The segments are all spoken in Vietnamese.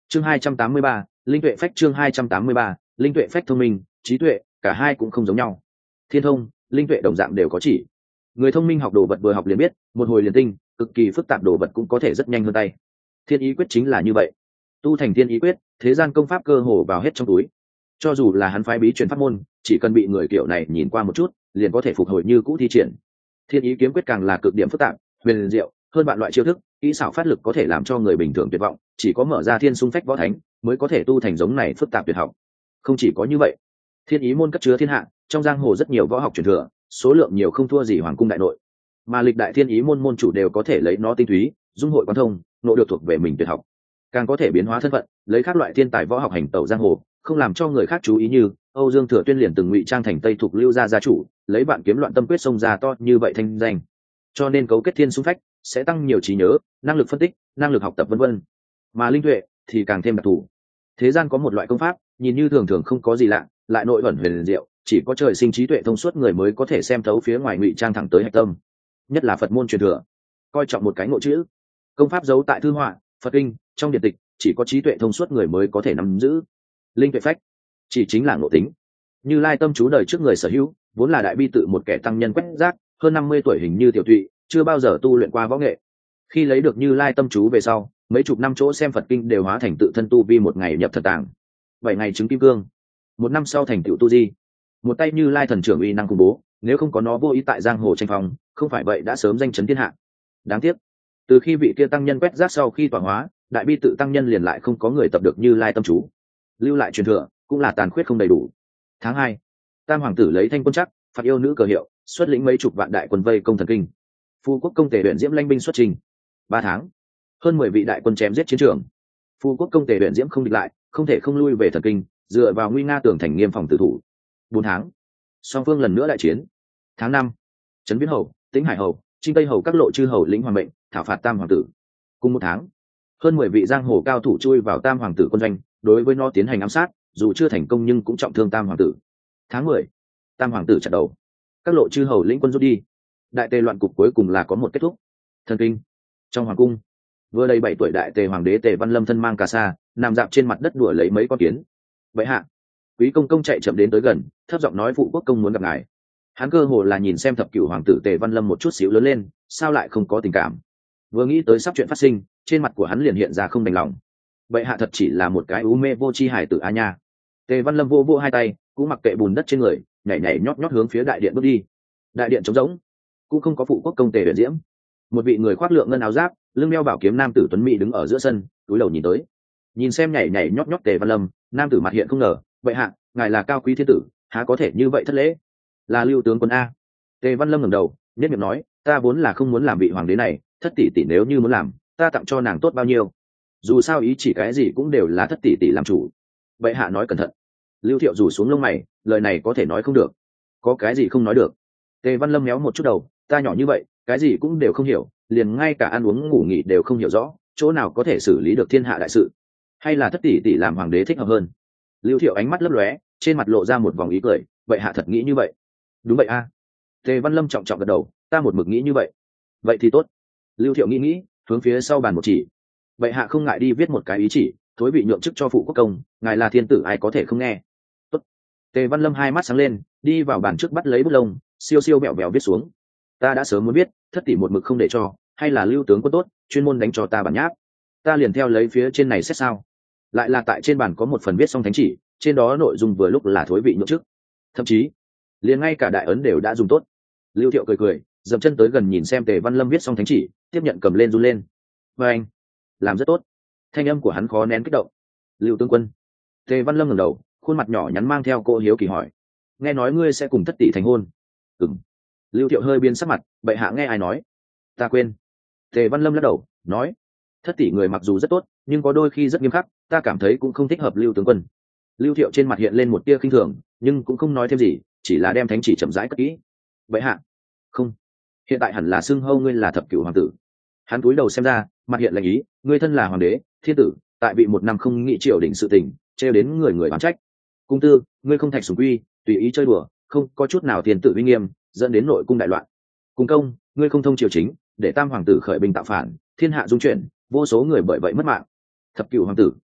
Chương 283, linh tuệ phách. Chương 283, linh tuệ phách. Thông minh, trí tuệ, cả hai cũng không giống nhau. Thiên thông, linh tuệ đồng dạng đều có chỉ. Người thông minh học đồ vật vừa học liền biết, một hồi liền tinh, cực kỳ phức tạp đồ vật cũng có thể rất nhanh hơn tay. Thiên ý quyết chính là như vậy. Tu thành thiên ý quyết, thế gian công pháp cơ hồ vào hết trong túi. Cho dù là hắn phái bí truyền pháp môn, chỉ cần bị người kiểu này nhìn qua một chút, liền có thể phục hồi như cũ thi triển. Thiên ý kiếm quyết càng là cực điểm phức tạp, huyền diệu, hơn bạn loại chiêu thức, kỹ xảo phát lực có thể làm cho người bình thường tuyệt vọng, chỉ có mở ra thiên xung phách võ thánh mới có thể tu thành giống này phức tạp tuyệt học. Không chỉ có như vậy, thiên ý môn cất chứa thiên hạ, trong giang hồ rất nhiều võ học truyền thừa, số lượng nhiều không thua gì hoàng cung đại nội, mà lịch đại thiên ý môn môn chủ đều có thể lấy nó tinh túy, dung hội quan thông, nộ được thuộc về mình tuyệt học, càng có thể biến hóa thân phận, lấy các loại thiên tài võ học hành tẩu giang hồ, không làm cho người khác chú ý. Như Âu Dương Thừa Tuyên liền từng ngụy trang thành Tây Thục Lưu gia chủ, lấy bạn kiếm loạn tâm quyết xông ra to như vậy thanh danh. Cho nên cấu kết thiên xung phách sẽ tăng nhiều trí nhớ, năng lực phân tích, năng lực học tập vân vân. Mà linh tuệ thì càng thêm đặc thù. Thế gian có một loại công pháp, nhìn như thường thường không có gì lạ, lại nội ẩn huyền diệu, chỉ có trời sinh trí tuệ thông suốt người mới có thể xem thấu phía ngoài ngụy trang thẳng tới hạch tâm. Nhất là Phật môn truyền thừa, coi trọng một cái ngộ chữ. Công pháp giấu tại thư họa, Phật kinh, trong điện tịch, chỉ có trí tuệ thông suốt người mới có thể nắm giữ. Linh tuệ phách chỉ chính là ngộ tính. Như Lai tâm chú đời trước người sở hữu, vốn là đại bi tự một kẻ tăng nhân quét rác, hơn 50 tuổi hình như tiểu tụy, chưa bao giờ tu luyện qua võ nghệ. Khi lấy được Như Lai tâm chú về sau, mấy chục năm chỗ xem Phật kinh đều hóa thành tự thân tu vi, một ngày nhập thần tàng, 7 ngày chứng kim cương, một năm sau thành tựu tu di. Một tay Như Lai thần trưởng uy năng khủng bố, nếu không có nó vô ý tại giang hồ tranh phong, không phải vậy đã sớm danh chấn thiên hạ. Đáng tiếc, từ khi vị kia tăng nhân quét rác sau khi tọa hóa, đại bi tự tăng nhân liền lại không có người tập được Như Lai tâm chú, lưu lại truyền thừa cũng là tàn khuyết không đầy đủ. Tháng 2, Tam hoàng tử lấy thanh quân chắc, phạt yêu nữ cờ hiệu, xuất lĩnh mấy chục vạn đại quân vây công thần kinh. Phu quốc công tề huyện diễm lãnh binh xuất trình. 3 tháng, hơn 10 vị đại quân chém giết chiến trường. Phu quốc công tề huyện diễm không địch lại, không thể không lui về thần kinh, dựa vào nguy nga tường thành nghiêm phòng tử thủ. 4 tháng, song phương lần nữa đại chiến. Tháng 5, trấn viễn hầu, tĩnh hải hầu, trinh tây hầu các lộ chư hầu lĩnh hoàng mệnh, thảo phạt tam hoàng tử. Cùng 1 tháng, hơn 10 vị giang hồ cao thủ chui vào tam hoàng tử quân doanh, đối với nó tiến hành ám sát, dù chưa thành công nhưng cũng trọng thương tam hoàng tử. Tháng 10, tam hoàng tử chặt đầu, các lộ chư hầu lĩnh quân rút đi. Đại tề loạn cục cuối cùng là có một kết thúc. Thần kinh, trong hoàng cung, vừa đầy 7 tuổi đại tề hoàng đế Tề Văn Lâm thân mang cà sa, nằm dạp trên mặt đất đùa lấy mấy con kiến. Vậy hạ, quý công công chạy chậm đến tới gần, thấp giọng nói phụ quốc công muốn gặp ngài. Hắn cơ hồ là nhìn xem thập cửu hoàng tử Tề Văn Lâm một chút xíu lớn lên, sao lại không có tình cảm. Vừa nghĩ tới sắp chuyện phát sinh, trên mặt của hắn liền hiện ra không đành lòng. Vậy hạ thật chỉ là một cái u mê vô tri hải tử a nha. Tề Văn Lâm vô vô hai tay, cũng mặc kệ bùn đất trên người, nhảy nhảy nhót nhót hướng phía đại điện bước đi. Đại điện trống rỗng, cũng không có phụ quốc công Tề Uyển Diễm. Một vị người khoác lượng ngân áo giáp, lưng đeo bảo kiếm nam tử tuấn mỹ đứng ở giữa sân, cúi đầu nhìn tới. Nhìn xem nhảy nhảy nhót nhót Tề Văn Lâm, nam tử mặt hiện không ngờ, vậy hạ, ngài là cao quý thiên tử, há có thể như vậy thất lễ? Là Lưu tướng quân a. Tề Văn Lâm ngẩng đầu, nhất miệng nói, ta vốn là không muốn làm vị hoàng đế này, thất tỷ tỷ nếu như muốn làm, ta tặng cho nàng tốt bao nhiêu. Dù sao ý chỉ cái gì cũng đều là thất tỷ tỷ làm chủ. Vậy hạ nói cẩn thận. Lưu Thiệu rủ xuống lông mày, lời này có thể nói không được. Có cái gì không nói được? Tề Văn Lâm méo một chút đầu, ta nhỏ như vậy, cái gì cũng đều không hiểu, liền ngay cả ăn uống ngủ nghỉ đều không hiểu rõ, chỗ nào có thể xử lý được thiên hạ đại sự? Hay là thất tỷ tỷ làm hoàng đế thích hợp hơn? Lưu Thiệu ánh mắt lấp lóe, trên mặt lộ ra một vòng ý cười, vậy hạ thật nghĩ như vậy? Đúng vậy a. Tề Văn Lâm trọng trọng gật đầu, ta một mực nghĩ như vậy. Vậy thì tốt. Lưu Thiệu nghĩ, hướng phía sau bàn một chỉ. Vậy hạ không ngại đi viết một cái ý chỉ, thối vị nhượng chức cho phụ quốc công, ngài là thiên tử ai có thể không nghe. Tốt. Tề Văn Lâm hai mắt sáng lên, đi vào bàn trước bắt lấy bút lông, siêu siêu bẹo bẹo viết xuống. Ta đã sớm muốn biết, thất tỷ một mực không để cho, hay là Lưu tướng quân tốt, chuyên môn đánh cho ta bản nháp. Ta liền theo lấy phía trên này xét sao? Lại là tại trên bàn có một phần viết xong thánh chỉ, trên đó nội dung vừa lúc là thối vị nhượng chức. Thậm chí, liền ngay cả đại ấn đều đã dùng tốt. Lưu Thiệu cười cười, dậm chân tới gần nhìn xem Tề Văn Lâm viết xong thánh chỉ, tiếp nhận cầm lên run lên. Và anh, làm rất tốt. Thanh âm của hắn khó nén kích động. Lưu tướng quân. Tề Văn Lâm ngẩng đầu, khuôn mặt nhỏ nhắn mang theo cô hiếu kỳ hỏi, nghe nói ngươi sẽ cùng thất tỷ thành hôn? Ừm. Lưu Thiệu hơi biến sắc mặt, bệ hạ nghe ai nói? Ta quên. Tề Văn Lâm lắc đầu, nói, thất tỷ người mặc dù rất tốt, nhưng có đôi khi rất nghiêm khắc, ta cảm thấy cũng không thích hợp Lưu tướng quân. Lưu Thiệu trên mặt hiện lên một tia khinh thường, nhưng cũng không nói thêm gì, chỉ là đem thánh chỉ chậm rãi cất kỹ. Bệ hạ. Không. Hiện tại hẳn là xưng hô ngươi là thập cửu hoàng tử. Hắn cúi đầu xem ra, mặt hiện lệnh ý, ngươi thân là hoàng đế, thiên tử, tại bị một năm không nghị triều đình sự tình, trêu đến người người oán trách. Cung tư, ngươi không thạch sủng quy, tùy ý chơi đùa, không có chút nào thiên tử uy nghiêm, dẫn đến nội cung đại loạn. Cung công, ngươi không thông triều chính, để tam hoàng tử khởi binh tạo phản, thiên hạ dung chuyển, vô số người bởi vậy mất mạng. Thập cửu hoàng tử,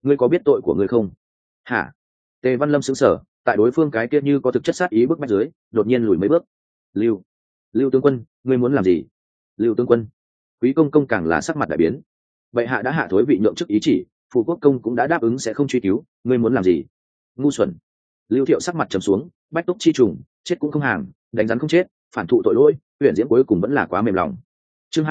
ngươi có biết tội của ngươi không? Hả? Tề Văn Lâm sững sờ, tại đối phương cái kia như có thực chất sát ý bước bách dưới, đột nhiên lùi mấy bước. Lưu tướng quân, ngươi muốn làm gì? Lưu tướng quân. Quý công công càng là sắc mặt đại biến. Bệ hạ đã hạ thối vị nhượng chức ý chỉ, phụ quốc công cũng đã đáp ứng sẽ không truy cứu, ngươi muốn làm gì? Ngu xuẩn. Lưu Thiệu sắc mặt trầm xuống, bách túc chi trùng, chết cũng không hàng, đánh rắn không chết, phản thụ tội lỗi, uyển diễm cuối cùng vẫn là quá mềm lòng. Chương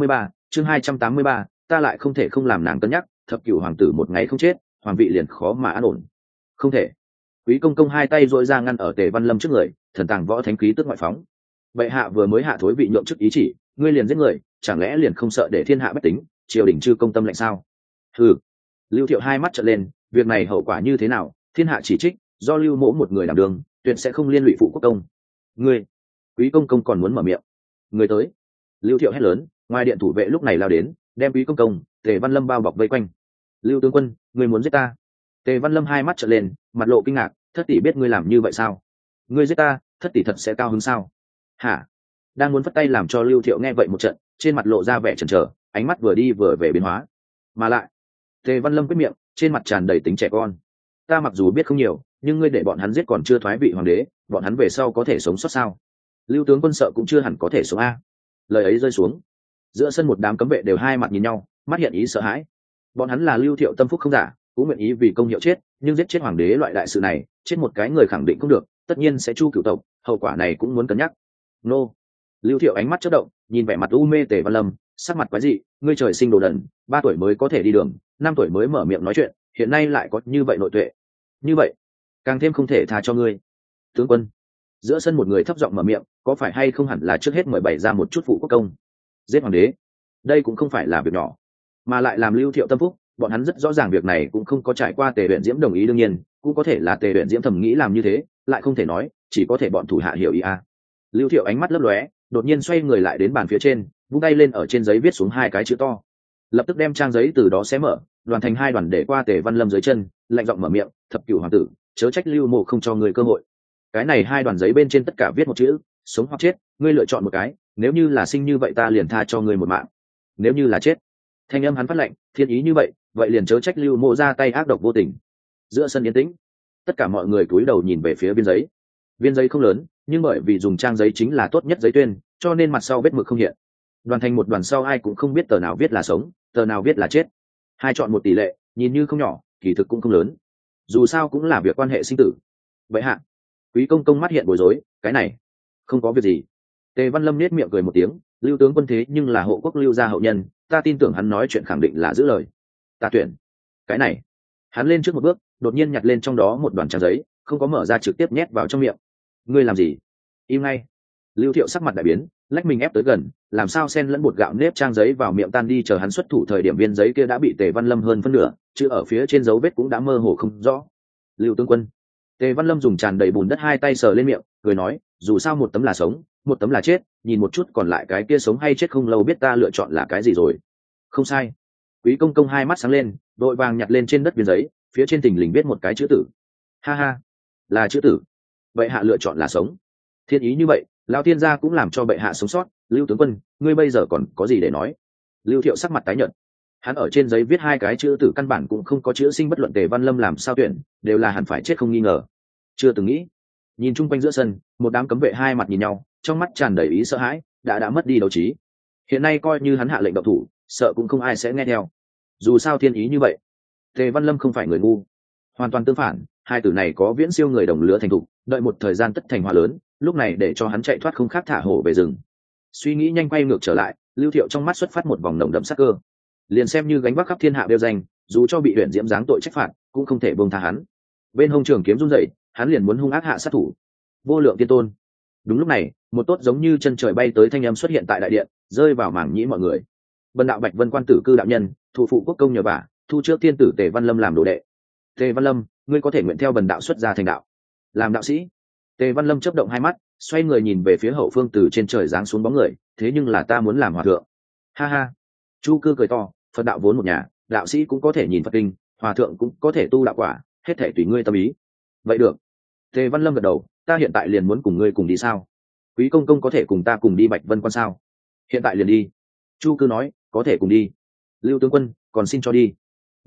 283, ta lại không thể không làm nàng cân nhắc, thập cửu hoàng tử một ngày không chết, hoàng vị liền khó mà an ổn. Không thể. Quý công công hai tay duỗi ra ngăn ở Tề Văn Lâm trước người, thần tàng võ thánh khí tức ngoại phóng. Bệ hạ vừa mới hạ thối vị nhượng chức ý chỉ, ngươi liền giết người, chẳng lẽ liền không sợ để thiên hạ bất tính, triều đình chư công tâm lệnh sao? Hừ. Lưu Thiệu hai mắt trợn lên, việc này hậu quả như thế nào, thiên hạ chỉ trích, do Lưu Mỗ một người đảm đường, tuyệt sẽ không liên lụy phụ quốc công. Ngươi. Quý công công còn muốn mở miệng. Người tới. Lưu Thiệu hét lớn, ngoài điện thủ vệ lúc này lao đến, đem Quý công công, Tề Văn Lâm bao bọc vây quanh. Lưu tướng quân, ngươi muốn giết ta? Tề Văn Lâm hai mắt trợn lên, mặt lộ kinh ngạc, thất tỷ biết ngươi làm như vậy sao? Ngươi giết ta, thất tỷ thật sẽ cao hứng sao? Hả? Đang muốn phất tay làm cho Lưu Thiệu nghe vậy một trận, trên mặt lộ ra vẻ chần chờ, ánh mắt vừa đi vừa về biến hóa. Mà lại, Tề Văn Lâm quyết miệng, trên mặt tràn đầy tính trẻ con. Ta mặc dù biết không nhiều, nhưng ngươi để bọn hắn giết còn chưa thoái vị hoàng đế, bọn hắn về sau có thể sống sót sao? Lưu tướng quân sợ cũng chưa hẳn có thể sống a. Lời ấy rơi xuống, giữa sân một đám cấm vệ đều hai mặt nhìn nhau, mắt hiện ý sợ hãi. Bọn hắn là Lưu Thiệu tâm phúc không giả, cũng nguyện ý vì công hiệu chết, nhưng giết chết hoàng đế loại đại sự này, chết một cái người khẳng định không được, tất nhiên sẽ chu cửu tộc, hậu quả này cũng muốn cân nhắc. Nô. Lưu Thiệu ánh mắt chớp động, nhìn vẻ mặt u mê Tề Văn Lâm, sắc mặt quái dị, ngươi trời sinh đồ đần, 3 tuổi mới có thể đi đường, 5 tuổi mới mở miệng nói chuyện, hiện nay lại có như vậy nội tuệ. Như vậy, càng thêm không thể tha cho ngươi. Tướng quân. Giữa sân một người thấp giọng mở miệng, có phải hay không hẳn là trước hết mời bày ra một chút phụ quốc công. Giết hoàng đế, đây cũng không phải là việc nhỏ, mà lại làm Lưu Thiệu tâm phúc, bọn hắn rất rõ ràng việc này cũng không có trải qua Tề Uyển Diễm đồng ý, đương nhiên cũng có thể là Tề Uyển Diễm thầm nghĩ làm như thế, lại không thể nói, chỉ có thể bọn thủ hạ hiểu ý a. Lưu Thiệu ánh mắt lấp lóe, đột nhiên xoay người lại đến bàn phía trên, vung tay lên ở trên giấy viết xuống 2 cái chữ to, lập tức đem trang giấy từ đó xé mở, đoàn thành 2 đoàn để qua Tề Văn Lâm dưới chân, lạnh giọng mở miệng, thập cửu hoàng tử, chớ trách Lưu Mộ không cho người cơ hội. Cái này 2 đoàn giấy bên trên tất cả viết một chữ, sống hoặc chết, ngươi lựa chọn một cái, nếu như là sinh như vậy ta liền tha cho ngươi một mạng, nếu như là chết. Thanh âm hắn phát lệnh, thiên ý như vậy, vậy liền chớ trách Lưu Mộ ra tay ác độc vô tình. Giữa sân yên tĩnh, tất cả mọi người cúi đầu nhìn về phía viên giấy. Viên giấy không lớn, nhưng bởi vì dùng trang giấy chính là tốt nhất giấy tuyên, cho nên mặt sau vết mực không hiện. Đoàn thành một đoàn sau ai cũng không biết tờ nào viết là sống, tờ nào viết là chết. 2 chọn một tỷ lệ, nhìn như không nhỏ, kỳ thực cũng không lớn. Dù sao cũng là việc quan hệ sinh tử. Vậy hạ. Quý công công mắt hiện bối rối, cái này không có việc gì. Tề Văn Lâm nét miệng cười một tiếng, Lưu tướng quân thế nhưng là hộ quốc Lưu gia hậu nhân, ta tin tưởng hắn nói chuyện khẳng định là giữ lời. Ta tuyển. Cái này. Hắn lên trước một bước, đột nhiên nhặt lên trong đó một đoàn trang giấy, không có mở ra trực tiếp nhét vào trong miệng. Ngươi làm gì? Im ngay. Lưu Thiệu sắc mặt đại biến, lách mình ép tới gần, làm sao xen lẫn bột gạo nếp trang giấy vào miệng tan đi, chờ hắn xuất thủ thời điểm viên giấy kia đã bị Tề Văn Lâm hơn phân nửa, chữ ở phía trên dấu vết cũng đã mơ hồ không rõ. Lưu tướng quân. Tề Văn Lâm dùng tràn đầy bùn đất 2 tay sờ lên miệng, cười nói, dù sao một tấm là sống, một tấm là chết, nhìn một chút còn lại cái kia sống hay chết không lâu biết ta lựa chọn là cái gì rồi. Không sai. Quý công công 2 mắt sáng lên, đội vàng nhặt lên trên đất viên giấy, phía trên thình lình viết một cái chữ tử. Ha ha, là chữ tử. Bệ hạ lựa chọn là sống. Thiên ý như vậy, lão thiên gia cũng làm cho bệ hạ sống sót. Lưu tướng quân, ngươi bây giờ còn có gì để nói? Lưu Thiệu sắc mặt tái nhợt. Hắn ở trên giấy viết 2 cái chữ tử căn bản cũng không có chữ sinh, bất luận Tề Văn Lâm làm sao tuyển, đều là hẳn phải chết không nghi ngờ. Chưa từng nghĩ. Nhìn chung quanh giữa sân, một đám cấm vệ 2 mặt nhìn nhau, trong mắt tràn đầy ý sợ hãi, đã mất đi đấu trí. Hiện nay coi như hắn hạ lệnh động thủ, sợ cũng không ai sẽ nghe theo. Dù sao thiên ý như vậy. Tề Văn Lâm không phải người ngu, hoàn toàn tương phản, 2 tử này có viễn siêu người đồng lứa thành thục, đợi một thời gian tất thành hoa lớn, lúc này để cho hắn chạy thoát không khác thả hổ về rừng. Suy nghĩ nhanh quay ngược trở lại, Lưu Thiệu trong mắt xuất phát một vòng nồng đậm sắc cơ. Liền xem như gánh vác khắp thiên hạ đeo danh, dù cho bị Uyển Diễm giáng tội trách phạt, cũng không thể buông tha hắn. Bên hông trường kiếm run rẩy, hắn liền muốn hung ác hạ sát thủ. Vô lượng tiên tôn. Đúng lúc này, một tốt giống như chân trời bay tới thanh âm xuất hiện tại đại điện, rơi vào mảng nhĩ mọi người. Bần đạo Bạch Vân quan tử cư đạo nhân, thủ phụ quốc công nhờ vả, thu trước tiên tử Tề Văn Lâm làm đồ đệ. Tề Văn Lâm, ngươi có thể nguyện theo bần đạo xuất gia thành đạo, làm đạo sĩ. Tề Văn Lâm chớp động 2 mắt, xoay người nhìn về phía hậu phương từ trên trời giáng xuống bóng người, thế nhưng là ta muốn làm hòa thượng. Ha ha. Chu Cư cười to, Phật đạo vốn một nhà, đạo sĩ cũng có thể nhìn Phật kinh, hòa thượng cũng có thể tu đạo quả, hết thể tùy ngươi tâm ý. Vậy được. Tề Văn Lâm gật đầu, ta hiện tại liền muốn cùng ngươi cùng đi sao? Quý công công có thể cùng ta cùng đi Bạch Vân quan sao? Hiện tại liền đi. Chu Cư nói, có thể cùng đi. Lưu tướng quân, còn xin cho đi.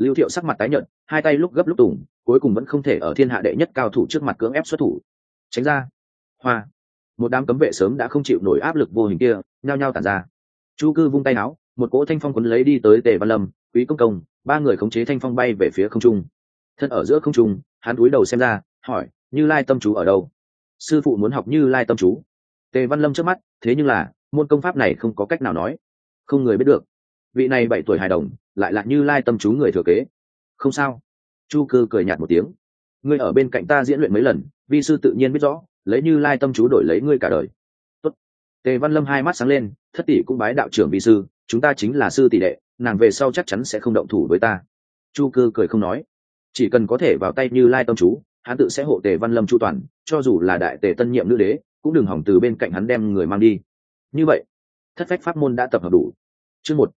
Lưu Thiệu sắc mặt tái nhợt, hai tay lúc gấp lúc tùng, cuối cùng vẫn không thể ở thiên hạ đệ nhất cao thủ trước mặt cưỡng ép xuất thủ. Tránh ra. Hoa. Một đám cấm vệ sớm đã không chịu nổi áp lực vô hình kia, nhao nhao tản ra. Chu Cư vung tay áo, một cỗ thanh phong cuốn lấy đi tới Tề Văn Lâm, Quý Công Công, ba người khống chế thanh phong bay về phía không trung. Thân ở giữa không trung, hắn cúi đầu xem ra, hỏi: Như Lai Tâm Chú ở đâu? Sư phụ muốn học Như Lai Tâm Chú. Tề Văn Lâm trước mắt, thế nhưng là môn công pháp này không có cách nào nói, không người biết được. Vị này 7 tuổi hài đồng, lại là Như Lai Tâm Chú người thừa kế. Không sao. Chu Cư cười nhạt một tiếng. Ngươi ở bên cạnh ta diễn luyện mấy lần, vi sư tự nhiên biết rõ, lấy Như Lai Tâm Chú đổi lấy ngươi cả đời. Tốt. Tề Văn Lâm hai mắt sáng lên, thất tỷ cũng bái đạo trưởng vi sư, chúng ta chính là sư tỷ đệ, nàng về sau chắc chắn sẽ không động thủ với ta. Chu Cư cười không nói, chỉ cần có thể vào tay Như Lai Tâm Chú, hắn tự sẽ hộ Tề Văn Lâm chu toàn, cho dù là đại tề tân nhiệm nữ đế, cũng đừng hỏng từ bên cạnh hắn đem người mang đi. Như vậy, thất phách pháp môn đã tập hợp đủ. Chương 1,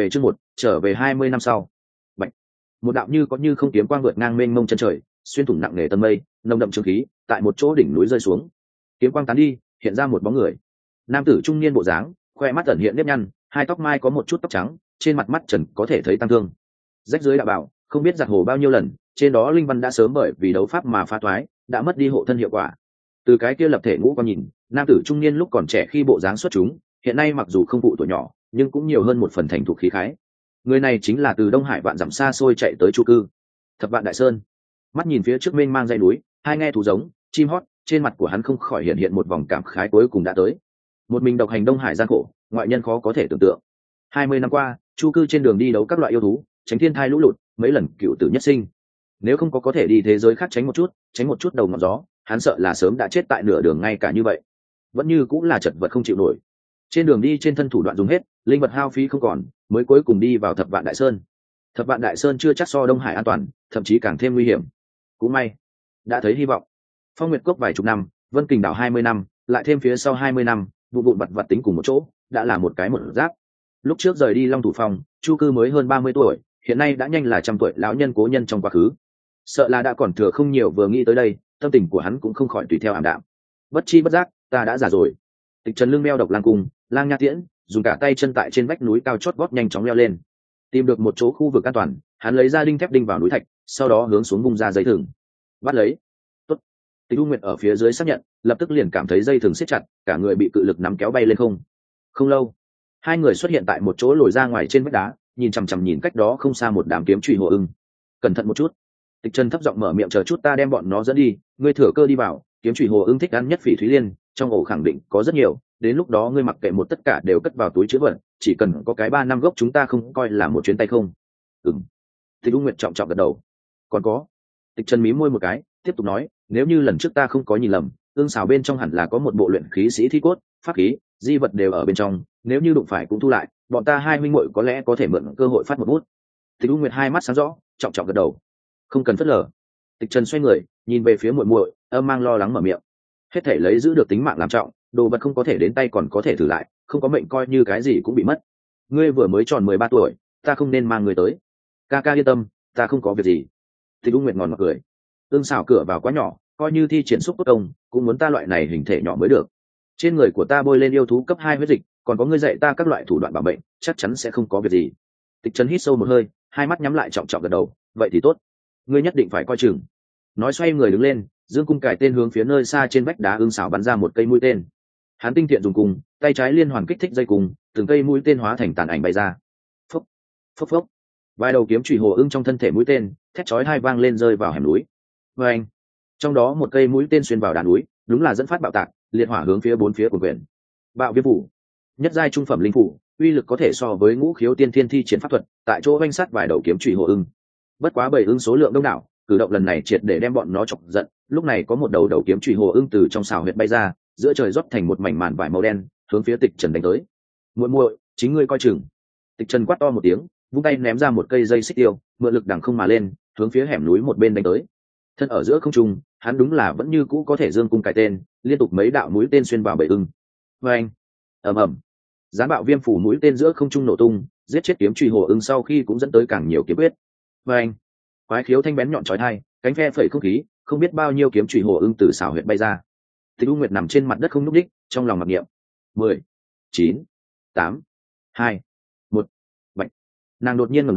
trở về 20 năm sau. Bạch. Một đạo như có như không kiếm quang vượt ngang mênh mông chân trời, xuyên thủng nặng nề tầng mây, nồng đậm trường khí, tại một chỗ đỉnh núi rơi xuống. Kiếm quang tán đi, hiện ra một bóng người. Nam tử trung niên bộ dáng, khoe mắt ẩn hiện nếp nhăn, hai tóc mai có một chút tóc trắng, trên mặt mắt trần có thể thấy tăng thương. Rách dưới đạo bảo, không biết giặt hồ bao nhiêu lần, trên đó linh văn đã sớm bởi vì đấu pháp mà phá toái, đã mất đi hộ thân hiệu quả. Từ cái kia lập thể ngũ quan nhìn, nam tử trung niên lúc còn trẻ khi bộ dáng xuất chúng, hiện nay mặc dù không phụ tuổi nhỏ, nhưng cũng nhiều hơn một phần thành thục khí khái. Người này chính là từ Đông Hải vạn dặm xa xôi chạy tới Chu Cư. Thập Vạn Đại Sơn. Mắt nhìn phía trước mênh mang dãy núi, hai nghe thú giống, chim hót, trên mặt của hắn không khỏi hiện hiện một vòng cảm khái cuối cùng đã tới. Một mình độc hành Đông Hải gian khổ, ngoại nhân khó có thể tưởng tượng. 20 năm qua, Chu Cư trên đường đi đấu các loại yêu thú, tránh thiên thai lũ lụt, mấy lần cựu tử nhất sinh. Nếu không có thể đi thế giới khác tránh một chút đầu ngọn gió, hắn sợ là sớm đã chết tại nửa đường ngay cả như vậy. Vẫn như cũng là chật vật không chịu nổi. Trên đường đi trên thân thủ đoạn dùng hết, linh vật hao phí không còn, mới cuối cùng đi vào Thập Vạn Đại Sơn. Thập Vạn Đại Sơn chưa chắc so Đông Hải an toàn, thậm chí càng thêm nguy hiểm. Cũng may, đã thấy hy vọng. Phong Nguyệt Cốc vài chục năm, Vân Kình Đảo 20 năm, lại thêm phía sau 20 năm, vụn vặt tính cùng một chỗ, đã là một cái một giáp. Lúc trước rời đi Long Thủ Phong, Chu Cư mới hơn 30 tuổi, hiện nay đã nhanh là trăm tuổi lão nhân cố nhân trong quá khứ. Sợ là đã còn thừa không nhiều, vừa nghĩ tới đây, tâm tình của hắn cũng không khỏi tùy theo ảm đạm. Bất chi bất giác, ta đã già rồi. Tịch Trần lưng meo độc lang cung, lang nha tiễn, dùng cả tay chân tại trên vách núi cao chót vót nhanh chóng leo lên. Tìm được một chỗ khu vực an toàn, hắn lấy ra đinh thép đinh vào núi thạch, sau đó hướng xuống bung ra dây thừng. Bắt lấy. Tốt. Tịch U Nguyệt ở phía dưới xác nhận, lập tức liền cảm thấy dây thừng siết chặt, cả người bị cự lực nắm kéo bay lên không. Không lâu, hai người xuất hiện tại một chỗ lồi ra ngoài trên vách đá, nhìn chằm chằm nhìn cách đó không xa một đám kiếm chùy hồ ưng. Cẩn thận một chút. Tịch Trần thấp giọng mở miệng, chờ chút ta đem bọn nó dẫn đi, ngươi thừa cơ đi vào, kiếm chùy hồ ưng thích ăn nhất phỉ thúy liên, trong ổ khẳng định có rất nhiều, đến lúc đó ngươi mặc kệ một tất cả đều cất vào túi chứa vật, chỉ cần có cái 3 năm gốc chúng ta không coi là một chuyến tay không. Ừm. Tịch U Nguyệt trọng trọng gật đầu. Còn có. Tịch Trần mí môi một cái, tiếp tục nói, nếu như lần trước ta không có nhìn lầm, ương xào bên trong hẳn là có một bộ luyện khí sĩ thi cốt, pháp khí, di vật đều ở bên trong, nếu như đụng phải cũng thu lại, bọn ta hai huynh muội có lẽ có thể mượn cơ hội phát một bút. Tịch U Nguyệt hai mắt sáng rõ, trọng trọng gật đầu. Không cần phớt lờ. Tịch Trần xoay người, nhìn về phía muội muội, âm mang lo lắng mở miệng. Hết thể lấy giữ được tính mạng làm trọng, đồ vật không có thể đến tay còn có thể thử lại, không có mệnh coi như cái gì cũng bị mất. Ngươi vừa mới tròn 13 tuổi, ta không nên mang ngươi tới. Ca ca yên tâm, ta không có việc gì. Tịch U Nguyệt ngòn ngọt cười. Ương xảo cửa vào quá nhỏ, coi như thi triển xúc bất công, cũng muốn ta loại này hình thể nhỏ mới được. Trên người của ta bôi lên yêu thú cấp 2 huyết dịch, còn có ngươi dạy ta các loại thủ đoạn bảo mệnh, chắc chắn sẽ không có việc gì. Tịch Trần hít sâu một hơi, hai mắt nhắm lại trọng trọng gật đầu, vậy thì tốt, ngươi nhất định phải coi chừng. Nói xoay người đứng lên, dương cung cài tên hướng phía nơi xa trên vách đá ương xảo bắn ra một cây mũi tên. Hắn tinh thiện dùng cung, tay trái liên hoàn kích thích dây cung, từng cây mũi tên hóa thành tàn ảnh bay ra. Phốc, phốc phốc. Vài đầu kiếm chùy hồ ưng trong thân thể mũi tên, thét chói hai vang lên rơi vào hẻm núi. Và anh, trong đó một cây mũi tên xuyên vào đá núi, đúng là dẫn phát bạo tạc, liệt hỏa hướng phía bốn phía của quyển. Bạo viêm phủ, nhất giai trung phẩm linh phủ, uy lực có thể so với ngũ khiếu tiên thiên thi triển pháp thuật, tại chỗ oanh sát vài đầu kiếm chùy hồ ưng. Bất quá bầy ưng số lượng đông đảo, cử động lần này triệt để đem bọn nó chọc giận. Lúc này có một đầu kiếm chùy hồ ưng từ trong xào huyệt bay ra, giữa trời rót thành một mảnh màn vải màu đen, hướng phía Tịch Trần đánh tới. Muội muội, chính ngươi coi chừng. Tịch Trần quát to một tiếng, vung tay ném ra một cây dây xích tiêu, mượn lực đằng không mà lên, hướng phía hẻm núi một bên đánh tới. Thân ở giữa không trung, hắn đúng là vẫn như cũ có thể dương cung cài tên, liên tục mấy đạo mũi tên xuyên vào bầy ưng. Vâng, ầm ầm, gián bạo viêm phủ mũi tên giữa không trung nổ tung, giết chết kiếm chùy hồ ưng sau khi cũng dẫn tới càng nhiều kiếm huyết. Vâng, quái khiếu thanh bén nhọn chói tai, cánh phe phẩy không khí, không biết bao nhiêu kiếm chùy hồ ưng từ xảo huyệt bay ra. Tịch U Nguyệt nằm trên mặt đất không nhúc nhích, trong lòng mặc niệm: 10, 9, 8, 2, 1. Bạch. Nàng đột nhiên ngẩng đầu,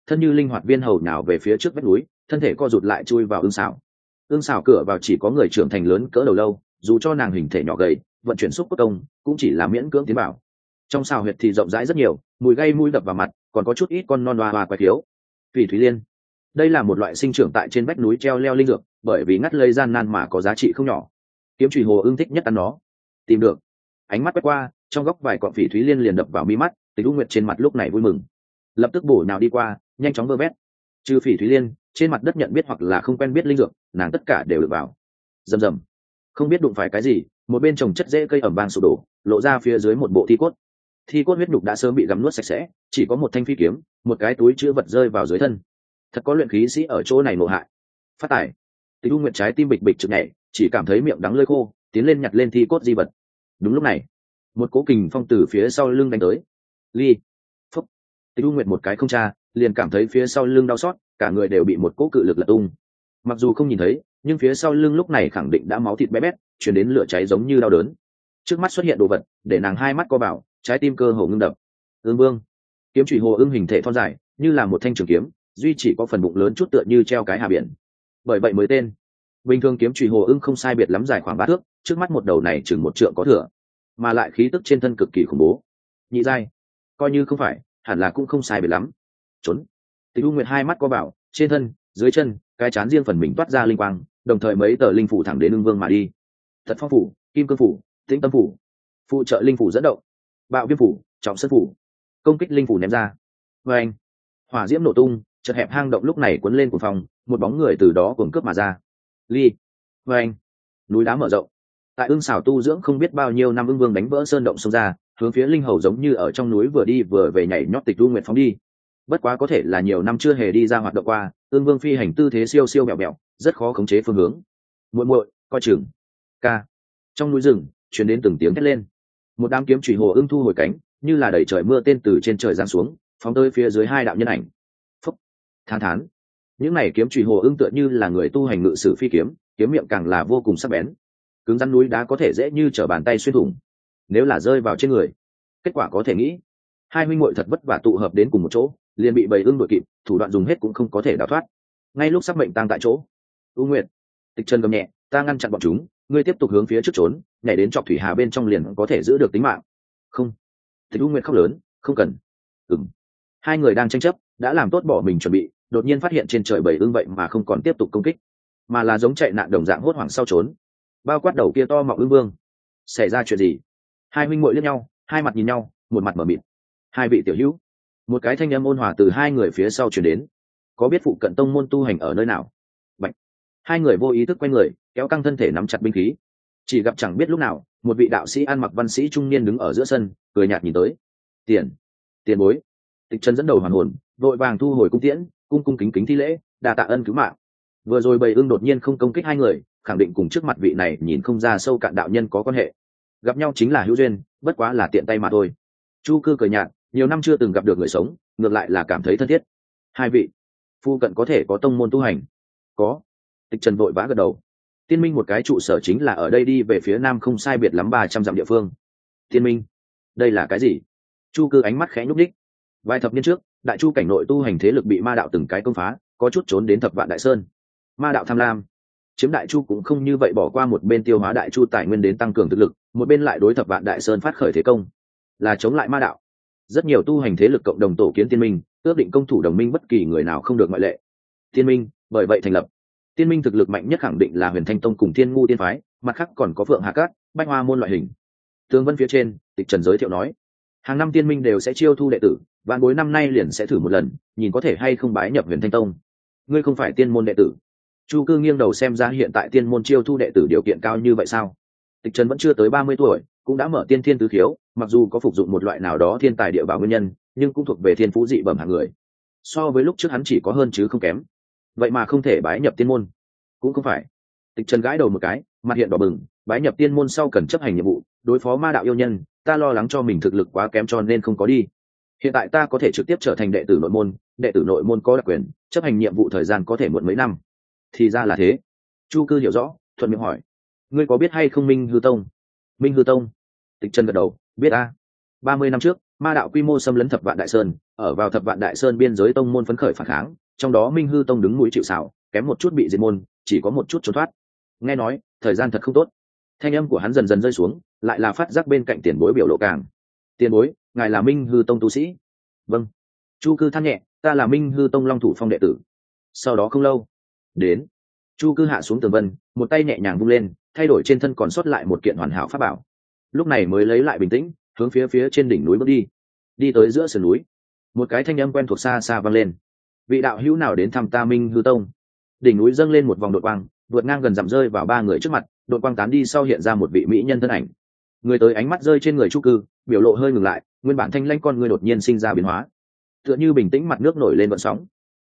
thân như linh hoạt viên hầu nhào về phía trước vách núi, thân thể co rụt lại chui vào ương xảo. Ương xảo cửa vào chỉ có người trưởng thành lớn cỡ đầu lâu, dù cho nàng hình thể nhỏ gầy, vận chuyển xúc cốt công cũng chỉ là miễn cưỡng tiến vào. Trong xào huyệt thì rộng rãi rất nhiều, mùi gây mũi đập vào mặt, còn có chút ít con non hoa quái thiếu. Phỉ thúy liên, đây là một loại sinh trưởng tại trên vách núi treo leo linh dược, bởi vì ngắt lấy gian nan mà có giá trị không nhỏ. Kiếm chùy hồ ưng thích nhất ăn nó. Tìm được. Ánh mắt quét qua, trong góc vài cọng phỉ thúy liên liền đập vào mi mắt, Tịch U Nguyệt trên mặt lúc này vui mừng, lập tức bổ nhào đi qua, nhanh chóng vơ vét. Trừ phỉ thúy liên, trên mặt đất nhận biết hoặc là không quen biết linh dược, nàng tất cả đều được vào. Rầm rầm, không biết đụng phải cái gì, một bên trồng chất rễ cây ẩm vang sụp đổ, lộ ra phía dưới một bộ thi cốt. Thi cốt huyết nhục đã sớm bị gặm nuốt sạch sẽ, chỉ có một thanh phi kiếm, một cái túi chứa vật rơi vào dưới thân. Thật có luyện khí sĩ ở chỗ này nộ hại. Phát tải. Tịch U Nguyệt trái tim bịch bịch trực nhảy, chỉ cảm thấy miệng đắng lưỡi khô, tiến lên nhặt lên thi cốt di vật. Đúng lúc này, một cỗ kình phong từ phía sau lưng đánh tới. Ly. Phúc. Tịch U Nguyệt một cái không tra, liền cảm thấy phía sau lưng đau xót, cả người đều bị một cỗ cự lực lật tung. Mặc dù không nhìn thấy, nhưng phía sau lưng lúc này khẳng định đã máu thịt bé bét, truyền đến lửa cháy giống như đau đớn. Trước mắt xuất hiện đồ vật, để nàng hai mắt co vào, trái tim cơ hồ ngưng đập. Ương Vương. Kiếm chùy hồ ưng hình thể thon dài, như là một thanh trường kiếm, duy chỉ có phần bụng lớn chút tựa như treo cái hà biển. Bởi vậy mới tên. Bình thường kiếm chùy hồ ưng không sai biệt lắm dài khoảng 3 thước, trước mắt một đầu này chừng 1 trượng có thừa, mà lại khí tức trên thân cực kỳ khủng bố. Nhị giai, coi như không phải, hẳn là cũng không sai biệt lắm. Trốn. Tịch U Nguyệt hai mắt co vào, trên thân, dưới chân, cái chán riêng phần mình toát ra linh quang, đồng thời mấy tờ linh phủ thẳng đến Ưng Vương mà đi. Thật Phong phủ, Kim Cương phủ, Tĩnh Tâm phủ, phụ trợ linh phủ dẫn động, Bạo Viêm phủ, Trọng Sơn phủ, công kích linh phủ ném ra. Và anh, hỏa diễm nổ tung, chật hẹp hang động lúc này cuốn lên của phòng, một bóng người từ đó cuồng cướp mà ra. Ly. Và anh, núi đá mở rộng. Tại Ưng xảo tu dưỡng không biết bao nhiêu năm Ưng Vương đánh vỡ sơn động xông ra, hướng phía linh hầu giống như ở trong núi vừa đi vừa về nhảy nhót Tịch U Nguyệt phóng đi. Bất quá có thể là nhiều năm chưa hề đi ra hoạt động qua, Ưng Vương phi hành tư thế siêu siêu bẹo bẹo, rất khó khống chế phương hướng. Muội muội, coi chừng. Ca. Trong núi rừng, truyền đến từng tiếng thét lên. Một đám kiếm chùy hồ ưng thu hồi cánh, như là đẩy trời mưa tên từ trên trời giáng xuống, phóng tới phía dưới hai đạo nhân ảnh. Phúc. Thán thán. Những này kiếm chùy hồ ưng tựa như là người tu hành ngự sử phi kiếm, kiếm miệng càng là vô cùng sắc bén. Cứng rắn núi đá có thể dễ như trở bàn tay xuyên thủng. Nếu là rơi vào trên người, kết quả có thể nghĩ. Hai huynh muội thật vất vả tụ hợp đến cùng một chỗ, liền bị bầy ưng đuổi kịp, thủ đoạn dùng hết cũng không có thể đào thoát. Ngay lúc sắp mệnh tang tại chỗ, U Nguyệt, Tịch Trần gầm nhẹ, ta ngăn chặn bọn chúng, ngươi tiếp tục hướng phía trước trốn, nhảy đến trọc thủy hà bên trong liền có thể giữ được tính mạng. Không. Tịch U Nguyệt khóc lớn, không cần. Hai người đang tranh chấp, đã làm tốt bỏ mình chuẩn bị, đột nhiên phát hiện trên trời bầy ưng vậy mà không còn tiếp tục công kích, mà là giống chạy nạn đồng dạng hốt hoảng sau trốn. Bao quát đầu kia to mọng ưng vương. Xảy ra chuyện gì? Hai huynh muội liếc nhau, hai mặt nhìn nhau, một mặt mở mịt. Hai vị tiểu hữu. Một cái thanh âm ôn hòa từ hai người phía sau truyền đến. Có biết phụ cận tông môn tu hành ở nơi nào? Bạch. Hai người vô ý thức quay người, kéo căng thân thể nắm chặt binh khí. Chỉ gặp chẳng biết lúc nào, một vị đạo sĩ ăn mặc văn sĩ trung niên đứng ở giữa sân, cười nhạt nhìn tới. Tiền bối. Tịch Trần dẫn đầu hoàn hồn, vội vàng thu hồi cung tiễn, cung cung kính kính thi lễ, đa tạ ân cứu mạng. Vừa rồi bầy ưng đột nhiên không công kích hai người, khẳng định cùng trước mặt vị này nhìn không ra sâu cạn đạo nhân có quan hệ. Gặp nhau chính là hữu duyên, bất quá là tiện tay mà thôi. Chu Cư cười nhạt, nhiều năm chưa từng gặp được người sống, ngược lại là cảm thấy thân thiết. Hai vị, phu cận có thể có tông môn tu hành? Có. Tịch Trần vội vã gật đầu. Tiên Minh một cái trụ sở chính là ở đây, đi về phía nam không sai biệt lắm 300 dặm địa phương. Tiên Minh, đây là cái gì? Chu Cư ánh mắt khẽ nhúc đích. Vài thập niên trước, đại chu cảnh nội tu hành thế lực bị ma đạo từng cái công phá, có chút trốn đến Thập Vạn Đại Sơn. Ma đạo tham lam, chiếm đại chu cũng không như vậy bỏ qua, một bên tiêu hóa đại chu tài nguyên đến tăng cường thực lực, một bên lại đối Thập Vạn Đại Sơn phát khởi thế công, là chống lại ma đạo. Rất nhiều tu hành thế lực cộng đồng tổ kiến Tiên Minh, ước định công thủ đồng minh, bất kỳ người nào không được ngoại lệ. Tiên Minh bởi vậy thành lập. Tiên Minh thực lực mạnh nhất khẳng định là Huyền Thanh Tông cùng Thiên Ngu Tiên phái, mặt khác còn có Phượng Hà Cát, Bách Hoa môn loại hình. Tường vân phía trên, Tịch Trần giới thiệu nói, hàng năm Tiên Minh đều sẽ chiêu thu đệ tử, vạn bối năm nay liền sẽ thử một lần, nhìn có thể hay không bái nhập Huyền Thanh Tông. Ngươi không phải tiên môn đệ tử? Chu Cư nghiêng đầu xem ra, hiện tại tiên môn chiêu thu đệ tử điều kiện cao như vậy sao? Tịch Trần vẫn chưa tới 30 tuổi, cũng đã mở tiên thiên tứ khiếu, mặc dù có phục dụng một loại nào đó thiên tài địa bảo nguyên nhân, nhưng cũng thuộc về thiên phú dị bẩm hạng người. So với lúc trước hắn chỉ có hơn chứ không kém. Vậy mà không thể bái nhập tiên môn? Cũng không phải. Tịch Trần gãi đầu một cái, mặt hiện đỏ bừng, bái nhập tiên môn sau cần chấp hành nhiệm vụ, đối phó ma đạo yêu nhân, ta lo lắng cho mình thực lực quá kém cho nên không có đi. Hiện tại ta có thể trực tiếp trở thành đệ tử nội môn, đệ tử nội môn có đặc quyền, chấp hành nhiệm vụ thời gian có thể muộn mấy năm. Thì ra là thế. Chu Cư hiểu rõ, thuận miệng hỏi, ngươi có biết hay không Minh Hư Tông? Minh Hư Tông. Tịch Trần gật đầu, biết a. 30 năm trước, Ma đạo quy mô xâm lấn Thập Vạn Đại Sơn, ở vào Thập Vạn Đại Sơn biên giới tông môn phấn khởi phản kháng, trong đó Minh Hư Tông đứng mũi chịu sào, kém một chút bị diệt môn, chỉ có một chút trốn thoát. Nghe nói, thời gian thật không tốt. Thanh âm của hắn dần dần rơi xuống, lại là phát giác bên cạnh tiền bối biểu lộ càng. Tiền bối, ngài là Minh Hư Tông tu sĩ? Vâng. Chu Cư than nhẹ, ta là Minh Hư Tông Long Thủ Phong đệ tử. Sau đó không lâu, đến. Chu Cư hạ xuống tường vân, một tay nhẹ nhàng vung lên, thay đổi trên thân còn sót lại một kiện hoàn hảo pháp bảo. Lúc này mới lấy lại bình tĩnh, hướng phía trên đỉnh núi bước đi. Đi tới giữa sườn núi, một cái thanh âm quen thuộc xa xa vang lên. Vị đạo hữu nào đến thăm ta Minh Hư Tông? Đỉnh núi dâng lên một vòng đột quang, vượt ngang gần dặm rơi vào ba người trước mặt, đột quang tán đi sau hiện ra một vị mỹ nhân thân ảnh. Người tới ánh mắt rơi trên người Chu Cư, biểu lộ hơi ngừng lại, nguyên bản thanh lãnh con người đột nhiên sinh ra biến hóa, tựa như bình tĩnh mặt nước nổi lên vận sóng.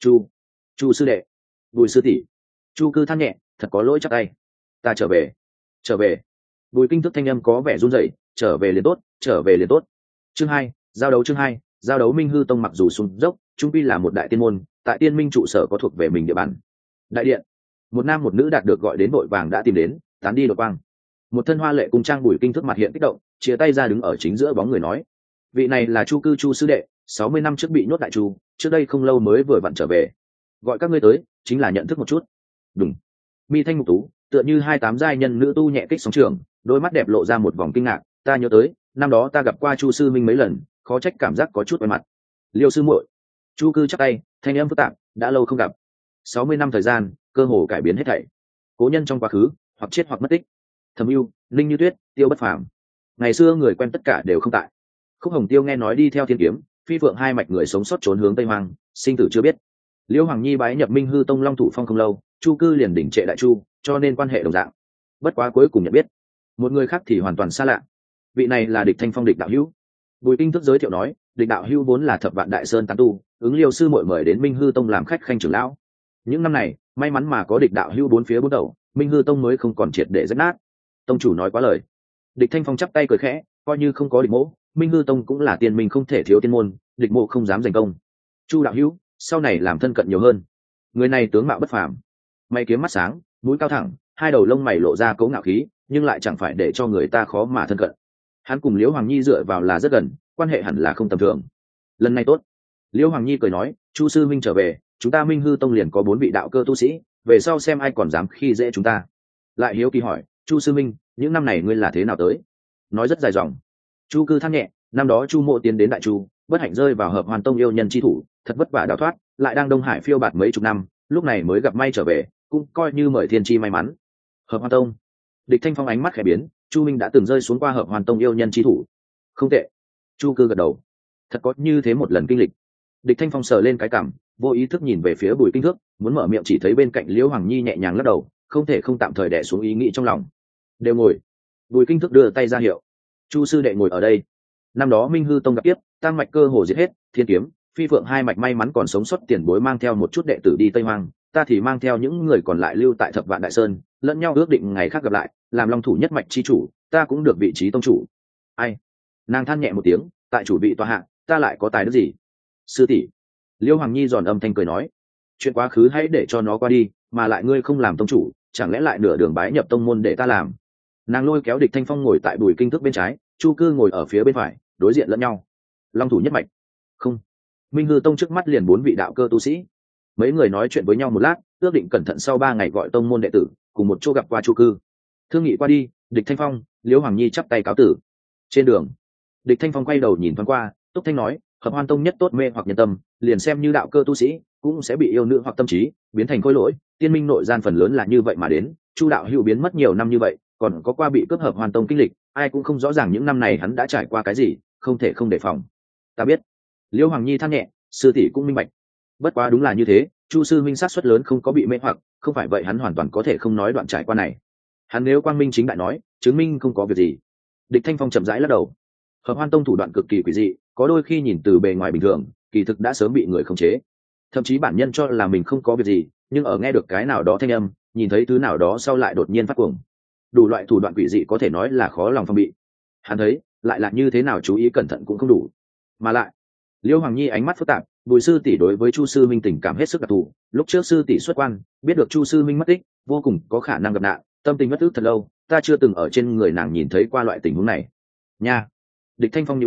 Chu sư đệ, Bùi sư tỷ. Chu Cư than nhẹ, thật có lỗi chắc tay. Ta trở về. Bùi Kinh Thức thanh âm có vẻ run rẩy, trở về liền tốt. Chương 2, chương 2, giao đấu Minh Hư Tông mặc dù xuống dốc, trung quy là một đại tiên môn, tại tiên minh trụ sở có thuộc về mình địa bàn. Đại điện, một nam một nữ đạt được gọi đến vội vàng đã tìm đến, tán đi đột quang. Một thân hoa lệ cung trang Bùi Kinh Thức mặt hiện kích động, chia tay ra đứng ở chính giữa bóng người nói: vị này là Chu Cư Chu sư đệ, 60 năm trước bị nhốt đại chu, trước đây không lâu mới vừa vặn trở về, gọi các ngươi tới chính là nhận thức một chút. Đúng. Mi thanh mục tú, tựa như 28 giai nhân nữ tu nhẹ kích sóng trường, đôi mắt đẹp lộ ra một vòng kinh ngạc. Ta nhớ tới năm đó ta gặp qua Chu sư minh mấy lần, khó trách cảm giác có chút quen mặt. Liêu sư muội. Chu Cư chắp tay, thanh âm phức tạp, đã lâu không gặp. 60 năm thời gian, cơ hồ cải biến hết thảy. Cố nhân trong quá khứ, hoặc chết hoặc mất tích. Thẩm Ưu, Linh Như Tuyết, Tiêu Bất Phàm. Ngày xưa người quen tất cả đều không tại. Khúc Hồng Tiêu nghe nói đi theo Thiên Kiếm, Phi Phượng hai mạch người sống sót trốn hướng Tây Hoang, sinh tử chưa biết. Liêu Hoàng Nhi bái nhập Minh Hư Tông Long Thủ Phong không lâu, Chu Cư liền đỉnh trệ đại chu, cho nên quan hệ đồng dạng. Bất quá cuối cùng nhận biết, một người khác thì hoàn toàn xa lạ. Vị này là Địch Thanh Phong Địch đạo hữu. Bùi Kinh Thức giới thiệu nói, Địch đạo hữu vốn là Thập Vạn Đại Sơn tán tu, ứng Liêu sư muội mời đến Minh Hư Tông làm khách khanh trưởng lão. Những năm này, may mắn mà có Địch đạo hữu bốn phía bốn đầu, Minh Hư Tông mới không còn triệt để rách nát. Tông chủ nói quá lời. Địch Thanh Phong chắp tay cười khẽ, coi như không có Địch Mỗ, Minh Hư Tông cũng là tiên minh không thể thiếu tiên môn, Địch Mộ không dám giành công. Chu đạo hữu, sau này làm thân cận nhiều hơn. Người này tướng mạo bất phàm, mày kiếm mắt sáng, mũi cao thẳng, hai đầu lông mày lộ ra cấu ngạo khí, nhưng lại chẳng phải để cho người ta khó mà thân cận. Hắn cùng Liễu Hoàng Nhi dựa vào là rất gần, quan hệ hẳn là không tầm thường. Lần này tốt. Liễu Hoàng Nhi cười nói, Chu sư minh trở về, chúng ta Minh Hư Tông liền có 4 vị đạo cơ tu sĩ, về sau xem ai còn dám khi dễ chúng ta. Lại hiếu kỳ hỏi, Chu sư minh, những năm này ngươi là thế nào tới? Nói rất dài dòng. Chu Cư than nhẹ, năm đó Chu Mộ tiến đến Đại Chu, bất hạnh rơi vào Hợp Hoàn Tông yêu nhân chi thủ, thật vất vả đào thoát, lại đang Đông Hải phiêu bạt mấy chục năm, lúc này mới gặp may trở về, cũng coi như mời thiên chi may mắn. Hợp Hoàn Tông. Địch Thanh Phong ánh mắt khẽ biến, Chu Minh đã từng rơi xuống qua Hợp Hoàn Tông yêu nhân chi thủ. Không tệ. Chu Cư gật đầu. Thật có như thế một lần kinh lịch. Địch Thanh Phong sờ lên cái cằm, vô ý thức nhìn về phía Bùi Kinh Thức, muốn mở miệng chỉ thấy bên cạnh Liễu Hoàng Nhi nhẹ nhàng lắc đầu, không thể không tạm thời đè xuống ý nghĩ trong lòng. Đều ngồi. Bùi Kinh Thức đưa tay ra hiệu. Chu sư đệ ngồi ở đây. Năm đó Minh Hư Tông gặp tiếp, tam mạch cơ hồ diệt hết, Thiên Kiếm, Phi Phượng hai mạch may mắn còn sống sót, tiền bối mang theo một chút đệ tử đi Tây Hoang, ta thì mang theo những người còn lại lưu tại Thập Vạn Đại Sơn, lẫn nhau ước định ngày khác gặp lại, làm long thủ nhất mạch chi chủ, ta cũng được vị trí tông chủ. Ai? Nàng than nhẹ một tiếng, tại chủ vị tòa hạ, ta lại có tài đức gì? Sư tỷ. Liêu Hoàng Nhi giòn âm thanh cười nói, chuyện quá khứ hãy để cho nó qua đi, mà lại ngươi không làm tông chủ, chẳng lẽ lại nửa đường bái nhập tông môn để ta làm? Nàng lôi kéo Địch Thanh Phong ngồi tại Bùi Kinh Thức bên trái, Chu Cư ngồi ở phía bên phải, đối diện lẫn nhau. Long thủ nhất mạch. Không. Minh Hư Tông trước mắt liền 4 vị đạo cơ tu sĩ. Mấy người nói chuyện với nhau một lát, ước định cẩn thận sau 3 ngày gọi tông môn đệ tử cùng một chỗ gặp qua Chu Cư. Thương nghị qua đi, Địch Thanh Phong, Liễu Hoàng Nhi chắp tay cáo tử. Trên đường, Địch Thanh Phong quay đầu nhìn thoáng qua, Túc Thanh nói, Hợp Hoan Tông nhất tốt mê hoặc nhân tâm, liền xem như đạo cơ tu sĩ cũng sẽ bị yêu nữ hoặc tâm trí biến thành khối lỗi, tiên minh nội gian phần lớn là như vậy mà đến. Chu đạo hữu biến mất nhiều năm như vậy, còn có qua bị cướp Hợp Hoan Tông kinh lịch, ai cũng không rõ ràng những năm này hắn đã trải qua cái gì, không thể không đề phòng. Ta biết. Liễu Hoàng Nhi than nhẹ, sư tỷ cũng minh bạch. Bất quá đúng là như thế, Chu sư minh sát suất lớn không có bị mê hoặc, không phải vậy hắn hoàn toàn có thể không nói đoạn trải qua này. Hắn nếu quang minh chính đại nói, chứng minh không có việc gì. Địch Thanh Phong chậm rãi lắc đầu. Hợp Hoan Tông thủ đoạn cực kỳ quỷ dị, có đôi khi nhìn từ bề ngoài bình thường, kỳ thực đã sớm bị người khống chế. Thậm chí bản nhân cho là mình không có việc gì, nhưng ở nghe được cái nào đó thanh âm, nhìn thấy thứ nào đó sau lại đột nhiên phát cuồng. Đủ loại thủ đoạn quỷ dị có thể nói là khó lòng phòng bị. Hắn thấy, lại là như thế nào chú ý cẩn thận cũng không đủ. Mà lại, Liêu Hoàng Nhi ánh mắt phức tạp, Bùi sư tỷ đối với Chu sư minh tình cảm hết sức đặc thù, lúc trước sư tỷ xuất quan, biết được Chu sư minh mất tích, vô cùng có khả năng gặp nạn, tâm tình mất ức thật lâu, ta chưa từng ở trên người nàng nhìn thấy qua loại tình huống này. Nha. Địch Thanh Phong nhíu mày,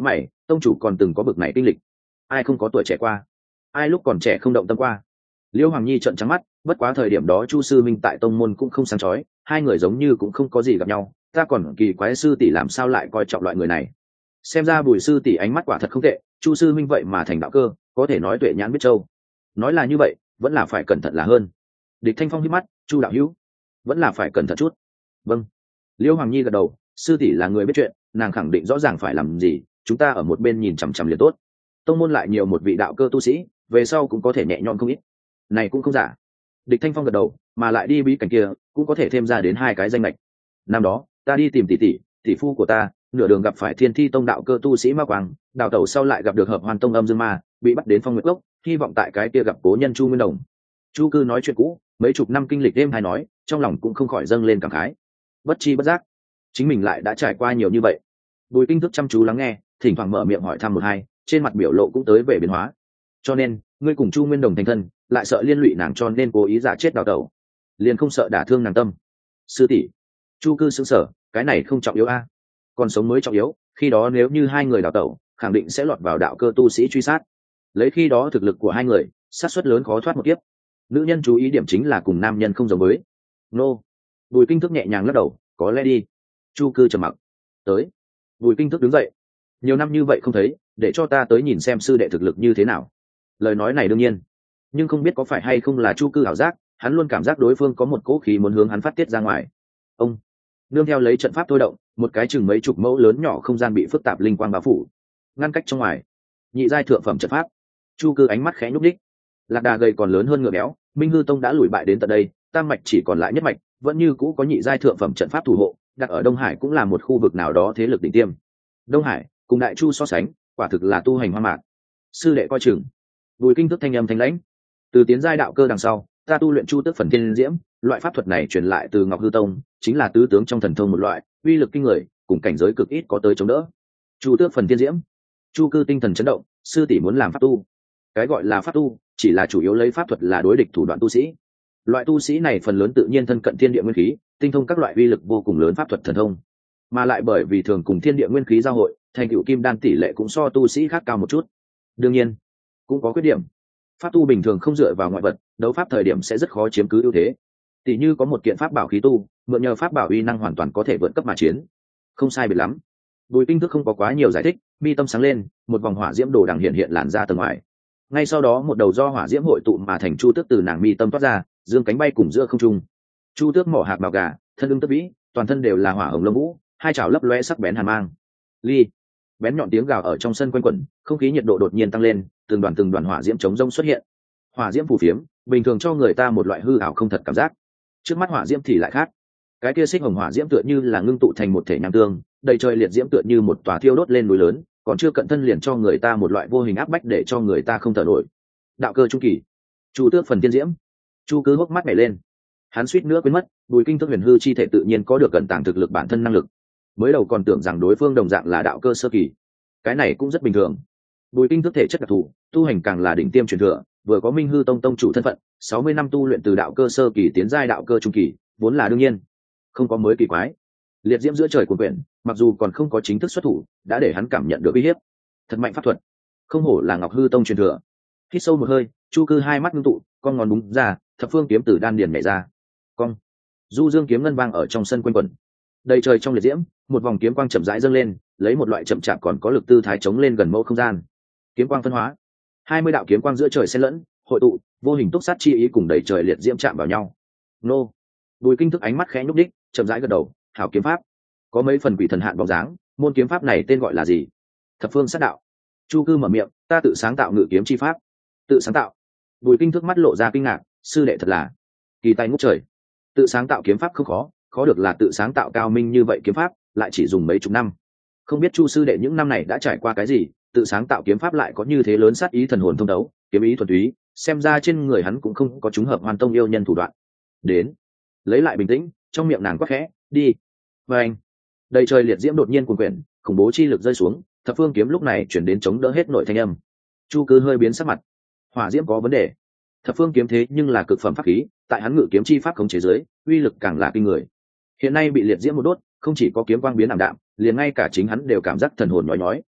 tông chủ còn từng có bực này kinh lịch, ai không có tuổi trẻ qua, ai lúc còn trẻ không động tâm qua. Liêu Hoàng Nhi trợn trắng mắt, bất quá thời điểm đó Chu sư minh tại tông môn cũng không sáng chói, hai người giống như cũng không có gì gặp nhau, ta còn kỳ quái sư tỷ làm sao lại coi trọng loại người này. Xem ra Bùi sư tỷ ánh mắt quả thật không tệ, Chu sư minh vậy mà thành đạo cơ, có thể nói tuệ nhãn biết châu. Nói là như vậy, vẫn là phải cẩn thận là hơn. Địch Thanh Phong hít mắt, Chu đạo hữu, vẫn là phải cẩn thận chút. Vâng. Liêu Hoàng Nhi gật đầu, sư tỷ là người biết chuyện, nàng khẳng định rõ ràng phải làm gì, chúng ta ở một bên nhìn chằm chằm liền tốt. Tông môn lại nhiều một vị đạo cơ tu sĩ, về sau cũng có thể nhẹ nhõm không ít. Này cũng không giả. Địch Thanh Phong gật đầu, mà lại đi bí cảnh kia cũng có thể thêm ra đến 2 cái danh lệch. Năm đó ta đi tìm tỷ phu của ta, nửa đường gặp phải Thiên Thi tông đạo cơ tu sĩ Ma Quang, đào tẩu sau lại gặp được Hợp Hoàn tông Âm Dương Ma, bị bắt đến Phong Nguyệt Cốc, hy vọng tại cái kia gặp cố nhân Chu Nguyên Đồng. Chu cư nói chuyện cũ, mấy chục năm kinh lịch đêm hay nói, trong lòng cũng không khỏi dâng lên cảm khái. Bất chi bất giác, chính mình lại đã trải qua nhiều như vậy. Bùi Kinh Thức chăm chú lắng nghe, thỉnh thoảng mở miệng hỏi thăm một hai, trên mặt biểu lộ cũng tới về biến hóa. Cho nên ngươi cùng Chu Nguyên Đồng thành thân, lại sợ liên lụy nàng cho nên cố ý giả chết đào tẩu, liền không sợ đả thương nàng tâm. Sư tỷ. Chu cư sững sờ, cái này không trọng yếu a. Còn sống mới trọng yếu, khi đó nếu như hai người đào tẩu, khẳng định sẽ lọt vào đạo cơ tu sĩ truy sát. Lấy khi đó thực lực của hai người, xác suất lớn khó thoát một kiếp. Nữ nhân chú ý điểm chính là cùng nam nhân không giống với. Nô. Bùi Kinh Thức nhẹ nhàng lắc đầu, có lẽ đi. Chu cư trầm mặc. Tới. Bùi Kinh Thức đứng dậy. Nhiều năm như vậy không thấy, để cho ta tới nhìn xem sư đệ thực lực như thế nào. Lời nói này đương nhiên, nhưng không biết có phải hay không là Chu cư ảo giác, hắn luôn cảm giác đối phương có một cỗ khí muốn hướng hắn phát tiết ra ngoài. Ông nương theo lấy trận pháp thôi động, một cái chừng mấy chục mẫu lớn nhỏ không gian bị phức tạp linh quang bao phủ, ngăn cách trong ngoài. Nhị giai thượng phẩm trận pháp. Chu cư ánh mắt khẽ nhúc đích. Lạc đà gầy còn lớn hơn ngựa béo, Minh Hư tông đã lùi bại đến tận đây, tam mạch chỉ còn lại nhất mạch, vẫn như cũ có nhị giai thượng phẩm trận pháp thủ hộ, đặt ở Đông Hải cũng là một khu vực nào đó thế lực đỉnh tiêm. Đông Hải cùng Đại Chu so sánh, quả thực là tu hành hoa mạc. Sư đệ coi chừng. Bùi Kinh Thức thanh âm thanh lãnh. Từ tiến giai đạo cơ đằng sau, ta tu luyện Chu Tước Phần Thiên Diễm, loại pháp thuật này truyền lại từ Ngọc Hư tông, chính là tứ tướng trong thần thông một loại, uy lực kinh người, cùng cảnh giới cực ít có tới chống đỡ. Chu Tước Phần Thiên Diễm. Chu cư tinh thần chấn động, sư tỷ muốn làm pháp tu. Cái gọi là pháp tu, chỉ là chủ yếu lấy pháp thuật là đối địch thủ đoạn tu sĩ. Loại tu sĩ này phần lớn tự nhiên thân cận thiên địa nguyên khí, tinh thông các loại uy lực vô cùng lớn pháp thuật thần thông, mà lại bởi vì thường cùng thiên địa nguyên khí giao hội, thành tựu kim đan tỷ lệ cũng so tu sĩ khác cao một chút. Đương nhiên, cũng có khuyết điểm. Pháp tu bình thường không dựa vào ngoại vật, đấu pháp thời điểm sẽ rất khó chiếm cứ ưu thế. Tỷ như có một kiện pháp bảo khí tu, mượn nhờ pháp bảo uy năng hoàn toàn có thể vượt cấp mà chiến. Không sai biệt lắm. Bùi Kinh Thức không có quá nhiều giải thích, mi tâm sáng lên, một vòng hỏa diễm đồ đằng hiện làn ra tầng ngoài. Ngay sau đó một đầu do hỏa diễm hội tụ mà thành Chu Tước từ nàng mi tâm toát ra, dương cánh bay cùng giữa không trung. Chu Tước mỏ hạc bào gà, thân ưng tấp vĩ, toàn thân đều là hỏa hồng lông vũ, hai chảo lấp lóe sắc bén hàn mang. Ly. Bén nhọn tiếng gào ở trong sân quanh quẩn, không khí nhiệt độ đột nhiên tăng lên, từng đoàn hỏa diễm chống rông xuất hiện. Hỏa diễm phù phiếm, bình thường cho người ta một loại hư ảo không thật cảm giác. Trước mắt hỏa diễm thì lại khác. Cái kia xích hồng hỏa diễm tựa như là ngưng tụ thành một thể nham tương, đầy trời liệt diễm tựa như một tòa thiêu đốt lên núi lớn, còn chưa cận thân liền cho người ta một loại vô hình áp bách để cho người ta không thở nổi. Đạo cơ trung kỳ. Chu Tước Phần Thiên Diễm. Chu cứ hốc mắt nhảy lên. Hắn suýt nữa quên mất, Bùi Kinh Thức huyền hư chi thể tự nhiên có được cẩn tàng thực lực bản thân năng lực. Mới đầu còn tưởng rằng đối phương đồng dạng là đạo cơ sơ kỳ, cái này cũng rất bình thường. Bùi Kinh Thức thể chất đặc thù, tu hành càng là đỉnh tiêm truyền thừa, vừa có Minh Hư tông tông chủ thân phận, 60 năm tu luyện từ đạo cơ sơ kỳ tiến giai đạo cơ trung kỳ, vốn là đương nhiên, không có mới kỳ quái. Liệt diễm giữa trời cuồn quyển, mặc dù còn không có chính thức xuất thủ, đã để hắn cảm nhận được uy hiếp. Thật mạnh pháp thuật, không hổ là Ngọc Hư tông truyền thừa. Hít sâu một hơi, Chu cư hai mắt ngưng tụ, con ngón đúng ra, thập phương kiếm từ đan điền nhảy ra. Cong. Du dương kiếm ngân vang ở trong sân quanh quẩn. Đầy trời trong liệt diễm, một vòng kiếm quang chậm rãi dâng lên, lấy một loại chậm chạp còn có lực tư thái chống lên gần mẫu không gian. Kiếm quang phân hóa, 20 đạo kiếm quang giữa trời xen lẫn, hội tụ, vô hình túc sát chi ý cùng đầy trời liệt diễm chạm vào nhau. Nô. Bùi Kinh Thức ánh mắt khẽ nhúc đích, chậm rãi gật đầu, hảo kiếm pháp. Có mấy phần quỷ thần hạn bóng dáng, môn kiếm pháp này tên gọi là gì? Thập phương sát đạo. Chu cư mở miệng, ta tự sáng tạo ngự kiếm chi pháp. Tự sáng tạo? Bùi Kinh Thức mắt lộ ra kinh ngạc, sư đệ thật là kỳ tài ngút trời. Tự sáng tạo kiếm pháp không khó, khó được là tự sáng tạo cao minh như vậy kiếm pháp, lại chỉ dùng mấy chục năm. Không biết Chu sư đệ những năm này đã trải qua cái gì, tự sáng tạo kiếm pháp lại có như thế lớn sát ý thần hồn thông đấu, kiếm ý thuần túy, xem ra trên người hắn cũng không có chúng hợp Hoàn tông yêu nhân thủ đoạn. Đến, lấy lại bình tĩnh, trong miệng nàng quát khẽ, đi. Và anh, đầy trời liệt diễm đột nhiên cuồn quyển, khủng bố chi lực rơi xuống, thập phương kiếm lúc này chuyển đến chống đỡ hết nội thanh âm. Chu cứ hơi biến sắc mặt, hỏa diễm có vấn đề. Thập phương kiếm thế nhưng là cực phẩm pháp khí, tại hắn ngự kiếm chi pháp khống chế dưới, uy lực càng là kinh người. Hiện nay bị liệt diễm một đốt, không chỉ có kiếm quang biến ảm đạm, liền ngay cả chính hắn đều cảm giác thần hồn nhói nhói.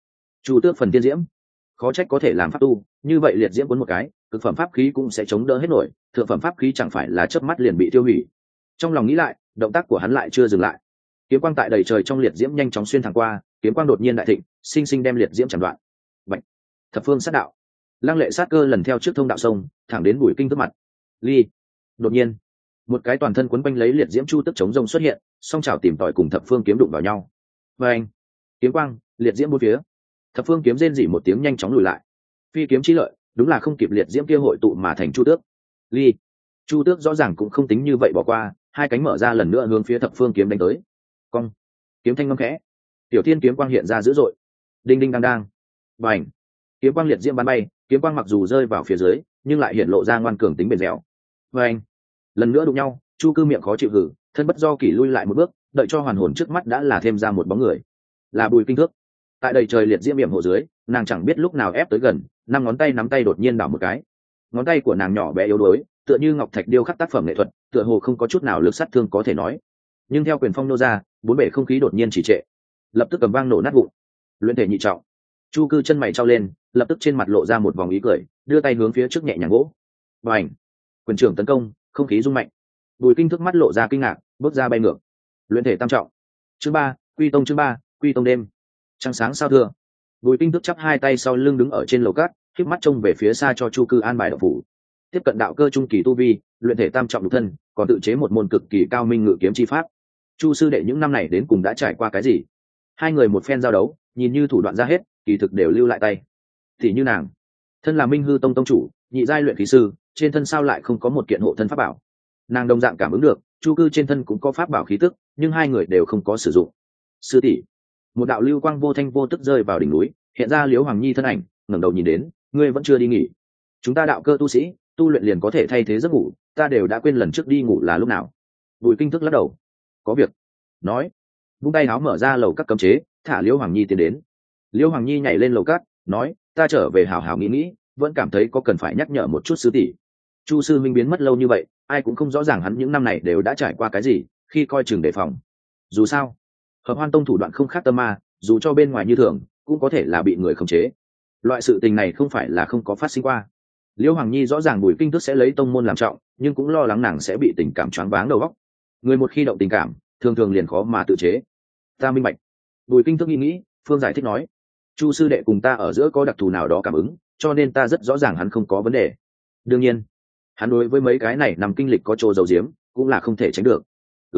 Chu Tước phần tiên diễm, khó trách có thể làm pháp tu, như vậy liệt diễm cuốn một cái, cực phẩm pháp khí cũng sẽ chống đỡ hết nổi, thượng phẩm pháp khí chẳng phải là chớp mắt liền bị tiêu hủy. Trong lòng nghĩ lại, động tác của hắn lại chưa dừng lại. Kiếm quang tại đầy trời trong liệt diễm nhanh chóng xuyên thẳng qua, kiếm quang đột nhiên đại thịnh, sinh sinh đem liệt diễm chặn đoạn. Bạch, thập phương sát đạo, lăng lệ sát cơ lần theo trước thông đạo sông, thẳng đến Bùi Kinh Tước mặt. Ly, đột nhiên, một cái toàn thân quấn quanh lấy liệt diễm chu tức chống rông xuất hiện, song chảo tìm tòi cùng thập phương kiếm đụng vào nhau. Và anh, kiếm quang, liệt diễm bốn phía, thập phương kiếm rên rỉ một tiếng nhanh chóng lùi lại. Phi kiếm chí lợi, đúng là không kịp liệt diễm kia hội tụ mà thành chu tước. Ly, chu tước rõ ràng cũng không tính như vậy bỏ qua, hai cánh mở ra lần nữa hướng phía thập phương kiếm đánh tới. Cong, kiếm thanh ngâm khẽ, tiểu thiên kiếm quang hiện ra dữ dội. Đinh đinh đang đang, bành, kiếm quang liệt diễm bắn bay, kiếm quang mặc dù rơi vào phía dưới, nhưng lại hiện lộ ra ngoan cường tính bền dẻo. Bành, lần nữa đụng nhau, chu cư miệng khó chịu hử, thân bất do kỷ lui lại một bước, đợi cho hoàn hồn trước mắt đã là thêm ra một bóng người, là Bùi Kinh Thước. Tại đầy trời liệt diễm hiểm hộ dưới, nàng chẳng biết lúc nào ép tới gần, năm ngón tay nắm tay đột nhiên đảo một cái, ngón tay của nàng nhỏ bé yếu đuối, tựa như ngọc thạch điêu khắc tác phẩm nghệ thuật, tựa hồ không có chút nào lực sát thương có thể nói. Nhưng theo quyền phong nô ra, bốn bể không khí đột nhiên chỉ trệ, lập tức cầm vang nổ nát vụn. Luyện thể nhị trọng, chu cư chân mày trao lên, lập tức trên mặt lộ ra một vòng ý cười, đưa tay hướng phía trước nhẹ nhàng gỗ. Bành, quyền trưởng tấn công, không khí rung mạnh. Bùi Kinh Thước mắt lộ ra kinh ngạc, bước ra bay ngược. Luyện thể tam trọng, chương 3, quy tông chương 3, quy tông đêm. Trăng sáng sao thưa. Bùi Kinh Thước chắp hai tay sau lưng đứng ở trên lầu cát, khép mắt trông về phía xa cho chu cư an bài đạo phủ. Tiếp cận đạo cơ trung kỳ tu vi, luyện thể tam trọng lục thân, còn tự chế một môn cực kỳ cao minh ngự kiếm chi pháp. Chu sư đệ những năm này đến cùng đã trải qua cái gì? Hai người một phen giao đấu, nhìn như thủ đoạn ra hết, kỳ thực đều lưu lại tay. Thì như nàng, thân là Minh Hư tông tông chủ, nhị giai luyện khí sư, trên thân sao lại không có một kiện hộ thân pháp bảo? Nàng đồng dạng cảm ứng được, chu cư trên thân cũng có pháp bảo khí tức, nhưng hai người đều không có sử dụng. Sư tỷ, một đạo lưu quang vô thanh vô tức rơi vào đỉnh núi, hiện ra Liễu Hoàng Nhi thân ảnh, ngẩng đầu nhìn đến, ngươi vẫn chưa đi nghỉ? Chúng ta đạo cơ tu sĩ, tu luyện liền có thể thay thế giấc ngủ, ta đều đã quên lần trước đi ngủ là lúc nào. Bùi Kinh Thước lắc đầu, có việc nói, vung tay áo mở ra lầu các cấm chế, thả Liễu Hoàng Nhi tiến đến. Liễu Hoàng Nhi nhảy lên lầu các, nói, ta trở về hào hào nghĩ nghĩ, vẫn cảm thấy có cần phải nhắc nhở một chút sư tỷ. Chu sư minh biến mất lâu như vậy, ai cũng không rõ ràng hắn những năm này đều đã trải qua cái gì, khi coi chừng đề phòng. Dù sao, Hợp Hoan tông thủ đoạn không khác tâm ma, dù cho bên ngoài như thường, cũng có thể là bị người khống chế. Loại sự tình này không phải là không có phát sinh qua. Liễu Hoàng Nhi rõ ràng Bùi Kinh Thước sẽ lấy tông môn làm trọng, nhưng cũng lo lắng nàng sẽ bị tình cảm choáng váng đầu óc. Người một khi động tình cảm, thường thường liền khó mà tự chế. Ta minh bạch. Bùi Kinh Thước nghĩ nghĩ, phương giải thích nói, chu sư đệ cùng ta ở giữa có đặc thù nào đó cảm ứng, cho nên ta rất rõ ràng hắn không có vấn đề. Đương nhiên, hắn đối với mấy cái này nằm kinh lịch có chỗ dầu diếm, cũng là không thể tránh được.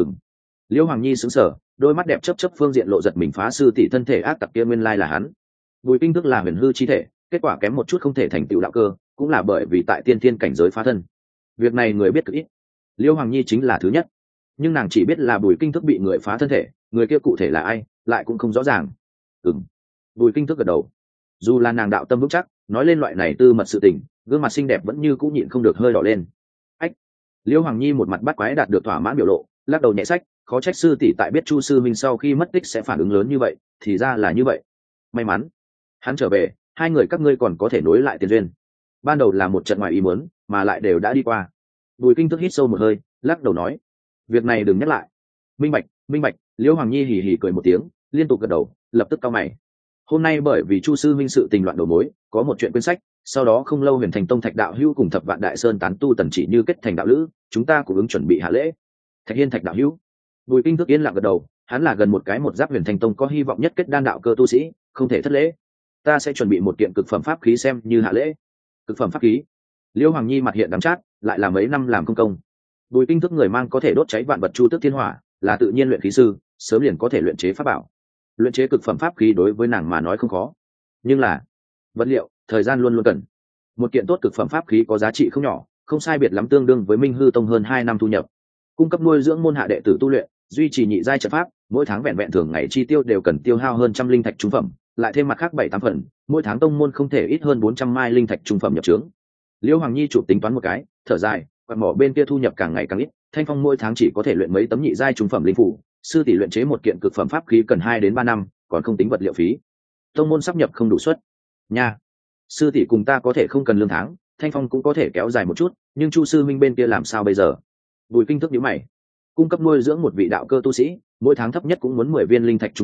Liễu Hoàng Nhi sững sờ, đôi mắt đẹp chớp chớp phương diện lộ giật mình, phá sư tỷ thân thể ác tặc kia nguyên lai là hắn. Bùi Kinh Thước là huyền hư chi thể, kết quả kém một chút không thể thành tựu đạo cơ, cũng là bởi vì tại tiên thiên cảnh giới phá thân. Việc này người biết cực ít, Liễu Hoàng Nhi chính là thứ nhất, nhưng nàng chỉ biết là Bùi Kinh Thước bị người phá thân thể, người kia cụ thể là ai lại cũng không rõ ràng. Bùi Kinh Thước gật đầu, dù là nàng đạo tâm vững chắc, nói lên loại này tư mật sự tình, gương mặt xinh đẹp vẫn như cũng nhịn không được hơi đỏ lên. Ách, Liễu Hoàng Nhi một mặt bắt quái đạt được thỏa mãn biểu lộ, lắc đầu nhẹ sách, khó trách sư tỷ tại biết chu sư minh sau khi mất tích sẽ phản ứng lớn như vậy, thì ra là như vậy. May mắn hắn trở về, hai người các ngươi còn có thể nối lại tiền duyên. Ban đầu là một trận ngoài ý muốn, mà lại đều đã đi qua. Bùi Kinh Thước hít sâu một hơi, lắc đầu nói, việc này đừng nhắc lại. Minh bạch, minh bạch. Liễu Hoàng Nhi hì hì cười một tiếng, liên tục gật đầu, lập tức cau mày. Hôm nay bởi vì chu sư minh sự tình loạn đầu mối, có một chuyện quyển sách, sau đó không lâu Huyền Thành tông Thạch đạo hữu cùng Thập Vạn Đại Sơn tán tu Tần Chỉ Như kết thành đạo lữ, chúng ta cũng ứng chuẩn bị hạ lễ. Thạch Hiên Thạch đạo hữu. Bùi Kinh Thước yên lặng gật đầu, hắn là gần một cái một giáp Huyền Thành tông có hy vọng nhất kết đan đạo cơ tu sĩ, không thể thất lễ. Ta sẽ chuẩn bị một kiện cực phẩm pháp khí xem như hạ lễ. Cực phẩm pháp khí? Liễu Hoàng Nhi mặt hiện đắng chát, lại là mấy năm làm công công. Bùi Kinh Thước người mang có thể đốt cháy vạn vật chu tước thiên hỏa, là tự nhiên luyện khí sư, sớm liền có thể luyện chế pháp bảo. Luyện chế cực phẩm pháp khí đối với nàng mà nói không khó, nhưng là vật liệu, thời gian luôn luôn cần. Một kiện tốt cực phẩm pháp khí có giá trị không nhỏ, không sai biệt lắm tương đương với Minh Hư tông hơn 2 năm thu nhập. Cung cấp nuôi dưỡng môn hạ đệ tử tu luyện, duy trì nhị giai trận pháp, mỗi tháng vẹn vẹn thường ngày chi tiêu đều cần tiêu hao hơn trăm linh thạch trung phẩm, lại thêm mặt khác 7-8 phần, mỗi tháng tông môn không thể ít hơn 400 mai linh thạch trung phẩm nhập trướng. Liễu Hoàng Nhi chụp tính toán một cái, thở dài, quạt mỏ bên kia thu nhập càng ngày càng ít, Thanh Phong mỗi tháng chỉ có thể luyện mấy tấm nhị giai trung phẩm linh phủ, sư tỷ luyện chế một kiện cực phẩm pháp khí cần 2 đến 3 năm, còn không tính vật liệu phí. Tông môn sắp nhập không đủ suất. Nha, sư tỷ cùng ta có thể không cần lương tháng, Thanh Phong cũng có thể kéo dài một chút, nhưng chu sư minh bên kia làm sao bây giờ? Bùi Kinh Thước nhíu mày. Cung cấp nuôi dưỡng một vị đạo cơ tu sĩ, mỗi tháng thấp nhất cũng muốn 10 viên linh thạch trung phẩm,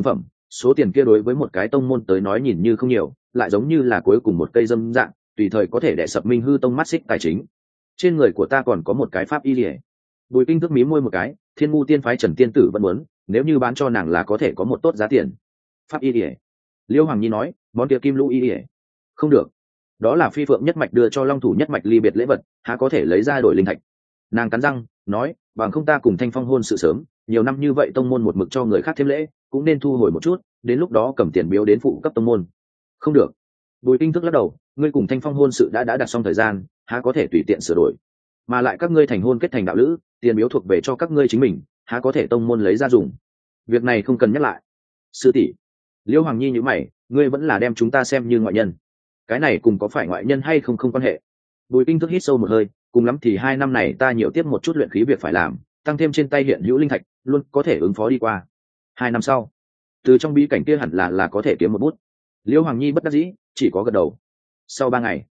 số tiền kia đối với một cái tông môn tới nói nhìn như không nhiều, lại giống như là cuối cùng một cây dâm dạng, tùy thời có thể đè sập Minh Hư tông mắt xích tài chính. Trên người của ta còn có một cái pháp y liễu. Bùi Kinh Thức mí môi một cái, Thiên Ngu tiên phái Trần tiên tử vẫn muốn, nếu như bán cho nàng là có thể có một tốt giá tiền. Pháp y liễu. Liêu Hoàng Nhi nói, món kia kim lũ y liễu. Không được, đó là phi phượng nhất mạch đưa cho long thủ nhất mạch ly biệt lễ vật, há có thể lấy ra đổi linh thạch. Nàng cắn răng nói, bằng không ta cùng Thanh Phong hôn sự sớm, nhiều năm như vậy tông môn một mực cho người khác thêm lễ, cũng nên thu hồi một chút, đến lúc đó cầm tiền biếu đến phụ cấp tông môn. Không được. Bùi Kinh Thức lắc đầu, ngươi cùng Thanh Phong hôn sự đã đặt xong thời gian, há có thể tùy tiện sửa đổi, mà lại các ngươi thành hôn kết thành đạo lữ, tiền biếu thuộc về cho các ngươi chính mình, há có thể tông môn lấy ra dùng. Việc này không cần nhắc lại. Sư tỷ. Liễu Hoàng Nhi nhíu mày, ngươi vẫn là đem chúng ta xem như ngoại nhân. Cái này cùng có phải ngoại nhân hay không không quan hệ. Bùi Kinh Thức hít sâu một hơi, cùng lắm thì 2 năm này ta nhiều tiếp một chút luyện khí việc phải làm, tăng thêm trên tay hiện hữu linh thạch, luôn có thể ứng phó đi qua. 2 năm sau, từ trong bí cảnh kia hẳn là có thể kiếm một bút. Liễu Hoàng Nhi bất đắc dĩ, chỉ có gật đầu. Sau 3 ngày,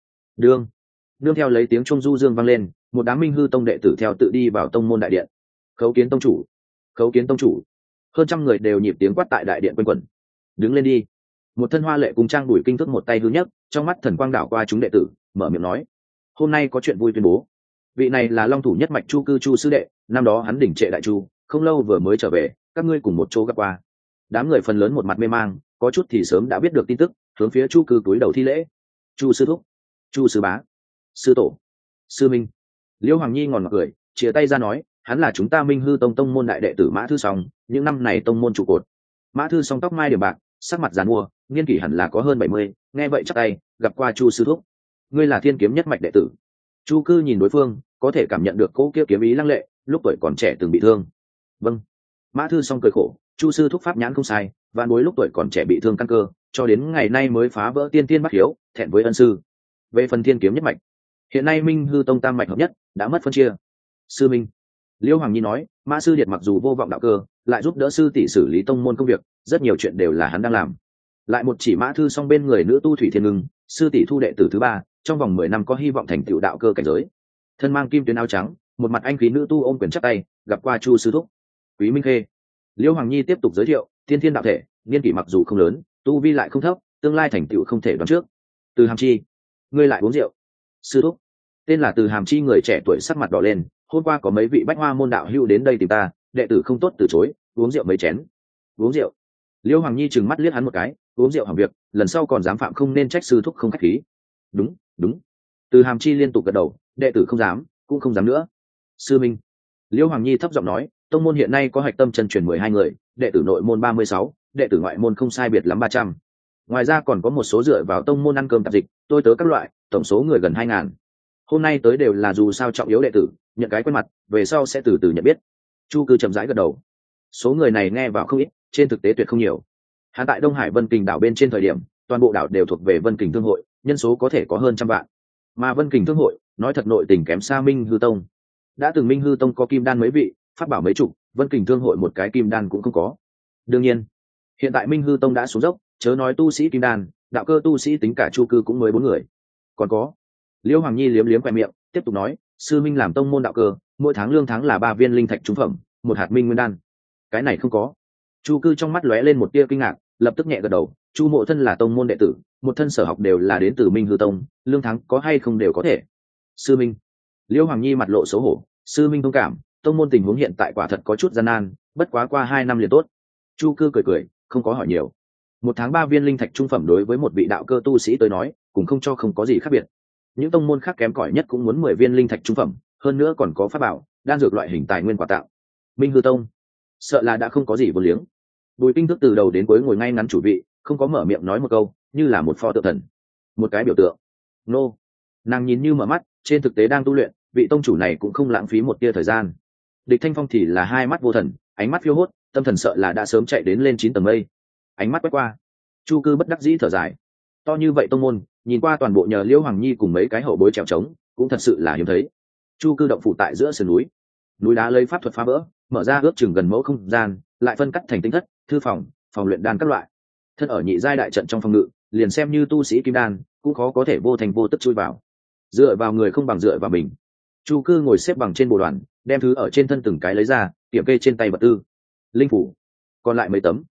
nương theo lấy tiếng chuông du dương vang lên, một đám Minh Hư tông đệ tử theo tự đi vào tông môn đại điện. Khấu kiến tông chủ, khấu kiến tông chủ. Hơn trăm người đều nhịp tiếng quát tại đại điện quanh quẩn. Đứng lên đi. Một thân hoa lệ cùng trang Bùi Kinh Thức một tay hư nhất, trong mắt thần quang đảo qua chúng đệ tử, mở miệng nói, hôm nay có chuyện vui tuyên bố. Vị này là long thủ nhất mạch Chu Cư Chu sư đệ, năm đó hắn đỉnh trệ đại chu, không lâu vừa mới trở về, các ngươi cùng một chỗ gặp qua. Đám người phần lớn một mặt mê mang, có chút thì sớm đã biết được tin tức, hướng phía Chu Cư túi đầu thi lễ. Chu sư thúc, Chu sư bá, sư tổ, sư minh. Liễu Hoàng Nhi ngòn ngọt cười, chia tay ra nói, hắn là chúng ta Minh Hư tông tông môn đại đệ tử Mã Thư Song, những năm này tông môn trụ cột. Mã Thư Song tóc mai điểm bạc, sắc mặt giàn mua, niên kỷ hẳn là có hơn 70, nghe vậy chắp tay, gặp qua Chu sư thúc. Ngươi là Thiên Kiếm nhất mạch đệ tử. Chu Cư nhìn đối phương, có thể cảm nhận được cỗ kia kiếm ý lăng lệ, lúc tuổi còn trẻ từng bị thương. Vâng. Mã Thư Song cười khổ, Chu sư thúc pháp nhãn không sai, vạn bối lúc tuổi còn trẻ bị thương căn cơ, cho đến ngày nay mới phá vỡ tiên tiên bắt hiếu, thẹn với ân sư. Về phần Thiên Kiếm nhất mạch, hiện nay Minh Hư tông tam mạch hợp nhất, đã mất phân chia. Sư minh. Liễu Hoàng Nhi nói, Mã sư điệt mặc dù vô vọng đạo cơ, lại giúp đỡ sư tỷ xử lý tông môn công việc, rất nhiều chuyện đều là hắn đang làm. Lại một chỉ Mã Thư Song bên người nữ tu Thủy Thiên Ngưng, sư tỷ thu đệ tử thứ 3, trong vòng 10 năm có hy vọng thành tựu đạo cơ cảnh giới. Thân mang kim tuyến áo trắng, một mặt anh khí nữ tu ôm quyền chắp tay, gặp qua Chu sư thúc. Quý Minh Khê. Liễu Hoàng Nhi tiếp tục giới thiệu, tiên thiên đạo thể, niên kỷ mặc dù không lớn, tu vi lại không thấp, tương lai thành tựu không thể đoán trước. Từ Hàm Chi, ngươi lại uống rượu. Sư thúc. Tên là Từ Hàm Chi người trẻ tuổi sắc mặt đỏ lên, hôm qua có mấy vị bách hoa môn đạo hữu đến đây tìm ta, đệ tử không tốt từ chối, uống rượu mấy chén. Uống rượu. Liễu Hoàng Nhi trừng mắt liếc hắn một cái, uống rượu hỏng việc, lần sau còn dám phạm không nên trách sư thúc không khách khí. Đúng, đúng. Từ Hàm Chi liên tục gật đầu, đệ tử không dám, cũng không dám nữa. Sư minh. Liễu Hoàng Nhi thấp giọng nói, tông môn hiện nay có hạch tâm chân truyền 12 người, đệ tử nội môn 36, đệ tử ngoại môn không sai biệt lắm 300. Ngoài ra còn có một số dựa vào tông môn ăn cơm tạp dịch, tôi tớ các loại, tổng số người gần 2000. Hôm nay tới đều là dù sao trọng yếu đệ tử, nhận cái quen mặt, về sau sẽ từ từ nhận biết. Chu Cư chậm rãi gật đầu. Số người này nghe vào không ít, trên thực tế tuyệt không nhiều. Hắn tại Đông Hải Vân Kình đảo bên trên thời điểm, toàn bộ đảo đều thuộc về Vân Kình thương hội, nhân số có thể có hơn 100 vạn. Mà Vân Kình thương hội, nói thật nội tình kém xa Minh Hư tông. Đã từng Minh Hư tông có kim đan mấy vị, pháp bảo mấy chục, Vân Kình thương hội một cái kim đan cũng không có. Đương nhiên, hiện tại Minh Hư tông đã xuống dốc, chớ nói tu sĩ kim đan, đạo cơ tu sĩ tính cả Chu Cư cũng mới 4 người. Còn có. Liễu Hoàng Nhi liếm liếm quẹt miệng, tiếp tục nói, sư minh làm tông môn đạo cơ, mỗi tháng lương tháng là 3 viên linh thạch trung phẩm, 1 hạt minh nguyên đan. Cái này không có. Chu Cư trong mắt lóe lên một tia kinh ngạc, lập tức nhẹ gật đầu, Chu Mộ thân là tông môn đệ tử, một thân sở học đều là đến từ Minh Hư tông, lương tháng có hay không đều có thể. Sư minh. Liễu Hoàng Nhi mặt lộ xấu hổ, sư minh thông cảm, tông môn tình huống hiện tại quả thật có chút gian nan, bất quá qua 2 năm liền tốt. Chu Cư cười cười, không có hỏi nhiều. 1 tháng 3 viên linh thạch trung phẩm đối với một vị đạo cơ tu sĩ tới nói, cũng không cho không có gì khác biệt. Những tông môn khác kém cỏi nhất cũng muốn 10 viên linh thạch trung phẩm, hơn nữa còn có pháp bảo, đan dược loại hình tài nguyên quà tặng. Minh Hư tông, sợ là đã không có gì vô liếng. Bùi Kinh Thức từ đầu đến cuối ngồi ngay ngắn chủ vị, không có mở miệng nói một câu, như là một pho tượng thần, một cái biểu tượng. Nô, nàng nhìn như mở mắt, trên thực tế đang tu luyện, vị tông chủ này cũng không lãng phí một tia thời gian. Địch Thanh Phong thì là 2 mắt vô thần, ánh mắt phiêu hốt, tâm thần sợ là đã sớm chạy đến lên 9 tầng mây. Ánh mắt quét qua, Chu Cư bất đắc dĩ thở dài. To như vậy tông môn, nhìn qua toàn bộ nhờ Liễu Hoàng Nhi cùng mấy cái hậu bối trèo trống, cũng thật sự là hiếm thấy. Chu Cư động phủ tại giữa sườn núi, núi đá lấy pháp thuật phá vỡ, mở ra ước chừng gần mẫu không gian, lại phân cắt thành tinh thất, thư phòng, phòng luyện đan các loại. Thân ở nhị giai đại trận trong phòng ngự, liền xem như tu sĩ kim đan, cũng khó có thể vô thành vô tức chui vào. Dựa vào người không bằng dựa vào mình. Chu Cư ngồi xếp bằng trên bồ đoàn, đem thứ ở trên thân từng cái lấy ra, kiểm kê trên tay vật tư. Linh phủ, còn lại mấy tấm.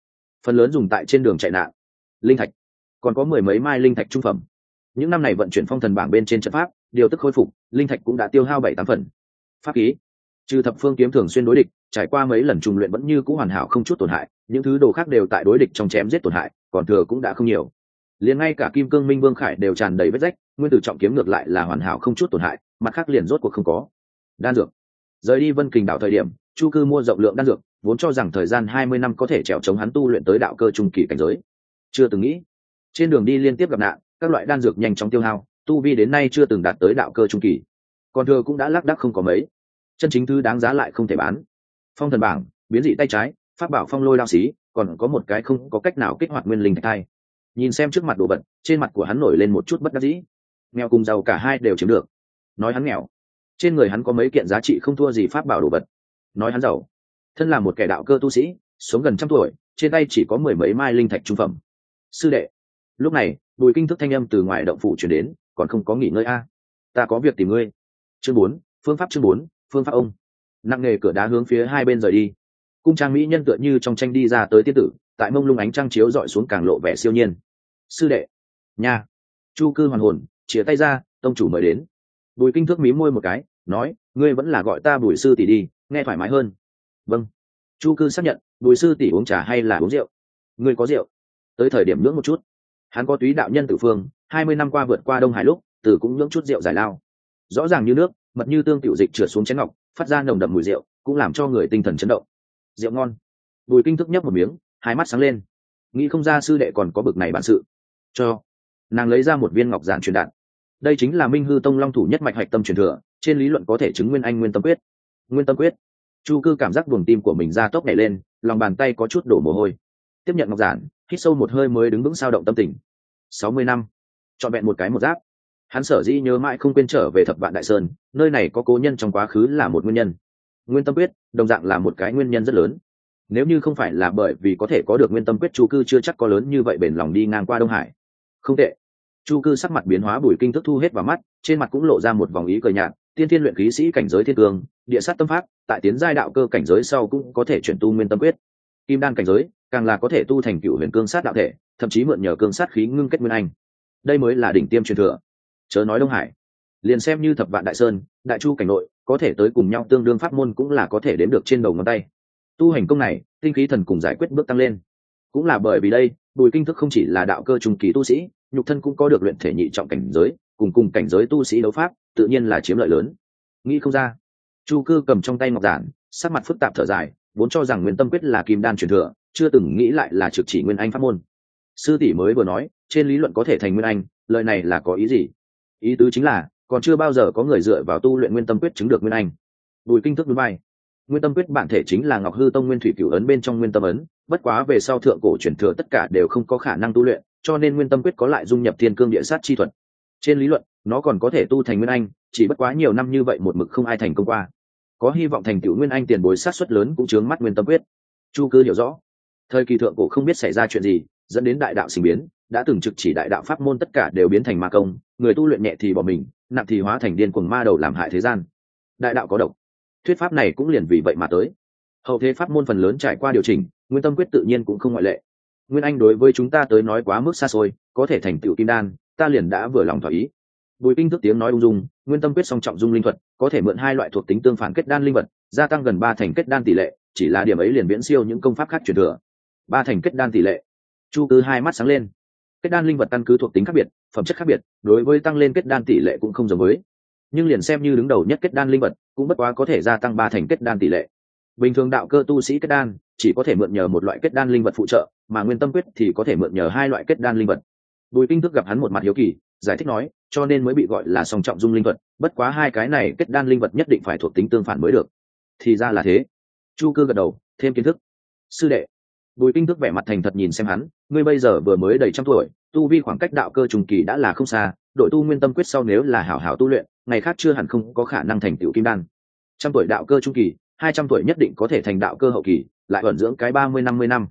phần lớn dùng tại trên đường chạy nạn. Linh thạch còn có mười mấy mai linh thạch trung phẩm. Những năm này vận chuyển phong thần bảng bên trên trận pháp điều tức khôi phục, linh thạch cũng đã tiêu hao 7-8 phần. Pháp khí trừ thập phương kiếm thường xuyên đối địch, trải qua mấy lần trùng luyện vẫn như cũ hoàn hảo không chút tổn hại, những thứ đồ khác đều tại đối địch trong chém giết tổn hại, còn thừa cũng đã không nhiều. Liền ngay cả kim cương minh vương khải đều tràn đầy vết rách, nguyên tử trọng kiếm ngược lại là hoàn hảo không chút tổn hại, mặt khác liền rốt cuộc không có. Đan dược rời đi Vân Kình đảo thời điểm, Chu Cư mua rộng lượng đan dược, vốn cho rằng thời gian 20 năm có thể trèo chống hắn tu luyện tới đạo cơ trung kỳ cảnh giới, chưa từng nghĩ trên đường đi liên tiếp gặp nạn, các loại đan dược nhanh chóng tiêu hao, tu vi đến nay chưa từng đạt tới đạo cơ trung kỳ, còn thừa cũng đã lác đác không có mấy. Chân chính thứ đáng giá lại không thể bán. Phong thần bảng, biến dị tay trái, pháp bảo phong lôi đao xí, còn có một cái không có cách nào kích hoạt nguyên linh thạch thai. Nhìn xem trước mặt đồ vật, trên mặt của hắn nổi lên một chút bất đắc dĩ. Nghèo cùng giàu cả hai đều chiếm được. Nói hắn nghèo, trên người hắn có mấy kiện giá trị không thua gì pháp bảo đồ vật. Nói hắn giàu, thân là một kẻ đạo cơ tu sĩ, sống gần 100 tuổi, trên tay chỉ có mười mấy mai linh thạch trung phẩm. Sư đệ. Lúc này, Bùi Kinh Thức thanh âm từ ngoài động phủ truyền đến, còn không có nghỉ ngơi a? Ta có việc tìm ngươi. Chương 4, phương pháp chương 4, phương pháp ông. Nặng nề cửa đá hướng phía hai bên rời đi. Cung trang mỹ nhân tựa như trong tranh đi ra tới tiên tử, tại mông lung ánh trăng chiếu dọi xuống càng lộ vẻ siêu nhiên. Sư đệ. Nha. Chu Cư hoàn hồn, chìa tay ra, tông chủ mời đến. Bùi Kinh Thức mí môi một cái, nói, ngươi vẫn là gọi ta Bùi sư tỷ đi, nghe thoải mái hơn. Vâng. Chu Cư xác nhận, Bùi sư tỷ uống trà hay là uống rượu? Ngươi có rượu. Tới thời điểm nhưỡng một chút. Hắn có túy đạo nhân tử phương, 20 năm qua vượt qua Đông Hải lúc, từ cũng nhưỡng chút rượu giải lao. Rõ ràng như nước, mật như tương tiểu dịch trượt xuống chén ngọc, phát ra nồng đậm mùi rượu, cũng làm cho người tinh thần chấn động. Rượu ngon. Bùi Kinh Thức nhấp một miếng, hai mắt sáng lên. Nghĩ không ra sư đệ còn có bực này bản sự. Cho. Nàng lấy ra một viên ngọc giản truyền đạt. Đây chính là Minh Hư Tông Long thủ nhất mạch hạch tâm truyền thừa, trên lý luận có thể chứng nguyên anh nguyên tâm quyết. Nguyên tâm quyết. Chu Cư cảm giác buồng tim của mình ra tốc nhảy lên, lòng bàn tay có chút đổ mồ hôi. Tiếp nhận ngọc giản, hít sâu một hơi mới đứng vững sao động tâm tình. 60 năm, trọn vẹn một cái một giáp. Hắn sở dĩ nhớ mãi không quên trở về Thập Vạn Đại Sơn, nơi này có cố nhân trong quá khứ là một nguyên nhân. Nguyên tâm quyết đồng dạng là một cái nguyên nhân rất lớn. Nếu như không phải là bởi vì có thể có được nguyên tâm quyết, Chu Cư chưa chắc có lớn như vậy bền lòng đi ngang qua Đông Hải. Không tệ. Chu Cư sắc mặt biến hóa, Bùi Kinh Thức thu hết vào mắt, trên mặt cũng lộ ra một vòng ý cười nhạt. Tiên thiên luyện khí sĩ cảnh giới thiên cương, địa sát tâm pháp, tại tiến giai đạo cơ cảnh giới sau cũng có thể chuyển tu nguyên tâm quyết. Kim đan cảnh giới càng là có thể tu thành cựu huyền cương sát đạo thể, thậm chí mượn nhờ cương sát khí ngưng kết nguyên anh. Đây mới là đỉnh tiêm truyền thừa. Chớ nói Đông Hải, liền xem như Thập Vạn Đại Sơn, Đại Chu cảnh nội, có thể tới cùng nhau tương đương pháp môn cũng là có thể đếm được trên đầu ngón tay. Tu hành công này, tinh khí thần cùng giải quyết bước tăng lên. Cũng là bởi vì đây, Bùi Kinh Thức không chỉ là đạo cơ trung kỳ tu sĩ, nhục thân cũng có được luyện thể nhị trọng cảnh giới, cùng cảnh giới tu sĩ đấu pháp, tự nhiên là chiếm lợi lớn. Nghĩ không ra. Chu Cư cầm trong tay ngọc giản, sắc mặt phức tạp thở dài, vốn cho rằng nguyên tâm quyết là kim đan truyền thừa, chưa từng nghĩ lại là trực chỉ nguyên anh pháp môn. Sư tỷ mới vừa nói, trên lý luận có thể thành nguyên anh, lời này là có ý gì? Ý tứ chính là, còn chưa bao giờ có người dựa vào tu luyện nguyên tâm quyết chứng được nguyên anh. Bùi Kinh Thức núi bay. Nguyên tâm quyết bản thể chính là Ngọc Hư Tông Nguyên Thủy Cửu ấn bên trong nguyên tâm ấn, bất quá về sau thượng cổ truyền thừa tất cả đều không có khả năng tu luyện, cho nên nguyên tâm quyết có lại dung nhập thiên cương địa sát chi thuật. Trên lý luận, nó còn có thể tu thành nguyên anh, chỉ bất quá nhiều năm như vậy một mực không ai thành công qua. Có hy vọng thành tựu nguyên anh tiền bối sát suất lớn cũng chướng mắt nguyên tâm quyết. Chu Cư hiểu rõ, thời kỳ thượng cổ không biết xảy ra chuyện gì, dẫn đến đại đạo sinh biến, đã từng trực chỉ đại đạo pháp môn tất cả đều biến thành ma công, người tu luyện nhẹ thì bỏ mình, nặng thì hóa thành điên cuồng ma đầu làm hại thế gian. Đại đạo có độc, thuyết pháp này cũng liền vì vậy mà tới. Hậu thế pháp môn phần lớn trải qua điều chỉnh, nguyên tâm quyết tự nhiên cũng không ngoại lệ. Nguyên anh đối với chúng ta tới nói quá mức xa xôi, có thể thành tựu kim đan, ta liền đã vừa lòng thỏa ý. Bùi Kinh Thức tiếng nói ung dung, nguyên tâm quyết song trọng dung linh thuật, có thể mượn hai loại thuộc tính tương phản kết đan linh vật, gia tăng gần 3 thành kết đan tỷ lệ, chỉ là điểm ấy liền viễn siêu những công pháp khác truyền thừa. 3 thành kết đan tỷ lệ. Chu Cư hai mắt sáng lên. Kết đan linh vật căn cứ thuộc tính khác biệt, phẩm chất khác biệt, đối với tăng lên kết đan tỷ lệ cũng không giống với. Nhưng liền xem như đứng đầu nhất kết đan linh vật, cũng bất quá có thể gia tăng 3 thành kết đan tỷ lệ. Bình thường đạo cơ tu sĩ kết đan chỉ có thể mượn nhờ một loại kết đan linh vật phụ trợ, mà nguyên tâm quyết thì có thể mượn nhờ hai loại kết đan linh vật. Bùi Kinh Thức gặp hắn một mặt hiếu kỳ, giải thích nói, cho nên mới bị gọi là song trọng dung linh thuật, bất quá hai cái này kết đan linh vật nhất định phải thuộc tính tương phản mới được. Thì ra là thế. Chu Cư gật đầu, thêm kiến thức. Sư đệ. Bùi Kinh Thức vẻ mặt thành thật nhìn xem hắn, ngươi bây giờ vừa mới đầy 100 tuổi, tu vi khoảng cách đạo cơ trung kỳ đã là không xa, đội tu nguyên tâm quyết sau nếu là hảo hảo tu luyện, ngày khác chưa hẳn không có khả năng thành tựu kim đan. 100 tuổi đạo cơ trung kỳ, 200 tuổi nhất định có thể thành đạo cơ hậu kỳ, lại ẩn dưỡng cái 30-50 năm.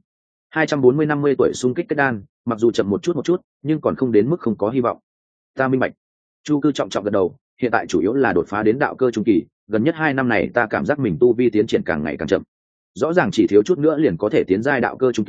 240-50 tuổi xung kích kết đan, mặc dù chậm một chút, nhưng còn không đến mức không có hy vọng. Ta minh bạch. Chu Cư trọng trọng gật đầu, hiện tại chủ yếu là đột phá đến đạo cơ trung kỳ, gần nhất 2 năm này ta cảm giác mình tu vi tiến triển càng ngày càng chậm. Rõ ràng chỉ thiếu chút nữa liền có thể tiến giai đạo cơ trung kỳ,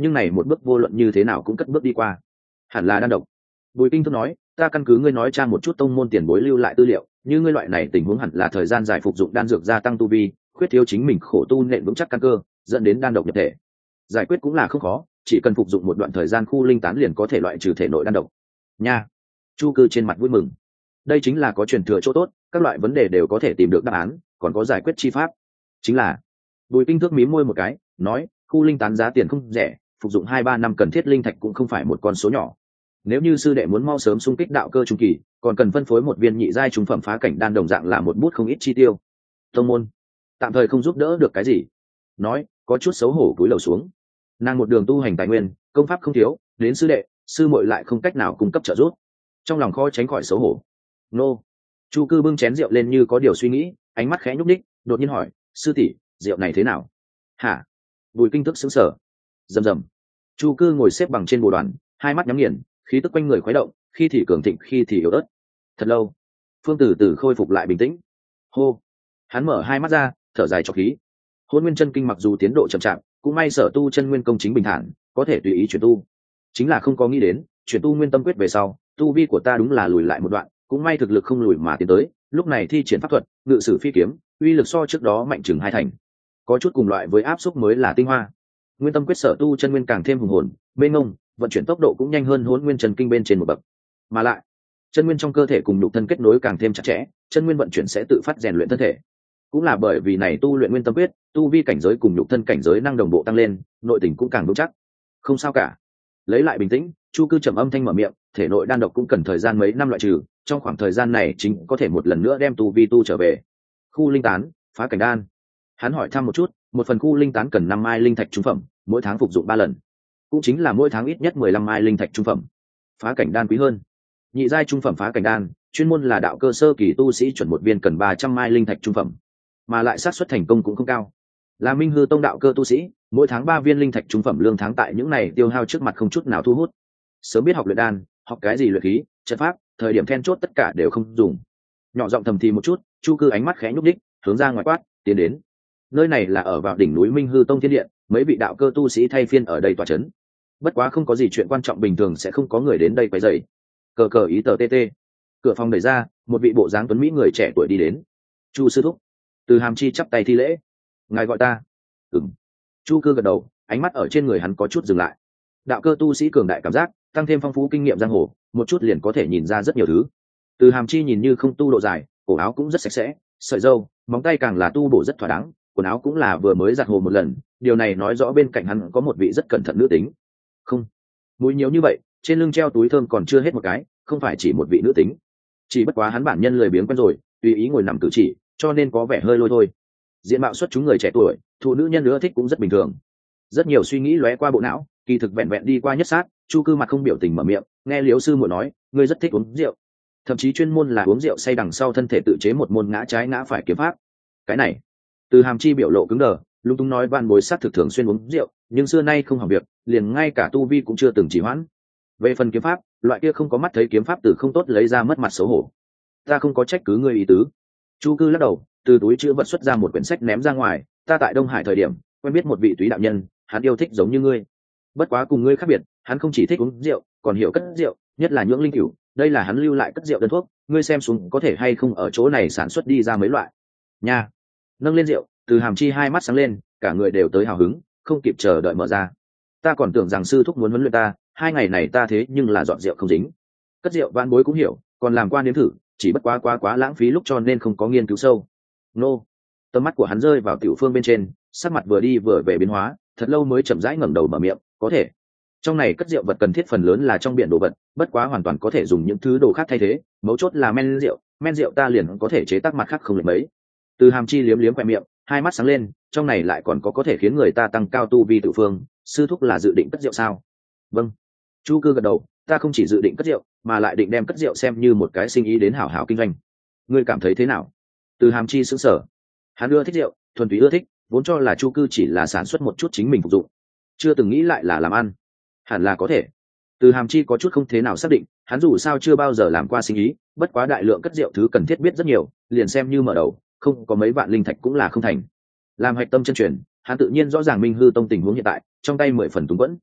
nhưng này một bước vô luận như thế nào cũng cất bước đi qua. Hẳn là đan độc. Bùi Kinh Thức nói, ta căn cứ ngươi nói tra một chút tông môn tiền bối lưu lại tư liệu, như ngươi loại này tình huống hẳn là thời gian dài phục dụng đan dược gia tăng tu vi, khuyết thiếu chính mình khổ tu nện vững chắc căn cơ, dẫn đến đan độc nhập thể. Giải quyết cũng là không khó, chỉ cần phục dụng một đoạn thời gian khu linh tán liền có thể loại trừ thể nội đan độc. Nha. Chu Cư trên mặt vui mừng. Đây chính là có truyền thừa chỗ tốt, các loại vấn đề đều có thể tìm được đáp án, còn có giải quyết chi pháp. Chính là Bùi Kinh Thước mím môi một cái, nói, khu linh tán giá tiền không rẻ, phục dụng 2-3 năm cần thiết linh thạch cũng không phải một con số nhỏ. Nếu như sư đệ muốn mau sớm xung kích đạo cơ trung kỳ, còn cần phân phối một viên nhị giai trung phẩm phá cảnh đan đồng dạng là một bút không ít chi tiêu. Tông môn tạm thời không giúp đỡ được cái gì. Nói, có chút xấu hổ cúi đầu xuống. Nàng một đường tu hành tài nguyên, công pháp không thiếu, đến sư đệ, sư muội lại không cách nào cung cấp trợ giúp. Trong lòng khó tránh khỏi xấu hổ. Nô. Chu Cư bưng chén rượu lên như có điều suy nghĩ, ánh mắt khẽ nhúc nhích, đột nhiên hỏi, sư tỷ, rượu này thế nào? Hả? Bùi Kinh Thức sững sờ. Rầm rầm. Chu Cư ngồi xếp bằng trên bồ đoàn, hai mắt nhắm nghiền, khí tức quanh người khuấy động, khi thì cường thịnh khi thì yếu ớt. Thật lâu, Phương từ từ khôi phục lại bình tĩnh. Hô. Hắn mở hai mắt ra, thở dài cho khí. Hôn Nguyên Chân Kinh mặc dù tiến độ chậm chạp, cũng may sở tu chân nguyên công chính bình thản, có thể tùy ý chuyển tu. Chính là không có nghĩ đến, chuyển tu Nguyên Tâm Quyết về sau, tu vi của ta đúng là lùi lại một đoạn, cũng may thực lực không lùi mà tiến tới, lúc này thi triển pháp thuật, ngự sử phi kiếm, uy lực so trước đó mạnh chừng 2 thành. Có chút cùng loại với áp xúc mới là tinh hoa. Nguyên Tâm Quyết sở tu chân nguyên càng thêm hùng hồn, mênh mông, vận chuyển tốc độ cũng nhanh hơn Hỗn Nguyên Chân Kinh bên trên một bậc. Mà lại, chân nguyên trong cơ thể cùng nhục thân kết nối càng thêm chặt chẽ, chân nguyên vận chuyển sẽ tự phát rèn luyện thân thể. Cũng là bởi vì này tu luyện Nguyên Tâm Quyết, tu vi cảnh giới cùng nhục thân cảnh giới năng đồng bộ tăng lên, nội tình cũng càng vững chắc. Không sao cả. Lấy lại bình tĩnh, Chu Cư trầm âm thanh mở miệng, thể nội đan độc cũng cần thời gian mấy năm loại trừ, trong khoảng thời gian này chính có thể một lần nữa đem tu vi tu trở về. Khu linh tán, phá cảnh đan. Hắn hỏi thăm một chút, một phần khu linh tán cần 5 mai linh thạch trung phẩm, mỗi tháng phục dụng 3 lần. Cũng chính là mỗi tháng ít nhất 15 mai linh thạch trung phẩm. Phá cảnh đan quý hơn. Nhị giai trung phẩm phá cảnh đan, chuyên môn là đạo cơ sơ kỳ tu sĩ chuẩn một viên cần 300 mai linh thạch trung phẩm, mà lại xác suất thành công cũng không cao. Là Minh Hư Tông đạo cơ tu sĩ, mỗi tháng 3 viên linh thạch trung phẩm lương tháng tại những này tiêu hao trước mặt không chút nào thu hút. Sớm biết học luyện đan, học cái gì luyện khí, trận pháp, thời điểm then chốt tất cả đều không dùng. Nhỏ giọng thầm thì một chút, Chu Cư ánh mắt khẽ nhúc đích, hướng ra ngoài quát, tiến đến. Nơi này là ở vào đỉnh núi Minh Hư Tông Thiên Điện, mấy vị đạo cơ tu sĩ thay phiên ở đây tọa chấn. Bất quá không có gì chuyện quan trọng, bình thường sẽ không có người đến đây quấy rầy. Cờ cờ ý tờ tê. Cửa phòng đẩy ra, một vị bộ dáng tuấn mỹ người trẻ tuổi đi đến. Chu sư thúc. Từ Hàm Chi chắp tay thi lễ. Ngài gọi ta? Ừm. Chu Cư gật đầu, ánh mắt ở trên người hắn có chút dừng lại. Đạo cơ tu sĩ cường đại cảm giác, tăng thêm phong phú kinh nghiệm giang hồ, một chút liền có thể nhìn ra rất nhiều thứ. Từ Hàm Chi nhìn như không tu độ dài, cổ áo cũng rất sạch sẽ, sợi râu, móng tay càng là tu bổ rất thỏa đáng, quần áo cũng là vừa mới giặt hồ một lần, điều này nói rõ bên cạnh hắn có một vị rất cẩn thận nữ tính. Không, mũi nhiều như vậy, trên lưng treo túi thơm còn chưa hết một cái, không phải chỉ một vị nữ tính. Chỉ bất quá hắn bản nhân lười biếng quen rồi, tùy ý ngồi nằm cử chỉ, cho nên có vẻ hơi lôi thôi. Diện mạo xuất chúng người trẻ tuổi, phụ nữ nhân nữa thích cũng rất bình thường. Rất nhiều suy nghĩ lóe qua bộ não, kỳ thực vẹn vẹn đi qua nhất sát. Chu Cư mặt không biểu tình mở miệng, nghe Liễu sư muội nói, ngươi rất thích uống rượu, thậm chí chuyên môn là uống rượu say đằng sau thân thể tự chế một môn ngã trái ngã phải kiếm pháp. Cái này, Từ Hàm Chi biểu lộ cứng đờ, lung tung nói van bối sát thực thường xuyên uống rượu, nhưng xưa nay không hỏng việc, liền ngay cả tu vi cũng chưa từng trì hoãn. Về phần kiếm pháp, loại kia không có mắt thấy kiếm pháp từ không tốt lấy ra mất mặt xấu hổ. Ta không có trách cứ ngươi ý tứ. Chu Cư lắc đầu, từ túi chữ vật xuất ra một quyển sách ném ra ngoài, ta tại Đông Hải thời điểm quen biết một vị túy đạo nhân, hắn yêu thích giống như ngươi, bất quá cùng ngươi khác biệt, hắn không chỉ thích uống rượu, còn hiểu cất rượu, nhất là nhưỡng linh cửu, đây là hắn lưu lại cất rượu đơn thuốc, ngươi xem xuống có thể hay không ở chỗ này sản xuất đi ra mấy loại. Nha. Nâng lên rượu, Từ Hàm Chi hai mắt sáng lên, cả người đều tới hào hứng, không kịp chờ đợi mở ra. Ta còn tưởng rằng sư thúc muốn huấn luyện ta, 2 ngày này ta thế nhưng là dọn rượu không dính. Cất rượu vãn bối cũng hiểu, còn làm qua nếm thử, chỉ bất quá lãng phí lúc cho nên không có nghiên cứu sâu. Nô. Tầm mắt của hắn rơi vào tiểu phương bên trên, sắc mặt vừa đi vừa về biến hóa, thật lâu mới chậm rãi ngẩng đầu mở miệng, có thể. Trong này cất rượu vật cần thiết phần lớn là trong biển đồ vật, bất quá hoàn toàn có thể dùng những thứ đồ khác thay thế, mấu chốt là men rượu ta liền có thể chế tác mặt khác không lệch mấy. Từ Hàm Chi liếm liếm khóe miệng, hai mắt sáng lên, trong này lại còn có thể khiến người ta tăng cao tu vi tự phương, sư thúc là dự định cất rượu sao? Vâng. Chu Cư gật đầu, ta không chỉ dự định cất rượu, mà lại định đem cất rượu xem như một cái sinh ý đến hảo hảo kinh doanh. Ngươi cảm thấy thế nào? Từ Hàm Chi sững sờ. Hắn ưa thích rượu, thuần túy ưa thích, vốn cho là Chu Cư chỉ là sản xuất một chút chính mình phục dụng, chưa từng nghĩ lại là làm ăn. Hẳn là có thể. Từ Hàm Chi có chút không thế nào xác định, hắn dù sao chưa bao giờ làm qua sinh ý, bất quá đại lượng cất rượu thứ cần thiết biết rất nhiều, liền xem như mở đầu, không có mấy vạn linh thạch cũng là không thành. Làm hạch tâm chân truyền, hắn tự nhiên rõ ràng Minh Hư Tông tình huống hiện tại, trong tay 10 phần túng quẫn,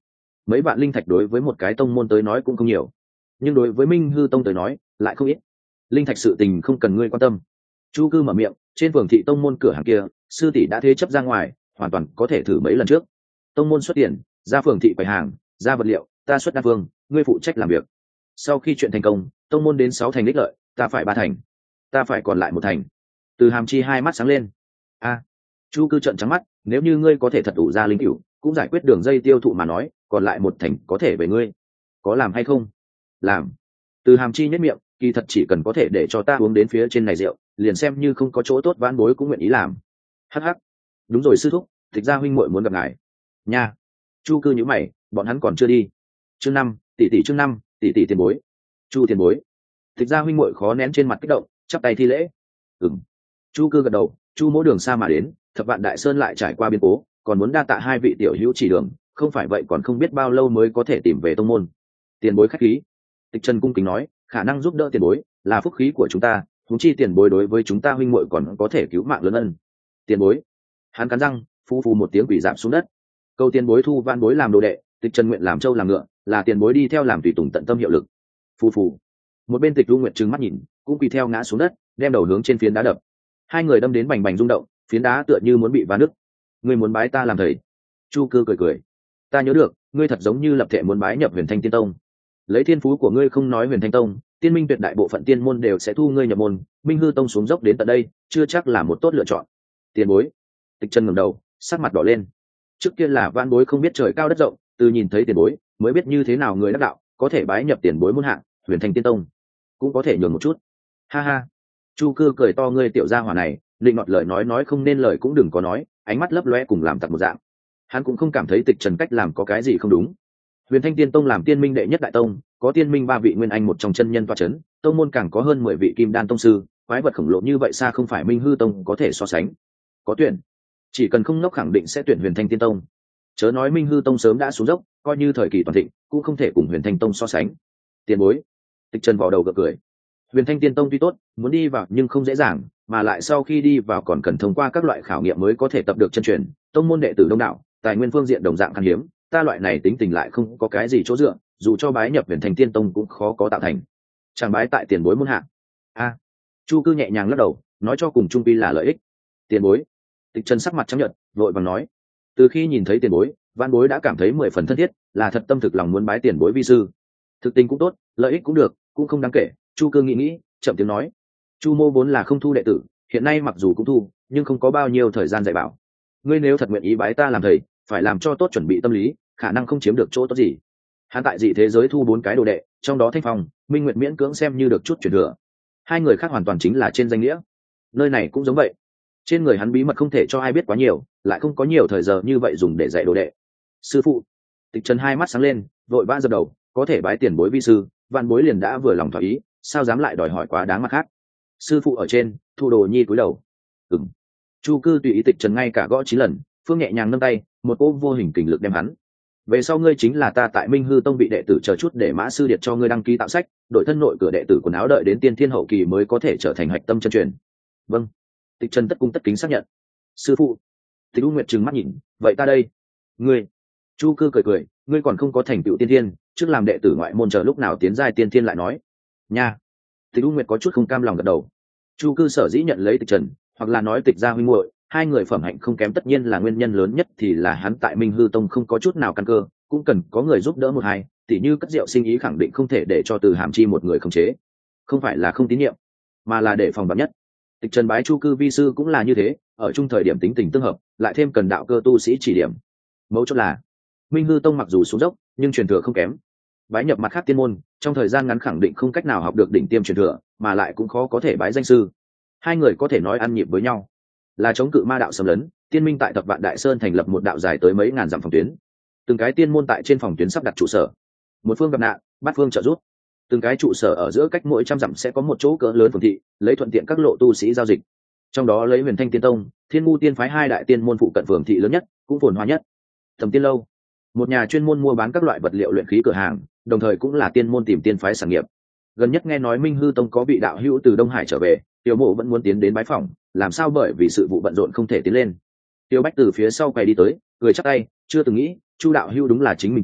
mấy vạn linh thạch đối với một cái tông môn tới nói cũng không nhiều, nhưng đối với Minh Hư Tông tới nói lại không ít. Linh thạch sự tình không cần ngươi quan tâm. Chu Cư mở miệng, trên phường thị tông môn cửa hàng kia sư tỷ đã thế chấp ra ngoài, hoàn toàn có thể thử mấy lần trước. Tông môn xuất tiền, ra phường thị quầy hàng, ra vật liệu, ta xuất đan phương, ngươi phụ trách làm việc. Sau khi chuyện thành công, tông môn đến 6 thành đích lợi, ta phải 3 thành, ta phải còn lại 1 thành. Từ Hàm Chi hai mắt sáng lên. A, Chu Cư trợn trắng mắt, nếu như ngươi có thể thật đủ ra linh cửu, cũng giải quyết đường dây tiêu thụ mà nói, còn lại 1 thành có thể về ngươi. Có làm hay không? Làm. Từ Hàm Chi nhếch miệng, kỳ thật chỉ cần có thể để cho ta uống đến phía trên này rượu, liền xem như không có chỗ tốt vãn bối cũng nguyện ý làm. Hắc hắc. Đúng rồi sư thúc, Tịch gia huynh muội muốn gặp ngài. Nha. Chu Cư nhíu mày, bọn hắn còn chưa đi. Chương 5, chương 5, tỷ tiền bối. Chu tiền bối. Tịch gia huynh muội khó nén trên mặt kích động, chắp tay thi lễ. Ừm. Chu Cư gật đầu, Chu Mỗ đường xa mà đến, Thập Vạn Đại Sơn lại trải qua biến cố, còn muốn đa tạ hai vị tiểu hữu chỉ đường, không phải vậy còn không biết bao lâu mới có thể tìm về tông môn. Tiền bối khách khí. Tịch Trần cung kính nói, khả năng giúp đỡ tiền bối là phúc khí của chúng ta, huống chi tiền bối đối với chúng ta huynh muội còn có thể cứu mạng lớn ân. Tiền bối. Hắn cắn răng, phù phù một tiếng quỷ giảm xuống đất. Câu tiền bối thu van bối làm đồ đệ, Tịch Trần nguyện làm trâu làm ngựa, là tiền bối đi theo làm tùy tùng tận tâm hiệu lực. Phù phù. Một bên Tịch Du Nguyệt trừng mắt nhìn, cũng quỳ theo ngã xuống đất, đem đầu hướng trên phiến đá đập. Hai người đâm đến bành bành rung động, phiến đá tựa như muốn bị vá nứt. Ngươi muốn bái ta làm thầy? Chu Cư cười cười. Ta nhớ được, ngươi thật giống như lập thể muốn bái nhập Huyền Thanh Tiên Tông. Lấy thiên phú của ngươi không nói Huyền Thanh Tông, Tiên Minh tuyệt đại bộ phận tiên môn đều sẽ thu ngươi nhập môn, Minh Hư Tông xuống dốc đến tận đây, chưa chắc là một tốt lựa chọn. Tiền bối. Tịch Chân ngẩng đầu, sắc mặt đỏ lên. Trước kia là van bối không biết trời cao đất rộng, từ nhìn thấy tiền bối, mới biết như thế nào người đắc đạo, có thể bái nhập tiền bối môn hạng, Huyền Thanh Tiên Tông, cũng có thể nhường một chút. Ha ha. Chu Cư cười to, ngươi tiểu gia hỏa này, định nọt lời nói không nên lời cũng đừng có nói, ánh mắt lấp loe cùng làm tặc một dạng. Hắn cũng không cảm thấy Tịch Trần cách làm có cái gì không đúng. Huyền Thanh Tiên Tông làm tiên minh đệ nhất đại tông, có tiên minh 3 vị nguyên anh một trong chân nhân tọa chấn, tông môn càng có hơn 10 vị kim đan tông sư, quái vật khổng lồ như vậy xa không phải Minh Hư Tông có thể so sánh. Có tuyển, chỉ cần không ngốc khẳng định sẽ tuyển Huyền Thanh Tiên Tông. Chớ nói Minh Hư Tông sớm đã xuống dốc, coi như thời kỳ toàn thịnh, cũng không thể cùng Huyền Thanh Tông so sánh. Tiền bối. Tịch Trần vào đầu gật cười. Huyền Thanh Tiên Tông tuy tốt, muốn đi vào nhưng không dễ dàng, mà lại sau khi đi vào còn cần thông qua các loại khảo nghiệm mới có thể tập được chân truyền, tông môn đệ tử đông đảo, tài nguyên phương diện đồng dạng khan hiếm, ta loại này tính tình lại không có cái gì chỗ dựa, dù cho bái nhập Huyền Thanh Tiên Tông cũng khó có tạo thành. Chẳng bái tại tiền bối môn hạ. A. Chu Cư nhẹ nhàng lắc đầu, nói cho cùng trung quy là lợi ích. Tiền bối. Tịch Trần sắc mặt trắng nhợt, vội vàng nói, từ khi nhìn thấy tiền bối, van bối đã cảm thấy 10 phần thân thiết, là thật tâm thực lòng muốn bái tiền bối vi sư. Thực tình cũng tốt, lợi ích cũng được, cũng không đáng kể. Chu Cư nghĩ, chậm tiếng nói, Chu Mô vốn là không thu đệ tử, hiện nay mặc dù cũng thu, nhưng không có bao nhiêu thời gian dạy bảo. Ngươi nếu thật nguyện ý bái ta làm thầy, phải làm cho tốt chuẩn bị tâm lý, khả năng không chiếm được chỗ tốt gì. Hắn tại dị thế giới thu 4 cái đồ đệ, trong đó Thanh Phong, Minh Nguyệt miễn cưỡng xem như được chút truyền thừa. 2 người khác hoàn toàn chính là trên danh nghĩa. Nơi này cũng giống vậy. Trên người hắn bí mật không thể cho ai biết quá nhiều, lại không có nhiều thời giờ như vậy dùng để dạy đồ đệ. Sư phụ. Tịch Trần hai mắt sáng lên, vội vã giơ đầu, có thể bái tiền bối vi sư, vạn bối liền đã vừa lòng thỏa ý, sao dám lại đòi hỏi quá đáng mặt khác. Sư phụ ở trên, Thu Đồ Nhi cúi đầu. Ừm. Chu Cư tùy ý Tịch Trần ngay cả gõ 9 lần, phương nhẹ nhàng nâng tay, một cỗ vô hình kình lực đem hắn. Về sau ngươi chính là ta tại Minh Hư Tông bị đệ tử chờ chút để Mã sư điệt cho ngươi đăng ký tạo sách, đội thân nội cửa đệ tử quần áo đợi đến tiên thiên hậu kỳ mới có thể trở thành hạch tâm chân truyền. Vâng. Tịch Trần tất cung tất kính xác nhận. Sư phụ. Tịch U Nguyệt trừng mắt nhìn, vậy ta đây. Ngươi. Chu Cư cười cười, ngươi còn không có thành tựu tiên thiên, trước làm đệ tử ngoại môn chờ lúc nào tiến giai tiên thiên lại nói. Nha. Tịch U Nguyệt có chút không cam lòng gật đầu. Chu Cư sở dĩ nhận lấy Tịch Trần, hoặc là nói Tịch gia huynh muội, 2 người phẩm hạnh không kém tất nhiên là nguyên nhân lớn nhất thì là hắn tại Minh Hư Tông không có chút nào căn cơ, cũng cần có người giúp đỡ một hai, tỉ như cất rượu sinh ý khẳng định không thể để cho Từ Hàm Chi một người khống chế. Không phải là không tín nhiệm, mà là để phòng vạn nhất. Tịch Trần bái Chu Cư vi sư cũng là như thế, ở chung thời điểm tính tình tương hợp, lại thêm cần đạo cơ tu sĩ chỉ điểm. Mấu chốt là Minh Hư Tông mặc dù xuống dốc, nhưng truyền thừa không kém. Bái nhập mặt khác tiên môn, trong thời gian ngắn khẳng định không cách nào học được đỉnh tiêm truyền thừa, mà lại cũng khó có thể bái danh sư. 2 người có thể nói ăn nhịp với nhau. Là chống cự ma đạo xâm lấn, Tiên Minh tại Thập Vạn Đại Sơn thành lập một đạo dài tới mấy ngàn dặm phòng tuyến. Từng cái tiên môn tại trên phòng tuyến sắp đặt trụ sở. Một phương gặp nạn, bát phương trợ giúp. Từng cái trụ sở ở giữa cách mỗi trăm dặm sẽ có một chỗ cỡ lớn phường thị, lấy thuận tiện các lộ tu sĩ giao dịch. Trong đó lấy Huyền Thanh Tiên Tông, Thiên Ngu Tiên phái 2 đại tiên môn phụ cận phường thị lớn nhất, cũng phồn hoa nhất. Thẩm Tiên lâu, một nhà chuyên môn mua bán các loại vật liệu luyện khí cửa hàng, đồng thời cũng là tiên môn tìm tiên phái sản nghiệp. Gần nhất nghe nói Minh Hư Tông có vị đạo hữu từ Đông Hải trở về, Tiểu Mộ vẫn muốn tiến đến bái phỏng, làm sao bởi vì sự vụ bận rộn không thể tiến lên. Tiêu Bách từ phía sau quay đi tới, cười chắp tay, chưa từng nghĩ Chu đạo hữu đúng là chính mình tới,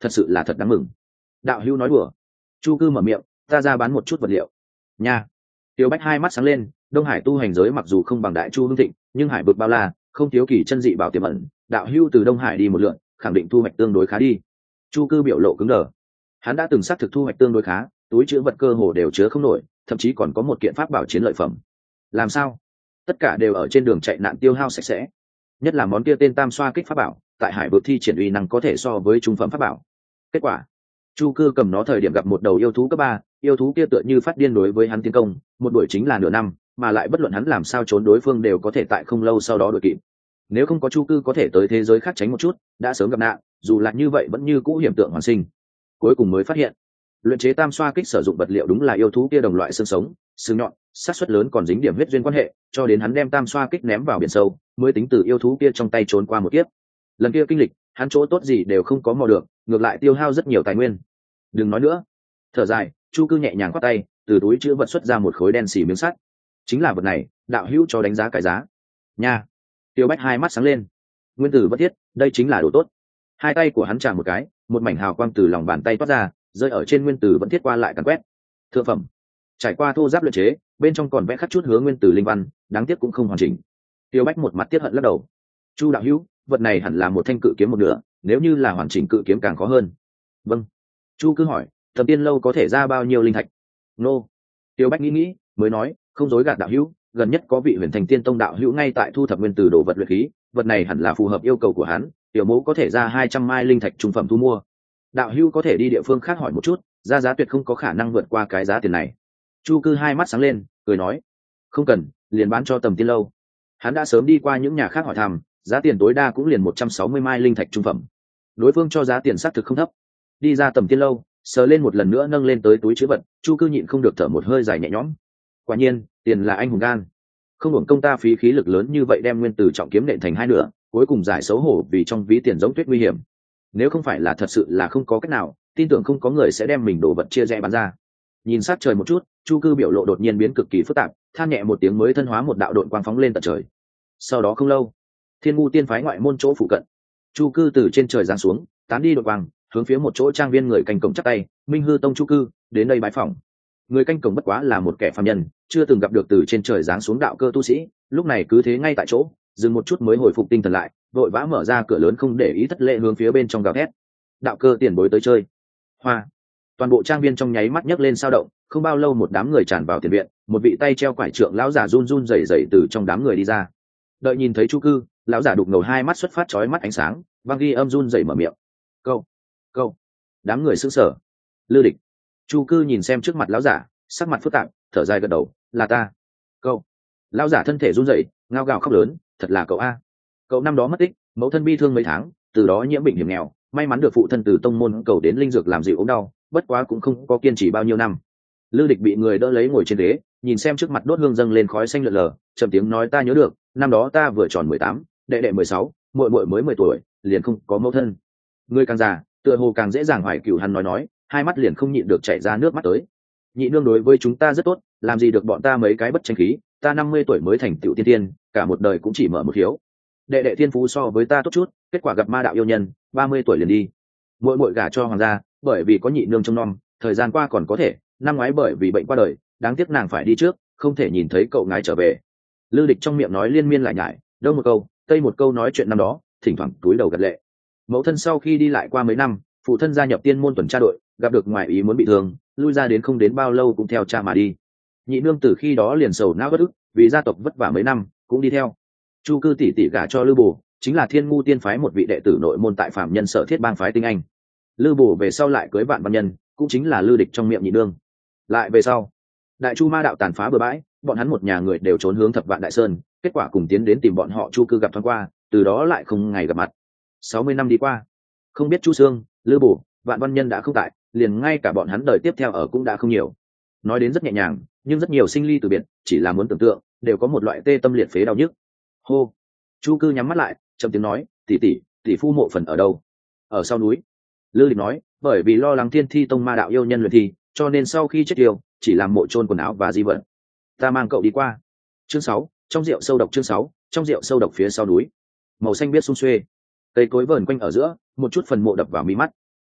thật sự là thật đáng mừng. Đạo hữu nói đùa. Chu Cư mở miệng, ta ra bán một chút vật liệu nha. Tiêu Bách hai mắt sáng lên, Đông Hải tu hành giới mặc dù không bằng Đại Chu hưng thịnh, nhưng hải vực bao la, không thiếu kỳ chân dị bảo tiềm ẩn, đạo hữu từ Đông Hải đi một lượt, khẳng định thu hoạch tương đối khá đi. Chu Cư biểu lộ cứng đờ. Hắn đã từng xác thực thu hoạch tương đối khá, túi chứa vật cơ hồ đều chứa không nổi, thậm chí còn có một kiện pháp bảo chiến lợi phẩm. Làm sao? Tất cả đều ở trên đường chạy nạn tiêu hao sạch sẽ. Nhất là món kia tên Tam Xoa Kích pháp bảo, tại hải vực thi triển uy năng có thể so với trung phẩm pháp bảo. Kết quả, Chu Cư cầm nó thời điểm gặp một đầu yêu thú cấp 3, yêu thú kia tựa như phát điên đối với hắn tiến công, một đuổi chính là nửa năm, mà lại bất luận hắn làm sao trốn đối phương đều có thể tại không lâu sau đó đuổi kịp. Nếu không có Chu Cư có thể tới thế giới khác tránh một chút, đã sớm gặp nạn, dù là như vậy vẫn như cũ hiểm tượng hoàn sinh. Cuối cùng mới phát hiện, luyện chế Tam Xoa Kích sử dụng vật liệu đúng là yêu thú kia đồng loại xương sống, xương nhọn, xác suất lớn còn dính điểm huyết duyên quan hệ, cho đến hắn đem Tam Xoa Kích ném vào biển sâu, mới tính từ yêu thú kia trong tay trốn qua một kiếp. Lần kia kinh lịch, hắn chỗ tốt gì đều không có mò được, ngược lại tiêu hao rất nhiều tài nguyên. Đừng nói nữa. Thở dài, Chu Cư nhẹ nhàng khoát tay, từ túi chứa vật xuất ra một khối đen xì miếng sắt. Chính là vật này, đạo hữu cho đánh giá cái giá. Nha. Tiêu Bách hai mắt sáng lên. Nguyên tử bất thiết, đây chính là đồ tốt. Hai tay của hắn chạm một cái, một mảnh hào quang từ lòng bàn tay toát ra, rơi ở trên nguyên tử vẫn thiết qua lại càn quét. Thượng phẩm. Trải qua thô giáp luyện chế, bên trong còn vẽ khắc chút hướng nguyên tử linh văn, đáng tiếc cũng không hoàn chỉnh. Tiêu Bách một mặt tiếc hận lắc đầu. Chu đạo hữu, vật này hẳn là một thanh cự kiếm một nửa, nếu như là hoàn chỉnh cự kiếm càng khó hơn. Vâng. Chu cứ hỏi, Thẩm Tiên lâu có thể ra bao nhiêu linh thạch? Nô. Tiêu Bách nghĩ, mới nói, không dối gạt đạo hữu, gần nhất có vị Huyền Thành Tiên Tông đạo hữu ngay tại thu thập nguyên tử đồ vật luyện khí, vật này hẳn là phù hợp yêu cầu của hắn, tiểu mẫu có thể ra 200 mai linh thạch trung phẩm thu mua. Đạo hữu có thể đi địa phương khác hỏi một chút, ra giá tuyệt không có khả năng vượt qua cái giá tiền này. Chu Cư hai mắt sáng lên, cười nói, không cần, liền bán cho Tầm Tiên lâu. Hắn đã sớm đi qua những nhà khác hỏi thăm, giá tiền tối đa cũng liền 160 mai linh thạch trung phẩm. Đối phương cho giá tiền xác thực không thấp. Đi ra Tầm Tiên lâu, sờ lên một lần nữa nâng lên tới túi chứa vật, Chu Cư nhịn không được thở một hơi dài nhẹ nhõm. Quả nhiên, tiền là anh hùng gan. Không hưởng công ta phí khí lực lớn như vậy đem nguyên tử trọng kiếm nện thành hai nửa, cuối cùng giải xấu hổ vì trong ví tiền giống tuyết nguy hiểm. Nếu không phải là thật sự là không có cách nào, tin tưởng không có người sẽ đem mình đồ vật chia rẽ bán ra. Nhìn sát trời một chút, Chu Cư biểu lộ đột nhiên biến cực kỳ phức tạp, than nhẹ một tiếng mới thân hóa một đạo độn quang phóng lên tận trời. Sau đó không lâu, Thiên Ngu Tiên phái ngoại môn chỗ phụ cận, Chu Cư từ trên trời giáng xuống, tán đi đột quang, hướng phía một chỗ trang viên người canh cổng chắp tay, Minh Hư Tông Chu Cư, đến đây bái phỏng. Người canh cổng bất quá là một kẻ phàm nhân, chưa từng gặp được từ trên trời giáng xuống đạo cơ tu sĩ, lúc này cứ thế ngay tại chỗ, dừng một chút mới hồi phục tinh thần lại, vội vã mở ra cửa lớn không để ý thất lễ hướng phía bên trong gào thét. Đạo cơ tiền bối tới chơi. Hoa. Toàn bộ trang viên trong nháy mắt nhấc lên sao động, không bao lâu một đám người tràn vào tiền viện, một vị tay treo quải trượng lão giả run run rẩy rẩy từ trong đám người đi ra. Đợi nhìn thấy Chu Cư, lão giả đục ngầu hai mắt xuất phát chói mắt ánh sáng, vang ghi âm run rẩy mở miệng. Câu. Đám người sững sờ. Lư Địch. Chu Cư nhìn xem trước mặt lão giả, sắc mặt phức tạp, thở dài gật đầu, là ta. Câu. Lão giả thân thể run rẩy, ngao gào khóc lớn, thật là cậu a. Cậu năm đó mất tích, mẫu thân bi thương mấy tháng, từ đó nhiễm bệnh hiểm nghèo, may mắn được phụ thân từ tông môn cầu đến linh dược làm dịu ốm đau, bất quá cũng không có kiên trì bao nhiêu năm. Lư Địch bị người đỡ lấy ngồi trên ghế, nhìn xem trước mặt đốt hương dâng lên khói xanh lượn lờ, trầm tiếng nói, ta nhớ được, năm đó ta vừa tròn 18, đệ đệ 16, muội muội mới 10 tuổi, liền không có mẫu thân. Người càng già, tựa hồ càng dễ dàng hoài cửu, hắn nói, hai mắt liền không nhịn được chảy ra nước mắt tới. Nhị nương đối với chúng ta rất tốt, làm gì được bọn ta mấy cái bất tranh khí, ta 50 tuổi mới thành tựu tiên tiên, cả một đời cũng chỉ mở một hiếu. Đệ đệ thiên phú so với ta tốt chút, kết quả gặp ma đạo yêu nhân, 30 tuổi liền đi. Muội muội gả cho hoàng gia, bởi vì có nhị nương trông nom, thời gian qua còn có thể, năm ngoái bởi vì bệnh qua đời, đáng tiếc nàng phải đi trước, không thể nhìn thấy cậu ngái trở về. Lư Địch trong miệng nói liên miên lại nhải, đông một câu, tây một câu nói chuyện năm đó, thỉnh thoảng túi đầu gật lệ. Mẫu thân sau khi đi lại qua mấy năm, phụ thân gia nhập tiên môn tuần tra đội, gặp được ngoại ý muốn bị thương, lui ra đến không đến bao lâu cũng theo cha mà đi. Nhị nương từ khi đó liền sầu não bất ức, vì gia tộc vất vả mấy năm, cũng đi theo. Chu Cư tỷ tỷ gả cho Lư Bồ, chính là Thiên Ngu Tiên phái một vị đệ tử nội môn tại Phạm Nhân Sở Thiết bang phái tinh anh. Lư Bồ về sau lại cưới Vạn Văn Nhân, cũng chính là Lư Địch trong miệng nhị nương. Lại về sau, Đại Chu ma đạo tàn phá bừa bãi, bọn hắn một nhà người đều trốn hướng Thập Vạn Đại Sơn, kết quả cùng tiến đến tìm bọn họ Chu Cư gặp thoáng qua, từ đó lại không ngày gặp mặt. 60 năm đi qua, không biết Chu Sương, Lư Bồ, Vạn Văn Nhân đã không tại, liền ngay cả bọn hắn đời tiếp theo ở cũng đã không nhiều. Nói đến rất nhẹ nhàng, nhưng rất nhiều sinh ly từ biệt, chỉ là muốn tưởng tượng, đều có một loại tê tâm liệt phế đau nhức. Hô. Chu Cư nhắm mắt lại, trầm tiếng nói, tỷ phu mộ phần ở đâu? Ở sau núi. Lư Địch nói, bởi vì lo lắng Thiên Thi Tông ma đạo yêu nhân luyện thi, cho nên sau khi chết yêu, chỉ làm mộ chôn quần áo và di vật. Ta mang cậu đi qua. Chương 6, trong rượu sâu độc. Chương 6, trong rượu sâu độc phía sau núi. Màu xanh biếc sum xuê, cây cối vờn quanh ở giữa, một chút phần mộ đập vào mi mắt.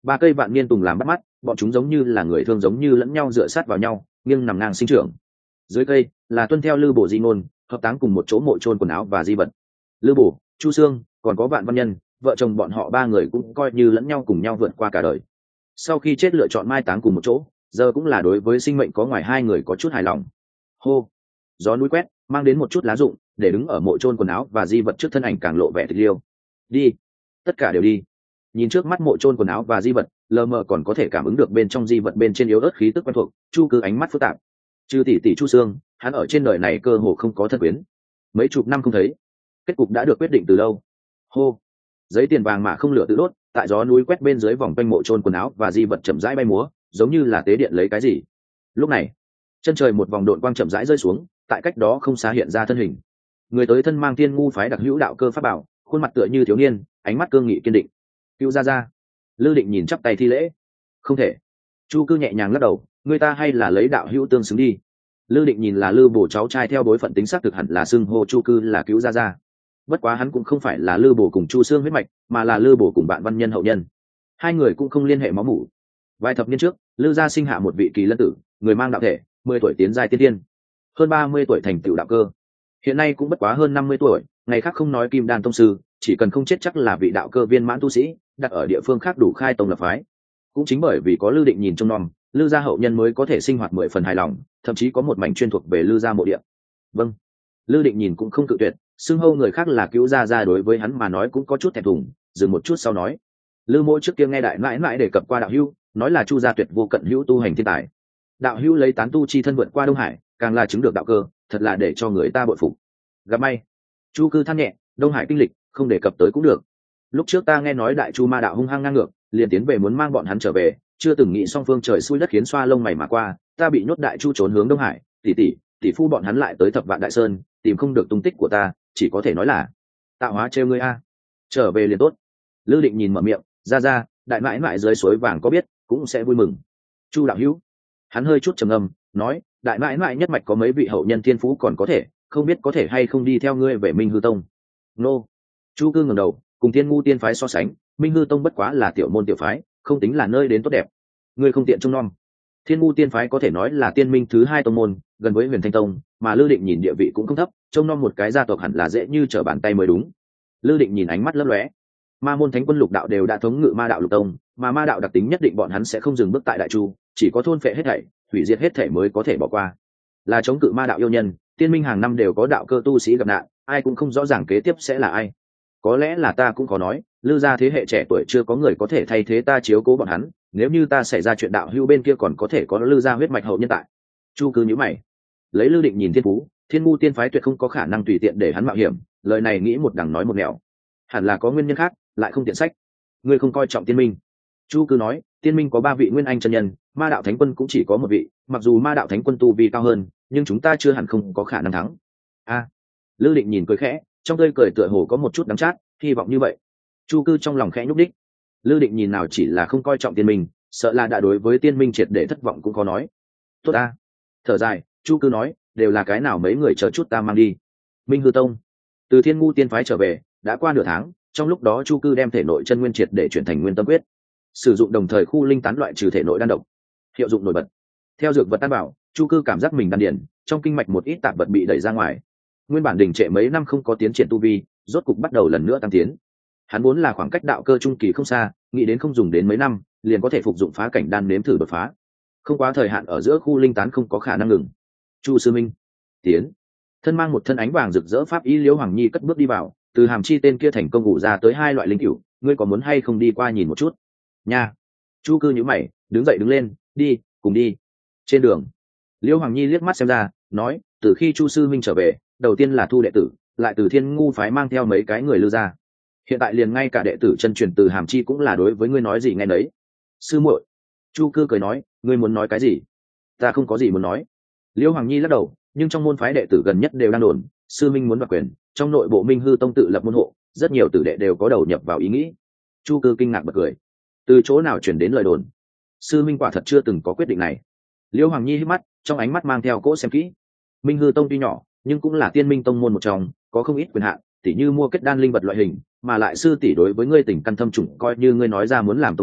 ba cây vạn niên tùng làm bắt mắt, bọn chúng giống như là người thương giống như lẫn nhau dựa sát vào nhau, nghiêng nằm ngang sinh trưởng. Dưới cây là tuân theo lư bổ di ngôn, hợp táng cùng một chỗ mộ chôn quần áo và di vật. Lư bổ, Chu Sương, còn có Vạn Văn Nhân, vợ chồng bọn họ ba người cũng coi như lẫn nhau cùng nhau vượt qua cả đời. Sau khi chết lựa chọn mai táng cùng một chỗ, giờ cũng là đối với sinh mệnh có ngoài hai người có chút hài lòng. Hô, gió núi quét, mang đến một chút lá rụng, để đứng ở mộ chôn quần áo và di vật trước thân ảnh càng lộ vẻ tịch liêu. Đi, tất cả đều đi. Nhìn trước mắt mộ chôn quần áo và di vật, lờ mờ còn có thể cảm ứng được bên trong di vật bên trên yếu ớt khí tức quen thuộc. Chu Cư ánh mắt phức tạp. Trừ tỷ tỷ Chu Sương, hắn ở trên đời này cơ hồ không có thân quyến. Mấy chục năm không thấy, kết cục đã được quyết định từ lâu. Hô, giấy tiền vàng mà không lửa tự đốt, tại gió núi quét bên dưới vòng quanh mộ chôn quần áo và di vật chậm rãi bay múa, giống như là tế điện lấy cái gì. Lúc này, chân trời một vòng độn quang chậm rãi rơi xuống, tại cách đó không xa hiện ra thân hình. Người tới thân mang Tiên Ngu phái đặc hữu đạo cơ pháp bảo, khuôn mặt tựa như thiếu niên, ánh mắt cương nghị kiên định. Cựu gia. Lư Định nhìn chắp tay thi lễ. Không thể. Chu Cư nhẹ nhàng lắc đầu, người ta hay là lấy đạo hữu tương xứng đi. Lư Định nhìn là Lư Bổ cháu trai theo bối phận tính xác thực hẳn là xưng hô Chu Cư là Cựu gia. Bất quá hắn cũng không phải là Lư Bổ cùng Chu Sương huyết mạch, mà là Lư Bổ cùng Vạn Văn Nhân hậu nhân. Hai người cũng không liên hệ máu mủ. Vài thập niên trước, Lư gia sinh hạ một vị kỳ lân tử, người mang đạo thể, 10 tuổi tiến giai tiên tiên, hơn 30 tuổi thành tựu đạo cơ. Hiện nay cũng bất quá hơn 50 tuổi, ngày khác không nói kim đan tông sư, chỉ cần không chết chắc là vị đạo cơ viên mãn tu sĩ, đặt ở địa phương khác đủ khai tông lập phái. Cũng chính bởi vì có Lư Định nhìn trông nom, Lư gia hậu nhân mới có thể sinh hoạt 10 phần hài lòng, thậm chí có một mảnh chuyên thuộc về Lư gia mộ địa. Vâng. Lư Định nhìn cũng không cự tuyệt, xưng hô người khác là Cứu gia đối với hắn mà nói cũng có chút thẹn thùng, dừng một chút sau nói: Lư Mỗ trước kia nghe đại mãi mãi đề cập qua đạo hữu, nói là Chu gia tuyệt vô cận hữu tu hành thiên tài. Đạo hữu lấy tán tu chi thân vượt qua Đông Hải, càng là chứng được đạo cơ, thật là để cho người ta bội phục. Gặp may. Chu Cư than nhẹ, Đông Hải kinh lịch, không đề cập tới cũng được. Lúc trước ta nghe nói Đại Chu ma đạo hung hăng ngang ngược, liền tiến về muốn mang bọn hắn trở về, chưa từng nghĩ song phương trời xui đất khiến xoa lông mày mà qua, ta bị nhốt Đại Chu trốn hướng Đông Hải, tỷ phu bọn hắn lại tới Thập Vạn Đại Sơn, tìm không được tung tích của ta, chỉ có thể nói là tạo hóa trêu ngươi a. Trở về liền tốt. Lư Định nhìn mở miệng, ra, đại mãi mãi dưới suối vàng có biết, cũng sẽ vui mừng. Chu đạo hữu. Hắn hơi chút trầm ngâm, nói, đại mãi mãi nhất mạch có mấy vị hậu nhân thiên phú còn có thể, không biết có thể hay không đi theo ngươi về Minh Hư Tông. Nô. Chu Cư ngẩng đầu, cùng Tiên Ngu tiên phái so sánh, Minh Hư Tông bất quá là tiểu môn tiểu phái, không tính là nơi đến tốt đẹp. Ngươi không tiện trông nom. Thiên Ngu tiên phái có thể nói là tiên minh thứ 2 tông môn, gần với Huyền Thanh Tông, mà Lư Định nhìn địa vị cũng không thấp, trông nom một cái gia tộc hẳn là dễ như trở bàn tay mới đúng. Lư Định nhìn ánh mắt lấp lóe. Ma môn thánh quân lục đạo đều đã thống ngự ma đạo lục tông, mà ma đạo đặc tính nhất định bọn hắn sẽ không dừng bước tại Đại Chu, chỉ có thôn phệ hết thảy, hủy diệt hết thảy mới có thể bỏ qua. Là chống cự ma đạo yêu nhân, tiên minh hàng năm đều có đạo cơ tu sĩ gặp nạn, ai cũng không rõ ràng kế tiếp sẽ là ai. Có lẽ là ta cũng có nói, Lư gia thế hệ trẻ tuổi chưa có người có thể thay thế ta chiếu cố bọn hắn, nếu như ta xảy ra chuyện đạo hưu bên kia còn có thể có Lư gia huyết mạch hậu nhân tại. Chu Cư nhíu mày, lấy Lư Định nhìn thiên phú, Thiên Ngu tiên phái tuyệt không có khả năng tùy tiện để hắn mạo hiểm, lời này nghĩ một đằng nói một nẻo, hẳn là có nguyên nhân khác, lại không tiện sách. Ngươi không coi trọng tiên minh. Chu Cư nói, tiên minh có 3 vị nguyên anh chân nhân, ma đạo thánh quân cũng chỉ có 1 vị, mặc dù ma đạo thánh quân tu vi cao hơn, nhưng chúng ta chưa hẳn không có khả năng thắng. A. Lư Định nhìn cười khẽ, trong tươi cười tựa hồ có một chút đắng chát, hy vọng như vậy. Chu Cư trong lòng khẽ nhúc đích. Lư Định nhìn nào chỉ là không coi trọng tiên minh, sợ là đã đối với tiên minh triệt để thất vọng cũng có nói. Tốt a. Thở dài, Chu Cư nói, đều là cái nào mấy người chờ chút ta mang đi. Minh Hư Tông. Từ Thiên Ngu tiên phái trở về, đã qua nửa tháng, trong lúc đó Chu Cư đem thể nội chân nguyên triệt để chuyển thành nguyên tâm quyết, sử dụng đồng thời khu linh tán loại trừ thể nội đan độc, hiệu dụng nổi bật. Theo dược vật tan bảo, Chu Cư cảm giác mình đan điền trong kinh mạch một ít tạp vật bị đẩy ra ngoài, nguyên bản đình trệ mấy năm không có tiến triển tu vi, rốt cục bắt đầu lần nữa tăng tiến. Hắn vốn là khoảng cách đạo cơ trung kỳ không xa, nghĩ đến không dùng đến mấy năm liền có thể phục dụng phá cảnh đan nếm thử đột phá, không quá thời hạn ở giữa khu linh tán không có khả năng ngừng. Chu sư minh tiến. Thân mang một thân ánh vàng rực rỡ pháp y Liễu Hoàng Nhi cất bước đi vào, từ hàm chi tên kia thành công ngủ ra tới 2 loại linh cửu, ngươi có muốn hay không đi qua nhìn một chút? Nha. Chu Cư nhíu mày, đứng dậy đứng lên, đi, cùng đi. Trên đường, Liễu Hoàng Nhi liếc mắt xem ra, nói, từ khi Chu sư minh trở về, đầu tiên là thu đệ tử, lại từ Thiên Ngu phái mang theo mấy cái người Lư gia. Hiện tại liền ngay cả đệ tử chân truyền từ hàm chi cũng là đối với ngươi nói gì nghe nấy. Sư muội. Chu Cư cười nói, ngươi muốn nói cái gì? Ta không có gì muốn nói. Liễu Hoàng Nhi lắc đầu, nhưng trong môn phái đệ tử gần nhất đều đang đồn, sư minh muốn đoạt quyền, trong nội bộ Minh Hư Tông tự lập môn hộ, rất nhiều tử đệ đều có đầu nhập vào ý nghĩ. Chu Cư kinh ngạc bật cười, từ chỗ nào truyền đến lời đồn? Sư minh quả thật chưa từng có quyết định này. Liễu Hoàng Nhi hít mắt, trong ánh mắt mang theo cỗ xem kỹ. Minh Hư Tông tuy nhỏ, nhưng cũng là tiên minh tông môn một trong, có không ít quyền hạn, tỉ như mua kết đan linh vật loại hình, mà lại sư tỷ đối với ngươi tình căn thâm trùng, coi như ngươi nói ra muốn làm tông chủ,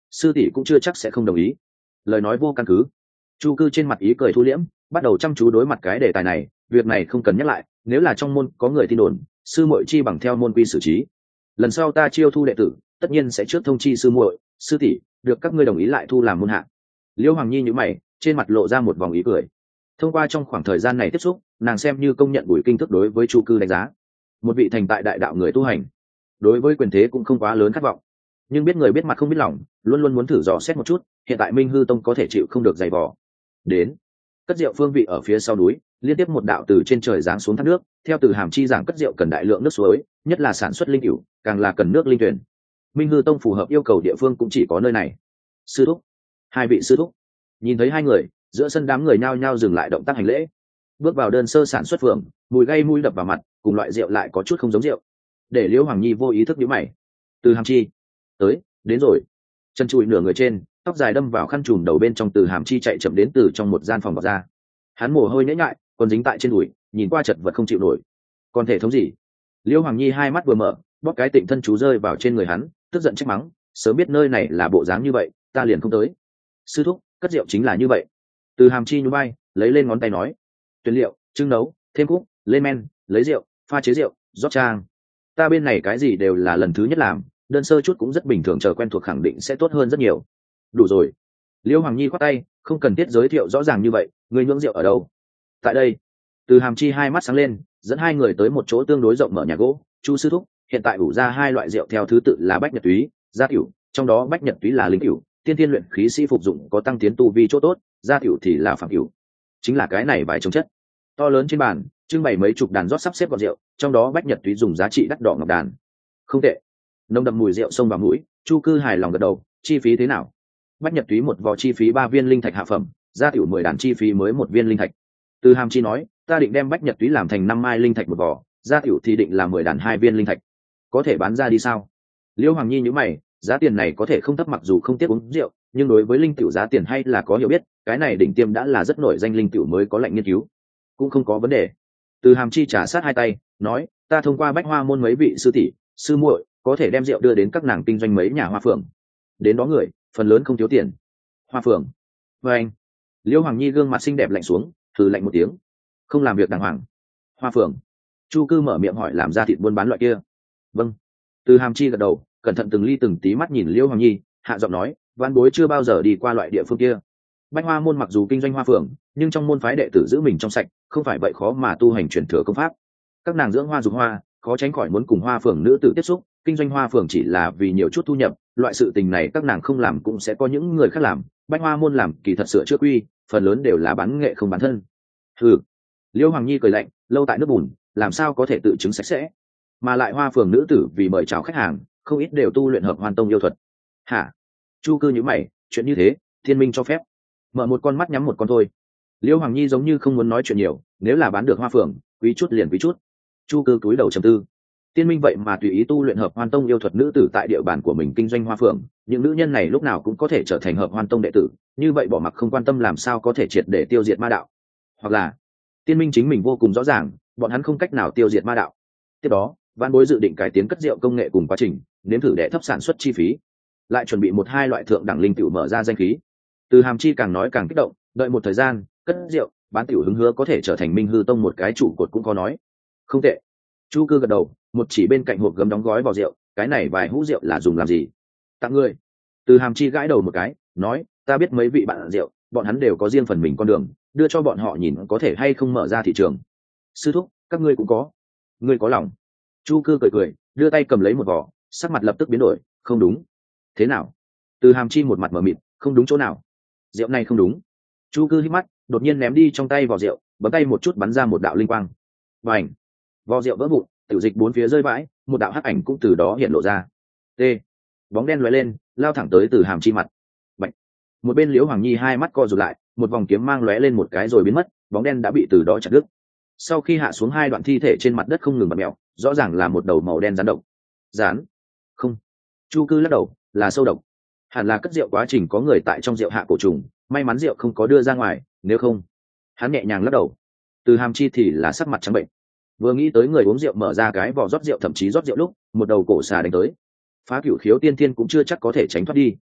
sư tỷ cũng chưa chắc sẽ không đồng ý. Lời nói vô căn cứ. Chu Cư trên mặt ý cười thu liễm, bắt đầu chăm chú đối mặt cái đề tài này. Việc này không cần nhắc lại, nếu là trong môn có người tin đồn, sư muội chi bằng theo môn quy xử trí. Lần sau ta chiêu thu đệ tử, tất nhiên sẽ trước thông chi sư muội, sư tỷ, được các ngươi đồng ý lại thu làm môn hạ. Liễu Hoàng Nhi nhíu mày, trên mặt lộ ra một vòng ý cười. Thông qua trong khoảng thời gian này tiếp xúc, nàng xem như công nhận Bùi Kinh Thức đối với Chu Cư đánh giá. Một vị thành tại đại đạo người tu hành, đối với quyền thế cũng không quá lớn khát vọng, nhưng biết người biết mặt không biết lòng, luôn luôn muốn thử dò xét một chút. Hiện tại Minh Hư Tông có thể chịu không được dày vò. Đến, cất rượu phương vị ở phía sau núi, liên tiếp một đạo từ trên trời giáng xuống thác nước. Theo từ Hàm Chi giảng cất rượu cần đại lượng nước suối, nhất là sản xuất linh cửu, càng là cần nước linh tuyển. Minh Hư Tông phù hợp yêu cầu địa phương cũng chỉ có nơi này. Sư thúc, hai vị sư thúc. Nhìn thấy hai người, giữa sân đám người nhao nhao dừng lại động tác hành lễ. Bước vào đơn sơ sản xuất phường, mùi gây mũi đập vào mặt, cùng loại rượu lại có chút không giống rượu. Để Liễu Hoàng Nhi vô ý thức nhíu mày. Từ Hàm Chi, tới, đến rồi. Chân chùi nửa người trên, tóc dài đâm vào khăn trùm đầu bên trong. Từ Hàm Chi chạy chậm đến từ trong một gian phòng vào ra. Hắn mồ hôi nhễ nhại, còn dính tại trên đùi, nhìn qua chật vật không chịu nổi. Còn thể thống gì? Liễu Hoàng Nhi hai mắt vừa mở, bóp cái Tịnh thân chú rơi vào trên người hắn, tức giận trách mắng, sớm biết nơi này là bộ dáng như vậy, ta liền không tới. Sư thúc, cất rượu chính là như vậy. Từ Hàm Chi nhún vai, lấy lên ngón tay nói, tuyển liệu, trưng nấu, thêm cúc, lên men, lấy rượu, pha chế rượu, rót trang. Ta bên này cái gì đều là lần thứ nhất làm, đơn sơ chút cũng rất bình thường, chờ quen thuộc khẳng định sẽ tốt hơn rất nhiều. Đủ rồi. Liễu Hoàng Nhi khoát tay, không cần thiết giới thiệu rõ ràng như vậy, người nhưỡng rượu ở đâu? Tại đây. Từ Hàm Chi hai mắt sáng lên, dẫn hai người tới một chỗ tương đối rộng mở nhà gỗ. Chu sư thúc, hiện tại ủ ra hai loại rượu theo thứ tự là bách nhật túy, gia tiểu, trong đó bách nhật túy là linh tiểu, tiên thiên luyện khí sĩ phục dụng có tăng tiến tu vi chỗ tốt, gia tiểu thì là phạm tiểu, chính là cái này bài chống chất. To lớn trên bàn trưng bày mấy chục đàn rót sắp xếp gọn rượu, trong đó bách nhật túy dùng giá trị đắt đỏ ngọc đàn. Không tệ. Nồng đậm mùi rượu xông vào mũi, Chu Cư hài lòng gật đầu. Chi phí thế nào? Bách nhật túy một vò chi phí 3 viên linh thạch hạ phẩm, gia tiểu 10 đàn chi phí mới 1 viên linh thạch. Từ Hàm Chi nói, ta định đem bách nhật túy làm thành 5 mai linh thạch một vò, gia tiểu thì định là 10 đàn 2 viên linh thạch. Có thể bán ra đi sao? Liễu Hoàng Nhi nhíu mày, giá tiền này có thể không thấp, mặc dù không tiếc uống rượu, nhưng đối với linh tiểu giá tiền hay là có hiểu biết, cái này đỉnh tiêm đã là rất nổi danh linh tiểu mới có lệnh nghiên cứu, cũng không có vấn đề. Từ Hàm Chi trả sát hai tay, nói, ta thông qua Bách Hoa môn mấy vị sư tỷ, sư muội, có thể đem rượu đưa đến các nàng kinh doanh mấy nhà hoa phường. Đến đó người, phần lớn không thiếu tiền. Hoa phường. Và anh. Liễu Hoàng Nhi gương mặt xinh đẹp lạnh xuống, thử lạnh một tiếng. Không làm việc đàng hoàng. Hoa phường. Chu Cư mở miệng hỏi, làm ra thịt buôn bán loại kia? Vâng. Từ Hàm Chi gật đầu, cẩn thận từng ly từng tí mắt nhìn Liễu Hoàng Nhi, hạ giọng nói, văn bối chưa bao giờ đi qua loại địa phương kia. Bách Hoa môn mặc dù kinh doanh hoa phường, nhưng trong môn phái đệ tử giữ mình trong sạch, không phải vậy khó mà tu hành truyền thừa công pháp. Các nàng dưỡng hoa dùng hoa, khó tránh khỏi muốn cùng hoa phường nữ tử tiếp xúc, kinh doanh hoa phường chỉ là vì nhiều chút thu nhập, loại sự tình này các nàng không làm cũng sẽ có những người khác làm. Bách Hoa môn làm kỳ thật sửa chữa quy, phần lớn đều là bán nghệ không bán thân. Hừ. Liễu Hoàng Nhi cười lạnh, lâu tại nước bùn, làm sao có thể tự chứng sạch sẽ? Mà lại hoa phường nữ tử vì mời chào khách hàng, không ít đều tu luyện Hợp Hoan Tông yêu thuật. Hả? Chu Cư nhíu mày, chuyện như thế, thiên minh cho phép? Mở một con mắt nhắm một con thôi. Liễu Hoàng Nhi giống như không muốn nói chuyện nhiều, nếu là bán được hoa phường, quý chút liền quý chút. Chu Cư cúi đầu trầm tư. Tiên minh vậy mà tùy ý tu luyện Hợp Hoan Tông yêu thuật nữ tử tại địa bàn của mình kinh doanh hoa phường, những nữ nhân này lúc nào cũng có thể trở thành Hợp Hoan Tông đệ tử, như vậy bỏ mặc không quan tâm làm sao có thể triệt để tiêu diệt ma đạo? Hoặc là tiên minh chính mình vô cùng rõ ràng, bọn hắn không cách nào tiêu diệt ma đạo. Tiếp đó, Vạn Bối dự định cải tiến cất rượu công nghệ cùng quá trình, nếm thử đệ thấp sản xuất chi phí, lại chuẩn bị 1-2 loại thượng đẳng linh tiểu mở ra danh khí. Từ Hàm Chi càng nói càng kích động, đợi một thời gian, cất rượu bán tiểu hứng hứa có thể trở thành Minh Hư Tông một cái trụ cột cũng có nói. Không tệ. Chu Cư gật đầu, một chỉ bên cạnh hộp gấm đóng gói vào rượu, cái này vài hũ rượu là dùng làm gì? Tặng ngươi. Từ Hàm Chi gãi đầu một cái, nói, ta biết mấy vị bạn rượu, bọn hắn đều có riêng phần mình con đường, đưa cho bọn họ nhìn có thể hay không mở ra thị trường. Sư thúc, các ngươi cũng có. Ngươi có lòng. Chu Cư cười cười, đưa tay cầm lấy một vỏ, sắc mặt lập tức biến đổi, không đúng. Thế nào? Từ Hàm Chi một mặt mờ mịt, không đúng chỗ nào? Rượu này không đúng. Chu Cư hít mắt, đột nhiên ném đi trong tay vỏ rượu, bấm tay một chút bắn ra một đạo linh quang. Bành! Vỏ rượu vỡ vụn, tiểu dịch bốn phía rơi vãi, một đạo hắc ảnh cũng từ đó hiện lộ ra. T. Bóng đen lóe lên, lao thẳng tới Từ Hàm Chi mặt. Bạch! Một bên Liễu Hoàng Nhi hai mắt co rụt lại, một vòng kiếm mang lóe lên một cái rồi biến mất, bóng đen đã bị từ đó chặt đứt. Sau khi hạ xuống, 2 đoạn thi thể trên mặt đất không ngừng bật mèo, rõ ràng là một đầu màu đen rắn độc. Rắn? Không. Chu Cư lắc đầu, là sâu độc. Hẳn là cất rượu quá trình có người tại trong rượu hạ cổ trùng, may mắn rượu không có đưa ra ngoài, nếu không. Hắn nhẹ nhàng lắc đầu. Từ Hàm Chi thì là sắc mặt trắng bệnh. Vừa nghĩ tới người uống rượu mở ra cái vỏ rót rượu, thậm chí rót rượu lúc một đầu cổ xà đánh tới, phá cửu khiếu tiên thiên cũng chưa chắc có thể tránh thoát đi.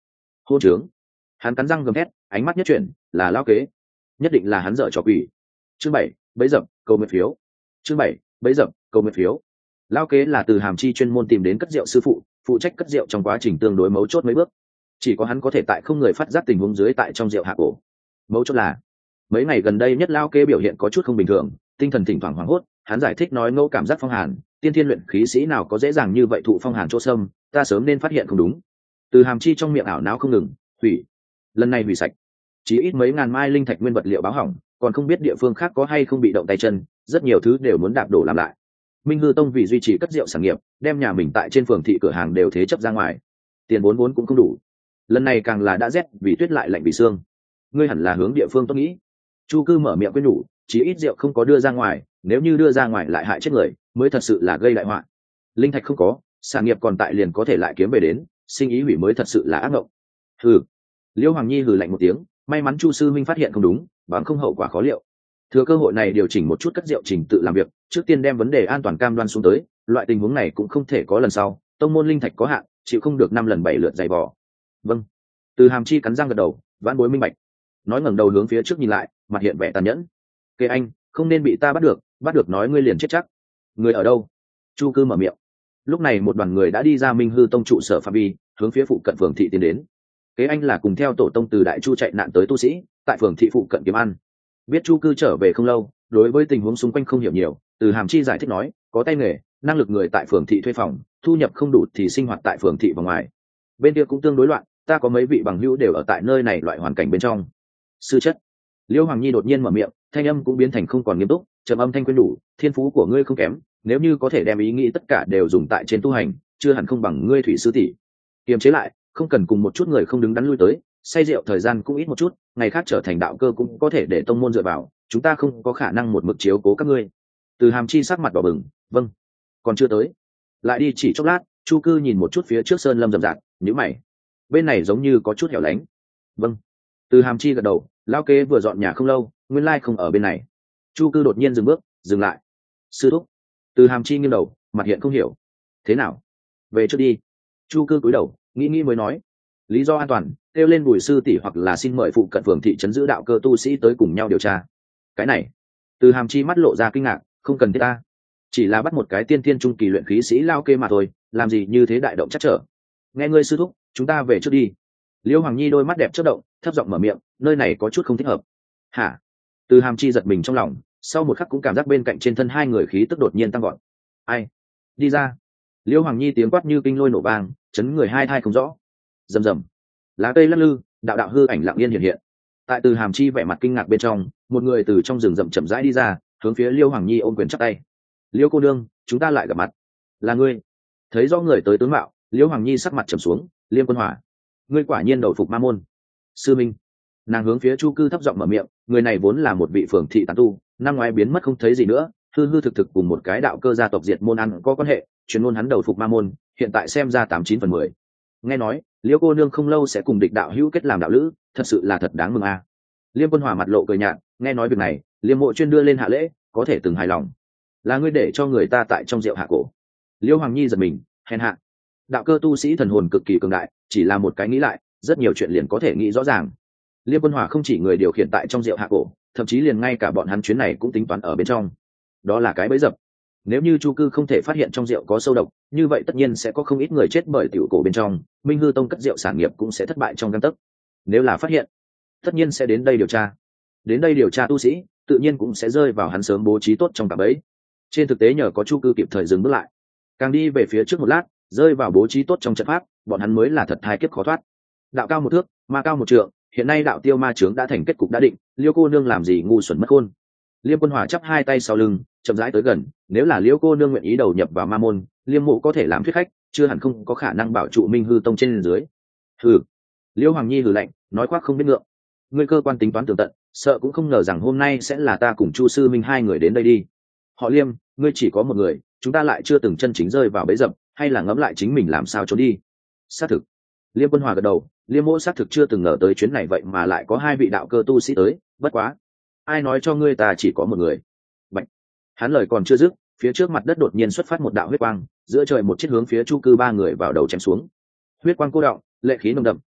hô trướng. Hắn cắn răng gầm thét, ánh mắt nhất chuyển, là lao kế, nhất định là hắn dở trò quỷ. Chương 7, bấy dập cầu nguyện phiếu. Chương 7, bấy dập cầu nguyện phiếu. Lao kế là từ Hàm Chi chuyên môn tìm đến cất rượu sư phụ trách cất rượu trong quá trình tương đối mấu chốt mấy bước, chỉ có hắn có thể tại không người phát giác tình huống dưới tại trong rượu hạ cổ. Mấu chốt là mấy ngày gần đây nhất Lao kế biểu hiện có chút không bình thường, tinh thần thỉnh thoảng hoảng hốt. Hắn giải thích nói ngẫu cảm giác phong hàn, tiên thiên luyện khí sĩ nào có dễ dàng như vậy thụ phong hàn chỗ sâm, ta sớm nên phát hiện không đúng. Từ Hàm Chi trong miệng ảo não không ngừng, hủy, lần này hủy sạch, chỉ ít mấy ngàn mai linh thạch nguyên vật liệu báo hỏng, còn không biết địa phương khác có hay không bị động tay chân, rất nhiều thứ đều muốn đạp đổ làm lại. Minh Hư Tông vì duy trì cất rượu sản nghiệp, đem nhà mình tại trên phường thị cửa hàng đều thế chấp ra ngoài, tiền vốn cũng không đủ, lần này càng là đã rét vì tuyết lại lạnh vì xương. Ngươi hẳn là hướng địa phương tốt nghĩ. Chu Cư mở miệng khuyên nhủ, chỉ ít rượu không có đưa ra ngoài, nếu như đưa ra ngoài lại hại chết người, mới thật sự là gây đại họa. Linh thạch không có, sản nghiệp còn tại liền có thể lại kiếm về đến, sinh ý hủy mới thật sự là ác mộng. Hừ. Liễu Hoàng Nhi hừ lạnh một tiếng, may mắn Chu sư minh phát hiện không đúng, bằng không hậu quả khó liệu. Thừa cơ hội này điều chỉnh một chút cất rượu trình tự làm việc, trước tiên đem vấn đề an toàn cam đoan xuống tới, loại tình huống này cũng không thể có lần sau, tông môn linh thạch có hạn, chịu không được 5 lần 7 lượt dày vò. Vâng. Từ Hàm Chi cắn răng gật đầu, vãn bối minh bạch. Nói ngẩng đầu hướng phía trước nhìn lại, mặt hiện vẻ tàn nhẫn. Kệ anh, không nên bị ta bắt được nói ngươi liền chết chắc. Người ở đâu? Chu Cư mở miệng. Lúc này một đoàn người đã đi ra Minh Hư Tông trụ sở phạm vi, hướng phía phụ cận phường thị tiến đến. Kế anh là cùng theo tổ tông từ Đại Chu chạy nạn tới tu sĩ, tại phường thị phụ cận kiếm ăn. Biết Chu Cư trở về không lâu, đối với tình huống xung quanh không hiểu nhiều, từ Hàm Chi giải thích nói, có tay nghề, năng lực người tại phường thị thuê phòng, thu nhập không đủ thì sinh hoạt tại phường thị và ngoài. Bên kia cũng tương đối loạn, ta có mấy vị bằng hữu đều ở tại nơi này loại hoàn cảnh bên trong. Sư chất. Liễu Hoàng Nhi đột nhiên mở miệng, thanh âm cũng biến thành không còn nghiêm túc, trầm âm thanh quyến đủ, thiên phú của ngươi không kém, nếu như có thể đem ý nghĩ tất cả đều dùng tại trên tu hành, chưa hẳn không bằng ngươi thủy sư tỷ. Kiềm chế lại, không cần cùng một chút người không đứng đắn lui tới, say rượu thời gian cũng ít một chút, ngày khác trở thành đạo cơ cũng có thể để tông môn dựa vào, chúng ta không có khả năng một mực chiếu cố các ngươi. Từ Hàm Chi sắc mặt đỏ bừng, vâng, còn chưa tới. Lại đi chỉ chốc lát, Chu Cư nhìn một chút phía trước sơn lâm rậm rạp, nhíu mày. Bên này giống như có chút hẻo lánh. Vâng. Từ Hàm Chi gật đầu, lão kế vừa dọn nhà không lâu, nguyên lai không ở bên này. Chu Cư đột nhiên dừng bước, dừng lại. Sư thúc. Từ Hàm Chi nghiêng đầu, mặt hiện không hiểu. Thế nào? Về trước đi. Chu Cư cúi đầu, nghĩ mới nói. Lý do an toàn, kêu lên Bùi sư tỷ hoặc là xin mời phụ cận phường thị trấn giữ đạo cơ tu sĩ tới cùng nhau điều tra. Cái này. Từ Hàm Chi mắt lộ ra kinh ngạc, không cần thiết ta. Chỉ là bắt một cái tiên thiên trung kỳ luyện khí sĩ lao kê mà thôi, làm gì như thế đại động chắc trở. Nghe ngươi sư thúc, chúng ta về trước đi. Liễu Hoàng Nhi đôi mắt đẹp chớp động, thấp giọng mở miệng, nơi này có chút không thích hợp. Hả? Từ Hàm Chi giật mình trong lòng, sau một khắc cũng cảm giác bên cạnh trên thân hai người khí tức đột nhiên tăng gọn. Ai? Đi ra. Liễu Hoàng Nhi tiếng quát như kinh lôi nổ vang, chấn người hai thai không rõ. Rầm rầm. Lá cây lắc lư, đạo hư ảnh lặng yên hiện hiện. Tại Từ Hàm Chi vẻ mặt kinh ngạc bên trong, một người từ trong rừng rậm chậm rãi đi ra, hướng phía Liễu Hoàng Nhi ôm quyền chắp tay. Liễu cô nương, chúng ta lại gặp mặt. Là ngươi? Thấy rõ người tới tướng mạo, Liễu Hoàng Nhi sắc mặt trầm xuống. Liêm Quân Hỏa, ngươi quả nhiên đầu phục ma môn. Sư minh. Nàng hướng phía Chu Cư thấp giọng mở miệng, người này vốn là một vị phường thị tán tu, năm ngoái biến mất không thấy gì nữa, hư thực cùng một cái đạo cơ gia tộc diệt môn ăn có quan hệ, truyền ngôn hắn đầu phục ma môn, hiện tại xem ra 89/10. Nghe nói Liễu cô nương không lâu sẽ cùng địch đạo hữu kết làm đạo lữ, thật sự là thật đáng mừng a. Liêm Quân Hỏa mặt lộ cười nhạt, nghe nói việc này, Liêm Mộ chuyên đưa lên hạ lễ, có thể từng hài lòng. Là ngươi để cho người ta tại trong rượu hạ cổ. Liễu Hoàng Nhi giật mình, hèn hạ. Đạo cơ tu sĩ thần hồn cực kỳ cường đại, chỉ là một cái nghĩ lại, rất nhiều chuyện liền có thể nghĩ rõ ràng. Liêm Quân Hỏa không chỉ người điều khiển tại trong rượu hạ cổ, thậm chí liền ngay cả bọn hắn chuyến này cũng tính toán ở bên trong. Đó là cái bẫy dập. Nếu như Chu Cư không thể phát hiện trong rượu có sâu độc, như vậy tất nhiên sẽ có không ít người chết bởi tiểu cổ bên trong, Minh Hư Tông cất rượu sản nghiệp cũng sẽ thất bại trong gang tấc. Nếu là phát hiện, tất nhiên sẽ đến đây điều tra. Đến đây điều tra tu sĩ, tự nhiên cũng sẽ rơi vào hắn sớm bố trí tốt trong cả bẫy. Trên thực tế nhờ có Chu Cư kịp thời dừng bước lại, càng đi về phía trước một lát, rơi vào bố trí tốt trong trận pháp, bọn hắn mới là thật thai kiếp khó thoát. Đạo cao một thước, ma cao một trượng, hiện nay đạo tiêu ma chướng đã thành kết cục đã định, Liễu cô nương làm gì ngu xuẩn mất khôn. Liêm Quân Hỏa chắp hai tay sau lưng, chậm rãi tới gần, nếu là Liễu cô nương nguyện ý đầu nhập vào ma môn, Liêm Mộ có thể làm thuyết khách, chưa hẳn không có khả năng bảo trụ Minh Hư Tông trên dưới. Hừ. Liễu Hoàng Nhi hừ lạnh, nói khoác không biết ngượng. Ngươi cơ quan tính toán tường tận, sợ cũng không ngờ rằng hôm nay sẽ là ta cùng Chu sư minh hai người đến đây đi. Họ Liêm, ngươi chỉ có một người, chúng ta lại chưa từng chân chính rơi vào bẫy dập, hay là ngẫm lại chính mình làm sao trốn đi. Xác thực. Liêm Quân Hòa gật đầu, Liêm Mộ xác thực chưa từng ngờ tới chuyến này vậy mà lại có hai vị đạo cơ tu sĩ tới, bất quá, ai nói cho ngươi ta chỉ có một người. Bạch. Hắn lời còn chưa dứt, phía trước mặt đất đột nhiên xuất phát một đạo huyết quang, giữa trời một chiếc hướng phía Chu Cư ba người vào đầu chém xuống. Huyết quang cô đọng, lệ khí nồng đậm,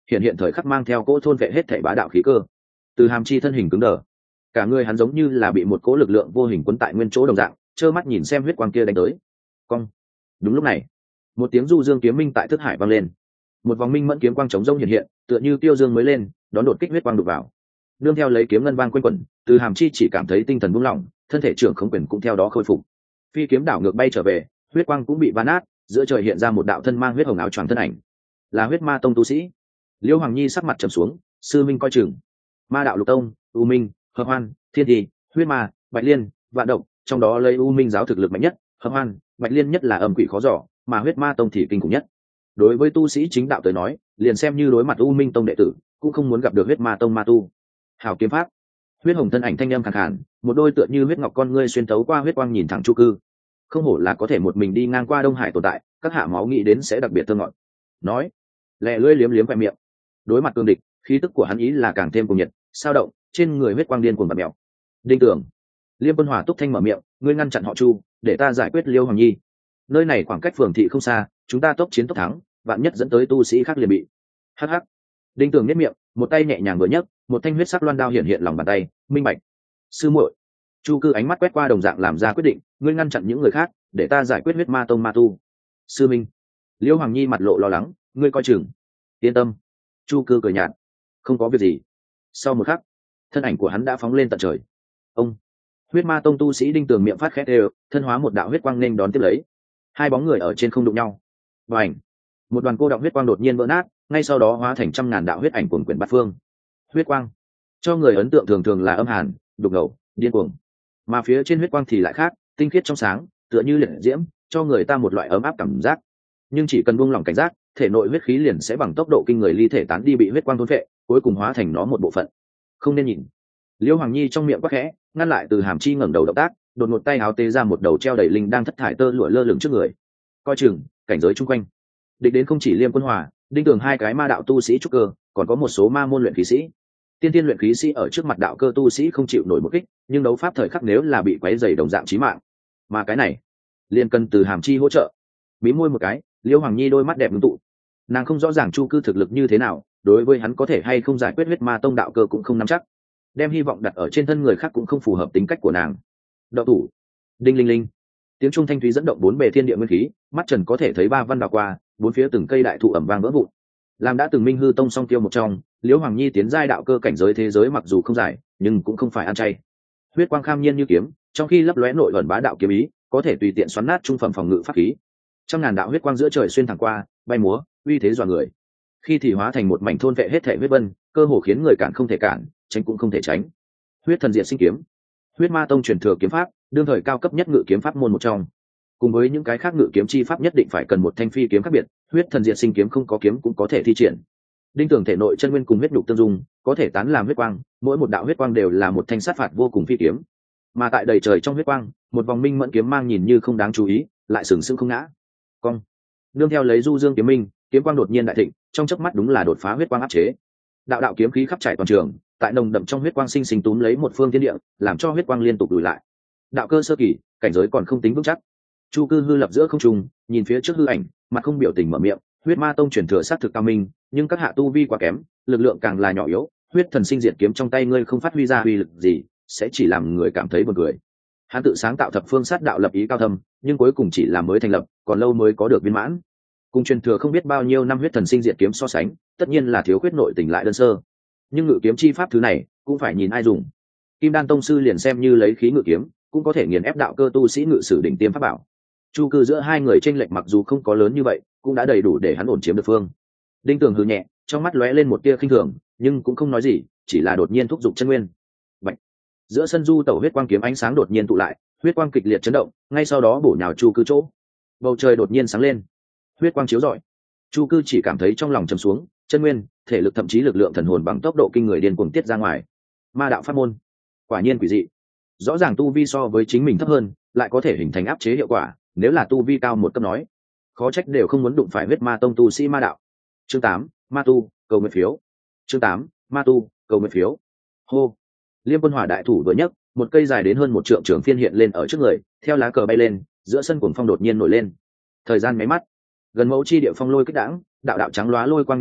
hiện hiện thời khắc mang theo cỗ thôn vệ hết thảy bá đạo khí cơ. Từ Hàm Chi thân hình cứng đờ, cả người hắn giống như là bị một cỗ lực lượng vô hình quấn tại nguyên chỗ đồng dạng, trơ mắt nhìn xem huyết quang kia đánh tới. Cong. Đúng lúc này, một tiếng du dương kiếm minh tại thức hải vang lên, một vòng minh mẫn kiếm quang chống rông hiện hiện, tựa như tiêu dương mới lên, đón đột kích huyết quang đục vào. Nương theo lấy kiếm ngân vang quanh quẩn, Từ Hàm Chi chỉ cảm thấy tinh thần buông lỏng, thân thể trưởng không quyền cũng theo đó khôi phục. Phi kiếm đảo ngược bay trở về, huyết quang cũng bị vỡ nát, giữa trời hiện ra một đạo thân mang huyết hồng áo choàng thân ảnh, là huyết ma tông tu sĩ. Liễu Hoàng Nhi sắc mặt trầm xuống, sư minh coi chừng. Ma đạo lục tông, U Minh, Hợp Hoan, Thiên Thì, huyết ma, Bạch Liên, Vạn Độc, trong đó lấy U Minh giáo thực lực mạnh nhất, Hợp Hoan, Bạch Liên nhất là âm quỷ khó dò, mà huyết ma tông thì kinh khủng nhất. Đối với tu sĩ chính đạo tới nói, liền xem như đối mặt U Minh tông đệ tử, cũng không muốn gặp được huyết ma tông ma tu. Hảo kiếm pháp. Huyết hồng thân ảnh thanh âm khàn khàn, một đôi tựa như huyết ngọc con ngươi xuyên tấu qua huyết quang nhìn thẳng Chu Cư. Không hổ là có thể một mình đi ngang qua Đông Hải tồn tại, các hạ máu nghĩ đến sẽ đặc biệt thơ ngọt. Nói, lẹ lưỡi liếm liếm vẹn miệng. Đối mặt cương địch, khí tức của hắn ý là càng thêm cuồng nhiệt, sao động, trên người huyết quang điên cuồng bật mèo. Đinh Tưởng, Liêm Quân Hỏa túc thanh mở miệng, ngươi ngăn chặn họ Chu, để ta giải quyết Liêu Hoàng Nhi. Nơi này khoảng cách phường thị không xa, chúng ta tốc chiến tốc thắng, vạn nhất dẫn tới tu sĩ khác liền bị. Hắc hắc. Đinh Tưởng nhếch miệng, một tay nhẹ nhàng vừa nhấc, một thanh huyết sắc loan đao hiện hiện lòng bàn tay, minh bạch. Sư muội. Chu Cư ánh mắt quét qua đồng dạng làm ra quyết định, ngươi ngăn chặn những người khác, để ta giải quyết huyết ma tông ma tu. Sư minh. Liêu Hoàng Nhi mặt lộ lo lắng, ngươi coi chừng. Yên tâm. Chu Cư cười nhạt, không có việc gì. Sau một khắc, thân ảnh của hắn đã phóng lên tận trời. Ông. Huyết ma tông tu sĩ Đinh Tường miệng phát khét đều, thân hóa một đạo huyết quang nên đón tiếp lấy. Hai bóng người ở trên không đụng nhau. Bành. Một đoàn cô đọng huyết quang đột nhiên vỡ nát, ngay sau đó hóa thành trăm ngàn đạo huyết ảnh cuồn quyển bát phương. Huyết quang cho người ấn tượng thường thường là âm hàn, đục ngầu, điên cuồng, mà phía trên huyết quang thì lại khác, tinh khiết trong sáng, tựa như liệt diễm, cho người ta một loại ấm áp cảm giác. Nhưng chỉ cần buông lỏng cảnh giác, thể nội huyết khí liền sẽ bằng tốc độ kinh người ly thể tán đi, bị huyết quang thôn phệ, cuối cùng hóa thành nó một bộ phận. Không nên nhìn. Liễu Hoàng Nhi trong miệng quát khẽ, ngăn lại Từ Hàm Chi ngẩng đầu động tác, đột ngột tay áo tế ra một đầu treo đầy linh đang thất thải tơ lụa lơ lửng trước người. Coi chừng, cảnh giới chung quanh. Địch đến không chỉ Liêm Quân Hòa, Đinh Tường hai cái ma đạo tu sĩ trúc cơ, còn có một số ma môn luyện khí sĩ. Tiên tiên luyện khí sĩ ở trước mặt đạo cơ tu sĩ không chịu nổi một kích, nhưng đấu pháp thời khắc nếu là bị quấy dày đồng dạng chí mạng. Mà cái này, liền cần Từ Hàm Chi hỗ trợ. Bí môi một cái, Liễu Hoàng Nhi đôi mắt đẹp ngưng tụ. Nàng không rõ ràng Chu Cư thực lực như thế nào, đối với hắn có thể hay không giải quyết huyết ma tông đạo cơ cũng không nắm chắc. Đem hy vọng đặt ở trên thân người khác cũng không phù hợp tính cách của nàng. Đậu thủ. Đinh linh linh. Tiếng trung thanh thúy dẫn động bốn bề thiên địa nguyên khí, mắt trần có thể thấy ba văn đảo qua, bốn phía từng cây đại thụ ẩm vang vỡ vụn. Làm đã từng Minh Hư Tông song tiêu một trong, Liễu Hoàng Nhi tiến giai đạo cơ cảnh giới thế giới mặc dù không dài, nhưng cũng không phải ăn chay. Huyết quang kham nhiên như kiếm, trong khi lấp lóe nội ẩn bá đạo kiếm ý, có thể tùy tiện xoắn nát trung phẩm phòng ngự pháp khí. Trăm ngàn đạo huyết quang giữa trời xuyên thẳng qua, bay múa, uy thế dọa người. Khi thì hóa thành một mảnh thôn vệ hết thể huyết vân, cơ hồ khiến người cản không thể cản, tránh cũng không thể tránh. Huyết thần diệt sinh kiếm, huyết ma tông truyền thừa kiếm pháp, đương thời cao cấp nhất ngự kiếm pháp môn một trong. Cùng với những cái khác ngự kiếm chi pháp nhất định phải cần một thanh phi kiếm khác biệt, huyết thần diệt sinh kiếm không có kiếm cũng có thể thi triển. Đinh Tưởng thể nội chân nguyên cùng huyết nhục tương dung, có thể tán làm huyết quang, mỗi một đạo huyết quang đều là một thanh sát phạt vô cùng phi kiếm. Mà tại đầy trời trong huyết quang, một vòng minh mẫn kiếm mang nhìn như không đáng chú ý, lại sừng sững không ngã. Cong. Nương theo lấy du dương kiếm minh, kiếm quang đột nhiên đại thịnh, trong chớp mắt đúng là đột phá huyết quang áp chế. Đạo đạo kiếm khí khắp trải toàn trường, tại nồng đậm trong huyết quang sinh sinh túm lấy một phương thiên địa, làm cho huyết quang liên tục lùi lại. Đạo cơ sơ kỳ, cảnh giới còn không tính vững chắc. Chu Cư hư lập giữa không trung, nhìn phía trước hư ảnh, mặt không biểu tình mở miệng, huyết ma tông truyền thừa sát thực cao minh, nhưng các hạ tu vi quá kém, lực lượng càng là nhỏ yếu, huyết thần sinh diệt kiếm trong tay ngươi không phát huy ra uy lực gì, sẽ chỉ làm người cảm thấy buồn cười. Hắn tự sáng tạo thập phương sát đạo lập ý cao thâm, nhưng cuối cùng chỉ là mới thành lập, còn lâu mới có được viên mãn. Cùng truyền thừa không biết bao nhiêu năm huyết thần sinh diệt kiếm so sánh, tất nhiên là thiếu khuyết nội tình lại đơn sơ. Nhưng ngự kiếm chi pháp thứ này, cũng phải nhìn ai dùng. Kim Đan tông sư liền xem như lấy khí ngự kiếm, cũng có thể nghiền ép đạo cơ tu sĩ ngự sử đỉnh tiêm pháp bảo. Chu Cư giữa hai người chênh lệch mặc dù không có lớn như vậy, cũng đã đầy đủ để hắn ổn chiếm được phương. Đinh Tường hừ nhẹ, trong mắt lóe lên một tia khinh thường, nhưng cũng không nói gì, chỉ là đột nhiên thúc giục chân nguyên. Bạch. Giữa sân du tẩu huyết quang kiếm ánh sáng đột nhiên tụ lại, huyết quang kịch liệt chấn động, ngay sau đó bổ nhào Chu Cư chỗ. Bầu trời đột nhiên sáng lên, huyết quang chiếu rọi. Chu Cư chỉ cảm thấy trong lòng trầm xuống, chân nguyên, thể lực thậm chí lực lượng thần hồn bằng tốc độ kinh người điên cuồng tiết ra ngoài. Ma đạo pháp môn, quả nhiên quỷ dị. Rõ ràng tu vi so với chính mình thấp hơn, lại có thể hình thành áp chế hiệu quả, nếu là tu vi cao một cấp nói, khó trách đều không muốn đụng phải huyết ma tông tu sĩ ma đạo. Chương 8, ma tu, cầu nguyện phiếu. Chương 8, ma tu, cầu nguyện phiếu. Hô. Liêm Quân Hỏa đại thủ vừa nhấc, một cây dài đến hơn một trượng trường phiên hiện lên ở trước người, theo lá cờ bay lên, giữa sân cuồng phong đột nhiên nổi lên. Thời gian mấy mắt, gần mẫu chi địa phong lôi kích đãng, đạo đạo trắng lóa lôi quang nhảy nhót,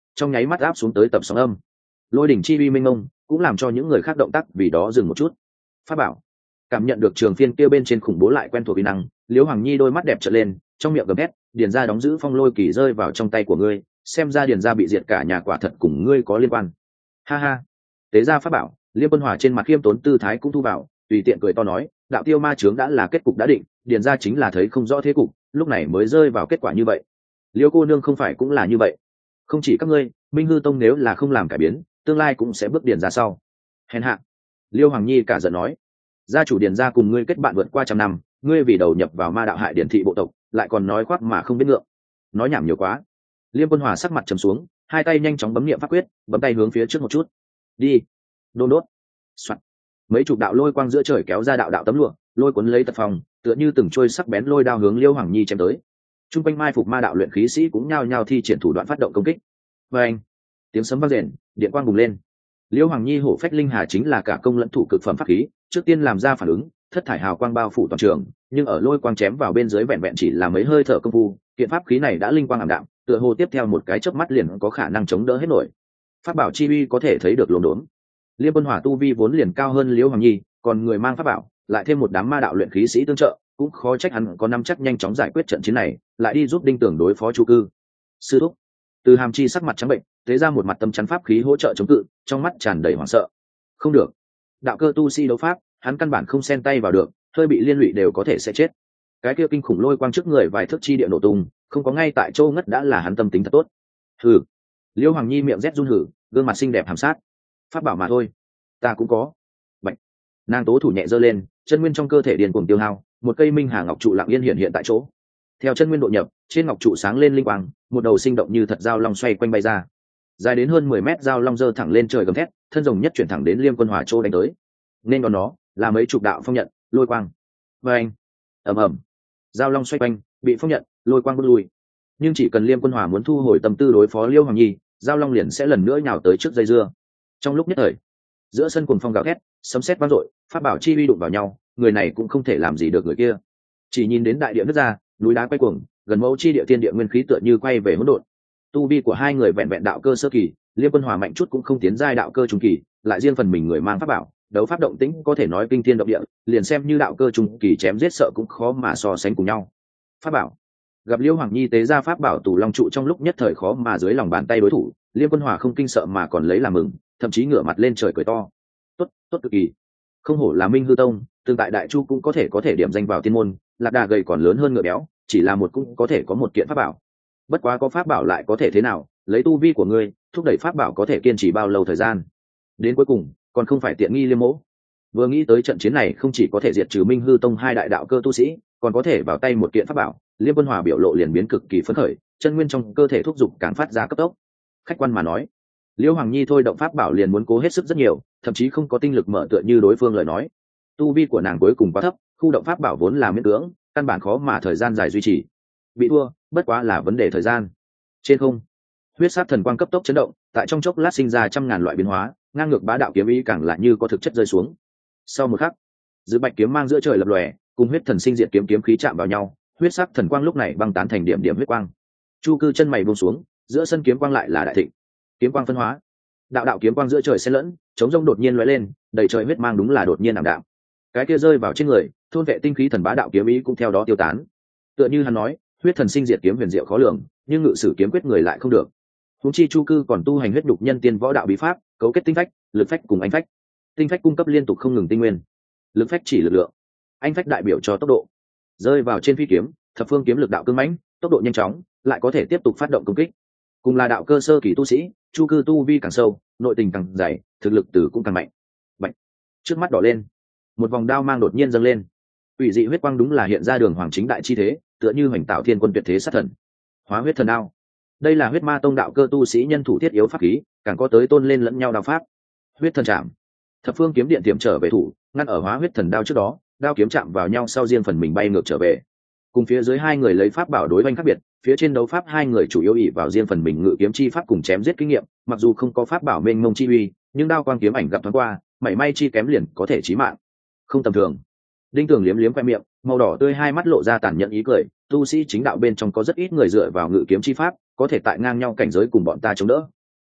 trong nháy mắt áp xuống tới tập sóng âm. Lôi đỉnh chi uy mênh mông cũng làm cho những người khác động tác vì đó dừng một chút. Pháp bảo cảm nhận được trường phiên kia bên trên khủng bố lại quen thuộc uy năng, Liễu Hoàng Nhi đôi mắt đẹp trợn lên, trong miệng gầm hét, điền gia đóng giữ phong lôi kỳ rơi vào trong tay của ngươi, xem ra điền gia bị diệt cả nhà quả thật cùng ngươi có liên quan. Ha ha. Tế gia pháp bảo, Liêm Quân Hòa trên mặt khiêm tốn tư thái cũng thu vào, tùy tiện cười to nói, đạo tiêu ma chướng đã là kết cục đã định, điền gia chính là thấy không rõ thế cục, lúc này mới rơi vào kết quả như vậy. Liễu cô nương không phải cũng là như vậy? Không chỉ các ngươi, Minh Hư Tông nếu là không làm cải biến, tương lai cũng sẽ bước điền gia sau. Hèn hạ. Liêu Hoàng Nhi cả giận nói, gia chủ điền gia cùng ngươi kết bạn vượt qua trăm năm, ngươi vì đầu nhập vào ma đạo hại điển thị bộ tộc, lại còn nói khoác mà không biết ngượng, nói nhảm nhiều quá. Liêm Quân Hòa sắc mặt trầm xuống, hai tay nhanh chóng bấm niệm pháp quyết, bấm tay hướng phía trước một chút. Đi. Đôn đốt. Soạt. Mấy chục đạo lôi quang giữa trời kéo ra đạo đạo tấm lụa, lôi cuốn lấy tật phòng, tựa như từng trôi sắc bén lôi đao hướng Liêu Hoàng Nhi chém tới. Trung quanh mai phục ma đạo luyện khí sĩ cũng nhao nhao thi triển thủ đoạn phát động công kích. Và anh, tiếng sấm vang rền, điện quang bùng lên. Liêu Hoàng Nhi hổ phách linh hà chính là cả công lẫn thủ cực phẩm pháp khí, trước tiên làm ra phản ứng, thất thải hào quang bao phủ toàn trường, nhưng ở lôi quang chém vào bên dưới vẹn vẹn chỉ là mấy hơi thở công phu, kiện pháp khí này đã linh quang ảm đạm, tựa hồ tiếp theo một cái chớp mắt liền có khả năng chống đỡ hết nổi. Pháp bảo chi uy có thể thấy được lồn đốn. Liêm Quân Hỏa tu vi vốn liền cao hơn Liễu Hoàng Nhi, còn người mang pháp bảo, lại thêm một đám ma đạo luyện khí sĩ tương trợ, cũng khó trách hắn có năm chắc nhanh chóng giải quyết trận chiến này, lại đi giúp Đinh Tưởng đối phó Chu Cư. Sư thúc. Từ Hàm Chi sắc mặt trắng bệnh, tế ra một mặt tâm chắn pháp khí hỗ trợ chống cự, trong mắt tràn đầy hoảng sợ. Không được, đạo cơ tu sĩ đấu pháp, hắn căn bản không xen tay vào được, hơi bị liên lụy đều có thể sẽ chết. Cái kia kinh khủng lôi quang trước người vài thước chi địa nổ tung, không có ngay tại chỗ ngất đã là hắn tâm tính thật tốt. Hừ. Liêu Hoàng Nhi miệng rét run hử, gương mặt xinh đẹp hàm sát. Pháp bảo mà thôi, ta cũng có. Bạch. Nàng tố thủ nhẹ giơ lên, chân nguyên trong cơ thể điền cuồng tiêu hao, một cây minh hà ngọc trụ lặng yên hiện tại chỗ. Theo chân nguyên độ nhập, trên ngọc trụ sáng lên linh quang, một đầu sinh động như thật dao long xoay quanh bay ra. Dài đến hơn 10 mét dao long giơ thẳng lên trời gầm thét, thân rồng nhất chuyển thẳng đến Liêm Quân Hòa chỗ đánh tới. Nên còn nó là mấy chục đạo phong nhận, lôi quang. Và anh, ầm ầm, dao long xoay quanh, bị phong nhận, lôi quang bước lui. Nhưng chỉ cần Liêm Quân Hòa muốn thu hồi tâm tư đối phó Liêu Hoàng Nhi, dao long liền sẽ lần nữa nhào tới trước dây dưa. Trong lúc nhất thời, giữa sân cuồng phong gào thét, sấm sét vang dội, pháp bảo chi uy đụng vào nhau, người này cũng không thể làm gì được người kia. Chỉ nhìn đến đại địa nứt ra, núi đá quay cuồng, gần mẫu chi địa thiên địa nguyên khí tựa như quay về hỗn độn. Tu vi của hai người vẹn vẹn đạo cơ sơ kỳ, Liêm Quân Hòa mạnh chút cũng không tiến giai đạo cơ trung kỳ, lại riêng phần mình người mang pháp bảo, đấu pháp động tĩnh có thể nói kinh thiên động địa, liền xem như đạo cơ trung kỳ chém giết sợ cũng khó mà so sánh cùng nhau. Pháp bảo. Gặp Liêu Hoàng Nhi tế ra pháp bảo tù long trụ trong lúc nhất thời khó mà dưới lòng bàn tay đối thủ, Liêm Quân Hòa không kinh sợ mà còn lấy làm mừng, thậm chí ngửa mặt lên trời cười to. Tốt, tốt cực kỳ. Không hổ là Minh Hư Tông, tương tại Đại Chu cũng có thể điểm danh vào thiên môn, lạc đà gầy còn lớn hơn ngựa béo, chỉ là một cũng có thể có một kiện pháp bảo. Bất quá có pháp bảo lại có thể thế nào, lấy tu vi của ngươi, thúc đẩy pháp bảo có thể kiên trì bao lâu thời gian. Đến cuối cùng, còn không phải tiện nghi Liêm Mỗ. Vừa nghĩ tới trận chiến này không chỉ có thể diệt trừ Minh Hư Tông hai đại đạo cơ tu sĩ, còn có thể vào tay một kiện pháp bảo, Liêm Quân Hòa biểu lộ liền biến cực kỳ phấn khởi, chân nguyên trong cơ thể thúc giục càng phát ra cấp tốc. Khách quan mà nói, Liêu Hoàng Nhi thôi động pháp bảo liền muốn cố hết sức rất nhiều, thậm chí không có tinh lực mở tựa như đối phương lời nói. Tu vi của nàng cuối cùng quá thấp, khu động pháp bảo vốn là miễn cưỡng, căn bản khó mà thời gian dài duy trì. Bị thua, bất quá là vấn đề thời gian. Trên không, huyết sát thần quang cấp tốc chấn động, tại trong chốc lát sinh ra trăm ngàn loại biến hóa, ngang ngược bá đạo kiếm ý càng lại như có thực chất rơi xuống. Sau một khắc, giữ bạch kiếm mang giữa trời lập lòe, cùng huyết thần sinh diệt kiếm khí chạm vào nhau, huyết sắc thần quang lúc này băng tán thành điểm điểm huyết quang. Chu Cư chân mày buông xuống, giữa sân kiếm quang lại là đại thịnh. Kiếm quang phân hóa, đạo đạo kiếm quang giữa trời xen lẫn, chống rông đột nhiên lóe lên, đầy trời huyết mang đúng là đột nhiên ảm đạm. Cái kia rơi vào trên người, thôn vệ tinh khí thần bá đạo kiếm ý cũng theo đó tiêu tán. Tựa như hắn nói, huyết thần sinh diệt kiếm huyền diệu khó lường, nhưng ngự sử kiếm quyết người lại không được. Huống chi Chu Cư còn tu hành huyết đục nhân tiên võ đạo bí pháp, cấu kết tinh phách, lực phách cùng anh phách. Tinh phách cung cấp liên tục không ngừng tinh nguyên, lực phách chỉ lực lượng, anh phách đại biểu cho tốc độ. Rơi vào trên phi kiếm, thập phương kiếm lực đạo cương mãnh, tốc độ nhanh chóng, lại có thể tiếp tục phát động công kích. Cùng là đạo cơ sơ kỳ tu sĩ, Chu Cư tu vi càng sâu, nội tình càng dày, thực lực tử cũng càng mạnh. Bạch. Trước mắt đỏ lên, một vòng đao mang đột nhiên dâng lên. Ủy dị huyết quang đúng là hiện ra đường hoàng chính đại chi thế, tựa như hoành tạo thiên quân tuyệt thế sát thần. Hóa huyết thần đao. Đây là huyết ma tông đạo cơ tu sĩ nhân thủ thiết yếu pháp khí, càng có tới tôn lên lẫn nhau đao pháp. Huyết thần chạm. Thập phương kiếm điện tiệm trở về thủ, ngăn ở hóa huyết thần đao trước đó, đao kiếm chạm vào nhau sau riêng phần mình bay ngược trở về. Cùng phía dưới hai người lấy pháp bảo đối oanh khác biệt, phía trên đấu pháp hai người chủ yếu ỷ vào riêng phần mình ngự kiếm chi pháp cùng chém giết kinh nghiệm, mặc dù không có pháp bảo mênh mông chi uy, nhưng đao quang kiếm ảnh gặp thoáng qua, mảy may chi kém liền có thể chí mạng. Không tầm thường. Đinh Tường liếm liếm khoe miệng, màu đỏ tươi hai mắt lộ ra tàn nhẫn ý cười, tu sĩ chính đạo bên trong có rất ít người dựa vào ngự kiếm chi pháp, có thể tại ngang nhau cảnh giới cùng bọn ta chống đỡ,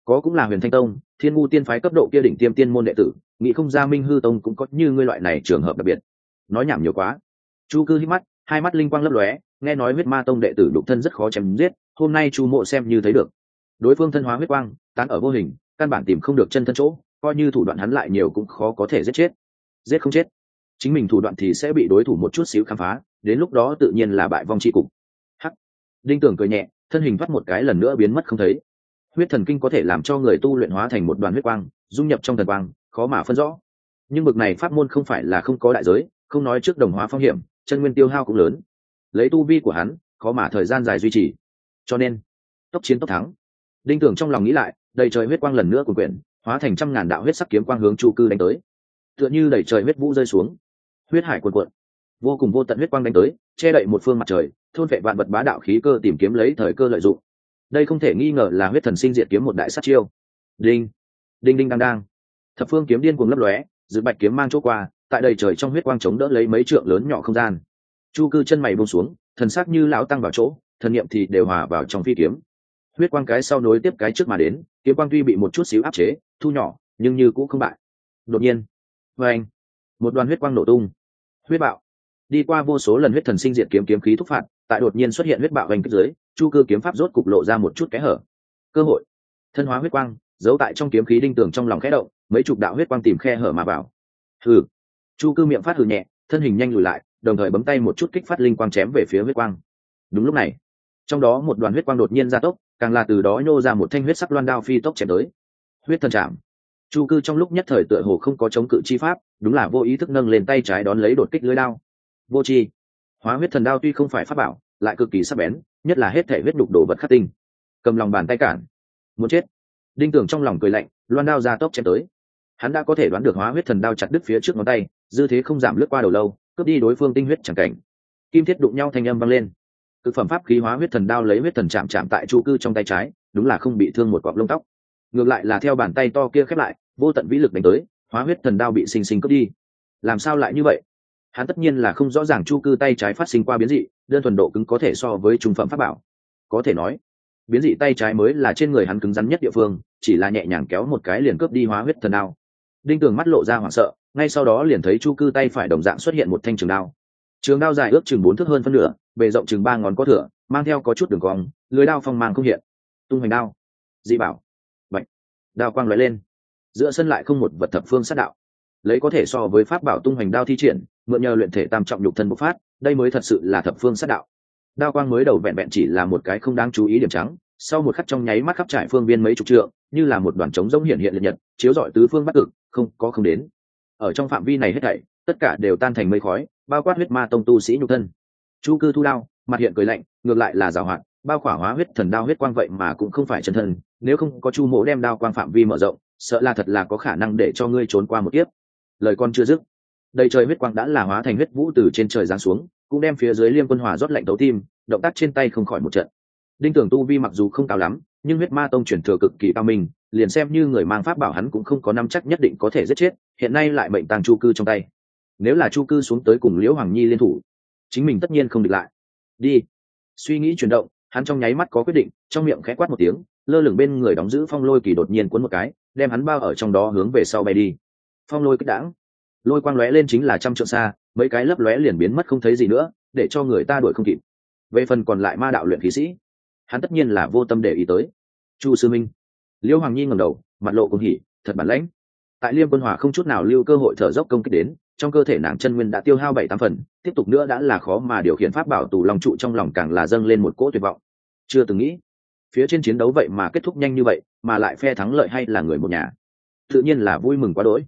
có cũng là Huyền Thanh Tông, Thiên Ngu tiên phái cấp độ kia đỉnh tiêm tiên môn đệ tử, nghĩ không ra Minh Hư Tông cũng có như ngươi loại này trường hợp đặc biệt. Nói nhảm nhiều quá. Chu Cư hít mắt, hai mắt linh quang lấp lóe, nghe nói huyết ma tông đệ tử đục thân rất khó chém giết, hôm nay Chu Mộ xem như thấy được. Đối phương thân hóa huyết quang, tán ở vô hình, căn bản tìm không được chân thân chỗ, coi như thủ đoạn hắn lại nhiều cũng khó có thể giết chết. Giết không chết, chính mình thủ đoạn thì sẽ bị đối thủ một chút xíu khám phá, đến lúc đó tự nhiên là bại vong chi cục. Hắc. Đinh Tưởng cười nhẹ, thân hình vắt một cái lần nữa biến mất không thấy. Huyết thần kinh có thể làm cho người tu luyện hóa thành một đoàn huyết quang, dung nhập trong thần quang, khó mà phân rõ. Nhưng bực này pháp môn không phải là không có đại giới, không nói trước đồng hóa phong hiểm, chân nguyên tiêu hao cũng lớn. Lấy tu vi của hắn, khó mà thời gian dài duy trì. Cho nên, tốc chiến tốc thắng. Đinh Tưởng trong lòng nghĩ lại, đầy trời huyết quang lần nữa cuồn quyển, hóa thành trăm ngàn đạo huyết sắc kiếm quang hướng Chu Cư đánh tới. Tựa như đầy trời huyết vũ rơi xuống, huyết hải cuồn cuộn, vô cùng vô tận huyết quang đánh tới, che đậy một phương mặt trời, thôn vệ vạn vật bá đạo khí cơ tìm kiếm lấy thời cơ lợi dụng. Đây không thể nghi ngờ là huyết thần sinh diệt kiếm một đại sát chiêu. Đinh, đinh đinh đang đang, thập phương kiếm điên cuồng lấp lóe, dự bạch kiếm mang chỗ qua, tại đầy trời trong huyết quang chống đỡ lấy mấy trượng lớn nhỏ không gian. Chu Cư chân mày buông xuống, thần sắc như lão tăng vào chỗ, thần niệm thì đều hòa vào trong phi kiếm. Huyết quang cái sau nối tiếp cái trước mà đến, kiếm quang tuy bị một chút xíu áp chế, thu nhỏ, nhưng như cũ không bại. Đột nhiên, vâng, một đoàn huyết quang nổ tung. Huyết bạo. Đi qua vô số lần huyết thần sinh diệt kiếm kiếm khí thúc phạt, tại đột nhiên xuất hiện huyết bạo vành kích dưới, Chu Cư kiếm pháp rốt cục lộ ra một chút kẽ hở. Cơ hội. Thân hóa huyết quang, giấu tại trong kiếm khí Đinh Tưởng trong lòng khẽ động, mấy chục đạo huyết quang tìm khe hở mà vào. Hừ. Chu Cư miệng phát hừ nhẹ, thân hình nhanh lùi lại, đồng thời bấm tay một chút kích phát linh quang chém về phía huyết quang. Đúng lúc này, trong đó một đoàn huyết quang đột nhiên gia tốc, càng là từ đó nhô ra một thanh huyết sắc loan đao phi tốc chém tới. Huyết thần chạm. Chu Cư trong lúc nhất thời tựa hồ không có chống cự chi pháp, đúng là vô ý thức nâng lên tay trái đón lấy đột kích lưỡi đao. Vô chi. Hóa huyết thần đao tuy không phải pháp bảo, lại cực kỳ sắc bén, nhất là hết thể huyết đục đồ vật khắc tinh. Cầm lòng bàn tay cản. Muốn chết. Đinh Tưởng trong lòng cười lạnh, loan đao ra tốc chém tới. Hắn đã có thể đoán được hóa huyết thần đao chặt đứt phía trước ngón tay, dư thế không giảm lướt qua đầu lâu, cướp đi đối phương tinh huyết chẳng cảnh. Kim thiết đụng nhau thanh âm vang lên. Cực phẩm pháp khí hóa huyết thần đao lấy huyết thần chạm chạm tại Chu Cư trong tay trái, đúng là không bị thương một cọng lông tóc. Ngược lại là theo bàn tay to kia khép lại, vô tận vĩ lực đánh tới, hóa huyết thần đao bị sinh sinh cướp đi. Làm sao lại như vậy? Hắn tất nhiên là không rõ ràng Chu Cư tay trái phát sinh qua biến dị, đơn thuần độ cứng có thể so với trung phẩm pháp bảo. Có thể nói, biến dị tay trái mới là trên người hắn cứng rắn nhất địa phương, chỉ là nhẹ nhàng kéo một cái liền cướp đi hóa huyết thần đao. Đinh Tưởng mắt lộ ra hoảng sợ, ngay sau đó liền thấy Chu Cư tay phải đồng dạng xuất hiện một thanh trường đao. Trường đao dài ước chừng 4 thước hơn phân nửa, bề rộng chừng 3 ngón có thửa, mang theo có chút đường cong, lưỡi đao phong mang không hiện. Tung hoành đao, dị bảo, bạch, đao quang lóe lên. Giữa sân lại không một vật thập phương sát đạo, lấy có thể so với pháp bảo tung hoành đao thi triển, mượn nhờ luyện thể tam trọng nhục thân bộc phát, đây mới thật sự là thập phương sát đạo. Đao quang mới đầu vẹn vẹn chỉ là một cái không đáng chú ý điểm trắng, sau một khắc trong nháy mắt khắp trải phương viên mấy chục trượng, như là một đoàn trống rỗng hiện hiện liệt nhật, chiếu rọi tứ phương bắc cực, không có không đến. Ở trong phạm vi này hết thảy, tất cả đều tan thành mây khói, bao quát huyết ma tông tu sĩ nhục thân. Chu Cư thu đao, mặt hiện cười lạnh, ngược lại là giàu hoạt, bao khỏa hóa huyết thần đao huyết quang vậy mà cũng không phải chân thân, nếu không có Chu Mỗ đem đao quang phạm vi mở rộng, sợ là thật là có khả năng để cho ngươi trốn qua một kiếp. Lời con chưa dứt, đầy trời huyết quang đã là hóa thành huyết vũ từ trên trời giáng xuống, cũng đem phía dưới Liêm Quân Hỏa rót lạnh tấu tim, động tác trên tay không khỏi một trận. Đinh Tưởng tu vi mặc dù không cao lắm, nhưng huyết ma tông truyền thừa cực kỳ cao minh, liền xem như người mang pháp bảo hắn cũng không có nắm chắc nhất định có thể giết chết, hiện nay lại mệnh tang Chu Cư trong tay. Nếu là Chu Cư xuống tới cùng Liễu Hoàng Nhi liên thủ, chính mình tất nhiên không địch lại. Đi. Suy nghĩ chuyển động, hắn trong nháy mắt có quyết định, trong miệng khẽ quát một tiếng, lơ lửng bên người đóng giữ phong lôi kỳ đột nhiên cuốn một cái, đem hắn bao ở trong đó hướng về sau bay đi. Phong lôi kích đãng, lôi quang lóe lên chính là trăm trượng xa, mấy cái lấp lóe liền biến mất không thấy gì nữa, để cho người ta đuổi không kịp. Về phần còn lại ma đạo luyện khí sĩ, hắn tất nhiên là vô tâm để ý tới. Chu sư minh. Liễu Hoàng Nhi ngẩng đầu, mặt lộ cuồng hỉ, thật bản lãnh. Tại Liêm Quân Hỏa không chút nào lưu cơ hội thở dốc công kích đến, trong cơ thể nàng chân nguyên đã tiêu hao 7-8 phần, tiếp tục nữa đã là khó mà điều khiển pháp bảo tù long trụ, trong lòng càng là dâng lên một cỗ tuyệt vọng. Chưa từng nghĩ, phía trên chiến đấu vậy mà kết thúc nhanh như vậy, mà lại phe thắng lợi hay là người một nhà. Tự nhiên là vui mừng quá đỗi.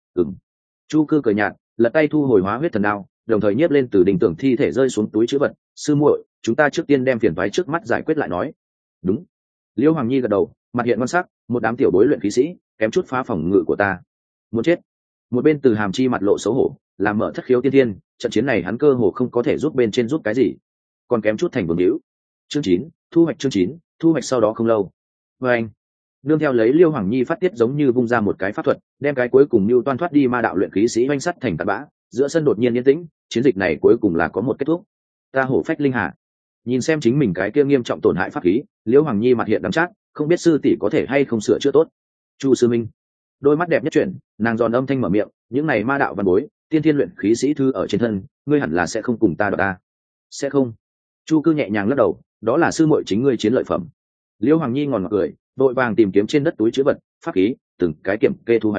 Chu Cư cười nhạt, lật tay thu hồi hóa huyết thần đao, đồng thời nhiếp lên từ Đinh Tưởng thi thể rơi xuống túi trữ vật. Sư muội, chúng ta trước tiên đem phiền toái trước mắt giải quyết lại nói. Đúng. Liễu Hoàng Nhi gật đầu, mặt hiện quan sắc, một đám tiểu bối luyện khí sĩ, kém chút phá phòng ngự của ta. Muốn chết. Một bên Từ Hàm Chi mặt lộ xấu hổ, làm mở thất khiếu tiên thiên, trận chiến này hắn cơ hồ không có thể giúp bên trên giúp cái gì, còn kém chút thành vương hữu. Chương 9, thu hoạch chương 9, thu hoạch sau đó không lâu. Và anh, nương theo lấy Liêu Hoàng Nhi phát tiết giống như vung ra một cái pháp thuật, đem cái cuối cùng như toan thoát đi ma đạo luyện khí sĩ oanh sắt thành tạt bã, giữa sân đột nhiên yên tĩnh, chiến dịch này cuối cùng là có một kết thúc. Ta hổ phách linh hạ, nhìn xem chính mình cái kia nghiêm trọng tổn hại pháp khí, Liêu Hoàng Nhi mặt hiện đắng chát, không biết sư tỷ có thể hay không sửa chữa tốt. Chu sư minh đôi mắt đẹp nhất chuyển, nàng giòn âm thanh mở miệng, những này ma đạo văn bối, tiên thiên luyện khí sĩ thư ở trên thân, ngươi hẳn là sẽ không cùng ta đoạt ta. Sẽ không. Chu cư nhẹ nhàng lắc đầu, đó là sư muội chính ngươi chiến lợi phẩm. Liêu Hoàng Nhi ngòn ngọt cười, vội vàng tìm kiếm trên đất túi chữ vật, pháp khí, từng cái kiểm kê thu hoạch.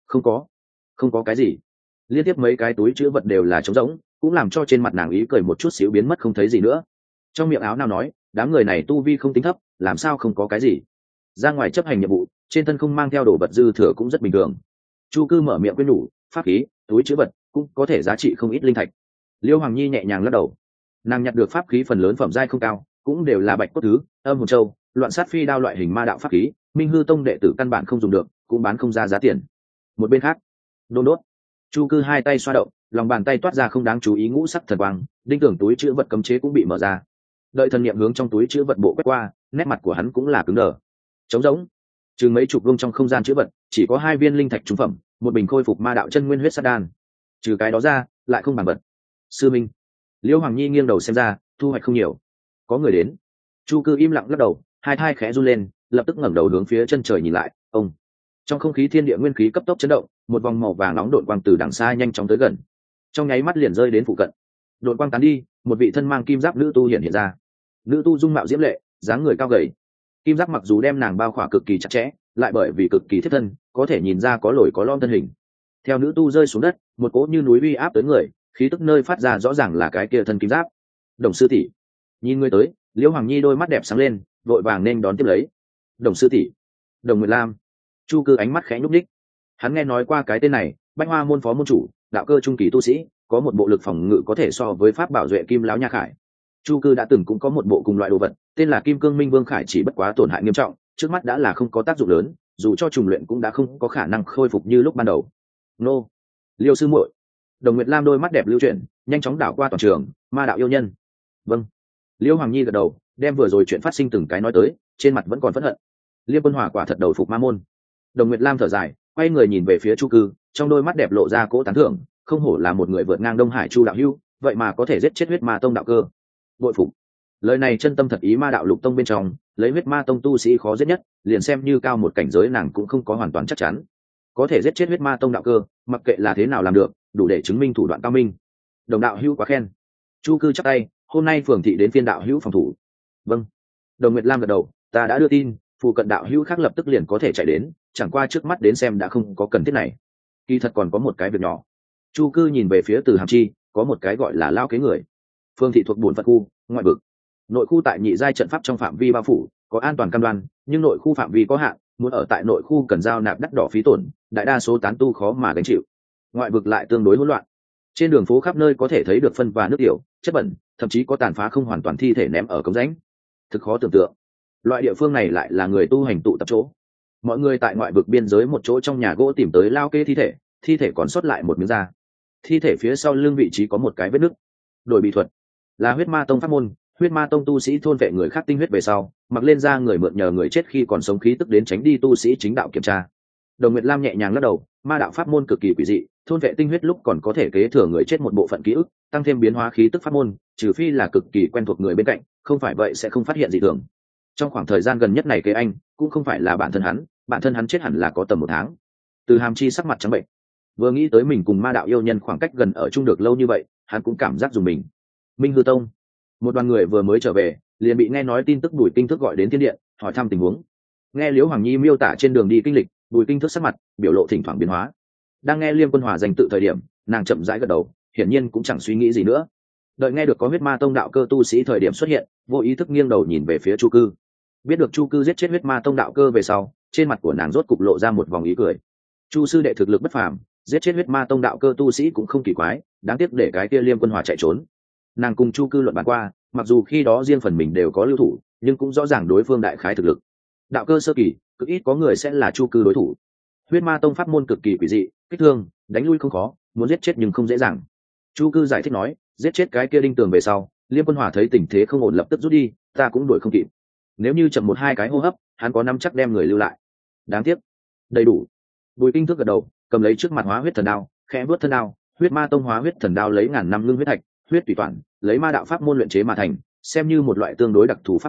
Không có cái gì. Liên tiếp mấy cái túi chữ vật đều là trống rỗng, cũng làm cho trên mặt nàng ý cười một chút xíu biến mất không thấy gì nữa. Trong miệng áo nào nói, đám người này tu vi không tính thấp, làm sao không có cái gì. Ra ngoài chấp hành nhiệm vụ, trên thân không mang theo đồ vật dư thừa cũng rất bình thường. Chu cư mở miệng quyên nhủ, pháp khí, túi chữ vật cũng có thể giá trị không ít linh thạch. Liêu Hoàng Nhi nhẹ nhàng lắc đầu, nàng nhặt được pháp khí phần lớn phẩm giai không cao, cũng đều là bạch cốt thứ, âm hồn châu, loạn sát phi đao loại hình ma đạo pháp khí, Minh Hư Tông đệ tử căn bản không dùng được, cũng bán không ra giá tiền. Một bên khác, đôn đốt, Chu cư hai tay xoa động, lòng bàn tay toát ra không đáng chú ý ngũ sắc thần quang, đinh tưởng túi chữ vật cấm chế cũng bị mở ra. Đợi thần niệm hướng trong túi chữ vật bộ quét qua, nét mặt của hắn cũng là cứng đờ, trống rỗng. Chừng mấy chục vuông trong không gian chữ vật, chỉ có 2 viên linh thạch trung phẩm, một bình khôi phục ma đạo chân nguyên huyết sát đan. Trừ cái đó ra, lại không bằng bật. Sư minh. Liêu Hoàng Nhi nghiêng đầu xem ra, thu hoạch không nhiều. Có người đến. Chu cư im lặng lắc đầu, hai thai khẽ run lên, lập tức ngẩng đầu hướng phía chân trời nhìn lại. Ông. Trong không khí thiên địa nguyên khí cấp tốc chấn động, một vòng màu vàng nóng độn quang từ đằng xa nhanh chóng tới gần, trong nháy mắt liền rơi đến phụ cận. Độn quang tán đi, một vị thân mang kim giáp nữ tu hiện ra. Nữ tu dung mạo diễm lệ, dáng người cao gầy, kim giáp mặc dù đem nàng bao khỏa cực kỳ chặt chẽ, lại bởi vì cực kỳ thiết thân, có thể nhìn ra có lồi có lõm thân hình. Theo nữ tu rơi xuống đất, một cỗ như núi uy áp tới người, khí tức nơi phát ra rõ ràng là cái kia thân kim giáp. Đồng sư tỷ, nhìn người tới, Liễu Hoàng Nhi đôi mắt đẹp sáng lên, vội vàng nên đón tiếp lấy. Đồng sư tỷ, Đồng Nguyệt Lam. Chu cư ánh mắt khẽ nhúc nhích, hắn nghe nói qua cái tên này, Bách Hoa môn phó môn chủ, đạo cơ trung kỳ tu sĩ, có một bộ lực phòng ngự có thể so với pháp bảo duệ kim lão nha khải. Chu cư đã từng cũng có một bộ cùng loại đồ vật, tên là Kim Cương Minh Vương Khải, chỉ bất quá tổn hại nghiêm trọng, trước mắt đã là không có tác dụng lớn, dù cho trùng luyện cũng đã không có khả năng khôi phục như lúc ban đầu. Nô, Liêu sư muội. Đồng Nguyệt Lam đôi mắt đẹp lưu chuyển, nhanh chóng đảo qua toàn trường, ma đạo yêu nhân. Vâng. Liêu Hoàng Nhi gật đầu, đem vừa rồi chuyện phát sinh từng cái nói tới, trên mặt vẫn còn phẫn hận. Liêm Quân Hỏa quả thật đầu phục ma môn. Đồng Nguyệt Lam thở dài, quay người nhìn về phía Chu cư, trong đôi mắt đẹp lộ ra cỗ tán thưởng, không hổ là một người vượt ngang Đông Hải Chu đạo hữu, vậy mà có thể giết chết huyết ma tông đạo cơ. Bội phục. Lời này chân tâm thật ý, ma đạo lục tông bên trong, lấy huyết ma tông tu sĩ khó giết nhất, liền xem như cao một cảnh giới nàng cũng không có hoàn toàn chắc chắn. Có thể giết chết huyết ma tông đạo cơ, mặc kệ là thế nào làm được, đủ để chứng minh thủ đoạn cao minh. Đồng đạo hữu quá khen. Chu cư chắp tay, hôm nay phường thị đến phiên đạo hữu phòng thủ. Vâng. Đồng Nguyệt Lam gật đầu, ta đã đưa tin, phụ cận đạo hữu khác lập tức liền có thể chạy đến, chẳng qua trước mắt đến xem đã không có cần thiết này. Kỳ thật còn có một cái việc nhỏ. Chu cư nhìn về phía Từ Hàm Chi, có một cái gọi là lao kế người. Phương thị thuộc bổn phận khu, ngoại vực. Nội khu tại nhị giai trận pháp trong phạm vi bao phủ, có an toàn cam đoan, nhưng nội khu phạm vi có hạn, muốn ở tại nội khu cần giao nạp đắt đỏ phí tổn, đại đa số tán tu khó mà gánh chịu. Ngoại vực lại tương đối hỗn loạn. Trên đường phố khắp nơi có thể thấy được phân và nước tiểu, chất bẩn, thậm chí có tàn phá không hoàn toàn thi thể ném ở cống rãnh. Thực khó tưởng tượng. Loại địa phương này lại là người tu hành tụ tập chỗ. Mọi người tại ngoại vực biên giới một chỗ trong nhà gỗ tìm tới lao kê thi thể còn sót lại một miếng da. Thi thể phía sau lưng vị trí có một cái vết nứt. Đổi bị thuật là huyết ma tông pháp môn, huyết ma tông tu sĩ thôn vệ người khác tinh huyết về sau, mặc lên da người mượn nhờ người chết khi còn sống khí tức đến tránh đi tu sĩ chính đạo kiểm tra. Đồng Nguyệt Lam nhẹ nhàng lắc đầu, ma đạo pháp môn cực kỳ quỷ dị, thôn vệ tinh huyết lúc còn có thể kế thừa người chết một bộ phận ký ức, tăng thêm biến hóa khí tức pháp môn, trừ phi là cực kỳ quen thuộc người bên cạnh, không phải vậy sẽ không phát hiện gì thường. Trong khoảng thời gian gần nhất này kế anh cũng không phải là bản thân hắn chết hẳn là có tầm 1 tháng. Từ Hàm Chi sắc mặt trắng bệnh, vừa nghĩ tới mình cùng ma đạo yêu nhân khoảng cách gần ở chung được lâu như vậy, hắn cũng cảm giác dùng mình. Minh Hư Tông, một đoàn người vừa mới trở về, liền bị nghe nói tin tức Bùi Kinh Thức gọi đến thiên điện, hỏi thăm tình huống. Nghe Liễu Hoàng Nhi miêu tả trên đường đi kinh lịch, Bùi Kinh Thức sắc mặt biểu lộ thỉnh thoảng biến hóa. Đang nghe Liêm Quân Hòa danh tự thời điểm, nàng chậm rãi gật đầu, hiển nhiên cũng chẳng suy nghĩ gì nữa. Đợi nghe được có huyết ma tông đạo cơ tu sĩ thời điểm xuất hiện, vô ý thức nghiêng đầu nhìn về phía Chu cư. Biết được Chu cư giết chết huyết ma tông đạo cơ về sau, trên mặt của nàng rốt cục lộ ra một vòng ý cười. Chu sư đệ thực lực bất phàm, giết chết huyết ma tông đạo cơ tu sĩ cũng không kỳ quái, đáng tiếc để cái kia Liêm Quân Hòa chạy trốn. Nàng cùng Chu cư luận bàn qua, mặc dù khi đó riêng phần mình đều có lưu thủ, nhưng cũng rõ ràng đối phương đại khái thực lực. Đạo cơ sơ kỳ, cực ít có người sẽ là Chu cư đối thủ. Huyết ma tông pháp môn cực kỳ quỷ dị, kích thương, đánh lui không khó, muốn giết chết nhưng không dễ dàng. Chu cư giải thích nói, giết chết cái kia đinh tường về sau, Liêm Quân Hòa thấy tình thế không ổn lập tức rút đi, ta cũng đuổi không kịp. Nếu như chậm 1-2 cái hô hấp, hắn có nắm chắc đem người lưu lại. Đáng tiếc, đầy đủ. Bùi Kinh Thức gật đầu, cầm lấy trước mặt hóa huyết thần đao, khẽ vớt thân đao. Huyết ma tông hóa huyết thần đao lấy ngàn năm ngưng huyết thạch, huyết tùy toàn, lấy ma đạo pháp môn luyện chế mà thành, xem như một loại tương đối đặc thù pháp khí,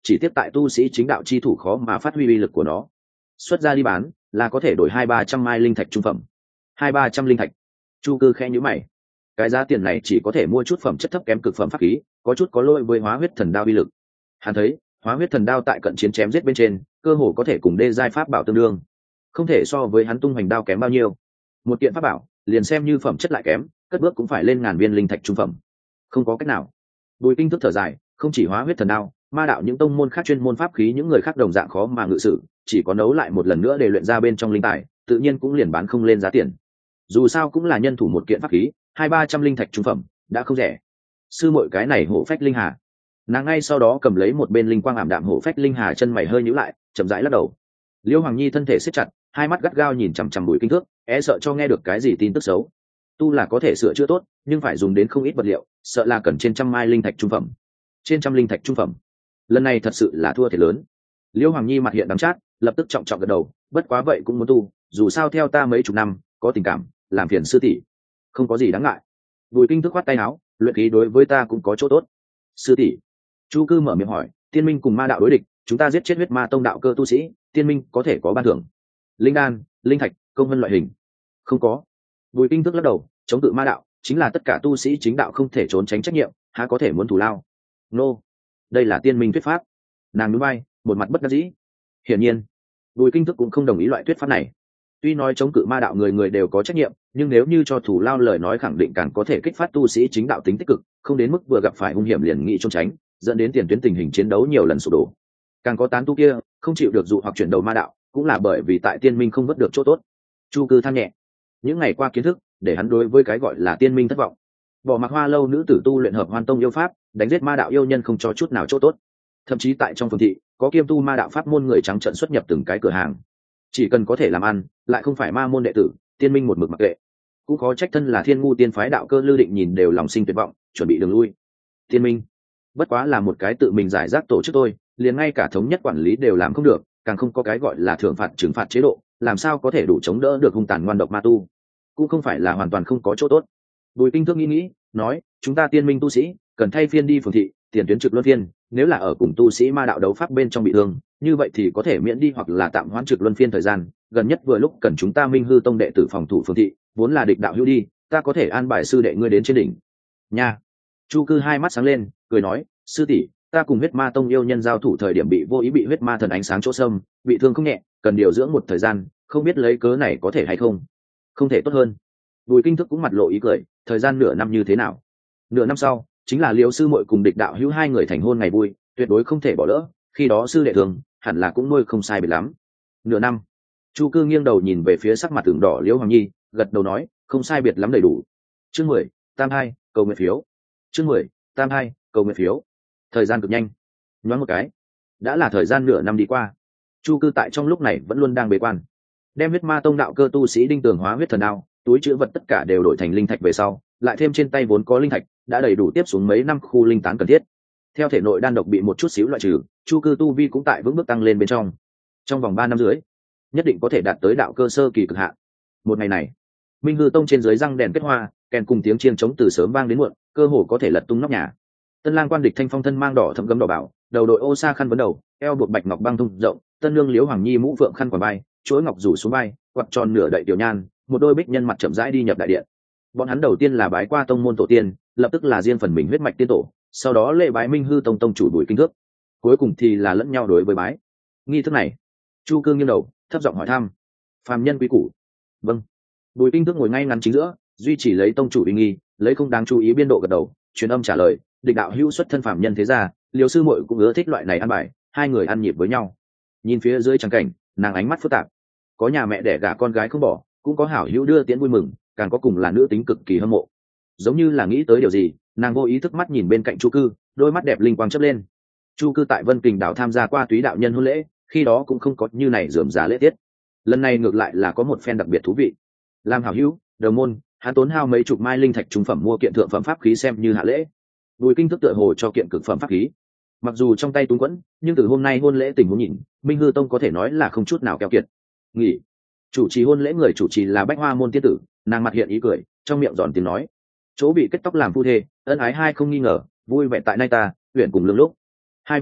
chỉ tiếp tại tu sĩ chính đạo chi thủ khó mà phát huy uy lực của nó. Xuất ra đi bán là có thể đổi 200-300 mai linh thạch trung phẩm. 200-300 linh thạch. Chu Cư khẽ nhíu mày. Cái giá tiền này chỉ có thể mua chút phẩm chất thấp kém cực phẩm pháp khí, có chút có lỗi với Hóa Huyết Thần Đao uy lực. Hắn thấy Hóa Huyết Thần Đao tại cận chiến chém giết bên trên cơ hồ có thể cùng đê giai pháp bảo tương đương, không thể so với hắn tung hoành đao kém bao nhiêu. Một kiện pháp bảo liền xem như phẩm chất lại kém, cất bước cũng phải lên ngàn viên linh thạch trung phẩm. Không có cách nào. Bùi Kinh thức thở dài, không chỉ Hóa Huyết Thần Đao, ma đạo những tông môn khác chuyên môn pháp khí những người khác đồng dạng khó mà ngự sử, chỉ có nấu lại một lần nữa để luyện ra bên trong linh tài, tự nhiên cũng liền bán không lên giá tiền. Dù sao cũng là nhân thủ một kiện pháp khí, 200-300 linh thạch trung phẩm đã không rẻ. Sư muội cái này hổ phách linh hà. Nàng ngay sau đó cầm lấy một bên linh quang ảm đạm hổ phách linh hà, chân mày hơi nhíu lại, chậm rãi lắc đầu. Liễu Hoàng Nhi thân thể siết chặt, hai mắt gắt gao nhìn chằm chằm Bùi Kinh Thước, e sợ cho nghe được cái gì tin tức xấu. Tu là có thể sửa chữa tốt, nhưng phải dùng đến không ít vật liệu, sợ là cần trên trăm mai linh thạch trung phẩm. Trên trăm linh thạch trung phẩm. Lần này thật sự là thua thiệt lớn. Liễu Hoàng Nhi mặt hiện đắng chát, lập tức trọng trọng gật đầu, bất quá vậy cũng muốn tu, dù sao theo ta mấy chục năm, có tình cảm, làm phiền sư tỷ. Không có gì đáng ngại. Bùi Kinh Thước khoát tay áo, luyện khí đối với ta cũng có chỗ tốt. Sư tỷ. Chu Cư mở miệng hỏi, tiên minh cùng ma đạo đối địch, chúng ta giết chết huyết ma tông đạo cơ tu sĩ, tiên minh có thể có ban thưởng. Linh đan, linh thạch, công vân loại hình. Không có. Bùi Kinh Thước lắc đầu, chống cự ma đạo chính là tất cả tu sĩ chính đạo không thể trốn tránh trách nhiệm, há có thể muốn thù lao. Nô, đây là tiên minh thuyết pháp. Nàng núi bay, một mặt bất đắc dĩ. Hiển nhiên, Bùi Kinh Thước cũng không đồng ý loại thuyết pháp này. Tuy nói chống cự ma đạo người người đều có trách nhiệm, nhưng nếu như cho thù lao lời nói khẳng định càng có thể kích phát tu sĩ chính đạo tính tích cực, không đến mức vừa gặp phải hung hiểm liền nghĩ trốn tránh, dẫn đến tiền tuyến tình hình chiến đấu nhiều lần sụp đổ. Càng có tán tu kia không chịu được dụ hoặc chuyển đầu ma đạo, cũng là bởi vì tại tiên minh không vớt được chỗ tốt. Chu Cư than nhẹ, những ngày qua kiến thức để hắn đối với cái gọi là tiên minh thất vọng. Bỏ mặc Hoa Lâu nữ tử tu luyện Hợp Hoan Tông yêu pháp, đánh giết ma đạo yêu nhân không cho chút nào chỗ tốt. Thậm chí tại trong phường thị có kiêm tu ma đạo pháp môn người trắng trợn xuất nhập từng cái cửa hàng, chỉ cần có thể làm ăn, lại không phải ma môn đệ tử, tiên minh một mực mặc kệ. Cũng có trách thân là Thiên Ngu tiên phái đạo cơ Lư Định nhìn đều lòng sinh tuyệt vọng, chuẩn bị đường lui. Tiên minh bất quá là một cái tự mình giải rác tổ chức thôi, liền ngay cả thống nhất quản lý đều làm không được, càng không có cái gọi là thưởng phạt trừng phạt chế độ, làm sao có thể đủ chống đỡ được hung tàn ngoan độc ma tu. Cũng không phải là hoàn toàn không có chỗ tốt. Bùi Kinh Thước nghĩ nói, chúng ta tiên minh tu sĩ cần thay phiên đi phường thị, tiền tuyến trực luân phiên, nếu là ở cùng tu sĩ ma đạo đấu pháp bên trong bị thương, như vậy thì có thể miễn đi hoặc là tạm hoãn trực luân phiên thời gian, gần nhất vừa lúc cần chúng ta Minh Hư Tông đệ tử phòng thủ phường thị, vốn là địch đạo hữu đi, ta có thể an bài sư đệ ngươi đến trên đỉnh. Nha. Chu Cư hai mắt sáng lên, cười nói, sư tỷ, ta cùng huyết ma tông yêu nhân giao thủ thời điểm bị vô ý bị huyết ma thần ánh sáng chỗ xâm, bị thương không nhẹ, cần điều dưỡng một thời gian, không biết lấy cớ này có thể hay không. Không thể tốt hơn. Bùi Kinh Thức cũng mặt lộ ý cười, thời gian nửa năm như thế nào? Nửa năm sau chính là Liễu sư muội cùng địch đạo hữu hai người thành hôn ngày vui, tuyệt đối không thể bỏ lỡ, khi đó sư đệ thường hẳn là cũng nuôi không sai biệt lắm. Nửa năm. Chu Cư nghiêng đầu nhìn về phía sắc mặt tưởng đỏ Liễu Hoàng Nhi, gật đầu nói, không sai biệt lắm đầy đủ. Chương 10, tam hai, cầu nguyện phiếu. Chương 10, tam hai, cầu nguyện phiếu. Thời gian cực nhanh, nhoáng một cái đã là thời gian nửa năm đi qua. Chu Cư tại trong lúc này vẫn luôn đang bế quan, đem huyết ma tông đạo cơ tu sĩ đinh tường hóa huyết thần đao, túi chữ vật tất cả đều đổi thành linh thạch về sau, lại thêm trên tay vốn có linh thạch, đã đầy đủ tiếp xuống mấy năm khu linh tán cần thiết. Theo thể nội đan độc bị một chút xíu loại trừ, Chu Cư tu vi cũng tại vững bước tăng lên bên trong. Trong vòng 3 năm dưới, nhất định có thể đạt tới đạo cơ sơ kỳ cực hạn. Một ngày này, Minh Hư Tông trên dưới răng đèn kết hoa, kèn cùng tiếng chiêng trống từ sớm vang đến muộn, cơ hồ có thể lật tung nóc nhà. Tân lang quan địch thanh phong thân mang đỏ thẫm gấm đỏ bảo, đầu đội ô sa khăn vấn đầu, eo buộc bạch ngọc băng thung rộng, tân nương Liễu Hoàng Nhi mũ phượng khăn quàng vai, chuỗi ngọc rủ xuống vai, quạt tròn nửa đậy tiểu nhan, một đôi bích nhân mặt chậm rãi đi nhập đại điện. Bọn hắn đầu tiên là bái qua tông môn tổ tiên, lập tức là riêng phần mình huyết mạch tiên tổ, sau đó lễ bái Minh Hư Tông tông chủ Bùi Kinh Thước, cuối cùng thì là lẫn nhau đối với bái. Nghi thức này, Chu Cương nghiêng đầu, thấp giọng hỏi thăm: "Phàm nhân quý củ?" "Vâng." Bùi Kinh Thước ngồi ngay ngắn chính giữa, duy trì lấy tông chủ uy nghi, lấy không đáng chú ý biên độ gật đầu, truyền âm trả lời: "Địch đạo hữu xuất thân phàm nhân thế gia, Liễu sư muội cũng ưa thích loại này ăn bài, hai người ăn nhịp với nhau." Nhìn phía dưới trắng cảnh, nàng ánh mắt phức tạp. Có nhà mẹ đẻ gả con gái không bỏ, cũng có hảo hữu đưa tiễn vui mừng, càng có cùng là nữ tính cực kỳ hâm mộ. Giống như là nghĩ tới điều gì, nàng vô ý thức mắt nhìn bên cạnh Chu Cư, đôi mắt đẹp linh quang chớp lên. Chu Cư tại Vân Kình đảo tham gia qua túy đạo nhân hôn lễ, khi đó cũng không có như này rườm rà lễ tiết. Lần này ngược lại là có một phen đặc biệt thú vị. Làm hảo hữu, đồng môn, hắn tốn hao mấy chục mai linh thạch trung phẩm mua kiện thượng phẩm pháp khí xem như hạ lễ. Bùi Kinh Thức tựa hồ cho kiện cực phẩm pháp khí. Mặc dù trong tay túng quẫn, nhưng từ hôm nay hôn lễ tình huống nhìn, Minh Hư Tông có thể nói là không chút nào keo kiệt. Nghỉ. Chủ trì hôn lễ người chủ trì là Bách Hoa môn tiên tử, nàng mặt hiện ý cười, trong miệng giòn tiếng nói: "Chỗ bị kết tóc làm phu thê, ân ái hai không nghi ngờ, vui vẻ tại nay ta, uyển cùng lương lúc. Hai vị,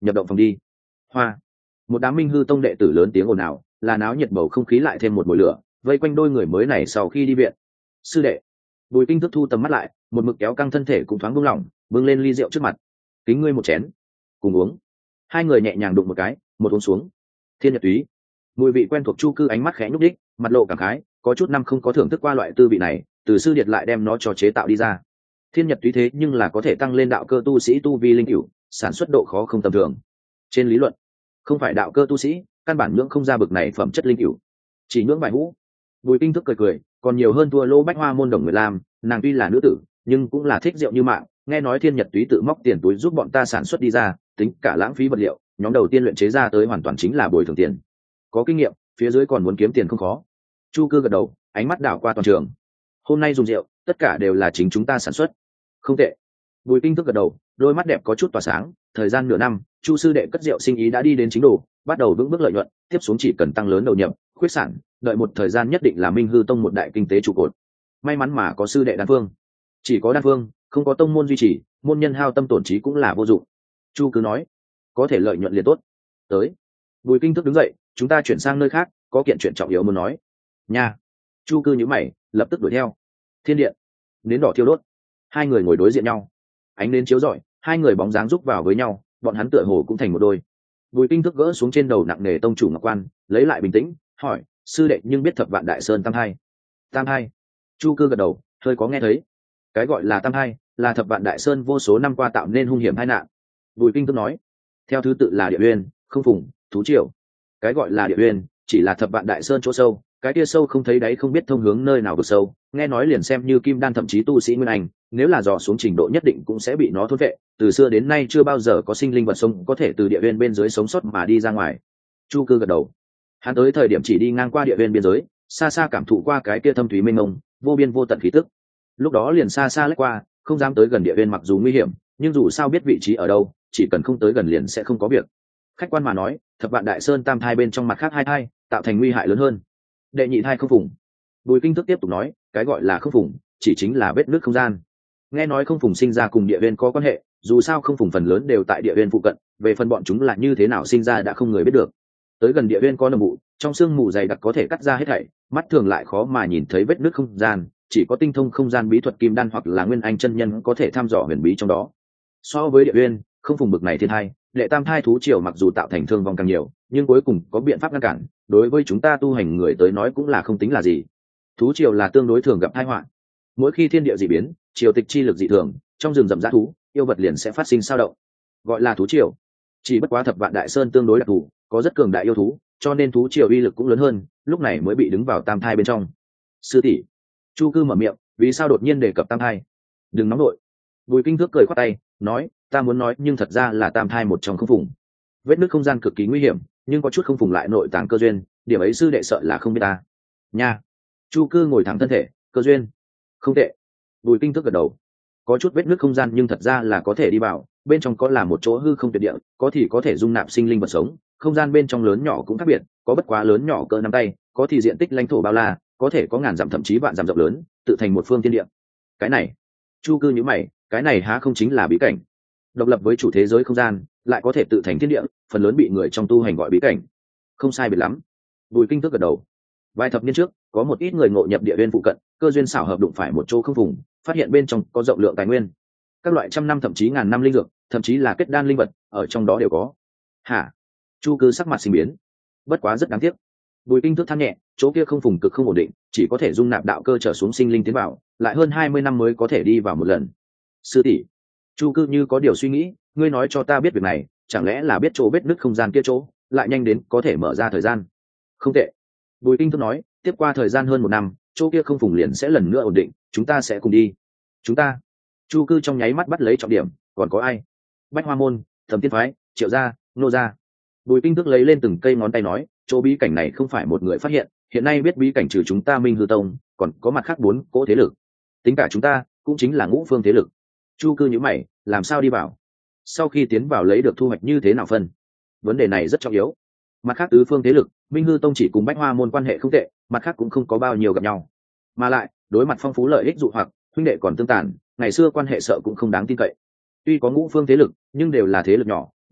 nhập động phòng đi. Hoa. Một đám Minh Hư tông đệ tử lớn tiếng ồn ào, là náo nhiệt bầu không khí lại thêm một mùi lửa, vây quanh đôi người mới này sau khi đi viện. Sư đệ. Bùi Kinh Thức thu tầm mắt lại, một mực kéo căng thân thể cũng thoáng buông lỏng, bưng lên ly rượu trước mặt. Kính ngươi một chén, cùng uống. Hai người nhẹ nhàng đụng một cái, một uống xuống. Thiên Nhật túy. Mùi vị quen thuộc Chu Cư ánh mắt khẽ nhúc đích, mặt lộ cảm khái, có chút năm không có thưởng thức qua loại tư vị này, từ sư điệt lại đem nó cho chế tạo đi ra. Thiên Nhật túy thế nhưng là có thể tăng lên đạo cơ tu sĩ tu vi linh cửu, sản xuất độ khó không tầm thường. Trên lý luận, không phải đạo cơ tu sĩ, căn bản nhưỡng không ra bực này phẩm chất linh cửu, chỉ nhưỡng vài hũ. Bùi Kinh Thức cười cười, còn nhiều hơn thua lô Bách Hoa môn đồng người làm, nàng tuy là nữ tử, nhưng cũng là thích rượu như mạng, nghe nói Thiên Nhật túy tự móc tiền túi giúp bọn ta sản xuất đi ra, tính cả lãng phí vật liệu, nhóm đầu tiên luyện chế ra tới hoàn toàn chính là bồi thường tiền. Có kinh nghiệm, phía dưới còn muốn kiếm tiền không khó. Chu Cư gật đầu, ánh mắt đảo qua toàn trường. Hôm nay dùng rượu, tất cả đều là chính chúng ta sản xuất. Không tệ. Bùi Kinh Thức gật đầu, đôi mắt đẹp có chút tỏa sáng, thời gian nửa năm, Chu sư đệ cất rượu sinh ý đã đi đến chính độ, bắt đầu vững bước lợi nhuận, tiếp xuống chỉ cần tăng lớn đầu nhập, khuyết sản, đợi một thời gian nhất định là Minh Hư tông một đại kinh tế trụ cột. May mắn mà có sư đệ đan phương. Chỉ có đan phương, không có tông môn duy trì, môn nhân hao tâm tổn trí cũng là vô dụng. Chu cứ nói, có thể lợi nhuận liền tốt. Tới. Bùi Kinh Thức đứng dậy, chúng ta chuyển sang nơi khác, có kiện chuyện trọng yếu muốn nói. Nha. Chu Cư nhíu mày, lập tức đuổi theo. Thiên điện. Nến đỏ thiêu đốt. Hai người ngồi đối diện nhau. Ánh nến chiếu rọi, hai người bóng dáng rúc vào với nhau, bọn hắn tựa hồ cũng thành một đôi. Bùi Kinh Thức gỡ xuống trên đầu nặng nề tông chủ ngọc quan, lấy lại bình tĩnh, hỏi, sư đệ nhưng biết Thập Vạn Đại Sơn tam hai? Tam hai. Chu Cư gật đầu, hơi có nghe thấy. Cái gọi là tam hai, là Thập Vạn Đại Sơn vô số năm qua tạo nên hung hiểm tai nạn. Bùi Kinh Thức nói, theo thứ tự là Địa Uyên, Không Phùng, Thú Triều. Cái gọi là Địa Uyên, chỉ là Thập Vạn Đại Sơn chỗ sâu, cái kia sâu không thấy đáy, không biết thông hướng nơi nào vực sâu, nghe nói liền xem như kim đan thậm chí tu sĩ nguyên anh, nếu là dò xuống trình độ nhất định cũng sẽ bị nó thôn vệ. Từ xưa đến nay chưa bao giờ có sinh linh vật sống có thể từ địa uyên bên dưới sống sót mà đi ra ngoài. Chu Cư gật đầu, hắn tới thời điểm chỉ đi ngang qua địa uyên biên giới, xa xa cảm thụ qua cái kia thâm thúy mênh mông, vô biên vô tận khí tức. Lúc đó liền xa xa lách qua, không dám tới gần địa uyên, mặc dù nguy hiểm, nhưng dù sao biết vị trí ở đâu, chỉ cần không tới gần liền sẽ không có việc. Khách quan mà nói, Thập Vạn Đại Sơn tam thai bên trong mặt khác hai thai, tạo thành nguy hại lớn hơn. Đệ nhị thai Không Phùng. Bùi Kinh Thức tiếp tục nói, cái gọi là Không Phùng, chỉ chính là vết nứt không gian. Nghe nói Không Phùng sinh ra cùng địa uyên có quan hệ, dù sao Không Phùng phần lớn đều tại địa uyên phụ cận, về phần bọn chúng là như thế nào sinh ra đã không người biết được. Tới gần địa uyên có nồng mụ, trong sương mù dày đặc có thể cắt ra hết thảy, mắt thường lại khó mà nhìn thấy vết nứt không gian, chỉ có tinh thông không gian bí thuật kim đan hoặc là nguyên anh chân nhân có thể thăm dò huyền bí trong đó. So với địa uyên, Không Phùng bực này thiên thai, đệ tam thai Thú Triều mặc dù tạo thành thương vong càng nhiều, nhưng cuối cùng có biện pháp ngăn cản, đối với chúng ta tu hành người tới nói cũng là không tính là gì. Thú Triều là tương đối thường gặp tai họa. Mỗi khi thiên địa dị biến, triều tịch chi lực dị thường, trong rừng rậm rã thú, yêu vật liền sẽ phát sinh sao động, gọi là Thú Triều. Chỉ bất quá Thập Vạn Đại Sơn tương đối đặc thù, có rất cường đại yêu thú, cho nên Thú Triều uy lực cũng lớn hơn, lúc này mới bị đứng vào tam thai bên trong. Sư tỷ. Chu Cư mở miệng, vì sao đột nhiên đề cập tam thai? Đừng nóng nội. Bùi Kinh Thức cười khoát tay, nói, ta muốn nói nhưng thật ra là tam thai một trong Không Phùng. Vết nứt không gian cực kỳ nguy hiểm, nhưng có chút Không Phùng lại nội tàng cơ duyên, điểm ấy sư đệ sợ là không biết ta. Nha. Chu Cư ngồi thẳng thân thể, cơ duyên. Không tệ. Bùi Kinh Thức gật đầu, có chút vết nứt không gian nhưng thật ra là có thể đi vào, bên trong có là một chỗ hư không tuyệt địa, có thì có thể dung nạp sinh linh vật sống, không gian bên trong lớn nhỏ cũng khác biệt, có bất quá lớn nhỏ cỡ nắm tay, có thì diện tích lãnh thổ bao la, có thể có ngàn dặm thậm chí vạn dặm rộng lớn, tự thành một phương thiên địa. Cái này, Chu Cư nhíu mày, cái này há không chính là bí cảnh? Độc lập với chủ thế giới không gian, lại có thể tự thành thiên địa, phần lớn bị người trong tu hành gọi bí cảnh. Không sai biệt lắm. Bùi Kinh Thức gật đầu. Vài thập niên trước, có một ít người ngộ nhập địa uyên phụ cận, cơ duyên xảo hợp đụng phải một chỗ Không Phùng, phát hiện bên trong có rộng lượng tài nguyên, các loại trăm năm thậm chí ngàn năm linh dược, thậm chí là kết đan linh vật, ở trong đó đều có. Hả? Chu Cư sắc mặt sinh biến. Bất quá rất đáng tiếc. Bùi Kinh Thức than nhẹ, chỗ kia Không Phùng cực không ổn định, chỉ có thể dung nạp đạo cơ trở xuống sinh linh tiến vào, lại hơn 20 năm mới có thể đi vào một lần. Sư tỷ. Chu Cư như có điều suy nghĩ, ngươi nói cho ta biết việc này, chẳng lẽ là biết chỗ vết nứt không gian kia chỗ, lại nhanh đến có thể mở ra thời gian? Không tệ. Bùi Kinh Thức nói, tiếp qua thời gian hơn một năm, chỗ kia Không Phùng liền sẽ lần nữa ổn định, chúng ta sẽ cùng đi. Chúng ta? Chu Cư trong nháy mắt bắt lấy trọng điểm, còn có ai? Bách Hoa môn, Thẩm Tiên phái, Triệu gia, Nô gia. Bùi Kinh Thức lấy lên từng cây ngón tay nói, chỗ bí cảnh này không phải một người phát hiện, hiện nay biết bí cảnh trừ chúng ta Minh Hư tông, còn có mặt khác 4 cỗ thế lực. Tính cả chúng ta, cũng chính là ngũ phương thế lực. Chu Cư nhíu mày, làm sao đi vào? Sau khi tiến vào lấy được thu hoạch như thế nào phân? Vấn đề này rất trọng yếu. Mặt khác tứ phương thế lực, Minh Hư tông chỉ cùng Bách Hoa môn quan hệ không tệ, mặt khác cũng không có bao nhiêu gặp nhau. Mà lại, đối mặt phong phú lợi ích dụ hoặc, huynh đệ còn tương tàn, ngày xưa quan hệ sợ cũng không đáng tin cậy. Tuy có ngũ phương thế lực, nhưng đều là thế lực nhỏ,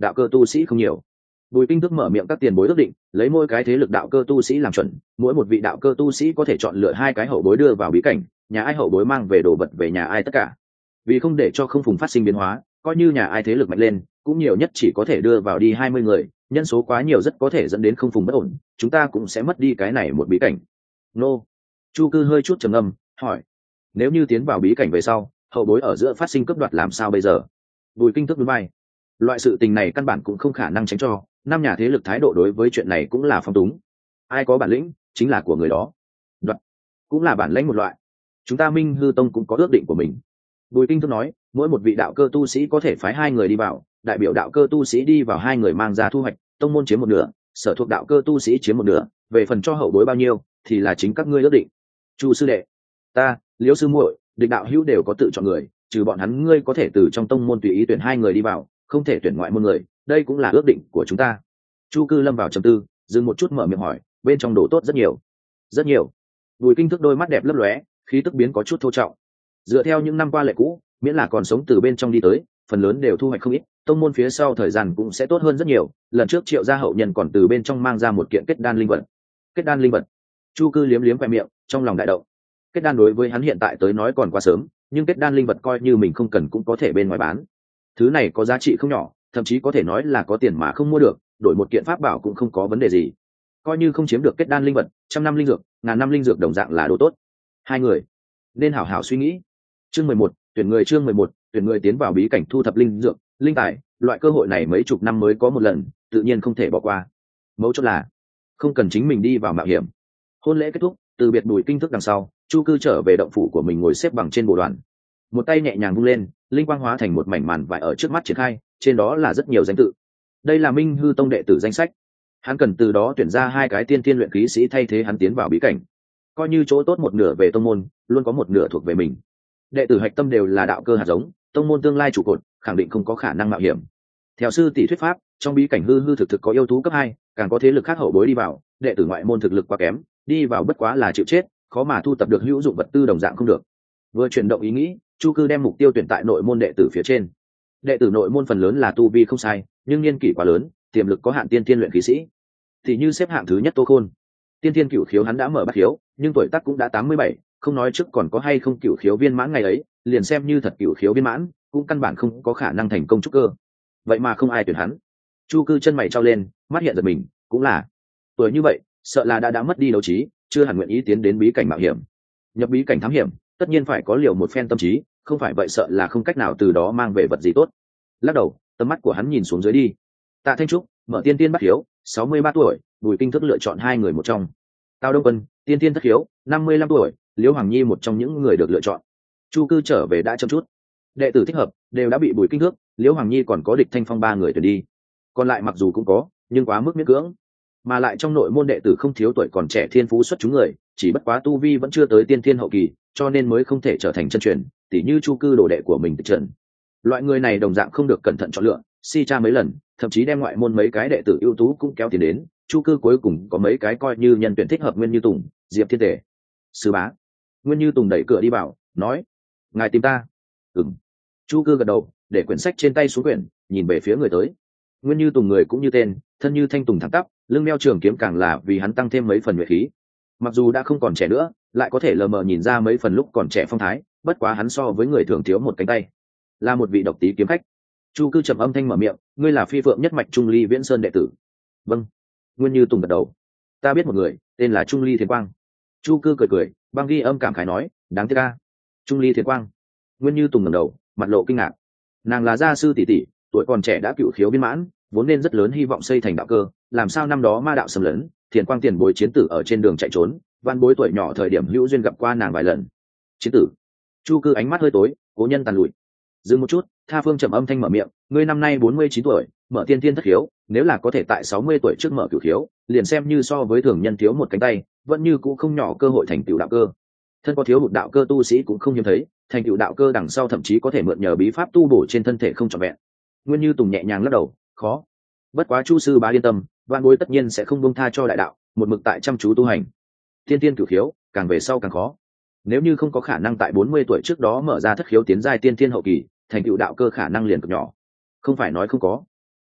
đạo cơ tu sĩ không nhiều. Bùi Kinh Thức mở miệng các tiền bối ước định, lấy mỗi cái thế lực đạo cơ tu sĩ làm chuẩn, mỗi một vị đạo cơ tu sĩ có thể chọn lựa 2 cái hậu bối đưa vào bí cảnh, nhà ai hậu bối mang về đồ vật về nhà ai tất cả. Vì không để cho không phùng phát sinh biến hóa, coi như nhà ai thế lực mạnh lên, cũng nhiều nhất chỉ có thể đưa vào đi 20 người, nhân số quá nhiều rất có thể dẫn đến không phùng bất ổn, chúng ta cũng sẽ mất đi cái này một bí cảnh. Nô. Chu Cư hơi chút trầm ngâm, hỏi: nếu như tiến vào bí cảnh về sau, hậu bối ở giữa phát sinh cướp đoạt làm sao bây giờ? Bùi Kinh Thức núi bay. Loại sự tình này căn bản cũng không khả năng tránh cho, năm nhà thế lực thái độ đối với chuyện này cũng là phong túng. Ai có bản lĩnh chính là của người đó, đoạt cũng là bản lĩnh một loại. Chúng ta Minh Hư Tông cũng có ước định của mình. Bùi Kinh Thức nói, mỗi một vị đạo cơ tu sĩ có thể phái 2 người đi vào, đại biểu đạo cơ tu sĩ đi vào 2 người mang ra thu hoạch, tông môn chiếm một nửa, sở thuộc đạo cơ tu sĩ chiếm một nửa, về phần cho hậu bối bao nhiêu thì là chính các ngươi ước định. Chu sư đệ, ta, Liễu sư muội, Địch đạo hữu đều có tự chọn người, trừ bọn hắn ngươi có thể từ trong tông môn tùy ý tuyển 2 người đi vào, không thể tuyển ngoại môn người, đây cũng là ước định của chúng ta. Chu Cư lâm vào trầm tư, dừng một chút mở miệng hỏi, bên trong đồ tốt rất nhiều. Rất nhiều. Bùi Kinh Thức đôi mắt đẹp lấp lóe, khí tức biến có chút thô trọng. Dựa theo những năm qua lệ cũ, miễn là còn sống từ bên trong đi tới, phần lớn đều thu hoạch không ít, tông môn phía sau thời gian cũng sẽ tốt hơn rất nhiều. Lần trước Triệu gia hậu nhân còn từ bên trong mang ra một kiện kết đan linh vật. Kết đan linh vật? Chu Cư liếm liếm khoe miệng, trong lòng đại động. Kết đan đối với hắn hiện tại tới nói còn quá sớm, nhưng kết đan linh vật coi như mình không cần cũng có thể bên ngoài bán. Thứ này có giá trị không nhỏ, thậm chí có thể nói là có tiền mà không mua được, đổi một kiện pháp bảo cũng không có vấn đề gì. Coi như không chiếm được kết đan linh vật, 100 năm linh dược, 1000 năm linh dược đồng dạng là đồ tốt. 2 người nên hảo hảo suy nghĩ. Chương 11, tuyển người. Chương 11, tuyển người tiến vào bí cảnh thu thập linh dược, linh tài, loại cơ hội này mấy chục năm mới có một lần, tự nhiên không thể bỏ qua. Mấu chốt là không cần chính mình đi vào mạo hiểm. Hôn lễ kết thúc, từ biệt Bùi Kinh Thức đằng sau, Chu Cư trở về động phủ của mình ngồi xếp bằng trên bồ đoàn. Một tay nhẹ nhàng vung lên, linh quang hóa thành một mảnh màn vải ở trước mắt triển khai, trên đó là rất nhiều danh tự. Đây là Minh Hư Tông đệ tử danh sách. Hắn cần từ đó tuyển ra 2 cái tiên thiên luyện khí sĩ thay thế hắn tiến vào bí cảnh. Coi như chỗ tốt một nửa về tông môn, luôn có một nửa thuộc về mình. Đệ tử hạch tâm đều là đạo cơ hạt giống, tông môn tương lai trụ cột, khẳng định không có khả năng mạo hiểm. Theo sư tỷ thuyết pháp, trong bí cảnh hư hư thực thực có yêu thú cấp 2, càng có thế lực khác hậu bối đi vào, đệ tử ngoại môn thực lực quá kém, đi vào bất quá là chịu chết, khó mà thu tập được hữu dụng vật tư đồng dạng không được. Vừa chuyển động ý nghĩ, Chu Cư đem mục tiêu tuyển tại nội môn đệ tử phía trên. Đệ tử nội môn phần lớn là tu vi không sai, nhưng niên kỷ quá lớn, tiềm lực có hạn tiên thiên luyện khí sĩ. Thì như xếp hạng thứ nhất Tô Khôn, tiên thiên cửu khiếu hắn đã mở bát khiếu, nhưng tuổi tác cũng đã 87, không nói trước còn có hay không cửu khiếu viên mãn ngày ấy, liền xem như thật cửu khiếu viên mãn, cũng căn bản không có khả năng thành công trúc cơ. Vậy mà không ai tuyển hắn. Chu Cư chân mày trao lên, mắt hiện giật mình, cũng là tuổi như vậy, sợ là đã mất đi đấu trí, chưa hẳn nguyện ý tiến đến bí cảnh mạo hiểm. Nhập bí cảnh thám hiểm, tất nhiên phải có liều một phen tâm trí, không phải vậy sợ là không cách nào từ đó mang về vật gì tốt. Lắc đầu, tầm mắt của hắn nhìn xuống dưới đi. Tạ Thanh Trúc, mở tiên tiên bắt khiếu, 63 tuổi, Bùi Kinh Thức lựa chọn 2 người một trong. Tào Đông Quân, tiên tiên thất khiếu, 55 tuổi, Liễu Hoàng Nhi một trong những người được lựa chọn. Chu Cư trở về đã chậm chút. Đệ tử thích hợp đều đã bị Bùi Kinh Thức, Liễu Hoàng Nhi còn có Địch Thanh Phong 3 người tuyển đi. Còn lại mặc dù cũng có, nhưng quá mức miễn cưỡng. Mà lại trong nội môn đệ tử không thiếu tuổi còn trẻ thiên phú xuất chúng người, chỉ bất quá tu vi vẫn chưa tới tiên thiên hậu kỳ, cho nên mới không thể trở thành chân truyền, tỉ như Chu Cư đồ đệ của mình Tịch Trần. Loại người này đồng dạng không được cẩn thận chọn lựa, si tra mấy lần, thậm chí đem ngoại môn mấy cái đệ tử ưu tú cũng kéo tiền đến. Chu Cư cuối cùng có mấy cái coi như nhân tuyển thích hợp, Nguyên Như Tùng, Diệp Thiên Tề. Sư bá. Nguyên Như Tùng đẩy cửa đi vào, nói: ngài tìm ta? Ừm. Chu Cư gật đầu, để quyển sách trên tay xuống quyển, nhìn về phía người tới. Nguyên Như Tùng người cũng như tên, thân như thanh tùng thẳng tắp, lưng đeo trường kiếm càng là vì hắn tăng thêm mấy phần nhuệ khí. Mặc dù đã không còn trẻ nữa, lại có thể lờ mờ nhìn ra mấy phần lúc còn trẻ phong thái, bất quá hắn so với người thường thiếu một cánh tay, là một vị độc tí kiếm khách. Chu Cư trầm âm thanh mở miệng: ngươi là Phi Phượng nhất mạch Trung Ly Viễn Sơn đệ tử? Vâng. Nguyên Như Tùng gật đầu. Ta biết một người tên là Trung Ly Thiền Quang. Chu Cư cười cười, băng ghi âm cảm khái nói: đáng tiếc a. Trung Ly Thiền Quang. Nguyên Như Tùng ngẩng đầu, mặt lộ kinh ngạc. Nàng là gia sư tỷ tỷ, tuổi còn trẻ đã cựu khiếu viên mãn, vốn nên rất lớn hy vọng xây thành đạo cơ, làm sao năm đó ma đạo xâm lấn, Thiền Quang tiền bối chiến tử ở trên đường chạy trốn, văn bối tuổi nhỏ thời điểm hữu duyên gặp qua nàng vài lần. Chiến tử? Chu Cư ánh mắt hơi tối, cố nhân tàn lụi. Dừng một chút, Tha Phương trầm âm thanh mở miệng: ngươi năm nay 49 tuổi, mở tiên thiên thất khiếu, nếu là có thể tại 60 tuổi trước mở cửu khiếu, liền xem như so với thường nhân thiếu một cánh tay, vẫn như cũng không nhỏ cơ hội thành tựu đạo cơ. Thân có thiếu hụt đạo cơ tu sĩ cũng không hiếm thấy, thành tựu đạo cơ đằng sau thậm chí có thể mượn nhờ bí pháp tu bổ trên thân thể không trọn vẹn. Nguyên Như Tùng nhẹ nhàng lắc đầu, khó. Bất quá Chu sư bá yên tâm, văn bối tất nhiên sẽ không buông tha cho đại đạo, một mực tại chăm chú tu hành. Tiên tiên cửu khiếu, càng về sau càng khó. Nếu như không có khả năng tại 40 tuổi trước đó mở ra thất khiếu tiến giai tiên tiên hậu kỳ, thành tựu đạo cơ khả năng liền cực nhỏ. Không phải nói không có.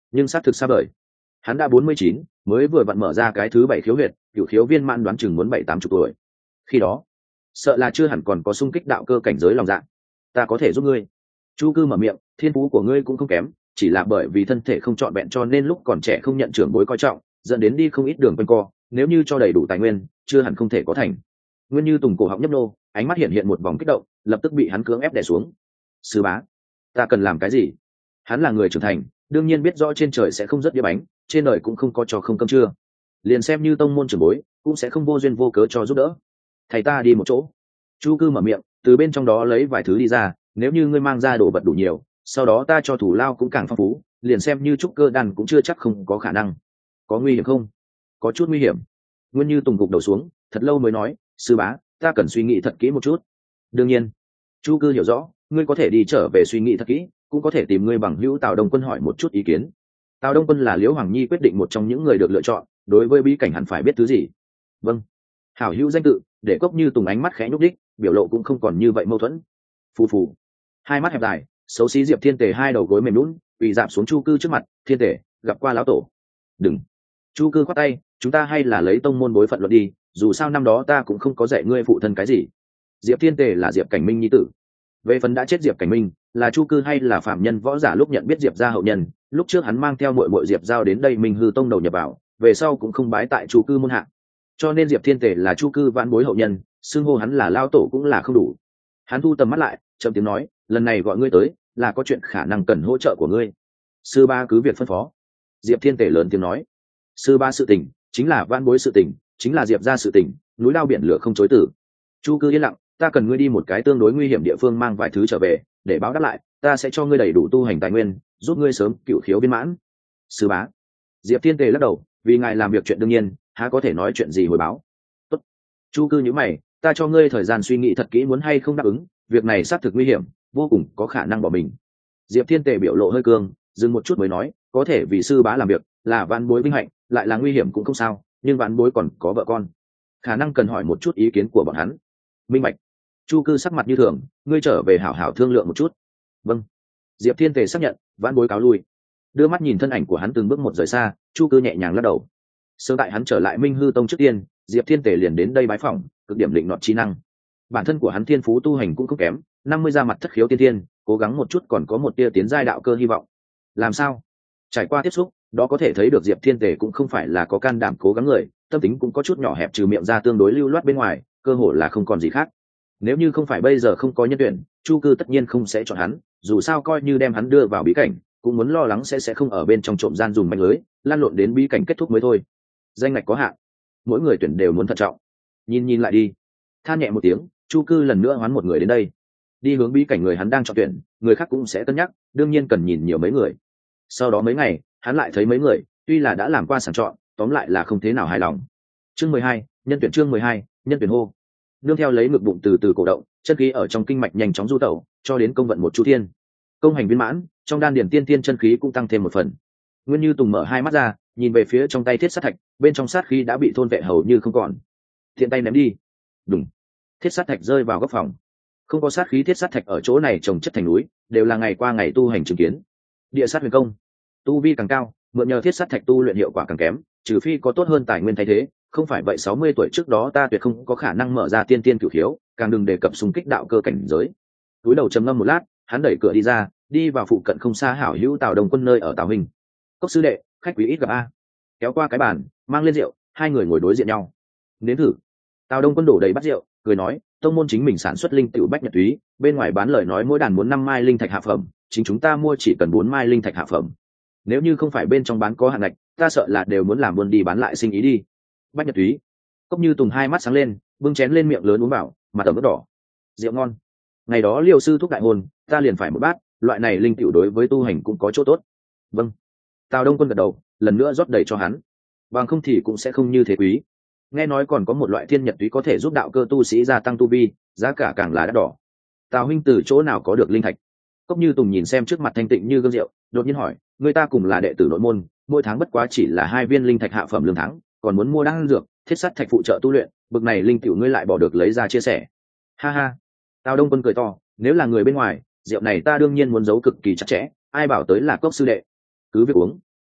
nhưng xác thực xa vời. Hắn đã 49, mới vừa vặn mở ra cái thứ 7 khiếu huyệt, cửu khiếu viên mãn đoán chừng muốn 7-80 tuổi. Khi đó, sợ là chưa hẳn còn có xung kích đạo cơ cảnh giới lòng dạ. Ta có thể giúp ngươi. Chu Cư mở miệng, thiên phú của ngươi cũng không kém, chỉ là bởi vì thân thể không trọn vẹn cho nên lúc còn trẻ không nhận trưởng bối coi trọng, dẫn đến đi không ít đường quanh co, nếu như cho đầy đủ tài nguyên, chưa hẳn không thể có thành. Nguyên Như Tùng cổ họng nhấp nô, ánh mắt hiện hiện một vòng kích động, lập tức bị hắn cưỡng ép đè xuống. Sư bá, ta cần làm cái gì? Hắn là người trưởng thành, đương nhiên biết rõ trên trời sẽ không rớt đĩa bánh, trên đời cũng không có trò không cơm trưa. Liền xem như tông môn trưởng bối, cũng sẽ không vô duyên vô cớ cho giúp đỡ. Thầy ta đi một chỗ. Chu Cư mở miệng, từ bên trong đó lấy vài thứ đi ra, nếu như ngươi mang ra đồ vật đủ nhiều, sau đó ta cho thủ lao cũng càng phong phú, liền xem như trúc cơ đan cũng chưa chắc không có khả năng. Có nguy hiểm không? Có chút nguy hiểm. Nguyên Như Tùng gục đầu xuống, thật lâu mới nói, sư bá, ta cần suy nghĩ thật kỹ một chút. Đương nhiên. Chu Cư hiểu rõ, ngươi có thể đi trở về suy nghĩ thật kỹ, cũng có thể tìm ngươi bằng hữu Tào Đông Quân hỏi một chút ý kiến. Tào Đông Quân là Liễu Hoàng Nhi quyết định một trong những người được lựa chọn, đối với bí cảnh hẳn phải biết thứ gì. Vâng. Hảo hữu danh tự, để Cốc Như Tùng ánh mắt khẽ nhúc đích, biểu lộ cũng không còn như vậy mâu thuẫn. Phù phù. Hai mắt hẹp dài, xấu xí Diệp Thiên Tề hai đầu gối mềm nhũn, quỳ dạp xuống Chu Cư trước mặt, "Thiên Tề, gặp qua lão tổ." "Đừng." Chu Cư khoát tay, "Chúng ta hay là lấy tông môn bối phận luận đi, dù sao năm đó ta cũng không có dạy ngươi phụ thân cái gì." Diệp Thiên Tề là Diệp Cảnh Minh nhi tử. Về phần đã chết Diệp Cảnh Minh, là Chu Cư hay là phạm nhân võ giả lúc nhận biết Diệp gia hậu nhân, lúc trước hắn mang theo muội muội Diệp Giao đến đây Minh Hư Tông đầu nhập vào, về sau cũng không bái tại Chu Cư môn hạ. Cho nên Diệp Thiên Tề là Chu Cư vãn bối hậu nhân, xưng hô hắn là lao tổ cũng là không đủ. Hắn thu tầm mắt lại, trầm tiếng nói, "Lần này gọi ngươi tới, là có chuyện khả năng cần hỗ trợ của ngươi." "Sư ba cứ việc phân phó." Diệp Thiên Tề lớn tiếng nói. "Sư ba sự tình, chính là vãn bối sự tình, chính là Diệp gia sự tình, núi lao biển lửa không chối từ." Chu Cư yên lặng, "Ta cần ngươi đi một cái tương đối nguy hiểm địa phương mang vài thứ trở về, để báo đáp lại, ta sẽ cho ngươi đầy đủ tu hành tài nguyên, giúp ngươi sớm cửu khiếu viên mãn." "Sư bá." Diệp Thiên Tề lắc đầu, "Vì ngài làm việc chuyện đương nhiên, há có thể nói chuyện gì hồi báo." "Tốt." Chu Cư nhíu mày, "Ta cho ngươi thời gian suy nghĩ thật kỹ muốn hay không đáp ứng, việc này xác thực nguy hiểm, vô cùng có khả năng bỏ mình." Diệp Thiên Tề biểu lộ hơi cương, dừng một chút mới nói, "Có thể vì sư bá làm việc, là vãn bối vinh hạnh, lại là nguy hiểm cũng không sao, nhưng vãn bối còn có vợ con, khả năng cần hỏi một chút ý kiến của bọn hắn." "Minh bạch." Chu Cư sắc mặt như thường, "Ngươi trở về hảo hảo thương lượng một chút." "Vâng." Diệp Thiên Tề xác nhận, vãn bối cáo lui. Đưa mắt nhìn thân ảnh của hắn từng bước một rời xa, Chu Cư nhẹ nhàng lắc đầu. Sớm tại hắn trở lại Minh Hư Tông trước tiên, Diệp Thiên Tề liền đến đây bái phỏng, cực điểm định nọt trí năng. Bản thân của hắn thiên phú tu hành cũng không kém, 50 ra mặt thất khiếu tiên thiên, cố gắng một chút còn có một tia tiến giai đạo cơ hy vọng. Làm sao? Trải qua tiếp xúc, đó có thể thấy được Diệp Thiên Tề cũng không phải là có can đảm cố gắng người, tâm tính cũng có chút nhỏ hẹp, trừ miệng ra tương đối lưu loát bên ngoài, cơ hồ là không còn gì khác. Nếu như không phải bây giờ không có nhân tuyển, Chu Cư tất nhiên không sẽ chọn hắn, dù sao coi như đem hắn đưa vào bí cảnh, cũng muốn lo lắng sẽ không ở bên trong trộm gian dùng manh lưới, lan lộn đến bí cảnh kết thúc mới thôi. Danh ngạch có hạn, mỗi người tuyển đều muốn thận trọng. Nhìn lại đi. Than nhẹ một tiếng, Chu Cư lần nữa hoán một người đến đây. Đi hướng bí cảnh người hắn đang chọn tuyển, người khác cũng sẽ cân nhắc, đương nhiên cần nhìn nhiều mấy người. Sau đó mấy ngày, hắn lại thấy mấy người, tuy là đã làm qua sàng chọn, tóm lại là không thế nào hài lòng. Chương 12, nhân tuyển chương 12, nhân tuyển hô. Nương theo lấy ngực bụng từ từ cổ động, chân khí ở trong kinh mạch nhanh chóng du tẩu, cho đến công vận một chu thiên. Công hành viên mãn, trong đan điển tiên tiên chân khí cũng tăng thêm một phần. Nguyên Như Tùng mở hai mắt ra, nhìn về phía trong tay thiết sát thạch, bên trong sát khí đã bị thôn vệ hầu như không còn. Thiện tay ném đi. Đùng. Thiết sát thạch rơi vào góc phòng. Không có sát khí thiết sát thạch ở chỗ này trồng chất thành núi, đều là ngày qua ngày tu hành chứng kiến. Địa sát huyền công, tu vi càng cao, mượn nhờ thiết sát thạch tu luyện hiệu quả càng kém, trừ phi có tốt hơn tài nguyên thay thế, không phải vậy 60 tuổi trước đó ta tuyệt không có khả năng mở ra tiên tiên cửu khiếu, càng đừng đề cập xung kích đạo cơ cảnh giới. Túi đầu trầm ngâm một lát, hắn đẩy cửa đi ra, đi vào phụ cận không xa hảo hữu Tào Đông Quân nơi ở Tào Hình. "Cốc sư đệ, khách quý ít gặp a." Kéo qua cái bàn, mang lên rượu, hai người ngồi đối diện nhau. "Nếm thử." Tào Đông Quân đổ đầy bát rượu, cười nói, "Tông môn chính mình sản xuất linh tiểu bách nhật túy, bên ngoài bán lời nói mỗi đàn muốn 5 mai linh thạch hạ phẩm, chính chúng ta mua chỉ cần 4 mai linh thạch hạ phẩm. Nếu như không phải bên trong bán có hạn ngạch, ta sợ là đều muốn làm buôn đi bán lại sinh ý đi." Bách nhật túy. Cốc Như Tùng hai mắt sáng lên, bưng chén lên miệng lớn uống vào, mặt ẩm ướt đỏ. "Rượu ngon. Ngày đó Liêu sư thúc đại hôn, ta liền phải một bát, loại này linh tiểu đối với tu hành cũng có chỗ tốt." "Vâng." Tào Đông Quân gật đầu, lần nữa rót đầy cho hắn. Bằng không thì cũng sẽ không như thế quý. Nghe nói còn có một loại thiên nhật túy có thể giúp đạo cơ tu sĩ gia tăng tu vi, giá cả càng là đắt đỏ. "Tào huynh từ chỗ nào có được linh thạch?" Cốc Như Tùng nhìn xem trước mặt thanh tịnh như gương rượu, đột nhiên hỏi, "Người ta cùng là đệ tử nội môn, mỗi tháng bất quá chỉ là 2 viên linh thạch hạ phẩm lương tháng, còn muốn mua đan dược, thiết sắt thạch phụ trợ tu luyện, bực này linh tiểu ngươi lại bỏ được lấy ra chia sẻ." "Ha ha." Tào Đông Quân cười to, "Nếu là người bên ngoài, rượu này ta đương nhiên muốn giấu cực kỳ chặt chẽ, ai bảo tới là Cốc sư đệ." "Cứ việc uống."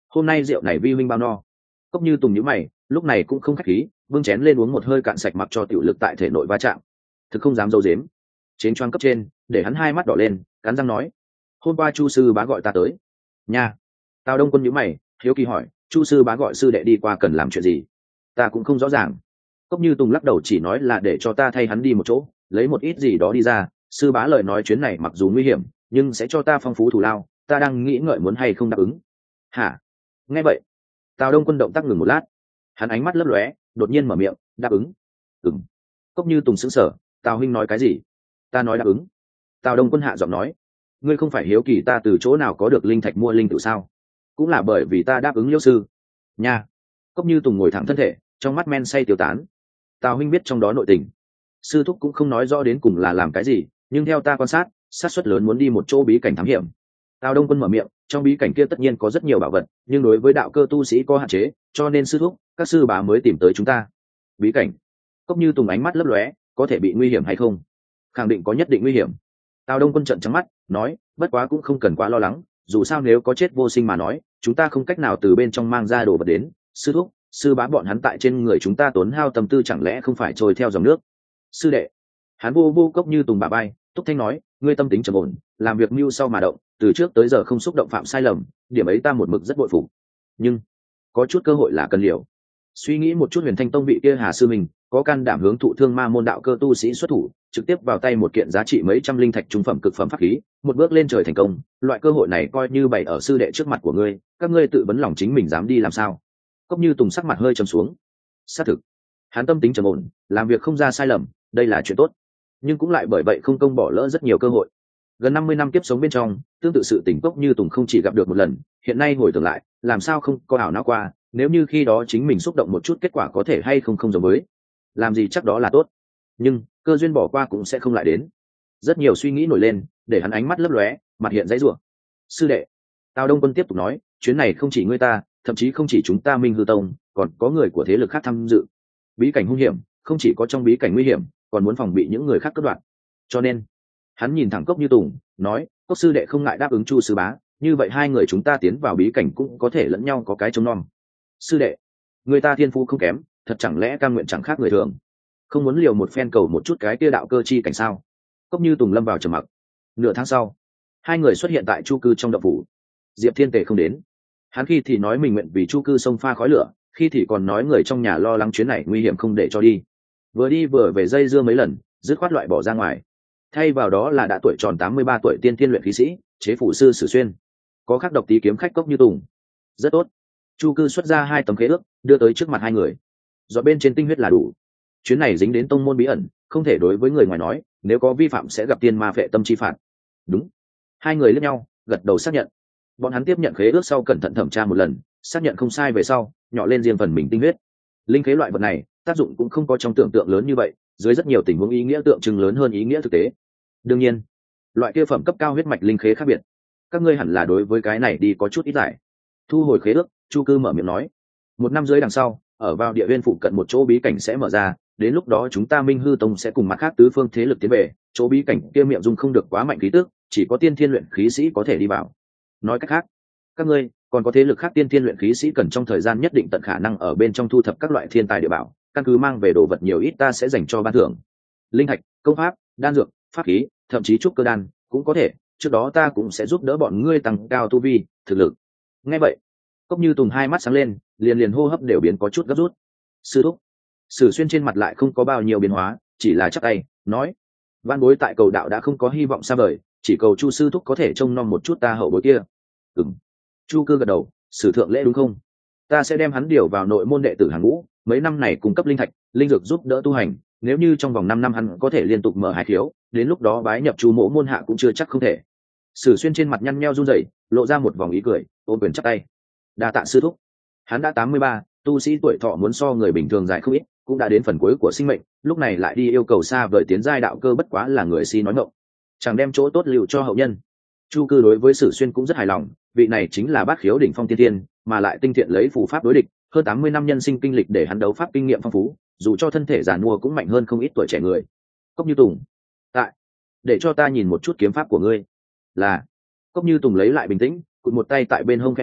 hôm nay rượu này vi huynh bao no. Cốc Như Tùng nhíu mày, lúc này cũng không khách khí, bưng chén lên uống một hơi cạn sạch, mặc cho tiểu lực tại thể nội va chạm. Thực không dám dâu dếm, chén choáng cấp trên để hắn hai mắt đỏ lên, cắn răng nói: hôm qua Chu sư bá gọi ta tới. Nha. Tào Đông Quân nhíu mày, hiếu kỳ hỏi: Chu sư bá gọi sư đệ đi qua cần làm chuyện gì? Ta cũng không rõ ràng. Cốc Như Tùng lắc đầu, chỉ nói là để cho ta thay hắn đi một chỗ, lấy một ít gì đó đi ra. Sư bá lời nói chuyến này mặc dù nguy hiểm, nhưng sẽ cho ta phong phú thù lao, ta đang nghĩ ngợi muốn hay không đáp ứng. Hả? Nghe vậy, Tào Đông Quân động tác ngừng một lát, hắn ánh mắt lấp lóe, đột nhiên mở miệng: đáp ứng. Ừm. Cốc Như Tùng sững sờ: Tào huynh nói cái gì? Ta nói đáp ứng. Tào Đông Quân hạ giọng nói: ngươi không phải hiếu kỳ ta từ chỗ nào có được linh thạch mua linh tự sao? Cũng là bởi vì ta đáp ứng Liêu sư. Nha. Cốc Như Tùng ngồi thẳng thân thể, trong mắt men say tiêu tán. Tào huynh biết trong đó nội tình. Sư thúc cũng không nói rõ đến cùng là làm cái gì, nhưng theo ta quan sát, xác suất lớn muốn đi một chỗ bí cảnh thám hiểm. Tào Đông Quân mở miệng: trong bí cảnh kia tất nhiên có rất nhiều bảo vật, nhưng đối với đạo cơ tu sĩ có hạn chế, cho nên sư thúc, các sư bá mới tìm tới chúng ta. Bí cảnh? Cốc Như Tùng ánh mắt lấp lóe: có thể bị nguy hiểm hay không? Khẳng định có nhất định nguy hiểm. Tào Đông Quân trợn trắng mắt, nói: bất quá cũng không cần quá lo lắng, dù sao nếu có chết vô sinh mà nói, chúng ta không cách nào từ bên trong mang ra đồ vật đến. Sư thúc, sư bá bọn hắn tại trên người chúng ta tốn hao tâm tư, chẳng lẽ không phải trôi theo dòng nước? Sư đệ. Hắn vô vô Cốc Như Tùng bả vai, Túc Thanh nói: ngươi tâm tính trầm ổn, làm việc mưu sau mà động, từ trước tới giờ không xúc động phạm sai lầm, điểm ấy ta một mực rất bội phục. Nhưng có chút cơ hội là cần liều. Suy nghĩ một chút, Huyền Thanh Tông vị kia Hà sư mình có can đảm hướng thụ thương ma môn đạo cơ tu sĩ xuất thủ, trực tiếp vào tay một kiện giá trị mấy trăm linh thạch trung phẩm cực phẩm pháp khí, một bước lên trời thành công. Loại cơ hội này coi như bày ở sư đệ trước mặt của ngươi, các ngươi tự vấn lòng chính mình dám đi làm sao? Cốc Như Tùng sắc mặt hơi trầm xuống. Xác thực, hắn tâm tính trầm ổn, làm việc không ra sai lầm, đây là chuyện tốt, nhưng cũng lại bởi vậy không công bỏ lỡ rất nhiều cơ hội. Gần 50 năm kiếp sống bên trong, tương tự sự tình Cốc Như Tùng không chỉ gặp được một lần, hiện nay hồi tưởng lại, làm sao không có ảo não qua, nếu như khi đó chính mình xúc động một chút, kết quả có thể hay không không giống với. Làm gì chắc đó là tốt, nhưng cơ duyên bỏ qua cũng sẽ không lại đến. Rất nhiều suy nghĩ nổi lên, để hắn ánh mắt lấp lóe, mặt hiện dãy rủa. Sư đệ. Tào Đông Quân tiếp tục nói: chuyến này không chỉ ngươi ta, thậm chí không chỉ chúng ta Minh Hư Tông, còn có người của thế lực khác tham dự. Bí cảnh hung hiểm, không chỉ có trong bí cảnh nguy hiểm, còn muốn phòng bị những người khác cướp đoạt. Cho nên hắn nhìn thẳng Cốc Như Tùng, nói: Cốc sư đệ không ngại đáp ứng Chu sư bá, như vậy hai người chúng ta tiến vào bí cảnh cũng có thể lẫn nhau có cái trông nom. Sư đệ, người ta thiên phú không kém, thật chẳng lẽ cam nguyện chẳng khác người thường, không muốn liều một phen cầu một chút cái kia đạo cơ chi cảnh sao? Cốc Như Tùng lâm vào trầm mặc. Nửa tháng sau, hai người xuất hiện tại chu cư trong động phủ. Diệp Thiên Tề không đến. Hắn khi thì nói mình nguyện vì chu cư sông pha khói lửa, khi thì còn nói người trong nhà lo lắng chuyến này nguy hiểm không để cho đi. Vừa đi vừa về dây dưa mấy lần, dứt khoát loại bỏ ra ngoài. Thay vào đó là đã tuổi tròn 83 tuổi tiên thiên luyện khí sĩ, chế phủ sư Sử Xuyên. Có khắc độc tí kiếm khách Cốc Như Tùng. Rất tốt. Chu cư xuất ra 2 tấm khế ước, đưa tới trước mặt hai người. Dọn bên trên tinh huyết là đủ. Chuyến này dính đến tông môn bí ẩn, không thể đối với người ngoài nói, nếu có vi phạm sẽ gặp tiên ma phệ tâm chi phạt. Đúng. Hai người liếc nhau, gật đầu xác nhận. Bọn hắn tiếp nhận khế ước sau cẩn thận thẩm tra một lần, xác nhận không sai về sau, nhỏ lên riêng phần mình tinh huyết. Linh khế loại vật này, tác dụng cũng không có trong tưởng tượng lớn như vậy, dưới rất nhiều tình huống ý nghĩa tượng trưng lớn hơn ý nghĩa thực tế. Đương nhiên, loại kia phẩm cấp cao huyết mạch linh khế khác biệt. Các ngươi hẳn là đối với cái này đi có chút ít giải. Thu hồi khế ước, Chu cư mở miệng nói: 1 năm dưới đằng sau, ở vào địa viên phụ cận một chỗ bí cảnh sẽ mở ra, đến lúc đó chúng ta Minh Hư Tông sẽ cùng mặt khác tứ phương thế lực tiến về, chỗ bí cảnh kia miệng dung không được quá mạnh khí tức, chỉ có tiên thiên luyện khí sĩ có thể đi vào. Nói cách khác, các ngươi còn có thế lực khác tiên thiên luyện khí sĩ cần trong thời gian nhất định tận khả năng ở bên trong thu thập các loại thiên tài địa bảo, căn cứ mang về đồ vật nhiều ít ta sẽ dành cho ban thưởng. Linh thạch, công pháp, đan dược, pháp khí, thậm chí trúc cơ đan cũng có thể, trước đó ta cũng sẽ giúp đỡ bọn ngươi tăng cao tu vi, thực lực. Nghe vậy, Cốc Như Tùng hai mắt sáng lên, liền hô hấp đều biến có chút gấp rút. Sư thúc. Sử Xuyên trên mặt lại không có bao nhiêu biến hóa, chỉ là chắp tay nói: văn bối tại cầu đạo đã không có hy vọng xa vời, chỉ cầu Chu sư thúc có thể trông nom một chút ta hậu bối kia. Ừm. Chu cư gật đầu: Sử thượng lễ đúng không? Ta sẽ đem hắn điều vào nội môn đệ tử hàng ngũ, mấy năm này cung cấp linh thạch, linh dược giúp đỡ tu hành, nếu như trong vòng 5 năm hắn có thể liên tục mở hai khiếu, đến lúc đó bái nhập Chu mỗ môn hạ cũng chưa chắc không thể. Sử Xuyên trên mặt nhăn nheo run rẩy, lộ ra một vòng ý cười, ôm quyền chắp tay. Đa tạ sư thúc. Hắn đã 83, tu sĩ tuổi thọ muốn so người bình thường dài không ít, cũng đã đến phần cuối của sinh mệnh, lúc này lại đi yêu cầu xa vời tiến giai đạo cơ, bất quá là người si nói ngọng, chẳng đem chỗ tốt lưu cho hậu nhân. Chu cư đối với Sử Xuyên cũng rất hài lòng, vị này chính là bát khiếu đỉnh phong tiên tiên, mà lại tinh thiện lấy phù pháp đối địch, hơn 80 năm nhân sinh kinh lịch để hắn đấu pháp kinh nghiệm phong phú, dù cho thân thể già nua cũng mạnh hơn không ít tuổi trẻ người. Cốc Như Tùng, tại, để cho ta nhìn một chút kiếm pháp của ngươi. Là. Cốc Như Tùng lấy lại bình tĩnh, cụt một tay tại bên hông khẽ vớt,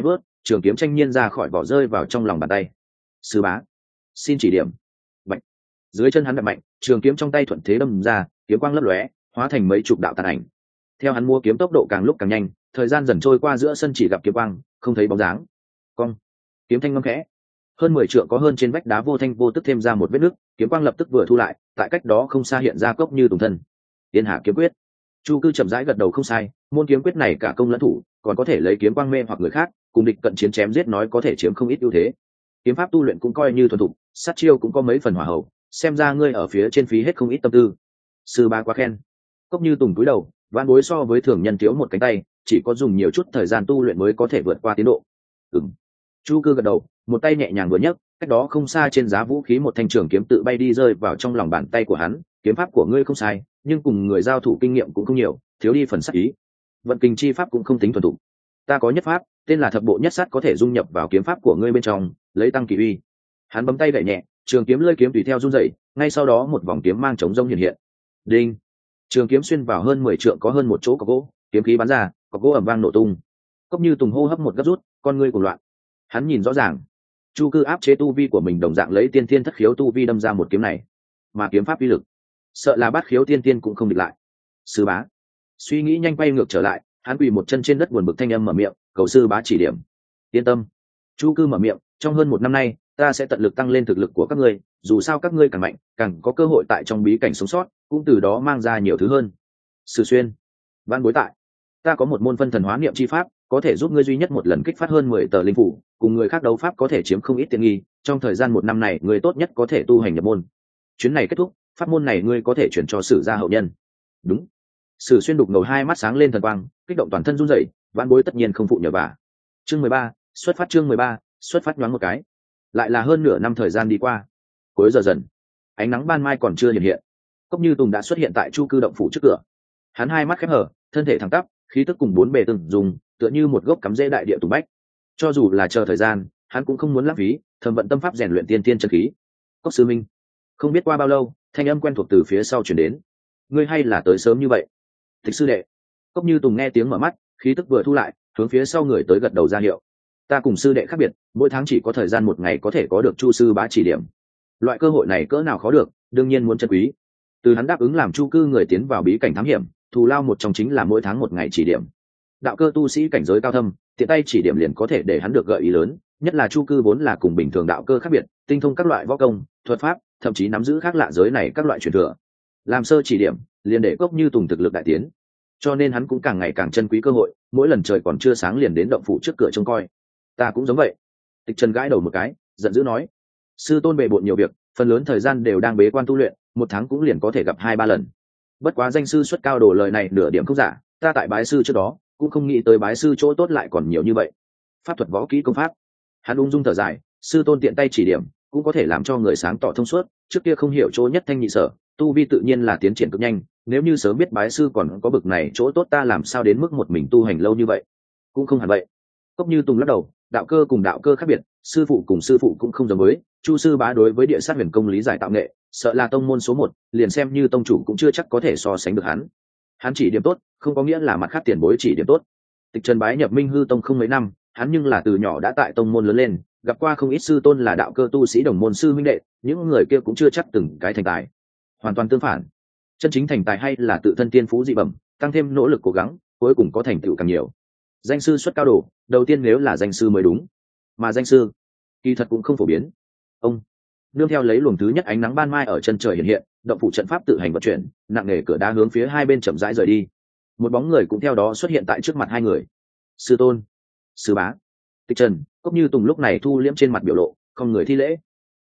trường kiếm tranh nhiên ra khỏi vỏ rơi vào trong lòng bàn tay. Sư bá, xin chỉ điểm. Mạnh. Dưới chân hắn đập mạnh, trường kiếm trong tay thuận thế đâm ra, kiếm quang lấp lóe, hóa thành mấy chục đạo tàn ảnh. Theo hắn mua kiếm tốc độ càng lúc càng nhanh, thời gian dần trôi qua, giữa sân chỉ gặp kiếm quang, không thấy bóng dáng. Cong. Kiếm thanh ngâm khẽ. Hơn 10 trượng có hơn trên vách đá vô thanh vô tức thêm ra một vết nứt, kiếm quang lập tức vừa thu lại, tại cách đó không xa hiện ra Cốc Như Tùng thân. Tiên Hạ kiếm quyết. Chu Cư chậm rãi gật đầu, không sai, môn kiếm quyết này cả công lẫn thủ, còn có thể lấy kiếm quang mê hoặc người khác, cùng địch cận chiến chém giết nói có thể chiếm không ít ưu thế. Kiếm pháp tu luyện cũng coi như thuần thục, sát chiêu cũng có mấy phần hỏa hậu, xem ra ngươi ở phía trên phí hết không ít tâm tư. Sư ba quá khen. Cốc Như Tùng cúi đầu, vạn bối so với thường nhân thiếu một cánh tay, chỉ có dùng nhiều chút thời gian tu luyện mới có thể vượt qua tiến độ. Ừm. Chu Cư gật đầu, một tay nhẹ nhàng vừa nhấc, cách đó không xa trên giá vũ khí một thanh trường kiếm tự bay đi rơi vào trong lòng bàn tay của hắn. Kiếm pháp của ngươi không sai, nhưng cùng người giao thủ kinh nghiệm cũng không nhiều, thiếu đi phần sắc ý. Vận kình chi pháp cũng không tính thuần thục. Ta có nhất pháp, tên là Thập Bộ Nhất Sát, có thể dung nhập vào kiếm pháp của ngươi bên trong, lấy tăng kỳ uy. Hắn bấm tay gảy nhẹ, trường kiếm lơi kiếm tùy theo run rẩy, ngay sau đó một vòng kiếm mang chống rông hiện hiện. Đinh. Trường kiếm xuyên vào hơn 10 trượng có hơn một chỗ cọc gỗ, kiếm khí bắn ra, cọc gỗ ầm vang nổ tung. Cốc Như Tùng hô hấp một gấp rút, con ngươi cuồng loạn. Hắn nhìn rõ ràng, Chu Cư áp chế tu vi của mình đồng dạng lấy tiên thiên thất khiếu tu vi đâm ra một kiếm này, mà kiếm pháp uy lực, sợ là bát khiếu tiên tiên cũng không địch lại. Sư bá. Suy nghĩ nhanh quay ngược trở lại, hắn quỳ một chân trên đất buồn bực thanh âm mở miệng, cầu sư bá chỉ điểm. Yên tâm. Chu Cư mở miệng, trong hơn một năm nay, ta sẽ tận lực tăng lên thực lực của các ngươi, dù sao các ngươi càng mạnh, càng có cơ hội tại trong bí cảnh sống sót, cũng từ đó mang ra nhiều thứ hơn. Sử Xuyên. Văn bối tại. Ta có một môn phân thần hóa niệm chi pháp, có thể giúp ngươi duy nhất một lần kích phát hơn 10 tờ linh phủ, cùng người khác đấu pháp có thể chiếm không ít tiện nghi, trong thời gian một năm này ngươi tốt nhất có thể tu hành nhập môn. Chuyến này kết thúc, pháp môn này ngươi có thể chuyển cho Sử gia hậu nhân. Đúng. Sử Xuyên đục ngầu hai mắt sáng lên thần quang, kích động toàn thân run rẩy, vãn bối tất nhiên không phụ nhờ vả. Chương 13, xuất phát. Chương 13, xuất phát. Nhoáng một cái, lại là hơn nửa năm thời gian đi qua. Cuối giờ dần, ánh nắng ban mai còn chưa hiện hiện, Cốc Như Tùng đã xuất hiện tại Chu Cư động phủ trước cửa. Hắn hai mắt khép hở, thân thể thẳng tắp, khí tức cùng bốn bề từng dùng, tựa như một gốc cắm rễ đại địa tùng bách. Cho dù là chờ thời gian, hắn cũng không muốn lãng phí, thầm vận tâm pháp rèn luyện tiên tiên chân khí. Cốc sư minh. Không biết qua bao lâu, thanh âm quen thuộc từ phía sau truyền đến. Ngươi hay là tới sớm như vậy? Tịch sư đệ. Cốc Như Tùng nghe tiếng mở mắt, khí tức vừa thu lại, hướng phía sau người tới gật đầu ra hiệu. Ta cùng sư đệ khác biệt, mỗi tháng chỉ có thời gian một ngày có thể có được Chu sư bá chỉ điểm. Loại cơ hội này cỡ nào khó được, đương nhiên muốn trân quý. Từ hắn đáp ứng làm Chu Cư người tiến vào bí cảnh thám hiểm, thù lao một trong chính là mỗi tháng một ngày chỉ điểm. Đạo cơ tu sĩ cảnh giới cao thâm, tiện tay chỉ điểm liền có thể để hắn được gợi ý lớn, nhất là Chu Cư vốn là cùng bình thường đạo cơ khác biệt, tinh thông các loại võ công, thuật pháp, thậm chí nắm giữ khác lạ giới này các loại truyền thừa. Làm sơ chỉ điểm, liền để Cốc Như Tùng thực lực đại tiến. Cho nên hắn cũng càng ngày càng trân quý cơ hội, mỗi lần trời còn chưa sáng liền đến động phủ trước cửa trông coi. Ta cũng giống vậy. Tịch Trần gãi đầu một cái, giận dữ nói: sư tôn bề bộn nhiều việc, phần lớn thời gian đều đang bế quan tu luyện, một tháng cũng liền có thể gặp 2-3 lần. Bất quá danh sư xuất cao đồ lời này nửa điểm không giả, ta tại bái sư trước đó cũng không nghĩ tới bái sư chỗ tốt lại còn nhiều như vậy. Pháp thuật võ kỹ công pháp. Hắn ung dung thở dài, sư tôn tiện tay chỉ điểm, cũng có thể làm cho người sáng tỏ thông suốt, trước kia không hiểu chỗ nhất thanh nhị sở, tu vi tự nhiên là tiến triển cực nhanh, nếu như sớm biết bái sư còn có bực này chỗ tốt ta làm sao đến mức một mình tu hành lâu như vậy. Cũng không hẳn vậy. Cốc Như Tùng lắc đầu, đạo cơ cùng đạo cơ khác biệt, sư phụ cùng sư phụ cũng không giống với, Chu sư bá đối với địa sát huyền công lý giải tạo nghệ, sợ là tông môn số 1, liền xem như tông chủ cũng chưa chắc có thể so sánh được hắn. Hắn chỉ điểm tốt, không có nghĩa là mặt khác tiền bối chỉ điểm tốt. Tịch Trần bái nhập Minh Hư Tông không mấy năm, hắn nhưng là từ nhỏ đã tại tông môn lớn lên, gặp qua không ít sư tôn là đạo cơ tu sĩ đồng môn sư huynh đệ, những người kia cũng chưa chắc từng cái thành tài. Hoàn toàn tương phản, chân chính thành tài hay là tự thân tiên phú dị bẩm, tăng thêm nỗ lực cố gắng, cuối cùng có thành tựu càng nhiều. Danh sư xuất cao đồ, đầu tiên nếu là danh sư mới đúng, mà danh sư kỳ thật cũng không phổ biến. Ông nương theo lấy luồng thứ nhất ánh nắng ban mai ở chân trời hiện hiện, động phủ trận pháp tự hành vận chuyển, nặng nề cửa đá hướng phía hai bên chậm rãi rời đi. Một bóng người cũng theo đó xuất hiện tại trước mặt hai người. Sư tôn, sư bá. Tịch Trần, Cốc Như Tùng lúc này thu liễm trên mặt biểu lộ, không người thi lễ.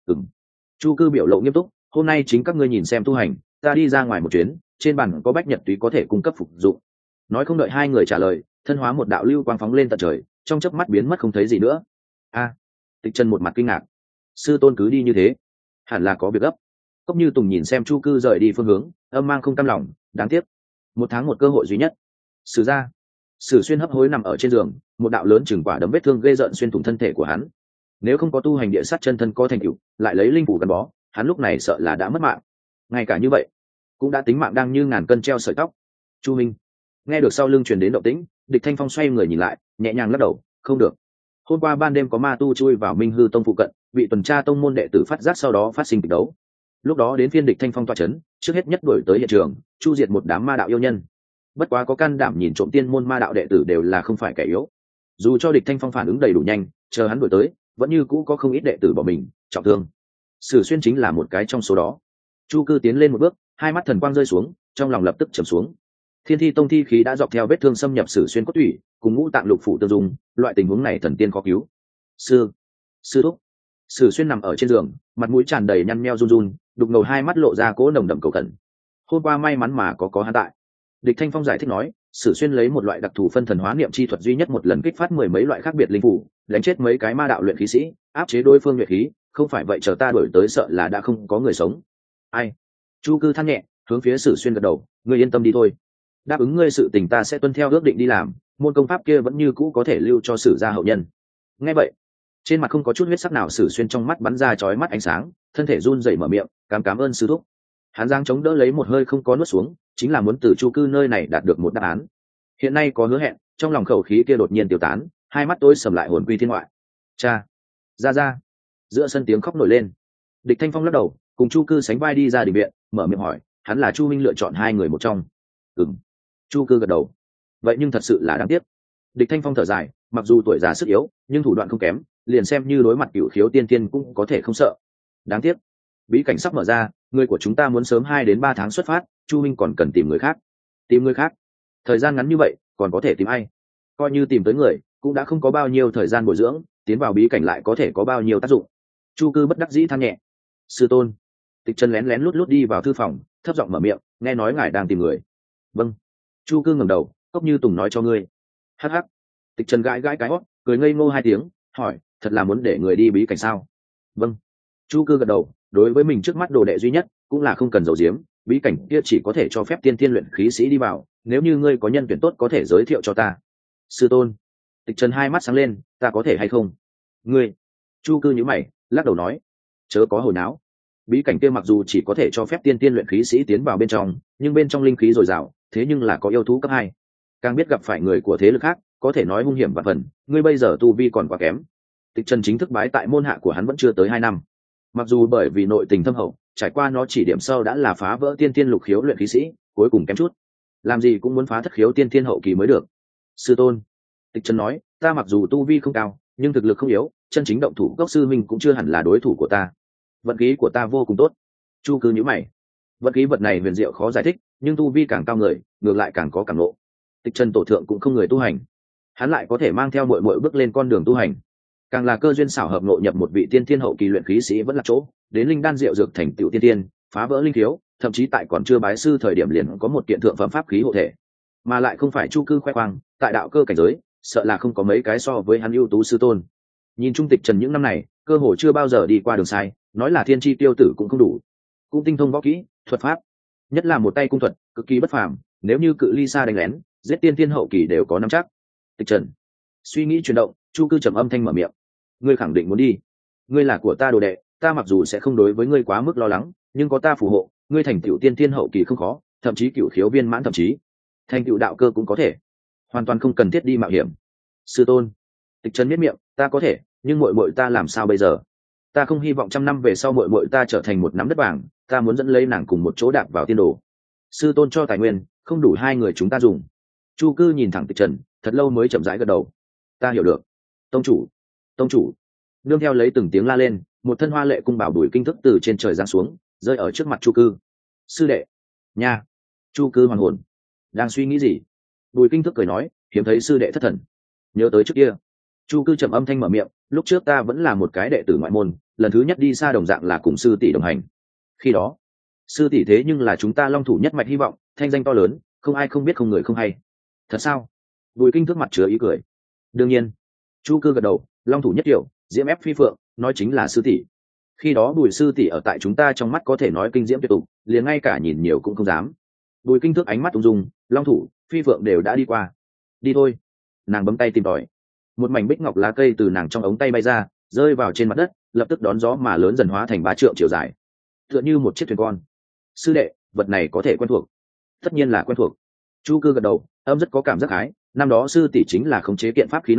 Chu Cư biểu lộ nghiêm túc, hôm nay chính các ngươi nhìn xem tu hành, ta đi ra ngoài một chuyến, trên bàn có bách nhật túy có thể cung cấp phục dụng. Nói không đợi hai người trả lời, thân hóa một đạo lưu quang phóng lên tận trời, trong chớp mắt biến mất không thấy gì nữa. Tịch Trần một mặt kinh ngạc. Sư tôn cứ đi như thế, hẳn là có việc gấp. Cốc Như Tùng nhìn xem Chu Cư rời đi phương hướng, âm mang không cam lòng, đáng tiếc, một tháng một cơ hội duy nhất. Sử ra. Sử Xuyên hấp hối nằm ở trên giường, một đạo lớn chừng quả đấm vết thương ghê rợn xuyên thủng thân thể của hắn. Nếu không có tu hành địa sát chân thân có thành tựu, lại lấy linh phủ gắn bó, hắn lúc này sợ là đã mất mạng. Ngay cả như vậy, cũng đã tính mạng đang như ngàn cân treo sợi tóc. Chu Minh nghe được sau lưng truyền đến động tĩnh, Địch Thanh Phong xoay người nhìn lại, nhẹ nhàng lắc đầu, không được. hôm qua ban đêm có ma tu chui vào Minh Hư Tông phụ cận, bị tuần tra tông môn đệ tử phát giác, sau đó phát sinh kịch đấu. Lúc đó đến phiên địch Thanh Phong tọa chấn, trước hết nhất đuổi tới hiện trường, chu diệt một đám ma đạo yêu nhân. Bất quá có can đảm nhìn trộm tiên môn ma đạo đệ tử đều là không phải kẻ yếu. Dù cho địch Thanh Phong phản ứng đầy đủ nhanh, chờ hắn đuổi tới, vẫn như cũ có không ít đệ tử bỏ mình, trọng thương. Sử Xuyên chính là một cái trong số đó. Chu Cư tiến lên một bước, hai mắt thần quang rơi xuống, trong lòng lập tức trầm xuống. Thiên Thi Tông thi khí đã dọc theo vết thương xâm nhập Sử Xuyên cốt tủy, cùng ngũ tạng lục phủ tương dung, loại tình huống này thần tiên khó cứu. Sư thúc. Sử Xuyên nằm ở trên giường, mặt mũi tràn đầy nhăn nheo run run, đục ngầu hai mắt lộ ra cỗ nồng đậm cầu khẩn. Hôm qua may mắn mà có hắn tại. Địch Thanh Phong giải thích nói, Sử Xuyên lấy một loại đặc thù phân thần hóa niệm chi thuật duy nhất một lần kích phát mười mấy loại khác biệt linh phủ, đánh chết mấy cái ma đạo luyện khí sĩ, áp chế đối phương luyện khí, không phải vậy chờ ta đuổi tới sợ là đã không có người sống. Ai? Chu Cư than nhẹ, hướng phía Sử Xuyên gật đầu, ngươi yên tâm đi thôi. Đáp ứng ngươi sự tình ta sẽ tuân theo ước định đi làm, môn công pháp kia vẫn như cũ có thể lưu cho Sử gia hậu nhân. Nghe vậy, trên mặt không có chút huyết sắc nào, Sử Xuyên trong mắt bắn ra chói mắt ánh sáng, thân thể run rẩy mở miệng, cảm ơn sư thúc. Hắn giang chống đỡ lấy một hơi không có nuốt xuống, chính là muốn từ Chu Cư nơi này đạt được một đáp án. Hiện nay có hứa hẹn, trong lòng khẩu khí kia đột nhiên tiêu tán, hai mắt tối sầm lại hồn quy thiên ngoại. Cha, ra. Giữa sân tiếng khóc nổi lên. Địch Thanh Phong lắc đầu, cùng Chu Cư sánh vai đi ra đình viện, mở miệng hỏi, hắn là Chu minh lựa chọn hai người một trong. Chu Cư gật đầu. Vậy nhưng thật sự là đáng tiếc. Địch Thanh Phong thở dài, mặc dù tuổi già sức yếu, nhưng thủ đoạn không kém, liền xem như đối mặt cửu khiếu tiên tiên cũng có thể không sợ. Đáng tiếc, bí cảnh sắp mở ra, người của chúng ta muốn sớm 2 đến 3 tháng xuất phát, Chu minh còn cần tìm người khác. Tìm người khác? Thời gian ngắn như vậy, còn có thể tìm ai? Coi như tìm tới người, cũng đã không có bao nhiêu thời gian bồi dưỡng, tiến vào bí cảnh lại có thể có bao nhiêu tác dụng. Chu Cư bất đắc dĩ than nhẹ. Sư tôn. Tịch Trần lén lút đi vào thư phòng, thấp giọng mở miệng, nghe nói ngài đang tìm người. Vâng. Chu Cư ngẩng đầu, Cốc Như Tùng nói cho ngươi. Hắc. Tịch Trần gãi cái hót, cười ngây ngô 2 tiếng, hỏi, thật là muốn để người đi bí cảnh sao? Vâng. Chu Cư gật đầu, đối với mình trước mắt đồ đệ duy nhất, cũng là không cần giấu giếm, bí cảnh kia chỉ có thể cho phép tiên tiên luyện khí sĩ đi vào, nếu như ngươi có nhân tuyển tốt có thể giới thiệu cho ta. Sư tôn. Tịch Trần hai mắt sáng lên, ta có thể hay không? Ngươi. Chu Cư nhíu mày, lắc đầu nói, chớ có hồi náo. Bí cảnh kia mặc dù chỉ có thể cho phép tiên tiên luyện khí sĩ tiến vào bên trong, nhưng bên trong linh khí dồi dào, thế nhưng là có yêu thú cấp 2. Càng biết gặp phải người của thế lực khác, có thể nói hung hiểm vạn phần, ngươi bây giờ tu vi còn quá kém. Tịch Trần chính thức bái tại môn hạ của hắn vẫn chưa tới 2 năm. Mặc dù bởi vì nội tình thâm hậu, trải qua nó chỉ điểm sâu đã là phá vỡ tiên tiên lục khiếu luyện khí sĩ, cuối cùng kém chút. Làm gì cũng muốn phá thất khiếu tiên tiên hậu kỳ mới được. Sư tôn. Tịch Trần nói, ta mặc dù tu vi không cao, nhưng thực lực không yếu, chân chính động thủ Cốc sư minh cũng chưa hẳn là đối thủ của ta. Vận khí của ta vô cùng tốt. Chu Cư nhíu mày. Vận khí vật này huyền diệu khó giải thích, nhưng tu vi càng cao người, ngược lại càng có cảm ngộ. Tịch Trần tổ thượng cũng không người tu hành, hắn lại có thể mang theo muội muội bước lên con đường tu hành, càng là cơ duyên xảo hợp ngộ nhập một vị tiên thiên hậu kỳ luyện khí sĩ vẫn là chỗ, đến linh đan diệu dược thành tựu tiên tiên, phá vỡ linh thiếu, thậm chí tại còn chưa bái sư thời điểm liền có một kiện thượng phẩm pháp khí hộ thể, mà lại không phải Chu Cư khoe khoang, tại đạo cơ cảnh giới, sợ là không có mấy cái so với hắn ưu tú sư tôn. Nhìn Trung Tịch Trần những năm này, cơ hồ chưa bao giờ đi qua đường sai, nói là thiên chi tiêu tử cũng không đủ, cũng tinh thông võ kỹ, thuật pháp, nhất là một tay cung thuật cực kỳ bất phàm, nếu như cự ly xa đánh lén, giết tiên thiên hậu kỳ đều có nắm chắc. Tịch Trần suy nghĩ chuyển động, Chu Cư trầm âm thanh mở miệng, ngươi khẳng định muốn đi? Ngươi là của ta đồ đệ, ta mặc dù sẽ không đối với ngươi quá mức lo lắng, nhưng có ta phù hộ, ngươi thành tựu tiên thiên hậu kỳ không khó, thậm chí cửu khiếu viên mãn, thậm chí thành tựu đạo cơ cũng có thể, hoàn toàn không cần thiết đi mạo hiểm. Sư tôn. Tịch Trần miết miệng, ta có thể, nhưng muội muội ta làm sao bây giờ? Ta không hy vọng 100 năm về sau muội muội ta trở thành một nắm đất vàng, ta muốn dẫn lấy nàng cùng một chỗ đạp vào tiên đồ. Sư tôn cho tài nguyên, không đủ 2 người chúng ta dùng. Chu Cư nhìn thẳng Tịch Trần, thật lâu mới chậm rãi gật đầu. Ta hiểu được. Tông chủ. Nương theo lấy từng tiếng la lên, một thân hoa lệ cung bảo Bùi Kinh Thức từ trên trời giáng xuống, rơi ở trước mặt Chu Cư. Sư đệ. Nha. Chu Cư hoàn hồn. Đang suy nghĩ gì? Bùi Kinh Thức cười nói, hiếm thấy sư đệ thất thần. Nhớ tới trước kia. Chu Cư trầm âm thanh mở miệng, lúc trước ta vẫn là một cái đệ tử ngoại môn, lần thứ nhất đi xa đồng dạng là cùng sư tỷ đồng hành. Khi đó, sư tỷ thế nhưng là chúng ta Long thủ nhất mạch hy vọng, thanh danh to lớn, không ai không biết không người không hay. Thật sao? Bùi Kinh Thức mặt chứa ý cười. Đương nhiên. Chu Cư gật đầu, Long thủ nhất kiểu, diễm ép phi phượng, nói chính là sư tỷ. Khi đó Bùi sư tỷ ở tại chúng ta trong mắt có thể nói kinh diễm tuyệt tục, liền ngay cả nhìn nhiều cũng không dám. Bùi Kinh Thức ánh mắt ung dung, Long thủ, phi phượng đều đã đi qua. Đi thôi. Nàng bấm tay tìm tòi. Một mảnh bích ngọc lá cây từ nàng trong ống tay bay ra, rơi vào trên mặt đất, lập tức đón gió mà lớn dần hóa thành 3 trượng chiều dài, tựa như một chiếc thuyền con. Sư đệ, vật này có thể quen thuộc? Tất nhiên là quen thuộc. Chu Cư gật đầu, âm rất có cảm giác hái, năm đó sư tỷ chính là khống chế kiện pháp khí này,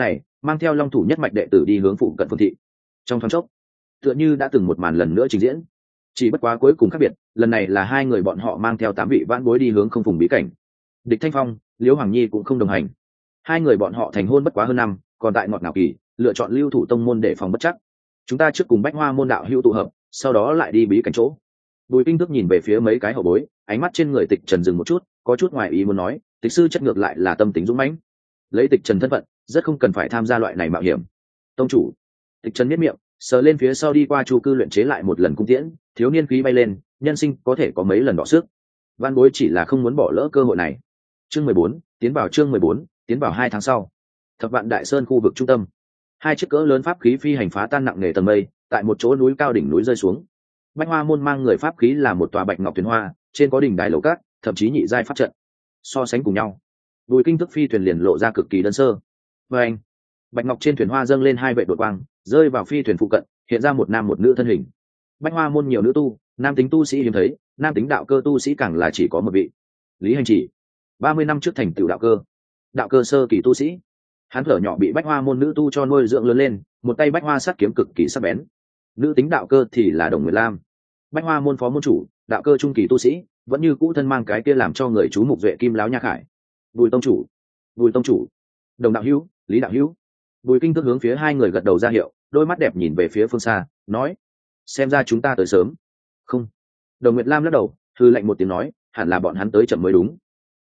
mang theo long thủ nhất mạch đệ tử đi hướng phụ cận phương thị. Trong thoáng chốc tựa như đã từng một màn lần nữa trình diễn, chỉ bất quá cuối cùng khác biệt, lần này là hai người bọn họ mang theo 8 vị vãn bối đi hướng không vùng bí cảnh. Địch Thanh Phong, Liễu Hoàng Nhi cũng không đồng hành. Hai người bọn họ thành hôn bất quá hơn năm, còn tại ngọt ngào kỳ, lựa chọn lưu thủ tông môn để phòng bất chắc. Chúng ta trước cùng Bách Hoa môn đạo hữu tụ hợp, sau đó lại đi bí cảnh chỗ. Bùi Kinh Thức nhìn về phía mấy cái hậu bối, ánh mắt trên người Tịch Trần dừng một chút, có chút ngoài ý muốn nói, Tịch sư chất ngược lại là tâm tính dũng mãnh. Lấy Tịch Trần thân phận, rất không cần phải tham gia loại này mạo hiểm. Tông chủ. Tịch Trần nhếch miệng, sờ lên phía sau đi qua chu cư luyện chế lại một lần cung tiễn, thiếu niên khí bay lên, nhân sinh có thể có mấy lần đọ sức. Văn bối chỉ là không muốn bỏ lỡ cơ hội này. Chương 14, tiến vào 2 tháng sau. Thập Vạn Đại Sơn khu vực trung tâm. Hai chiếc cỡ lớn pháp khí phi hành phá tan nặng nề tầng mây, tại một chỗ núi cao đỉnh núi rơi xuống. Bách Hoa môn mang người pháp khí là một tòa bạch ngọc thuyền hoa, trên có đỉnh đài lầu cát, thậm chí nhị giai pháp trận. So sánh cùng nhau, Bùi Kinh Thức phi thuyền liền lộ ra cực kỳ đơn sơ. Và anh, bạch ngọc trên thuyền hoa dâng lên hai vệ đột quang, rơi vào phi thuyền phụ cận, hiện ra một nam một nữ thân hình. Bách Hoa môn nhiều nữ tu, nam tính tu sĩ hiếm thấy, nam tính đạo cơ tu sĩ càng là chỉ có một vị. Lý Hành Chỉ, 30 năm trước thành tựu đạo cơ sơ kỳ tu sĩ. Hắn thở nhỏ bị Bách Hoa môn nữ tu cho nuôi dưỡng lớn lên, một tay Bách Hoa sát kiếm cực kỳ sắc bén. Nữ tính đạo cơ thì là Đồng Nguyệt Lam, Bách Hoa môn phó môn chủ, đạo cơ trung kỳ tu sĩ, vẫn như cũ thân mang cái kia làm cho người chú mục duệ kim láo nha khải. Bùi tông chủ, Đồng đạo hữu, Lý đạo hữu. Bùi Kinh Thức hướng phía hai người gật đầu ra hiệu, đôi mắt đẹp nhìn về phía phương xa, nói: xem ra chúng ta tới sớm. Không. Đồng Nguyệt Lam lắc đầu, hừ lạnh một tiếng nói, hẳn là bọn hắn tới chậm mới đúng.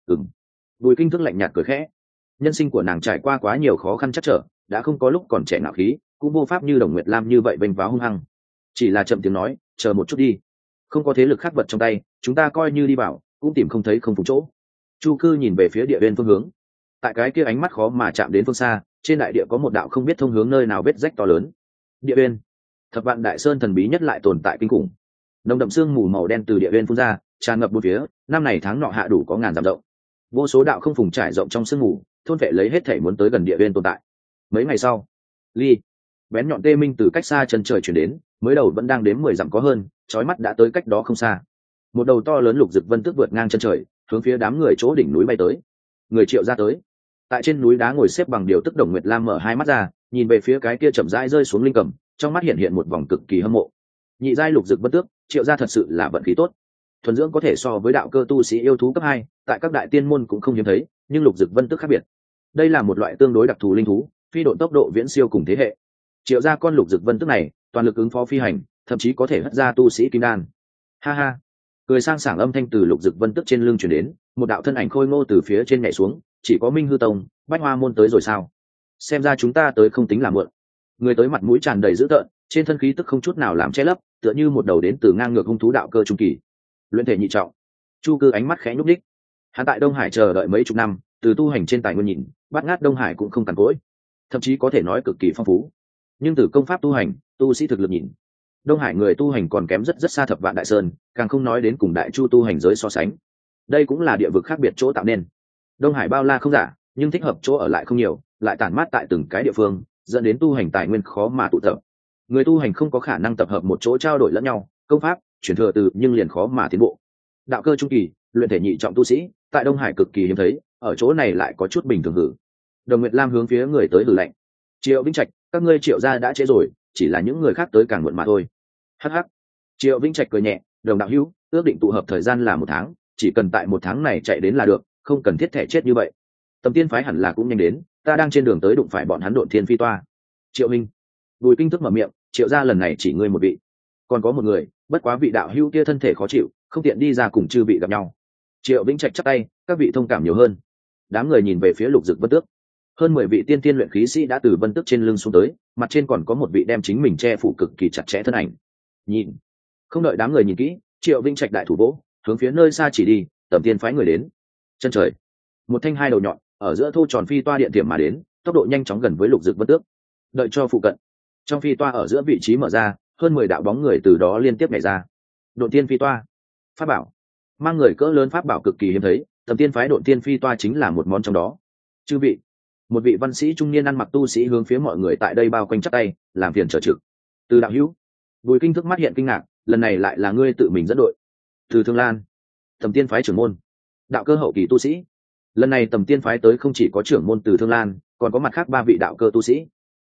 Bùi Kinh Thức lạnh nhạt cười khẽ. Nhân sinh của nàng trải qua quá nhiều khó khăn chắc trở, đã không có lúc còn trẻ ngạo khí, cũng vô pháp như Đồng Nguyệt Lam như vậy vênh váo hung hăng. Chỉ là chậm tiếng nói, chờ một chút đi. Không có thế lực khác vật trong tay, chúng ta coi như đi vào, cũng tìm không thấy không phục chỗ. Chu Cư nhìn về phía địa bên phương hướng. Tại cái kia ánh mắt khó mà chạm đến phương xa, trên đại địa có một đạo không biết thông hướng nơi nào vết rách to lớn. Địa bên, Thập Vạn Đại Sơn thần bí nhất lại tồn tại kinh khủng. Nồng đậm sương mù màu đen từ địa bên phun ra, tràn ngập bốn phía, năm này tháng nọ hạ đủ có ngàn dặm rộng. Vô số đạo không phùng trải rộng trong sương mù, thôn vệ lấy hết thể muốn tới gần địa bên tồn tại. Mấy ngày sau, ly bén nhọn tê minh từ cách xa chân trời chuyển đến, mới đầu vẫn đang đếm 10 dặm có hơn, chói mắt đã tới cách đó không xa. Một đầu to lớn lục dực vân tước vượt ngang chân trời, hướng phía đám người chỗ đỉnh núi bay tới. Người Triệu ra tới. Tại trên núi đá ngồi xếp bằng điều tức Đồng Nguyệt Lam mở hai mắt ra, nhìn về phía cái kia chậm rãi rơi xuống linh cầm, trong mắt hiện một vòng cực kỳ hâm mộ. Nhị giai lục dực vân tước, Triệu gia thật sự là vận khí tốt. Thuần dưỡng có thể so với đạo cơ tu sĩ yêu thú cấp 2, tại các đại tiên môn cũng không hiếm thấy, nhưng lục dực vân tước khác biệt. Đây là một loại tương đối đặc thù linh thú, phi độn tốc độ viễn siêu cùng thế hệ. Triệu gia con lục dực vân tước này, toàn lực ứng phó phi hành, thậm chí có thể hất ra tu sĩ kim đan. Ha ha. Cười sang sảng âm thanh từ lục dực vân tước trên lưng truyền đến, một đạo thân ảnh khôi ngô từ phía trên nhảy xuống, chỉ có Minh Hư Tông, Bách Hoa môn tới rồi sao? Xem ra chúng ta tới không tính là muộn. Người tới mặt mũi tràn đầy dữ tợn, trên thân khí tức không chút nào làm che lấp, tựa như một đầu đến từ ngang ngược hung thú đạo cơ trung kỳ. Luyện thể nhị trọng. Chu Cư ánh mắt khẽ nhúc đích. Hắn tại Đông Hải chờ đợi mấy chục năm, từ tu hành trên tài nguyên nhìn, bát ngát Đông Hải cũng không cằn cỗi, thậm chí có thể nói cực kỳ phong phú. Nhưng từ công pháp tu hành, tu sĩ thực lực nhìn, Đông Hải người tu hành còn kém rất xa Thập Vạn Đại Sơn, càng không nói đến cùng Đại Chu tu hành giới so sánh. Đây cũng là địa vực khác biệt chỗ tạo nên. Đông Hải bao la không giả, nhưng thích hợp chỗ ở lại không nhiều, lại tản mát tại từng cái địa phương, dẫn đến tu hành tài nguyên khó mà tụ tập. Người tu hành không có khả năng tập hợp một chỗ trao đổi lẫn nhau, công pháp, chuyển thừa từ nhưng liền khó mà tiến bộ. Đạo cơ trung kỳ, luyện thể nhị trọng tu sĩ, tại Đông Hải cực kỳ hiếm thấy, ở chỗ này lại có chút bình thường hử. Đồng Nguyệt Lam hướng phía người tới hử lạnh. Triệu Vĩnh Trạch, các ngươi Triệu gia đã trễ rồi, chỉ là những người khác tới càng muộn mà thôi. Hắc hắc. Triệu Vĩnh Trạch cười nhẹ, Đồng đạo hữu, ước định tụ hợp thời gian là 1 tháng, chỉ cần tại 1 tháng này chạy đến là được, không cần thiết thẻ chết như vậy. Tầm Tiên phái hẳn là cũng nhanh đến, ta đang trên đường tới đụng phải bọn hắn Độn Thiên Phi toa. Triệu Minh. Bùi Kinh Thức mở miệng, Triệu gia lần này chỉ ngươi một vị, còn có một người, bất quá vị đạo hữu kia thân thể khó chịu, không tiện đi ra cùng chư vị gặp nhau. Triệu Vĩnh Trạch chắp tay, các vị thông cảm nhiều hơn. Đám người nhìn về phía lục dực vân tước, hơn 10 vị tiên tiên luyện khí sĩ đã từ vân tước trên lưng xuống tới, mặt trên còn có một vị đem chính mình che phủ cực kỳ chặt chẽ thân ảnh. Nhìn, không đợi đám người nhìn kỹ, Triệu Vĩnh Trạch đại thủ vỗ, hướng phía nơi xa chỉ đi, Tầm Tiên phái người đến. Chân trời, một thanh hai đầu nhọn ở giữa thô tròn phi toa điện tiệm mà đến, tốc độ nhanh chóng gần với lục dực vân tước. Đợi cho phụ cận, trong phi toa ở giữa vị trí mở ra, hơn 10 đạo bóng người từ đó liên tiếp nhảy ra. Độn Tiên Phi toa, pháp bảo, mang người cỡ lớn pháp bảo cực kỳ hiếm thấy, Tầm Tiên phái Độn Tiên Phi toa chính là một món trong đó. Chư vị, một vị văn sĩ trung niên ăn mặc tu sĩ hướng phía mọi người tại đây bao quanh chắp tay, làm phiền trở trực. Từ đạo hữu, Bùi Kinh Thức mắt hiện kinh ngạc, lần này lại là ngươi tự mình dẫn đội. Từ Thương Lan, Tầm Tiên phái trưởng môn, đạo cơ hậu kỳ tu sĩ. Lần này Tầm Tiên phái tới không chỉ có trưởng môn Từ Thương Lan, còn có mặt khác 3 vị đạo cơ tu sĩ.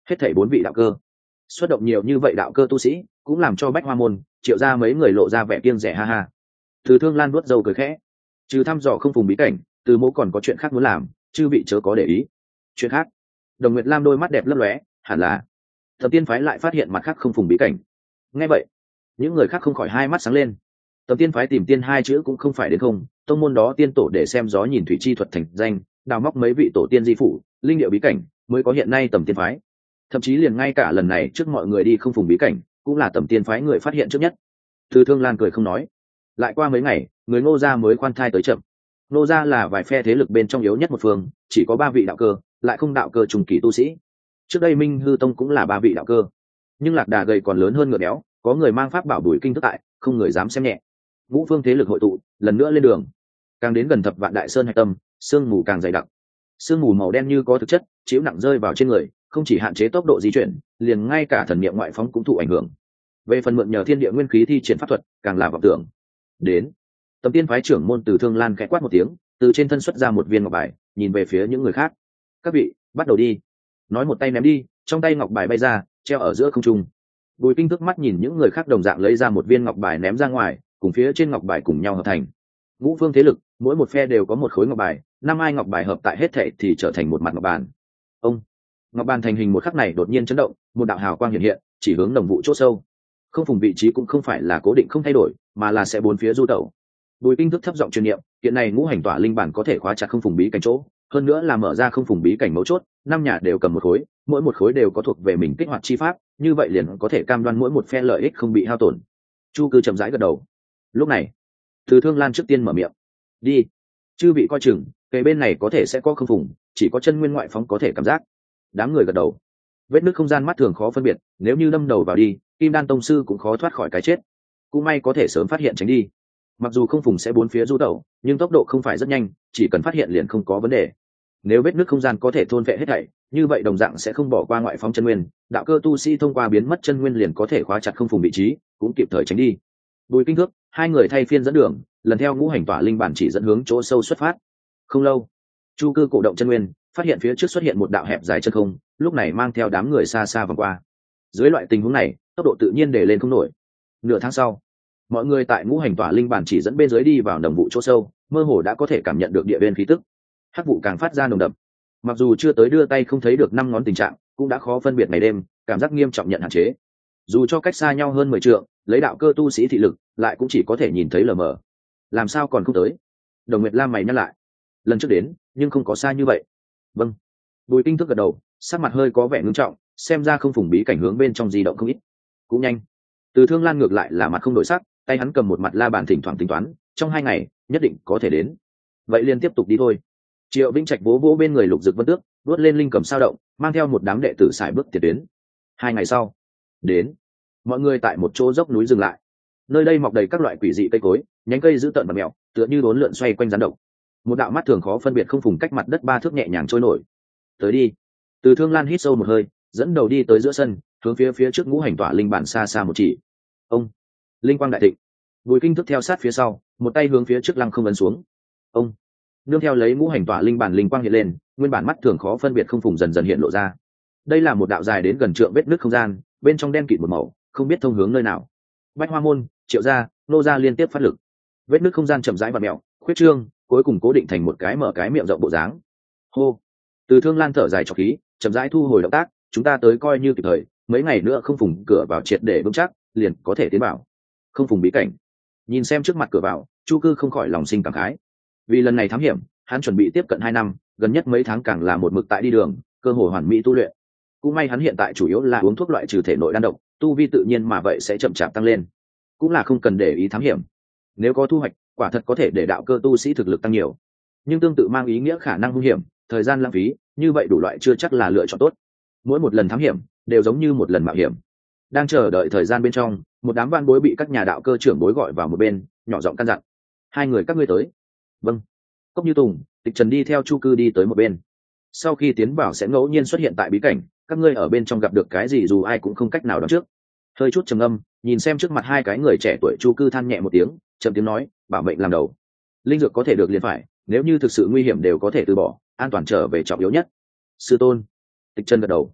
hết thảy 4 vị đạo cơ. Xuất động nhiều như vậy đạo cơ tu sĩ, cũng làm cho Bách Hoa môn, Triệu gia mấy người lộ ra vẻ kiêng dè ha ha. Từ Thương Lan vuốt râu cười khẽ, trừ thăm dò không phùng bí cảnh, Từ Mỗ còn có chuyện khác muốn làm, chư vị chớ có để ý. Chuyện khác? Đồng Nguyệt Lam đôi mắt đẹp lấp lóe, hẳn là Tầm Tiên phái lại phát hiện mặt khác không phùng bí cảnh. Nghe vậy, những người khác không khỏi hai mắt sáng lên. Tầm Tiên phái tìm tiên hai chữ cũng không phải đến không, tông môn đó tiên tổ để xem gió nhìn thủy chi thuật thành danh, đào móc mấy vị tổ tiên di phủ, linh điệu bí cảnh, mới có hiện nay Tầm Tiên phái. Thậm chí liền ngay cả lần này trước mọi người đi không phùng bí cảnh, cũng là Tầm Tiên phái người phát hiện trước nhất. Từ Thương Lan cười không nói. Lại qua mấy ngày, người Ngô gia mới khoan thai tới chậm. Ngô gia là vài phe thế lực bên trong yếu nhất một phương, chỉ có 3 vị đạo cơ, lại không đạo cơ trùng kỳ tu sĩ. Trước đây Minh Hư Tông cũng là 3 vị đạo cơ, nhưng lạc đà gầy còn lớn hơn ngựa béo, có người mang pháp bảo đuổi kinh thức tại, không người dám xem nhẹ. Ngũ phương thế lực hội tụ, lần nữa lên đường. Càng đến gần Thập Vạn Đại Sơn hạch tâm, sương mù càng dày đặc. Sương mù màu đen như có thực chất, chiếu nặng rơi vào trên người, không chỉ hạn chế tốc độ di chuyển, liền ngay cả thần niệm ngoại phóng cũng thụ ảnh hưởng. Về phần mượn nhờ thiên địa nguyên khí thi triển pháp thuật, càng là vọng tưởng. Đến, Tầm Tiên phái trưởng môn Từ Thương Lan khẽ quát một tiếng, từ trên thân xuất ra một viên ngọc bài, nhìn về phía những người khác. Các vị, bắt đầu đi. Nói một tay ném đi, trong tay ngọc bài bay ra, treo ở giữa không trung. Bùi Kinh thức mắt nhìn những người khác đồng dạng lấy ra một viên ngọc bài ném ra ngoài, cùng phía trên ngọc bài cùng nhau hợp thành. Ngũ phương thế lực, mỗi một phe đều có một khối ngọc bài, 5 ai ngọc bài hợp tại hết thảy thì trở thành một mặt ngọc bàn. Ông, ngọc bàn thành hình một khắc này đột nhiên chấn động, một đạo hào quang hiện hiện, chỉ hướng đồng vụ chỗ sâu. Không phùng vị trí cũng không phải là cố định không thay đổi, mà là sẽ bốn phía du tẩu. Bùi Kinh thức thấp giọng truyền niệm, hiện này ngũ hành tỏa linh bản có thể khóa chặt không phùng bí cảnh chỗ, hơn nữa là mở ra không phùng bí cảnh mấu chốt, 5 nhà đều cầm một khối, mỗi một khối đều có thuộc về mình kích hoạt chi pháp, như vậy liền có thể cam đoan mỗi một phe lợi ích không bị hao tổn. Chu Cư chậm rãi gật đầu. Lúc này, Từ Thương Lan trước tiên mở miệng, đi, chư vị coi chừng, cây bên này có thể sẽ có không phùng, chỉ có chân nguyên ngoại phóng có thể cảm giác. Đám người gật đầu. Vết nứt không gian mắt thường khó phân biệt, nếu như đâm đầu vào đi, Kim Đan tông sư cũng khó thoát khỏi cái chết. Cũng may có thể sớm phát hiện tránh đi. Mặc dù không phùng sẽ bốn phía du tẩu, nhưng tốc độ không phải rất nhanh, chỉ cần phát hiện liền không có vấn đề. Nếu vết nứt không gian có thể thôn phệ hết thảy, như vậy đồng dạng sẽ không bỏ qua ngoại phóng chân nguyên, đạo cơ tu sĩ thông qua biến mất chân nguyên liền có thể khóa chặt không phùng vị trí, cũng kịp thời tránh đi. Bùi Kinh Thước, hai người thay phiên dẫn đường, lần theo ngũ hành tỏa linh bản chỉ dẫn hướng chỗ sâu xuất phát. Không lâu, Chu Cư cổ động chân nguyên, phát hiện phía trước xuất hiện một đạo hẹp dài chân không, lúc này mang theo đám người xa xa vòng qua. Dưới loại tình huống này, tốc độ tự nhiên để lên không nổi. Nửa tháng sau, mọi người tại ngũ hành tỏa linh bản chỉ dẫn bên dưới đi vào đồng vụ chỗ sâu, mơ hồ đã có thể cảm nhận được địa viên khí tức. Hắc vụ càng phát ra nồng đậm, mặc dù chưa tới đưa tay không thấy được 5 ngón tình trạng, cũng đã khó phân biệt ngày đêm, cảm giác nghiêm trọng nhận hạn chế. Dù cho cách xa nhau hơn 10 trượng, lấy đạo cơ tu sĩ thị lực, lại cũng chỉ có thể nhìn thấy lờ mờ. Làm sao còn không tới? Đồng Nguyệt Lam mày nhăn lại. Lần trước đến, nhưng không có xa như vậy. Vâng. Bùi Kinh Thức gật đầu, sắc mặt hơi có vẻ ngưng trọng, xem ra không phùng bí cảnh hướng bên trong di động không ít. Cũng nhanh. Từ Thương Lan ngược lại là mặt không đổi sắc, tay hắn cầm một mặt la bàn thỉnh thoảng tính toán, trong 2 ngày nhất định có thể đến. Vậy liền tiếp tục đi thôi. Triệu Vĩnh Trạch vỗ vỗ bên người Lục Dực Vân Tước, đuốt lên linh cầm sao động, mang theo một đám đệ tử sải bước tiền tuyến. 2 ngày sau, đến. Mọi người tại một chỗ dốc núi dừng lại. Nơi đây mọc đầy các loại quỷ dị cây cối, nhánh cây dữ tợn và mèo, tựa như đốn lượn xoay quanh rắn độc. Một đạo mắt thường khó phân biệt không phùng cách mặt đất 3 thước nhẹ nhàng trôi nổi. Tới đi. Từ Thương Lan hít sâu một hơi, dẫn đầu đi tới giữa sân, hướng phía trước ngũ hành tỏa linh bản xa xa một chỉ. Ông, linh quang đại thịnh. Bùi Kinh Thức theo sát phía sau, một tay hướng phía trước lăng không ấn xuống. Ông, nương theo lấy ngũ hành tỏa linh bản linh quang hiện lên, nguyên bản mắt thường khó phân biệt không phùng dần dần hiện lộ ra. Đây là một đạo dài đến gần trượng vết nứt không gian, bên trong đen kịt một màu, không biết thông hướng nơi nào. Bách Hoa môn, Triệu gia, Nô gia liên tiếp phát lực. Vết nứt không gian chậm rãi vặn mèo, khuyết trương, cuối cùng cố định thành một cái mở cái miệng rộng bộ dáng. Hô. Từ Thương Lan thở dài trọc khí, chậm rãi thu hồi động tác, chúng ta tới coi như kịp thời, mấy ngày nữa không phùng cửa vào triệt để vững chắc, liền có thể tiến vào. Không phùng bí cảnh. Nhìn xem trước mặt cửa vào, Chu Cư không khỏi lòng sinh cảm khái. Vì lần này thám hiểm, hắn chuẩn bị tiếp cận 2 năm, gần nhất mấy tháng càng là một mực tại đi đường, cơ hội hoàn mỹ tu luyện. Cũng may hắn hiện tại chủ yếu là uống thuốc loại trừ thể nội đan độc, tu vi tự nhiên mà vậy sẽ chậm chạp tăng lên. Cũng là không cần để ý thám hiểm. Nếu có thu hoạch, quả thật có thể để đạo cơ tu sĩ thực lực tăng nhiều. Nhưng tương tự mang ý nghĩa khả năng nguy hiểm, thời gian lãng phí, như vậy đủ loại chưa chắc là lựa chọn tốt. Mỗi một lần thám hiểm đều giống như một lần mạo hiểm. Đang chờ đợi thời gian bên trong, một đám van bối bị các nhà đạo cơ trưởng bối gọi vào một bên, nhỏ giọng căn dặn: 2 người các ngươi tới. Vâng. Cốc Như Tùng, Tịch Trần đi theo Chu Cư đi tới một bên. Sau khi tiến vào sẽ ngẫu nhiên xuất hiện tại bí cảnh, các ngươi ở bên trong gặp được cái gì dù ai cũng không cách nào đoán trước. Hơi chút trầm ngâm, nhìn xem trước mặt 2 cái người trẻ tuổi, Chu Cư than nhẹ một tiếng, trầm tiếng nói: bảo mệnh làm đầu. Linh dược có thể được liền phải, nếu như thực sự nguy hiểm đều có thể từ bỏ, an toàn trở về trọng yếu nhất. Sư tôn. Tịch Trần gật đầu.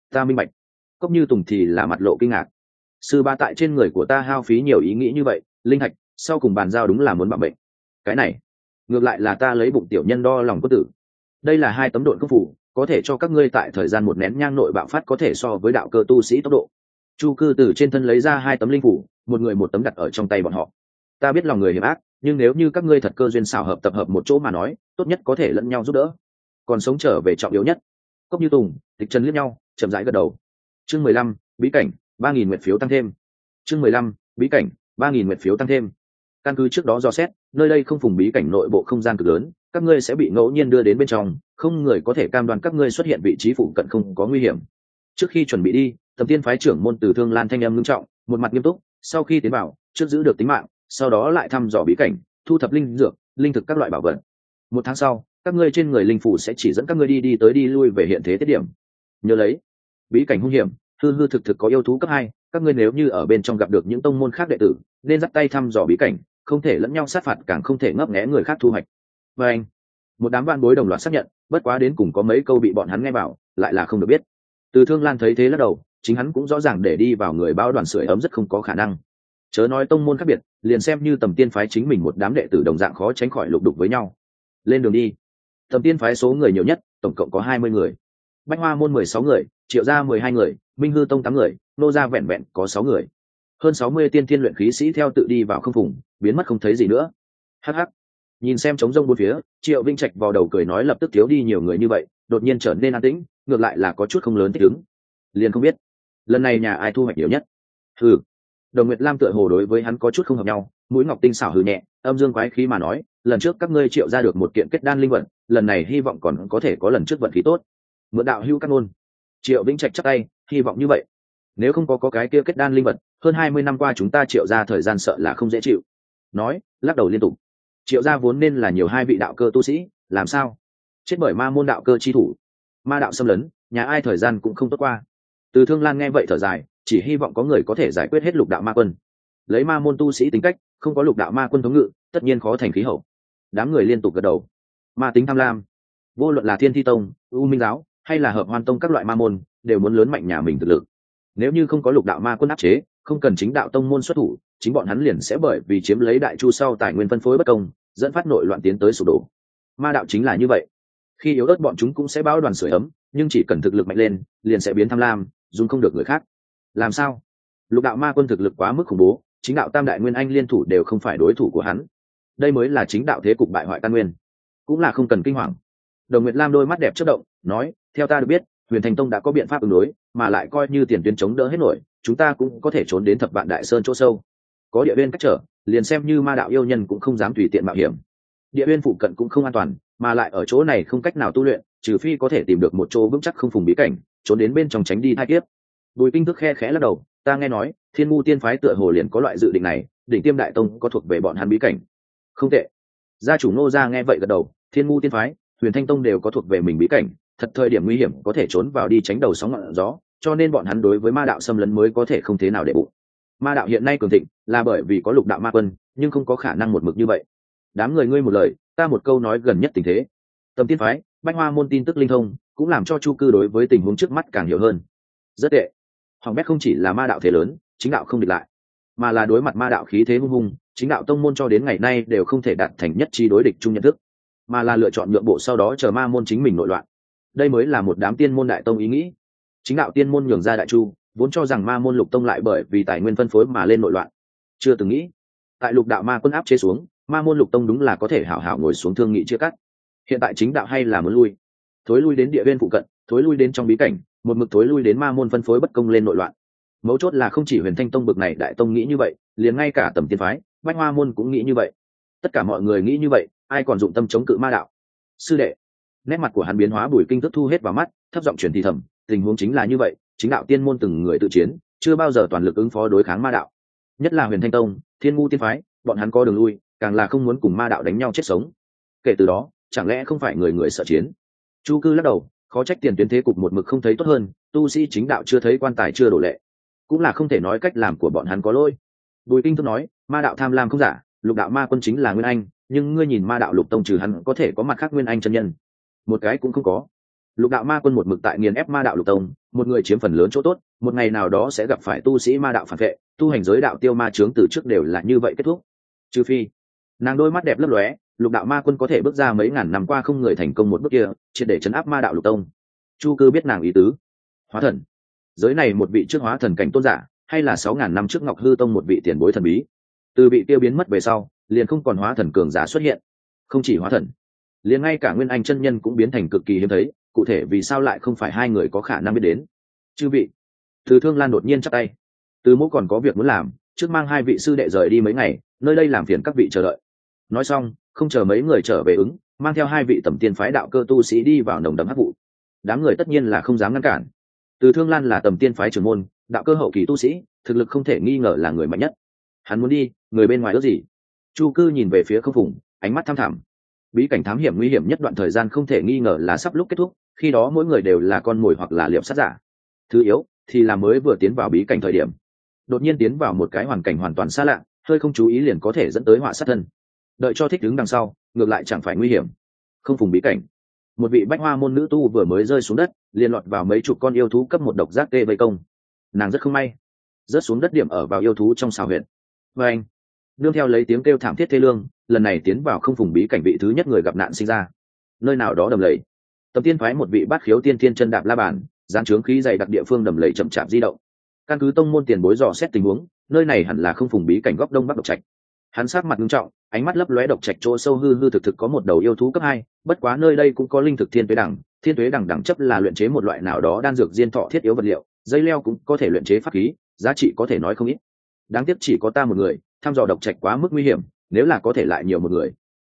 Ta minh bạch. Cốc Như Tùng thì là mặt lộ kinh ngạc. Sư ba tại trên người của ta hao phí nhiều ý nghĩ như vậy, linh thạch sau cùng bàn giao đúng là muốn bảo bệnh. Cái này ngược lại là ta lấy bụng tiểu nhân đo lòng quân tử. Đây là 2 tấm độn công phủ, có thể cho các ngươi tại thời gian 1 nén nhang nội bạo phát có thể so với đạo cơ tu sĩ tốc độ. Chu Cư từ trên thân lấy ra 2 tấm linh phủ, một người một tấm đặt ở trong tay bọn họ. Ta biết lòng người hiểm ác, nhưng nếu như các ngươi thật cơ duyên xảo hợp tập hợp một chỗ mà nói, tốt nhất có thể lẫn nhau giúp đỡ, còn sống trở về trọng yếu nhất. Cốc Như Tùng, Tịch Trần liếc nhau, chậm rãi gật đầu. Chương 15, bí cảnh, 3000 nguyện phiếu tăng thêm. Chương 15, bí cảnh, 3000 nguyện phiếu tăng thêm. Căn cứ trước đó do xét, nơi đây không phùng bí cảnh nội bộ không gian cực lớn, các ngươi sẽ bị ngẫu nhiên đưa đến bên trong, không người có thể cam đoan các ngươi xuất hiện vị trí phụ cận không có nguy hiểm. Trước khi chuẩn bị đi, Tầm Tiên phái trưởng môn Từ Thương Lan thanh âm nghiêm trọng, một mặt nghiêm túc, sau khi tiến vào, trước giữ được tính mạng, sau đó lại thăm dò bí cảnh, thu thập linh dược, linh thực các loại bảo vật. 1 tháng sau, các ngươi trên người linh phủ sẽ chỉ dẫn các ngươi đi tới đi lui về hiện thế tiết điểm. Nhớ lấy, bí cảnh hung hiểm, hư hư thực thực có yêu thú cấp 2, các ngươi nếu như ở bên trong gặp được những tông môn khác đệ tử, nên dắt tay thăm dò bí cảnh, không thể lẫn nhau sát phạt, càng không thể ngấp nghé người khác thu hoạch. Và anh, một đám vạn bối đồng loạt xác nhận, bất quá đến cùng có mấy câu bị bọn hắn nghe vào, lại là không được biết. Từ Thương Lan thấy thế lắc đầu, chính hắn cũng rõ ràng để đi vào người bao đoàn sưởi ấm rất không có khả năng. Chớ nói tông môn khác biệt, liền xem như Tầm Tiên phái chính mình một đám đệ tử đồng dạng khó tránh khỏi lục đục với nhau. Lên đường đi. Tầm Tiên phái số người nhiều nhất, tổng cộng có 20 người. Bách Hoa môn 16 người, Triệu gia 12 người, Minh Hư tông 8 người, Nô gia vẹn vẹn có 6 người. Hơn 60 tiên thiên luyện khí sĩ theo tự đi vào không phùng, biến mất không thấy gì nữa. Hắc hắc. Nhìn xem trống rông bốn phía, Triệu Vinh Trạch vào đầu cười nói lập tức thiếu đi nhiều người như vậy, đột nhiên trở nên an tĩnh, ngược lại là có chút không lớn thích ứng. Liền không biết, lần này nhà ai thu hoạch nhiều nhất. Hừ. Đồng Nguyệt Lam tựa hồ đối với hắn có chút không hợp nhau, mũi ngọc tinh xảo hừ nhẹ, âm dương quái khí mà nói, lần trước các ngươi Triệu ra được một kiện kết đan linh vận, lần này hy vọng còn có thể có lần trước vận khí tốt. Mượn đạo hữu các ngôn. Triệu Vĩnh Trạch chắp tay, hy vọng như vậy. Nếu không có cái kia kết đan linh vật, hơn 20 năm qua chúng ta Triệu ra thời gian sợ là không dễ chịu. Nói, lắc đầu liên tục. Triệu gia vốn nên là nhiều 2 vị đạo cơ tu sĩ, làm sao chết bởi ma môn đạo cơ chi thủ, ma đạo xâm lấn, nhà ai thời gian cũng không tốt qua. Từ Thương Lan nghe vậy thở dài, chỉ hy vọng có người có thể giải quyết hết lục đạo ma quân. Lấy ma môn tu sĩ tính cách, không có lục đạo ma quân thống ngự, tất nhiên khó thành khí hậu. Đám người liên tục gật đầu. Ma tính tham lam, vô luận là Thiên Thi tông, U Minh giáo hay là Hợp Hoan tông các loại ma môn, đều muốn lớn mạnh nhà mình thực lực. Nếu như không có lục đạo ma quân áp chế, không cần chính đạo tông môn xuất thủ, chính bọn hắn liền sẽ bởi vì chiếm lấy đại chu sau tài nguyên phân phối bất công, dẫn phát nội loạn tiến tới sụp đổ. Ma đạo chính là như vậy, khi yếu ớt bọn chúng cũng sẽ báo đoàn sưởi ấm, nhưng chỉ cần thực lực mạnh lên, liền sẽ biến tham lam, dùng không được người khác. Làm sao? Lục đạo ma quân thực lực quá mức khủng bố, chính đạo tam đại nguyên anh liên thủ đều không phải đối thủ của hắn. Đây mới là chính đạo thế cục bại hoại căn nguyên, cũng là không cần kinh hoàng. Đồng Nguyệt Lam đôi mắt đẹp chớp động, nói, theo ta được biết, Huyền Thành tông đã có biện pháp ứng đối, mà lại coi như tiền tuyến chống đỡ hết nổi, chúng ta cũng có thể trốn đến Thập Vạn Đại Sơn chỗ sâu. Có địa viên cách trở, liền xem như ma đạo yêu nhân cũng không dám tùy tiện mạo hiểm. Địa viên phụ cận cũng không an toàn, mà lại ở chỗ này không cách nào tu luyện, trừ phi có thể tìm được một chỗ vững chắc không phùng bí cảnh, trốn đến bên trong tránh đi thai kiếp. Bùi Kinh Thức khe khẽ lắc đầu, ta nghe nói Thiên Ngu tiên phái tựa hồ liền có loại dự định này, Đỉnh Tiêm đại tông có thuộc về bọn hắn bí cảnh. Không tệ. Gia chủ Ngô gia nghe vậy gật đầu, Thiên Ngu tiên phái, Huyền Thanh tông đều có thuộc về mình bí cảnh, thật thời điểm nguy hiểm có thể trốn vào đi tránh đầu sóng ngọn gió, cho nên bọn hắn đối với ma đạo xâm lấn mới có thể không thế nào để bụng. Ma đạo hiện nay cường thịnh là bởi vì có lục đạo ma quân, nhưng không có khả năng một mực như vậy. Đám người ngươi một lời, ta một câu nói gần nhất tình thế. Tầm Tiên phái, Bách Hoa môn tin tức linh thông, cũng làm cho Chu Cư đối với tình huống trước mắt càng hiểu hơn. Rất tệ. Hoàng bét không chỉ là ma đạo thế lớn, chính đạo không địch lại, mà là đối mặt ma đạo khí thế hung hùng, chính đạo tông môn cho đến ngày nay đều không thể đạt thành nhất trí đối địch chung nhận thức, mà là lựa chọn nhượng bộ sau đó chờ ma môn chính mình nội loạn. Đây mới là một đám tiên môn đại tông ý nghĩ. Chính đạo tiên môn nhường ra đại chu, vốn cho rằng ma môn lục tông lại bởi vì tài nguyên phân phối mà lên nội loạn, chưa từng nghĩ tại lục đạo ma quân áp chế xuống, ma môn lục tông đúng là có thể hảo hảo ngồi xuống thương nghị chia cắt. Hiện tại chính đạo hay là muốn lui, thối lui đến địa viên phụ cận, thối lui đến trong bí cảnh, một mực thối lui đến ma môn phân phối bất công lên nội loạn. Mấu chốt là không chỉ Huyền Thanh tông bực này đại tông nghĩ như vậy, liền ngay cả Tầm Tiên phái, Bách Hoa môn cũng nghĩ như vậy. Tất cả mọi người nghĩ như vậy, ai còn dụng tâm chống cự ma đạo? Sư đệ. Nét mặt của hắn biến hóa, Bùi Kinh Thức thu hết vào mắt, thấp giọng truyền thì thầm, tình huống chính là như vậy, chính đạo tiên môn từng người tự chiến, chưa bao giờ toàn lực ứng phó đối kháng ma đạo. Nhất là Huyền Thanh tông, Thiên Ngu tiên phái, bọn hắn có đường lui, càng là không muốn cùng ma đạo đánh nhau chết sống. Kể từ đó, chẳng lẽ không phải người người sợ chiến? Chu Cư lắc đầu, khó trách tiền tuyến thế cục một mực không thấy tốt hơn, tu sĩ chính đạo chưa thấy quan tài chưa đổ lệ, cũng là không thể nói cách làm của bọn hắn có lỗi. Bùi Kinh Thức nói, ma đạo tham lam không giả, lục đạo ma quân chính là nguyên anh, nhưng ngươi nhìn ma đạo lục tông trừ hắn có thể có mặt khác nguyên anh chân nhân, một cái cũng không có. Lục đạo ma quân một mực tại nghiền ép ma đạo lục tông, một người chiếm phần lớn chỗ tốt, một ngày nào đó sẽ gặp phải tu sĩ ma đạo phản vệ, tu hành giới đạo tiêu ma chướng từ trước đều là như vậy kết thúc. Trừ phi nàng đôi mắt đẹp lấp lóe, lục đạo ma quân có thể bước ra mấy ngàn năm qua không người thành công một bước kia, triệt để chấn áp ma đạo lục tông. Chu Cư biết nàng ý tứ. Hóa thần, giới này một vị trước hóa thần cảnh tôn giả, hay là 6.000 năm trước Ngọc Hư Tông một vị tiền bối thần bí, từ vị tiêu biến mất về sau, liền không còn hóa thần cường giả xuất hiện. Không chỉ hóa thần, liền ngay cả Nguyên Anh chân nhân cũng biến thành cực kỳ hiếm thấy, cụ thể vì sao lại không phải hai người có khả năng biết đến. Chư vị, Từ Thương Lan đột nhiên chắp tay. Từ Mỗ còn có việc muốn làm, trước mang hai vị sư đệ rời đi mấy ngày, nơi đây làm phiền các vị chờ đợi. Nói xong, không chờ mấy người trở về ứng, mang theo hai vị tầm tiên phái đạo cơ tu sĩ đi vào nồng đậm hắc vụ. Đám người tất nhiên là không dám ngăn cản. Từ Thương Lan là tầm tiên phái trưởng môn, đạo cơ hậu kỳ tu sĩ, thực lực không thể nghi ngờ là người mạnh nhất. Hắn muốn đi, người bên ngoài ước gì? Chu Cư nhìn về phía Không Phùng, ánh mắt thăm thẳm. Bí cảnh thám hiểm nguy hiểm nhất đoạn thời gian không thể nghi ngờ là sắp lúc kết thúc, khi đó mỗi người đều là con mồi hoặc là liệp sát giả. Thứ yếu thì là mới vừa tiến vào bí cảnh thời điểm, đột nhiên tiến vào một cái hoàn cảnh hoàn toàn xa lạ, hơi không chú ý liền có thể dẫn tới họa sát thân. Đợi cho thích ứng đằng sau, ngược lại chẳng phải nguy hiểm. Không Phùng bí cảnh, một vị bách hoa môn nữ tu vừa mới rơi xuống đất, liền lọt vào mấy chục con yêu thú cấp một độc giác tê vây công. Nàng rất không may, rớt xuống đất điểm ở vào yêu thú trong xào huyệt. Và anh nương theo lấy tiếng kêu thảm thiết thê lương, lần này tiến vào Không Phùng bí cảnh vị thứ nhất người gặp nạn sinh ra. Nơi nào đó đầm lầy, tầm tiên phái một vị bát khiếu tiên thiên chân đạp la bàn, dán trướng khí dày đặc địa phương đầm lầy chậm chạp di động. Căn cứ tông môn tiền bối dò xét tình huống, nơi này hẳn là Không Phùng bí cảnh góc đông bắc độc trạch. Hắn sát mặt nghiêm trọng, ánh mắt lấp lóe độc trạch chỗ sâu hư hư thực thực có một đầu yêu thú cấp 2, bất quá nơi đây cũng có linh thực thiên tuế đẳng, thiên tuế đẳng đẳng chấp là luyện chế một loại nào đó đan dược diên thọ thiết yếu vật liệu, dây leo cũng có thể luyện chế pháp khí, giá trị có thể nói không ít. Đáng tiếc chỉ có ta một người, thăm dò độc trạch quá mức nguy hiểm, nếu là có thể lại nhiều một người.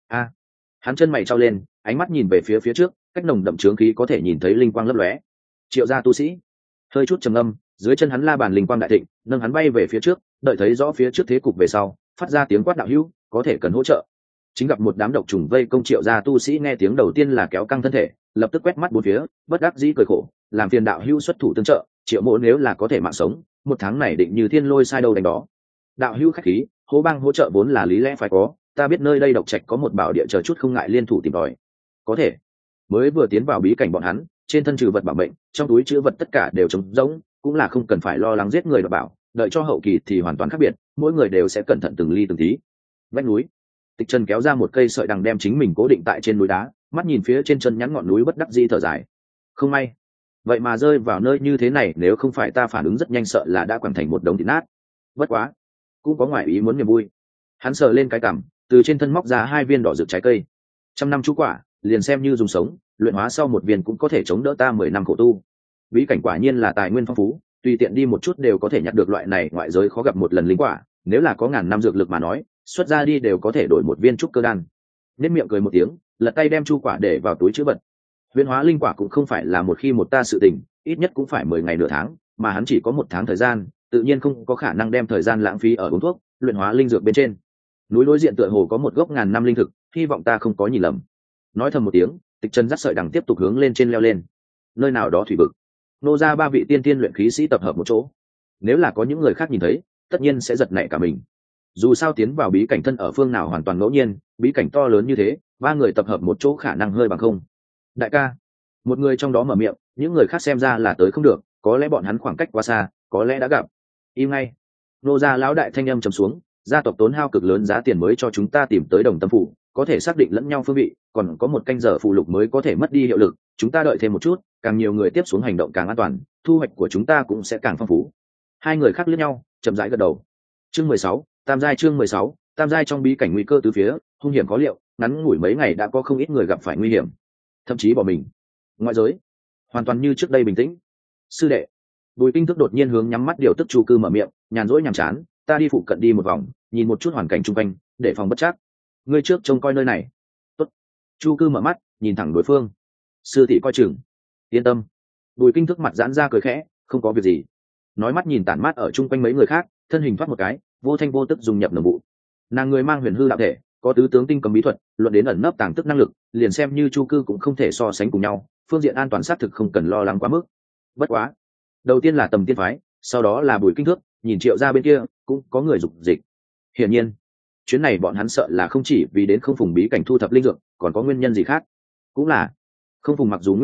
Hắn chân mày trao lên, ánh mắt nhìn về phía trước, cách nồng đậm chướng khí có thể nhìn thấy linh quang lấp lóe. Triệu gia tu sĩ hơi chút trầm ngâm, dưới chân hắn la bàn linh quang đại thịnh, nâng hắn bay về phía trước, đợi thấy rõ phía trước thế cục về sau, phát ra tiếng quát đạo hữu, có thể cần hỗ trợ. Chính gặp một đám độc trùng vây công Triệu gia tu sĩ, nghe tiếng đầu tiên là kéo căng thân thể, lập tức quét mắt bốn phía, bất đắc dĩ cười khổ, làm phiền đạo hữu xuất thủ tương trợ, Triệu mỗ nếu là có thể mạng sống, một tháng này định như thiên lôi sai đâu đánh đó. Đạo hữu khách khí, hố bang hỗ trợ vốn là lý lẽ phải có, ta biết nơi đây độc trạch có một bảo địa chờ chút không ngại liên thủ tìm tòi. Có thể. Mới vừa tiến vào bí cảnh bọn hắn, trên thân trừ vật bảo mệnh, trong túi chứa vật tất cả đều trống rỗng, cũng là không cần phải lo lắng giết người đoạt bảo, đợi cho hậu kỳ thì hoàn toàn khác biệt, mỗi người đều sẽ cẩn thận từng ly từng tí. Vách núi, Tịch Trần kéo ra một cây sợi đằng đem chính mình cố định tại trên núi đá, mắt nhìn phía trên chân nhắn ngọn núi bất đắc dĩ thở dài. Không may, vậy mà rơi vào nơi như thế này, nếu không phải ta phản ứng rất nhanh sợ là đã quẳng thành một đống thịt nát. Bất quá, cũng có ngoại ý muốn niềm vui. Hắn sờ lên cái cằm, từ trên thân móc ra 2 viên đỏ rực trái cây. 100 năm chú quả, liền xem như dùng sống, luyện hóa sau một viên cũng có thể chống đỡ ta 10 năm khổ tu. Bí cảnh quả nhiên là tài nguyên phong phú, tùy tiện đi một chút đều có thể nhặt được loại này ngoại giới khó gặp một lần linh quả, nếu là có ngàn năm dược lực mà nói, xuất ra đi đều có thể đổi một viên trúc cơ đan. Nét miệng cười một tiếng, lật tay đem chu quả để vào túi trữ vật. Huyền hóa linh quả cũng không phải là một khi một ta sự tình, ít nhất cũng phải 10 ngày nửa tháng, mà hắn chỉ có 1 tháng thời gian, tự nhiên không có khả năng đem thời gian lãng phí ở uống thuốc, luyện hóa linh dược bên trên. Núi đối diện tựa hồ có một gốc ngàn năm linh thực, hy vọng ta không có nhìn lầm. Nói thầm một tiếng, Tịch Trần dắt sợi đằng tiếp tục hướng lên trên leo lên. Nơi nào đó thủy vực, nô ra 3 vị tiên tiên luyện khí sĩ tập hợp một chỗ. Nếu là có những người khác nhìn thấy, tất nhiên sẽ giật nảy cả mình. Dù sao tiến vào bí cảnh thân ở phương nào hoàn toàn ngẫu nhiên, bí cảnh to lớn như thế, 3 người tập hợp một chỗ khả năng hơi bằng không. Đại ca, một người trong đó mở miệng, những người khác xem ra là tới không được, có lẽ bọn hắn khoảng cách quá xa, có lẽ đã gặp. Im ngay. Nô gia lão đại thanh âm trầm xuống, gia tộc tốn hao cực lớn giá tiền mới cho chúng ta tìm tới Đồng Tâm phủ, có thể xác định lẫn nhau phương vị, còn có 1 canh giờ phụ lục mới có thể mất đi hiệu lực, chúng ta đợi thêm một chút, càng nhiều người tiếp xuống hành động càng an toàn, thu hoạch của chúng ta cũng sẽ càng phong phú. 2 người khác liếc nhau, chậm rãi gật đầu. Chương 16, Tam giai. Chương 16, Tam giai. Trong bí cảnh nguy cơ tứ phía, hung hiểm khó liệu, ngắn ngủi mấy ngày đã có không ít người gặp phải nguy hiểm, thậm chí bỏ mình. Ngoại giới hoàn toàn như trước đây bình tĩnh. Sư đệ, Bùi Kinh Thức đột nhiên hướng nhắm mắt điều tức Chu Cư mở miệng, nhàn rỗi nhàm chán, ta đi phụ cận đi một vòng, nhìn một chút hoàn cảnh xung quanh, để phòng bất trắc. Ngươi trước trông coi nơi này. Tốt. Chu Cư mở mắt, nhìn thẳng đối phương. Sư tỷ coi chừng. Yên tâm. Bùi Kinh Thức mặt giãn ra cười khẽ, không có việc gì. Nói mắt nhìn tản mát ở chung quanh mấy người khác, thân hình thoát một cái, vô thanh vô tức dùng nhập nồng vụ. Nàng người mang huyền hư đạo thể, có tứ tướng tinh cầm bí thuật, luận đến ẩn nấp tàng tức năng lực, liền xem như Chu Cư cũng không thể so sánh cùng nhau, phương diện an toàn xác thực không cần lo lắng quá mức. Bất quá, đầu tiên là Tầm Tiên phái, sau đó là Bùi Kinh Thước, nhìn Triệu gia bên kia cũng có người dục dịch. Hiển nhiên, chuyến này bọn hắn sợ là không chỉ vì đến Không Phùng bí cảnh thu thập linh dược, còn có nguyên nhân gì khác. Cũng là, Không Phùng mặc dù nguy hiểm,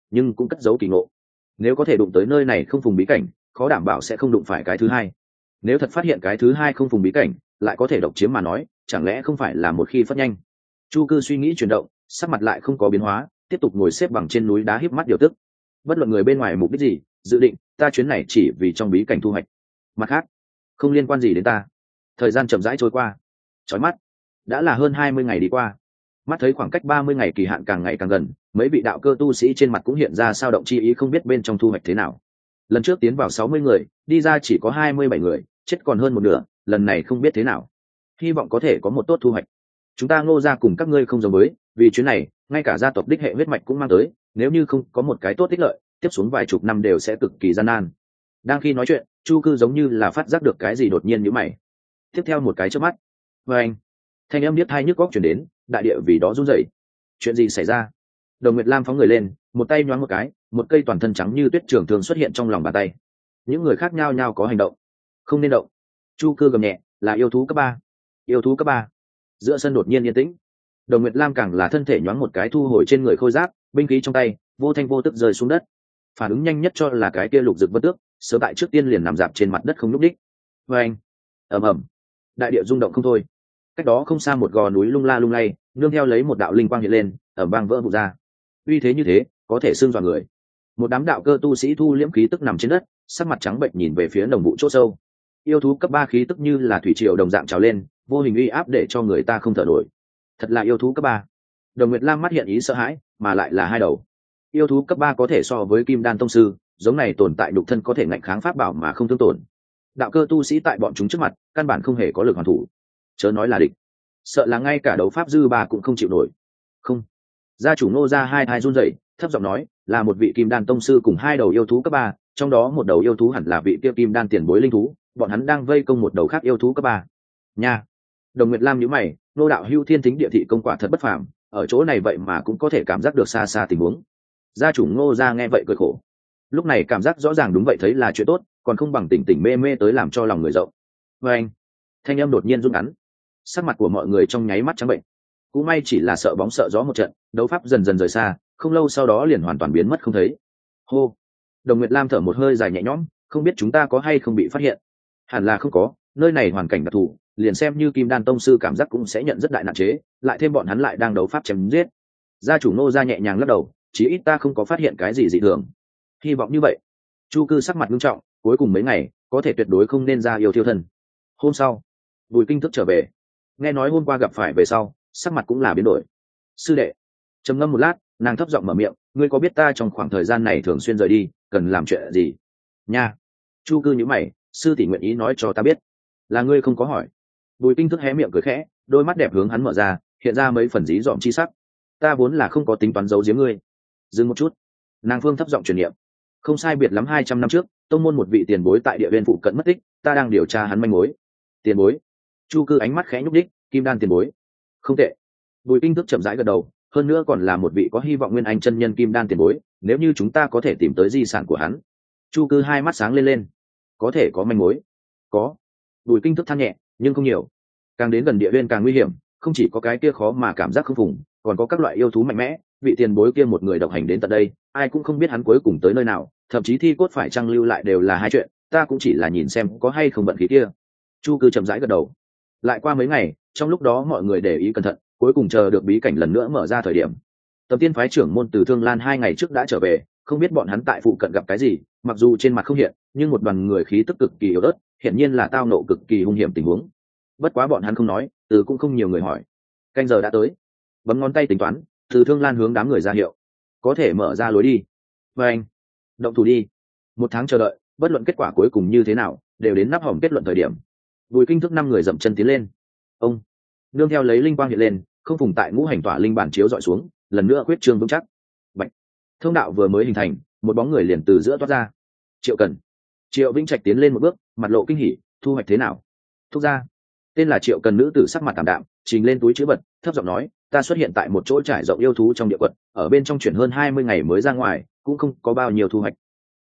nhưng cũng cất giấu kỳ ngộ. Nếu có thể đụng tới nơi này không phùng bí cảnh, khó đảm bảo sẽ không đụng phải cái thứ hai. Nếu thật phát hiện cái thứ hai không phùng bí cảnh, lại có thể độc chiếm mà nói, chẳng lẽ không phải là một khi phát nhanh. Chu Cư suy nghĩ chuyển động, sắc mặt lại không có biến hóa, tiếp tục ngồi xếp bằng trên núi đá híp mắt điều tức. Bất luận người bên ngoài mục đích gì, dự định ta chuyến này chỉ vì trong bí cảnh thu hoạch, mặt khác không liên quan gì đến ta. Thời gian chậm rãi trôi qua, chói mắt đã là hơn 20 ngày đi qua. Mắt thấy khoảng cách 30 ngày kỳ hạn càng ngày càng gần, mấy vị đạo cơ tu sĩ trên mặt cũng hiện ra sao động chi ý, không biết bên trong thu hoạch thế nào. Lần trước tiến vào 60 người, đi ra chỉ có 27 người, chết còn hơn một nửa, lần này không biết thế nào. Hy vọng có thể có một tốt thu hoạch. Chúng ta Ngô gia cùng các ngươi không giống với, vì chuyến này ngay cả gia tộc đích hệ huyết mạch cũng mang tới, nếu như không có một cái tốt ích lợi, tiếp xuống vài chục năm đều sẽ cực kỳ gian nan. Đang khi nói chuyện, Chu Cư giống như là phát giác được cái gì đột nhiên nhíu mày. Tiếp theo một cái chớp mắt, và anh thanh âm điếc tai nhức óc truyền đến, đại địa vì đó run rẩy. Chuyện gì xảy ra? Đồng Nguyệt Lam phóng người lên, một tay nhoáng một cái, một cây toàn thân trắng như tuyết trường thường xuất hiện trong lòng bàn tay. Những người khác nhao nhao có hành động. Không nên động. Chu Cư gầm nhẹ, là yêu thú cấp 3. Yêu thú cấp 3. Giữa sân đột nhiên yên tĩnh. Đồng Nguyệt Lam càng là thân thể nhoáng một cái thu hồi trên người khôi giáp, binh khí trong tay vô thanh vô tức rơi xuống đất. Phản ứng nhanh nhất cho là cái kia Lục Dực Vân Tước, sớm tại trước tiên liền nằm dạp trên mặt đất không nhúc nhích. Và anh, ầm ầm, đại địa rung động không thôi. Cách đó không xa một gò núi lung la lung lay, nương theo lấy một đạo linh quang hiện lên, ầm vang vỡ vụn ra. Uy thế như thế, có thể xương dọa người. Một đám đạo cơ tu sĩ thu liễm khí tức nằm trên đất, sắc mặt trắng bệnh nhìn về phía đồng vụ chỗ sâu. Yêu thú cấp 3 khí tức như là thủy triều đồng dạng trào lên, vô hình uy áp để cho người ta không thở nổi. Thật là yêu thú cấp 3. Đồng Nguyệt Lam mắt hiện ý sợ hãi, mà lại là hai đầu. Yêu thú cấp 3 có thể so với Kim Đan tông sư, giống này tồn tại nhục thân có thể ngạnh kháng pháp bảo mà không thương tổn. Đạo cơ tu sĩ tại bọn chúng trước mặt, căn bản không hề có lực hoàn thủ. Chớ nói là địch, sợ là ngay cả đấu pháp dư bà cũng không chịu nổi. Không. Gia chủ Ngô gia hai thai run rẩy, thấp giọng nói, là một vị Kim Đan tông sư cùng hai đầu yêu thú cấp 3, trong đó một đầu yêu thú hẳn là vị kia Kim Đan tiền bối linh thú, bọn hắn đang vây công một đầu khác yêu thú cấp 3. Nha. Đồng Nguyệt Lam nhíu mày, Ngô đạo hưu thiên tính địa thị công quả thật bất phàm, ở chỗ này vậy mà cũng có thể cảm giác được xa xa tình huống. Gia chủ Ngô gia nghe vậy cười khổ. Lúc này cảm giác rõ ràng đúng vậy, thấy là chuyện tốt, còn không bằng tỉnh tỉnh mê mê tới làm cho lòng người rộng. Và anh, thanh âm đột nhiên rung ngắn, sắc mặt của mọi người trong nháy mắt trắng bệnh. Cũng may chỉ là sợ bóng sợ gió một trận, đấu pháp dần dần rời xa, không lâu sau đó liền hoàn toàn biến mất không thấy. Hô. Đồng Nguyệt Lam thở một hơi dài nhẹ nhõm, không biết chúng ta có hay không bị phát hiện. Hẳn là không có, nơi này hoàn cảnh đặc thù, liền xem như Kim Đan tông sư cảm giác cũng sẽ nhận rất đại nạn chế, lại thêm bọn hắn lại đang đấu pháp chém giết. Gia chủ Ngô gia nhẹ nhàng lắc đầu, chí ít ta không có phát hiện cái gì dị thường. Hy vọng như vậy. Chu Cư sắc mặt nghiêm trọng, cuối cùng mấy ngày có thể tuyệt đối không nên ra yêu thiêu thân. Hôm sau, Bùi Kinh Thức trở về, nghe nói hôm qua gặp phải về sau, sắc mặt cũng là biến đổi. Sư đệ. Trầm ngâm một lát, nàng thấp giọng mở miệng, ngươi có biết ta trong khoảng thời gian này thường xuyên rời đi, cần làm chuyện gì? Nha. Chu Cư nhíu mày, sư tỷ nguyện ý nói cho ta biết. Là ngươi không có hỏi. Bùi Kinh Thức hé miệng cười khẽ, đôi mắt đẹp hướng hắn mở ra, hiện ra mấy phần dí dỏm chi sắc. Ta vốn là không có tính toán giấu giếm ngươi. Dừng một chút, nàng phương thấp giọng truyền niệm, không sai biệt lắm 200 năm trước, tông môn một vị tiền bối tại địa viên phụ cận mất tích, ta đang điều tra hắn manh mối. Tiền bối? Chu Cư ánh mắt khẽ nhúc đích, Kim Đan tiền bối. Không tệ. Bùi Kinh Thức chậm rãi gật đầu, hơn nữa còn là một vị có hy vọng nguyên anh chân nhân Kim Đan tiền bối, nếu như chúng ta có thể tìm tới di sản của hắn. Chu Cư hai mắt sáng lên lên. Có thể có manh mối? Có. Bùi Kinh Thức than nhẹ, nhưng không nhiều. Càng đến gần địa viên càng nguy hiểm, không chỉ có cái kia khó mà cảm giác không phùng, còn có các loại yêu thú mạnh mẽ, vị tiền bối kia một người độc hành đến tận đây, ai cũng không biết hắn cuối cùng tới nơi nào, thậm chí thi cốt phải chăng lưu lại đều là hai chuyện, ta cũng chỉ là nhìn xem có hay không vận khí kia. Chu Cư chậm rãi gật đầu. Lại qua mấy ngày, trong lúc đó mọi người để ý cẩn thận, cuối cùng chờ được bí cảnh lần nữa mở ra thời điểm. Tầm Tiên phái trưởng môn từ Thương Lan 2 ngày trước đã trở về, không biết bọn hắn tại phụ cận gặp cái gì, mặc dù trên mặt không hiện, nhưng một đoàn người khí tức cực kỳ yếu ớt, hiển nhiên là tao nộ cực kỳ hung hiểm tình huống. Bất quá bọn hắn không nói, từ cũng không nhiều người hỏi. Canh giờ đã tới, bấm ngón tay tính toán, từ Thương Lan hướng đám người ra hiệu, có thể mở ra lối đi. Và anh, động thủ đi. Một tháng chờ đợi, bất luận kết quả cuối cùng như thế nào, đều đến nắp hỏng kết luận thời điểm. Bùi Kinh Thức 5 người dậm chân tiến lên. Ông nương theo lấy linh quang hiện lên, không phùng tại ngũ hành tỏa linh bản chiếu dọi xuống, lần nữa quyết trương vững chắc. Bạch. Thông đạo vừa mới hình thành, một bóng người liền từ giữa toát ra. Triệu Cần. Triệu Vĩnh Trạch tiến lên một bước, mặt lộ kinh hỉ, thu hoạch thế nào? Thúc gia. Tên là Triệu Cần nữ tử sắc mặt tạm đạm, trình lên túi chữ vật, thấp giọng nói, ta xuất hiện tại một chỗ trải rộng yêu thú trong địa quật, ở bên trong chuyển hơn 20 ngày mới ra ngoài, cũng không có bao nhiêu thu hoạch.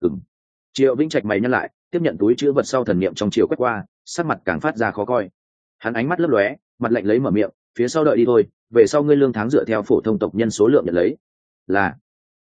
Triệu Vĩnh Trạch mày nhăn lại, tiếp nhận túi chữ vật sau, thần niệm trong chiều quét qua, sắc mặt càng phát ra khó coi. Hắn ánh mắt lấp lóe, mặt lạnh lấy mở miệng, phía sau đợi đi thôi, về sau ngươi lương tháng dựa theo phổ thông tộc nhân số lượng nhận lấy. Là.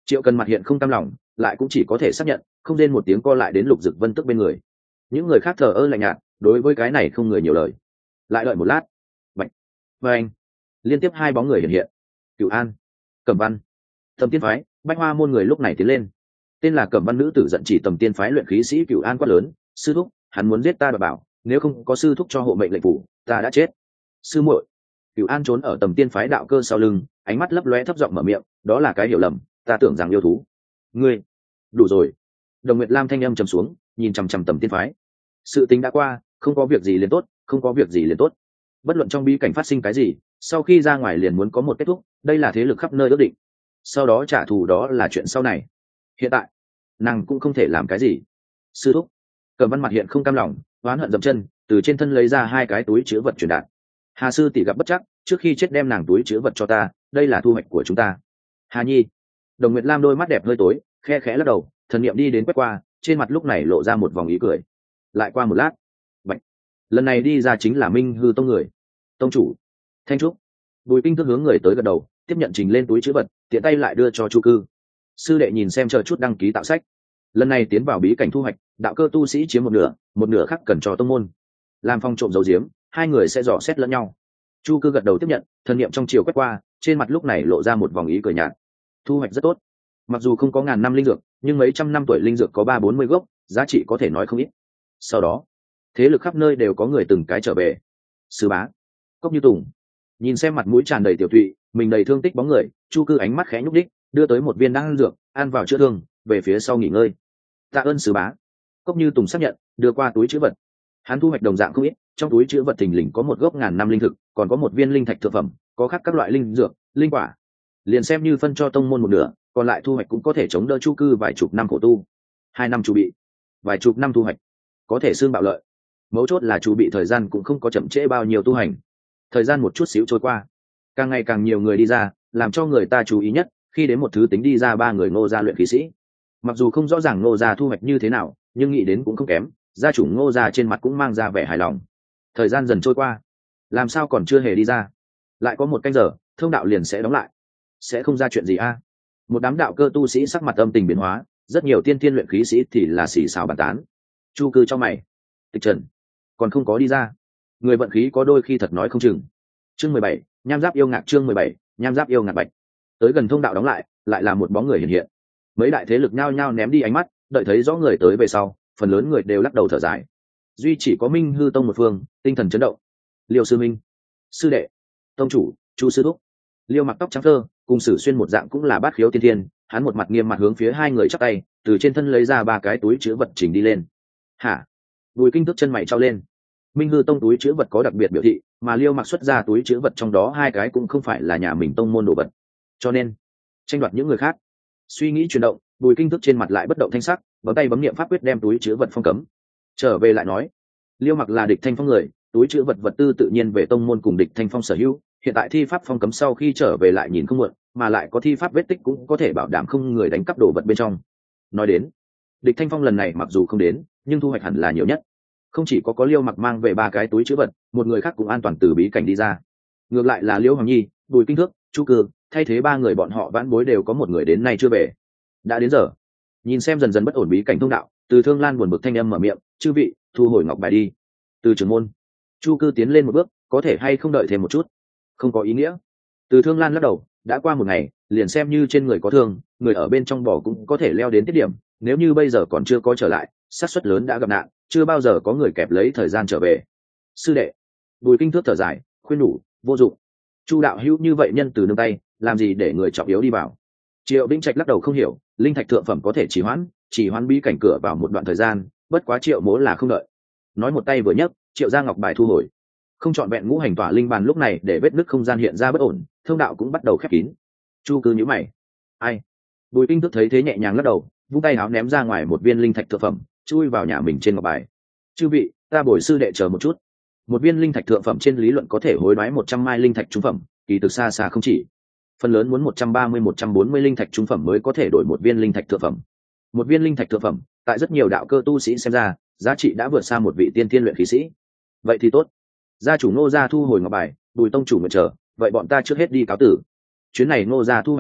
Triệu Cần mặt hiện không cam lòng, lại cũng chỉ có thể xác nhận, không rên một tiếng co lại đến Lục Dực Vân tức bên người. Những người khác thờ ơ lạnh nhạt, đối với cái này không người nhiều lời. Lại đợi một lát, bạch, và anh, liên tiếp hai bóng người hiện hiện. Cửu An, Cẩm Văn, Tầm Tiên phái, Bách Hoa môn người lúc này tiến lên. Tên là Cẩm Văn nữ tử giận chỉ Tầm Tiên phái luyện khí sĩ Cửu An quát lớn, sư thúc, hắn muốn giết ta, và bảo nếu không có sư thúc cho hộ mệnh lệnh phủ, ta đã chết. Sư muội. Cửu An trốn ở Tầm Tiên phái đạo cơ sau lưng, ánh mắt lấp lóe thấp giọng mở miệng, đó là cái hiểu lầm, ta tưởng rằng yêu thú. Ngươi, đủ rồi. Đồng Nguyệt Lam thanh âm trầm xuống, nhìn chằm chằm Tầm Tiên phái. Sự tình đã qua, không có việc gì liền tốt, không có việc gì liền tốt. Bất luận trong bí cảnh phát sinh cái gì, sau khi ra ngoài liền muốn có một kết thúc, đây là thế lực khắp nơi ước định. Sau đó trả thù đó là chuyện sau này. Hiện tại, nàng cũng không thể làm cái gì. Sư thúc. Cẩm Văn mặt hiện không cam lòng, oán hận dậm chân, từ trên thân lấy ra hai cái túi chứa vật truyền đạt. Hà sư tỷ gặp bất chắc, trước khi chết đem nàng túi chứa vật cho ta, đây là thu hoạch của chúng ta. Hà Nhi. Đồng Nguyệt Lam đôi mắt đẹp hơi tối, khe khẽ lắc đầu, thần niệm đi đến quét qua, trên mặt lúc này lộ ra một vòng ý cười. Lại qua một lát, Bạch. Lần này đi ra chính là Minh Hư tông người. Tông chủ. Thanh Trúc. Bùi Kinh Thức hướng người tới gật đầu, tiếp nhận trình lên túi chứa vật, tiện tay lại đưa cho Chu Cư. Sư đệ nhìn xem chờ chút đăng ký tạo sách. Lần này tiến vào bí cảnh thu hoạch, đạo cơ tu sĩ chiếm một nửa khác cần cho tông môn. Làm phong trộm dấu diếm, hai người sẽ dò xét lẫn nhau. Chu Cư gật đầu tiếp nhận, thần niệm trong chiều quét qua, trên mặt lúc này lộ ra một vòng ý cười nhạt. Thu hoạch rất tốt. Mặc dù không có ngàn năm linh dược, nhưng mấy trăm năm tuổi linh dược có 30-40 gốc, giá trị có thể nói không ít. Sau đó, thế lực khắp nơi đều có người từng cái trở về. Sư bá, Cốc Như Tùng, nhìn xem mặt mũi tràn đầy tiểu thụy, mình đầy thương tích bóng người, Chu Cư ánh mắt khẽ nhúc đích, đưa tới một viên đan dược, ăn vào chữa thương, về phía sau nghỉ ngơi. Tạ ơn sư bá. Cốc Như Tùng xác nhận, đưa qua túi chữ vật. Hắn thu hoạch đồng dạng không ít, trong túi chữ vật thình lình có một gốc ngàn năm linh thực, còn có một viên linh thạch thượng phẩm, có khác các loại linh dược, linh quả. Liền xem như phân cho tông môn một nửa, còn lại thu hoạch cũng có thể chống đỡ Chu Cư vài chục năm khổ tu. 2 năm chuẩn bị, vài chục năm thu hoạch, có thể xương bạo lợi. Mấu chốt là chu bị thời gian cũng không có chậm trễ bao nhiêu tu hành. Thời gian một chút xíu trôi qua, càng ngày càng nhiều người đi ra, làm cho người ta chú ý nhất khi đến một thứ tính đi ra 3 người Ngô gia luyện khí sĩ. Mặc dù không rõ ràng Ngô gia thu hoạch như thế nào, nhưng nghĩ đến cũng không kém, gia chủ Ngô gia trên mặt cũng mang ra vẻ hài lòng. Thời gian dần trôi qua, làm sao còn chưa hề đi ra, lại có 1 canh giờ thông đạo liền sẽ đóng lại, sẽ không ra chuyện gì a? Một đám đạo cơ tu sĩ sắc mặt âm tình biến hóa, rất nhiều tiên thiên luyện khí sĩ thì là xì xào bàn tán. Chu Cư cho mày, Tịch Trần còn không có đi ra, người vận khí có đôi khi thật nói không chừng. Chương 17, nham giáp yêu ngạc. Chương 17, nham giáp yêu ngạc bạch. Tới gần thông đạo đóng lại là một bóng người hiện hiện. Mấy đại thế lực nhao nhao ném đi ánh mắt, đợi thấy rõ người tới về sau, phần lớn người đều lắc đầu thở dài. Duy chỉ có Minh Hư tông một phương, tinh thần chấn động. Liêu sư minh, sư đệ, tông chủ, Chu sư thúc. Liêu mặc tóc trắng thơ, cùng Sử Xuyên một dạng cũng là bát khiếu tiên thiên, hắn một mặt nghiêm mặt hướng phía hai người chắp tay, từ trên thân lấy ra 3 cái túi chứa vật chỉnh đi lên. Hả? Bùi Kinh Thức chân mày trao lên. Minh Hư tông túi chứa vật có đặc biệt biểu thị, mà Liêu mặc xuất ra túi chứa vật trong đó 2 cái cũng không phải là nhà mình tông môn đồ vật, cho nên tranh đoạt những người khác. Suy nghĩ chuyển động, Bùi Kinh Thức trên mặt lại bất động thanh sắc, bấm tay bấm niệm pháp quyết đem túi chứa vật phong cấm. Trở về lại nói, Liêu mặc là Địch Thanh Phong người, túi chứa vật vật tư tự nhiên về tông môn cùng Địch Thanh Phong sở hữu, hiện tại thi pháp phong cấm sau khi trở về lại nhìn không muộn, mà lại có thi pháp vết tích cũng có thể bảo đảm không người đánh cắp đồ vật bên trong. Nói đến, Địch Thanh Phong lần này mặc dù không đến, nhưng thu hoạch hẳn là nhiều nhất. Không chỉ có Liêu mặc mang về 3 cái túi chứa vật, một người khác cũng an toàn từ bí cảnh đi ra. Ngược lại là Liêu Hoàng Nhi, Bùi Kinh Thức, Chu Cư, thay thế 3 người bọn họ vãn bối đều có một người đến nay chưa về. Đã đến giờ. Nhìn xem dần dần bất ổn bí cảnh thông đạo, Từ Thương Lan buồn bực thanh âm mở miệng, "Chư vị, thu hồi ngọc bài đi." Từ trưởng môn. Chu Cư tiến lên một bước, "Có thể hay không đợi thêm một chút?" "Không có ý nghĩa." Từ Thương Lan lắc đầu, "Đã qua một ngày, liền xem như trên người có thương, người ở bên trong bỏ cũng có thể leo đến tiết điểm, nếu như bây giờ còn chưa có trở lại, xác suất lớn đã gặp nạn, chưa bao giờ có người kẹp lấy thời gian trở về." "Sư đệ." Bùi Kinh Thước thở dài, khuyên nhủ, "Vô dụng. Chu đạo hữu như vậy nhân từ nương tay, làm gì để người trọng yếu đi vào?" Triệu Vĩnh Trạch lắc đầu không hiểu, linh thạch thượng phẩm có thể chỉ hoãn bí cảnh cửa vào một đoạn thời gian, bất quá Triệu Mỗ là không đợi. Nói một tay vừa nhấc, Triệu ra ngọc bài thu hồi. Không chọn vẹn ngũ hành tỏa linh bàn lúc này để vết nứt không gian hiện ra bất ổn, thông đạo cũng bắt đầu khép kín. Chu Cư nhíu mày. "Ai?" Bùi Kinh Thức thấy thế nhẹ nhàng lắc đầu, vung tay áo ném ra ngoài một viên linh thạch thượng phẩm, chui vào nhà mình trên ngọc bài. "Chư vị, ta bồi sư đệ chờ một chút." Một viên linh thạch thượng phẩm trên lý luận có thể hối đoái 100 mai linh thạch trung phẩm, kỳ thực xa xa không chỉ. Phần lớn muốn 130-140 linh thạch trung phẩm mới có thể đổi một viên linh thạch thượng phẩm. Một viên linh thạch thượng phẩm, tại rất nhiều đạo cơ tu sĩ xem ra, giá trị đã vượt xa một vị tiên thiên luyện khí sĩ. Vậy thì tốt. Gia chủ Ngô gia thu hồi ngọc bài, Bùi tông chủ nguyện chờ, vậy bọn ta trước hết đi cáo tử. Chuyến này Ngô gia thu hoạch không ít,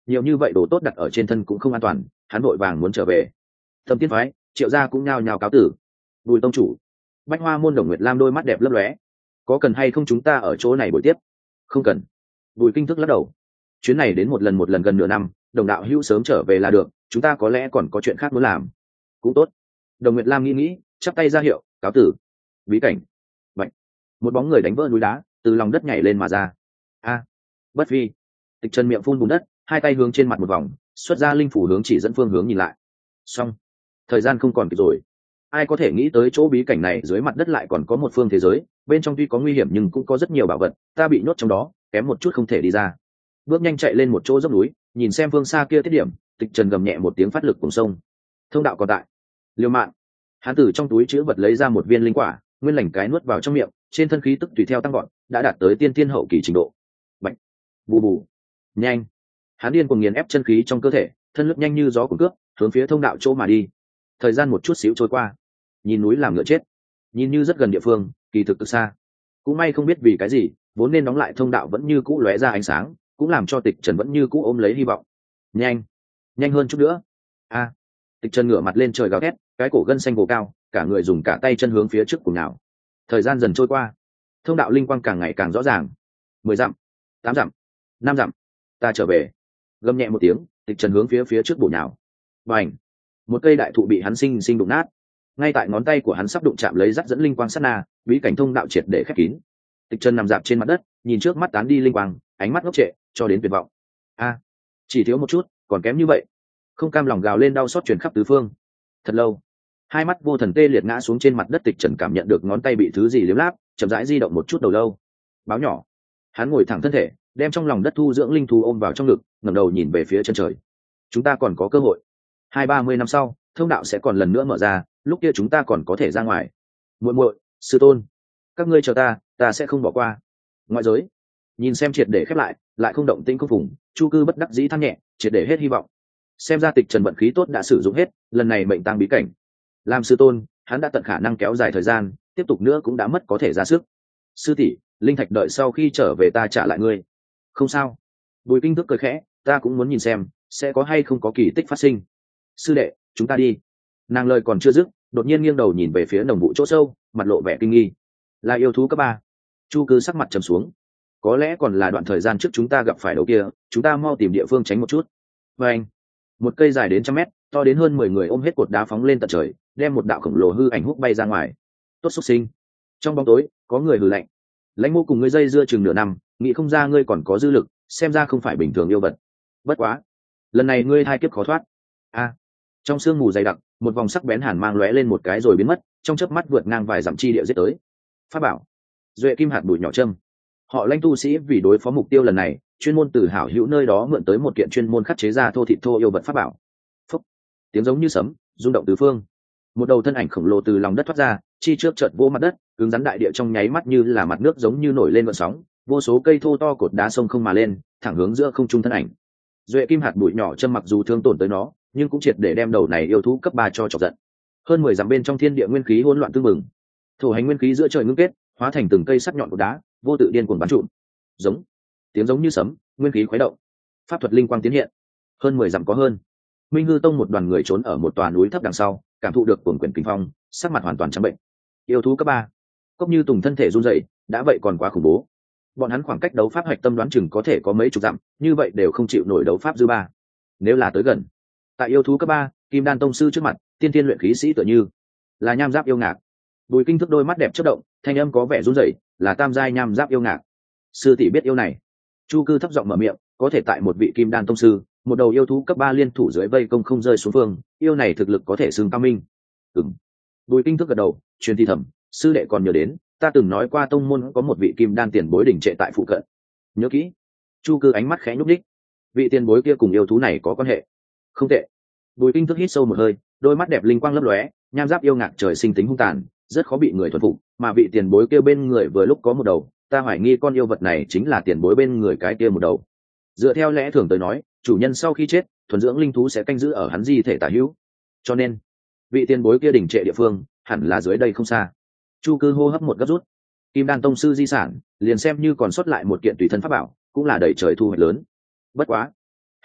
nhiều như vậy đồ tốt đặt ở trên thân cũng không an toàn, hắn vội vàng muốn trở về. Thâm Tiên phái, Triệu gia cũng nhao nhao cáo tử. Bùi tông chủ, Bách Hoa môn Đồng Nguyệt Lam đôi mắt đẹp lấp lóe. Có cần hay không chúng ta ở chỗ này buổi tiếp? Không cần. Bùi Kinh Thức lắc đầu. Chuyến này đến một lần gần nửa năm, Đồng đạo hữu sớm trở về là được, chúng ta có lẽ còn có chuyện khác muốn làm. Cũng tốt. Đồng Nguyệt Lam nghĩ, chắp tay ra hiệu, cáo tử. Bí cảnh. Bạch. Một bóng người đánh vỡ núi đá, từ lòng đất nhảy lên mà ra. A. Bất phi. Tịch Trần miệng phun bùn đất, hai tay hướng trên mặt một vòng, xuất ra linh phủ hướng chỉ dẫn phương hướng nhìn lại. Xong. Thời gian không còn kịp rồi. Ai có thể nghĩ tới chỗ bí cảnh này dưới mặt đất lại còn có một phương thế giới, bên trong tuy có nguy hiểm nhưng cũng có rất nhiều bảo vật, ta bị nhốt trong đó, kém một chút không thể đi ra. Bước nhanh chạy lên một chỗ dốc núi, nhìn xem phương xa kia tiết điểm, Tịch Trần gầm nhẹ một tiếng phát lực cùng sông. Thông đạo còn tại. Liêu Mạn. Hắn từ trong túi chữ vật lấy ra một viên linh quả, nguyên lành cái nuốt vào trong miệng, trên thân khí tức tùy theo tăng gọn, đã đạt tới tiên thiên hậu kỳ trình độ. Bạch. Bù bù. Nhanh. Hắn điên cuồng nghiền ép chân khí trong cơ thể, thân lướt nhanh như gió cuốn cướp, hướng phía thông đạo chỗ mà đi. Thời gian một chút xíu trôi qua, nhìn núi làm ngựa chết, nhìn như rất gần địa phương, kỳ thực cực xa. Cũng may không biết vì cái gì, vốn nên đóng lại thông đạo vẫn như cũ lóe ra ánh sáng, cũng làm cho Tịch Trần vẫn như cũ ôm lấy hy vọng. Nhanh, nhanh hơn chút nữa. A. Tịch Trần ngửa mặt lên trời gào thét, cái cổ gân xanh gồ cao, cả người dùng cả tay chân hướng phía trước cùng nào. Thời gian dần trôi qua, thông đạo linh quang càng ngày càng rõ ràng. 10 dặm, 8 dặm, 5 dặm, ta trở về. Gầm nhẹ một tiếng, Tịch Trần hướng phía trước bổ nhào. Bành! Một cây đại thụ bị hắn sinh sinh đụng nát. Ngay tại ngón tay của hắn sắp đụng chạm lấy dắt dẫn linh quang sát na, bí cảnh thông đạo triệt để khép kín. Tịch Trần nằm dạp trên mặt đất, nhìn trước mắt tán đi linh quang, ánh mắt ngốc trệ, cho đến tuyệt vọng. A, chỉ thiếu một chút, còn kém như vậy. Không cam lòng gào lên đau xót truyền khắp tứ phương. Thật lâu, hai mắt vô thần tê liệt ngã xuống trên mặt đất. Tịch Trần cảm nhận được ngón tay bị thứ gì liếm láp, chậm rãi di động một chút đầu lâu. Báo nhỏ. Hắn ngồi thẳng thân thể, đem trong lòng đất thu dưỡng linh thú ôm vào trong ngực, ngẩng đầu nhìn về phía chân trời. Chúng ta còn có cơ hội. 20-30 năm sau, thông đạo sẽ còn lần nữa mở ra, lúc kia chúng ta còn có thể ra ngoài. Muội muội, sư tôn, các ngươi chờ ta sẽ không bỏ qua. Ngoại giới, nhìn xem triệt để khép lại không động tĩnh không vùng, Chu Cư bất đắc dĩ than nhẹ, triệt để hết hy vọng. Xem ra Tịch Trần vận khí tốt đã sử dụng hết, lần này mệnh tang bí cảnh. Làm sư tôn, hắn đã tận khả năng kéo dài thời gian, tiếp tục nữa cũng đã mất có thể ra sức. Sư tỷ, linh thạch đợi sau khi trở về ta trả lại ngươi. Không sao. Bùi Kinh Thức cười khẽ, ta cũng muốn nhìn xem sẽ có hay không có kỳ tích phát sinh. Sư đệ, chúng ta đi. Nàng lời còn chưa dứt, đột nhiên nghiêng đầu nhìn về phía nồng vụ chỗ sâu, mặt lộ vẻ kinh nghi. Là yêu thú cấp 3. Chu Cư sắc mặt trầm xuống. Có lẽ còn là đoạn thời gian trước chúng ta gặp phải đầu kia, chúng ta mau tìm địa phương tránh một chút. Và anh, một cây dài đến 100 mét, to đến hơn 10 người ôm hết cột đá phóng lên tận trời, đem một đạo khổng lồ hư ảnh hút bay ra ngoài. Tốt xúc sinh. Trong bóng tối, có người hừ lạnh. Lãnh Mô cùng ngươi dây dưa chừng nửa năm, nghĩ không ra ngươi còn có dư lực, xem ra không phải bình thường yêu vật. Bất quá, lần này ngươi hai kiếp khó thoát. A. Trong sương mù dày đặc, một vòng sắc bén hàn mang lóe lên một cái rồi biến mất, trong chớp mắt vượt ngang vài dặm chi địa giết tới. Pháp bảo, duệ kim hạt bụi nhỏ châm. Họ Lãnh tu sĩ vì đối phó mục tiêu lần này, chuyên môn từ hảo hữu nơi đó mượn tới một kiện chuyên môn khắc chế ra thô thịt thô yêu vật pháp bảo. Phúc, tiếng giống như sấm, rung động tứ phương. Một đầu thân ảnh khổng lồ từ lòng đất thoát ra, chi trước chợt vỗ mặt đất, cứng rắn đại địa trong nháy mắt như là mặt nước giống như nổi lên gợn sóng, vô số cây thô to cột đá sông không mà lên, thẳng hướng giữa không trung thân ảnh. Duệ kim hạt bụi nhỏ châm mặc dù thương tổn tới nó, nhưng cũng triệt để đem đầu này yêu thú cấp 3 cho chọc giận. Hơn 10 dặm bên trong thiên địa nguyên khí hỗn loạn tương mừng. Thổ hành nguyên khí giữa trời ngưng kết, hóa thành từng cây sắc nhọn của đá, vô tự điên cuồng bắn trụm. Giống, tiếng giống như sấm, nguyên khí khuấy động. Pháp thuật linh quang tiến hiện. Hơn 10 dặm có hơn. Minh Hư Tông một đoàn người trốn ở một tòa núi thấp đằng sau, cảm thụ được cuồng quyển kinh phong, sắc mặt hoàn toàn trắng bệnh. Yêu thú cấp 3. Cốc Như Tùng thân thể run rẩy, đã vậy còn quá khủng bố. Bọn hắn khoảng cách đấu pháp hoạch tâm đoán chừng có thể có mấy chục dặm, như vậy đều không chịu nổi đấu pháp dư ba. Nếu là tới gần, tại yêu thú cấp 3, Kim Đan tông sư trước mặt, tiên tiên luyện khí sĩ tựa như là nham giáp yêu ngạc. Bùi Kinh Thức đôi mắt đẹp chớp động, thanh âm có vẻ run rẩy, là tam giai nham giáp yêu ngạc. Sư tỷ biết yêu này. Chu Cư thấp giọng mở miệng, có thể tại một vị Kim Đan tông sư, một đầu yêu thú cấp 3 liên thủ dưới vây công không rơi xuống phương, yêu này thực lực có thể xưng cao minh. Ừm. Bùi Kinh Thức gật đầu, truyền thi thầm, sư đệ còn nhớ đến, ta từng nói qua tông môn có một vị Kim Đan tiền bối đỉnh trệ tại phụ cận. Nhớ kỹ. Chu Cư ánh mắt khẽ nhúc nhích. Vị tiền bối kia cùng yêu thú này có quan hệ. Không tệ. Bùi Kinh Thức hít sâu một hơi, đôi mắt đẹp linh quang lấp lóe, nham giáp yêu ngạc trời sinh tính hung tàn, rất khó bị người thuần phục, mà vị tiền bối kia bên người vừa lúc có một đầu, ta hoài nghi con yêu vật này chính là tiền bối bên người cái kia một đầu. Dựa theo lẽ thường tới nói, chủ nhân sau khi chết, thuần dưỡng linh thú sẽ canh giữ ở hắn di thể tả hữu. Cho nên, vị tiền bối kia đỉnh trệ địa phương, hẳn là dưới đây không xa. Chu Cư hô hấp một gấp rút. Kim Đan tông sư di sản, liền xem như còn sót lại một kiện tùy thân pháp bảo, cũng là đầy trời thu hoạch lớn. Bất quá,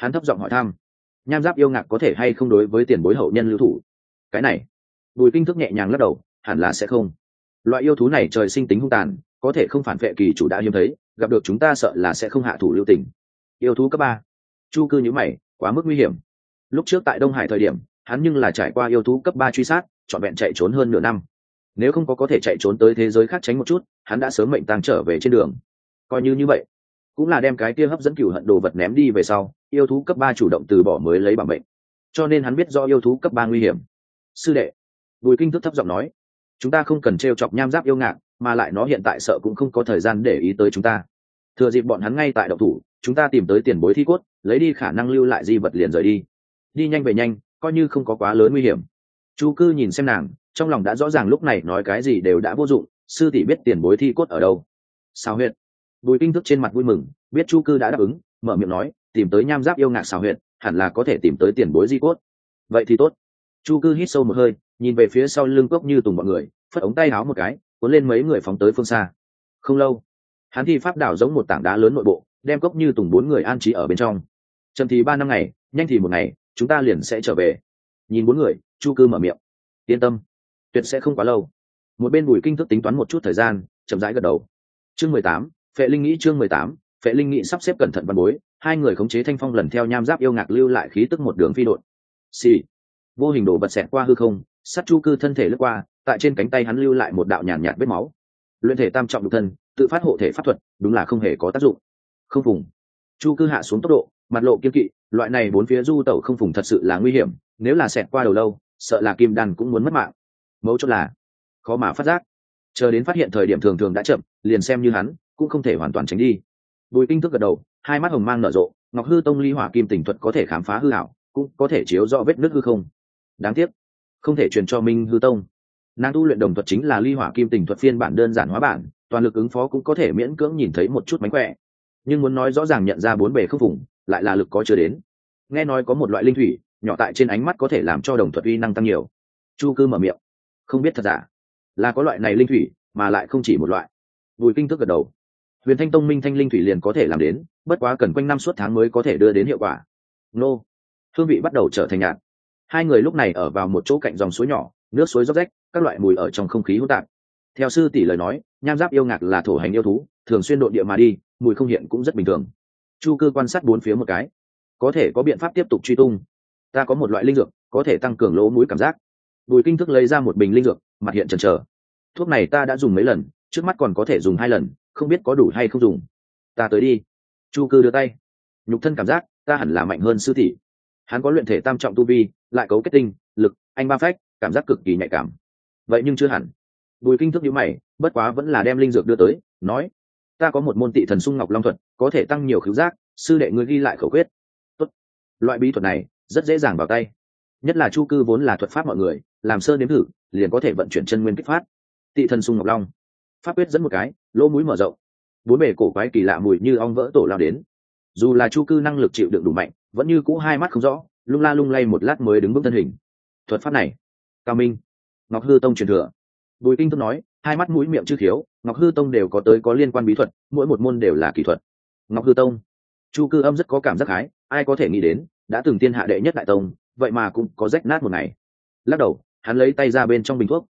hắn thấp giọng hỏi thăm. Nham giáp yêu ngạc có thể hay không đối với tiền bối hậu nhân lưu thủ? Cái này Bùi Kinh Thức nhẹ nhàng lắc đầu, hẳn là sẽ không. Loại yêu thú này trời sinh tính hung tàn, có thể không phản vệ kỳ chủ đã hiếm thấy, gặp được chúng ta sợ là sẽ không hạ thủ lưu tình. Yêu thú cấp 3. Chu Cư nhíu mày, quá mức nguy hiểm. Lúc trước tại Đông Hải thời điểm, hắn nhưng là trải qua yêu thú cấp 3 truy sát, trọn vẹn chạy trốn hơn nửa năm. Nếu không có thể chạy trốn tới thế giới khác tránh một chút, hắn đã sớm mệnh tang trở về trên đường. Coi như vậy, cũng là đem cái kia hấp dẫn cửu hận đồ vật ném đi về sau, yêu thú cấp 3 chủ động từ bỏ mới lấy bảo mệnh. Cho nên hắn biết rõ yêu thú cấp 3 nguy hiểm. Sư đệ, Bùi Kinh Thức thấp giọng nói, chúng ta không cần trêu chọc nham giáp yêu ngạc, mà lại nó hiện tại sợ cũng không có thời gian để ý tới chúng ta. Thừa dịp bọn hắn ngay tại động thủ, chúng ta tìm tới tiền bối thi cốt, lấy đi khả năng lưu lại di vật liền rời đi. Đi nhanh về nhanh, coi như không có quá lớn nguy hiểm. Chu Cư nhìn xem nàng, trong lòng đã rõ ràng lúc này nói cái gì đều đã vô dụng, sư tỷ biết tiền bối thi cốt ở đâu. Xào huyệt. Bùi Kinh Thức trên mặt vui mừng, biết Chu Cư đã đáp ứng, mở miệng nói, tìm tới nham giáp yêu ngạc xào huyệt, hẳn là có thể tìm tới tiền bối di cốt. Vậy thì tốt. Chu Cư hít sâu một hơi, nhìn về phía sau lưng Cốc Như Tùng bọn người, phất ống tay áo một cái, cuốn lên mấy người phóng tới phương xa. Không lâu, hắn thi pháp đảo giống một tảng đá lớn nội bộ, đem Cốc Như Tùng 4 người an trí ở bên trong. Chậm thì 3 năm ngày, nhanh thì 1 ngày, chúng ta liền sẽ trở về. Nhìn 4 người, Chu Cư mở miệng, yên tâm, tuyệt sẽ không quá lâu. Một bên Bùi Kinh Thức tính toán một chút thời gian, chậm rãi gật đầu. Chương 18, Phệ Linh Nghĩ. Chương 18, Phệ Linh Nghĩ sắp xếp cẩn thận văn bối, hai người khống chế thanh phong lần theo nham giáp yêu ngạc lưu lại khí tức một đường phi độn. Xì. Vô hình đồ vật xẹt qua hư không, sát Chu Cư thân thể lướt qua, tại trên cánh tay hắn lưu lại một đạo nhàn nhạt vết máu. Luyện thể tam trọng lục thân, tự phát hộ thể pháp thuật, đúng là không hề có tác dụng. Không phùng. Chu Cư hạ xuống tốc độ, mặt lộ kiên kỵ, loại này bốn phía du tẩu không phùng thật sự là nguy hiểm, nếu là xẹt qua đầu lâu, sợ là kim đan cũng muốn mất mạng. Mấu chốt là khó mà phát giác, chờ đến phát hiện thời điểm thường thường đã chậm, liền xem như hắn cũng không thể hoàn toàn tránh đi. Bùi Kinh Thức gật đầu, hai mắt hồng mang nở rộ, Ngọc Hư Tông ly hỏa kim tình thuật có thể khám phá hư ảo, cũng có thể chiếu rõ vết nứt hư không. Đáng tiếc không thể truyền cho Minh Hư Tông. Nàng tu luyện đồng thuật chính là ly hỏa kim tình thuật phiên bản đơn giản hóa bản, toàn lực ứng phó cũng có thể miễn cưỡng nhìn thấy một chút mánh khỏe, nhưng muốn nói rõ ràng nhận ra bốn bề không vùng, lại là lực có chưa đến. Nghe nói có một loại linh thủy nhỏ tại trên ánh mắt có thể làm cho đồng thuật uy năng tăng nhiều. Chu Cư mở miệng, không biết thật giả, là có loại này linh thủy, mà lại không chỉ một loại. Bùi Kinh Thức gật đầu, Huyền Thanh Tông minh thanh linh thủy liền có thể làm đến, bất quá cần quanh năm suốt tháng mới có thể đưa đến hiệu quả. Nô, hương vị bắt đầu trở thành nhạt. Hai người lúc này ở vào một chỗ cạnh dòng suối nhỏ, nước suối róc rách, các loại mùi ở trong không khí hỗn tạp. Theo sư tỷ lời nói, nham giáp yêu ngạc là thổ hành yêu thú, thường xuyên độn địa mà đi, mùi không hiện cũng rất bình thường. Chu Cư quan sát bốn phía một cái, có thể có biện pháp tiếp tục truy tung. Ta có một loại linh dược, có thể tăng cường lỗ mũi cảm giác. Bùi Kinh Thức lấy ra một bình linh dược, mặt hiện chần chờ. Thuốc này ta đã dùng mấy lần, trước mắt còn có thể dùng 2 lần, không biết có đủ hay không dùng. Ta tới đi. Chu Cư đưa tay, nhục thân cảm giác, ta hẳn là mạnh hơn sư tỷ. Hắn có luyện thể tam trọng tu vi, lại cấu kết tinh lực anh ba phách, cảm giác cực kỳ nhạy cảm. Vậy nhưng chưa hẳn. Bùi Kinh Thức nhíu mày, bất quá vẫn là đem linh dược đưa tới, nói, ta có một môn Tị Thần Xung Ngọc Long thuật, có thể tăng nhiều khứu giác, sư đệ ngươi ghi lại khẩu quyết. Tốt. Loại bí thuật này rất dễ dàng vào tay, nhất là Chu Cư vốn là thuật pháp mọi người, làm sơ nếm thử liền có thể vận chuyển chân nguyên kích phát. Tị Thần Xung Ngọc Long pháp quyết dẫn một cái, lỗ mũi mở rộng, bốn bề cổ quái kỳ lạ mùi như ong vỡ tổ lao đến. Dù là Chu Cư năng lực chịu đựng đủ mạnh, vẫn như cũ hai mắt không rõ, lung la lung lay một lát mới đứng vững thân hình. Thuật pháp này cao minh, Ngọc Hư Tông truyền thừa. Bùi Kinh Thức nói, hai mắt mũi miệng chư khiếu, Ngọc Hư Tông đều có liên quan bí thuật, mỗi một môn đều là kỳ thuật. Ngọc Hư Tông. Chu Cư âm rất có cảm giác hái, ai có thể nghĩ đến, đã từng thiên hạ đệ nhất đại tông, vậy mà cũng có rách nát một ngày. Lắc đầu, hắn lấy tay ra bên trong bình thuốc,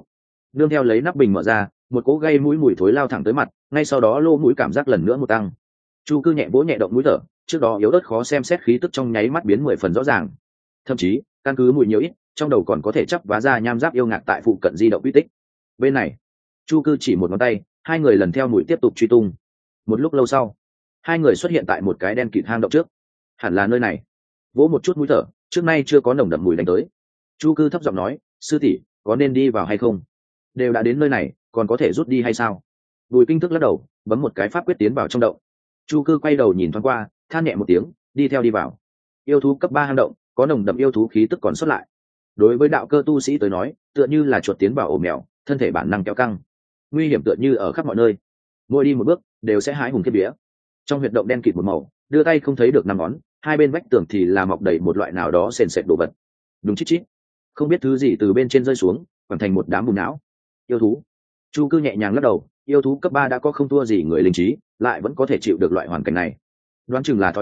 nương theo lấy nắp bình mở ra, một cỗ gây mũi mùi thối lao thẳng tới mặt, ngay sau đó lô mũi cảm giác lần nữa một tăng. Chu Cư nhẹ vỗ nhẹ động mũi thở, trước đó yếu ớt khó xem xét khí tức trong nháy mắt biến 10 phần rõ ràng. Thậm chí, căn cứ mùi nhiều ít, trong đầu còn có thể chắp vá ra nham giáp yêu ngạc tại phụ cận di động uy tích. Bên này, Chu Cư chỉ một ngón tay, hai người lần theo mùi tiếp tục truy tung. Một lúc lâu sau, hai người xuất hiện tại một cái đen kịt hang động trước. Hẳn là nơi này. Vỗ một chút mũi thở, trước nay chưa có nồng đậm mùi đánh tới. Chu Cư thấp giọng nói, sư tỷ, có nên đi vào hay không? Đều đã đến nơi này, còn có thể rút đi hay sao? Bùi Kinh Thức lắc đầu, bấm một cái pháp quyết tiến vào trong động. Chu Cư quay đầu nhìn thoáng qua, than nhẹ một tiếng, đi theo đi vào. Yêu thú cấp 3 hang động, có nồng đậm yêu thú khí tức còn xuất lại. Đối với đạo cơ tu sĩ tới nói, tựa như là chuột tiến vào ổ mèo, thân thể bản năng kéo căng. Nguy hiểm tựa như ở khắp mọi nơi. Mỗi đi một bước, đều sẽ hái hùng kiếp vía. Trong huyệt động đen kịt một màu, đưa tay không thấy được 5 ngón, hai bên vách tường thì là mọc đầy một loại nào đó sền sệt đồ vật. Đúng chít chít. Không biết thứ gì từ bên trên rơi xuống, hoàn thành một đám bùn não. Yêu thú. Chu Cư nhẹ nhàng lắc đầu, yêu thú cấp 3 đã có không thua gì người linh trí, lại vẫn có thể chịu được loại hoàn cảnh này. Đoán chừng là thói quen,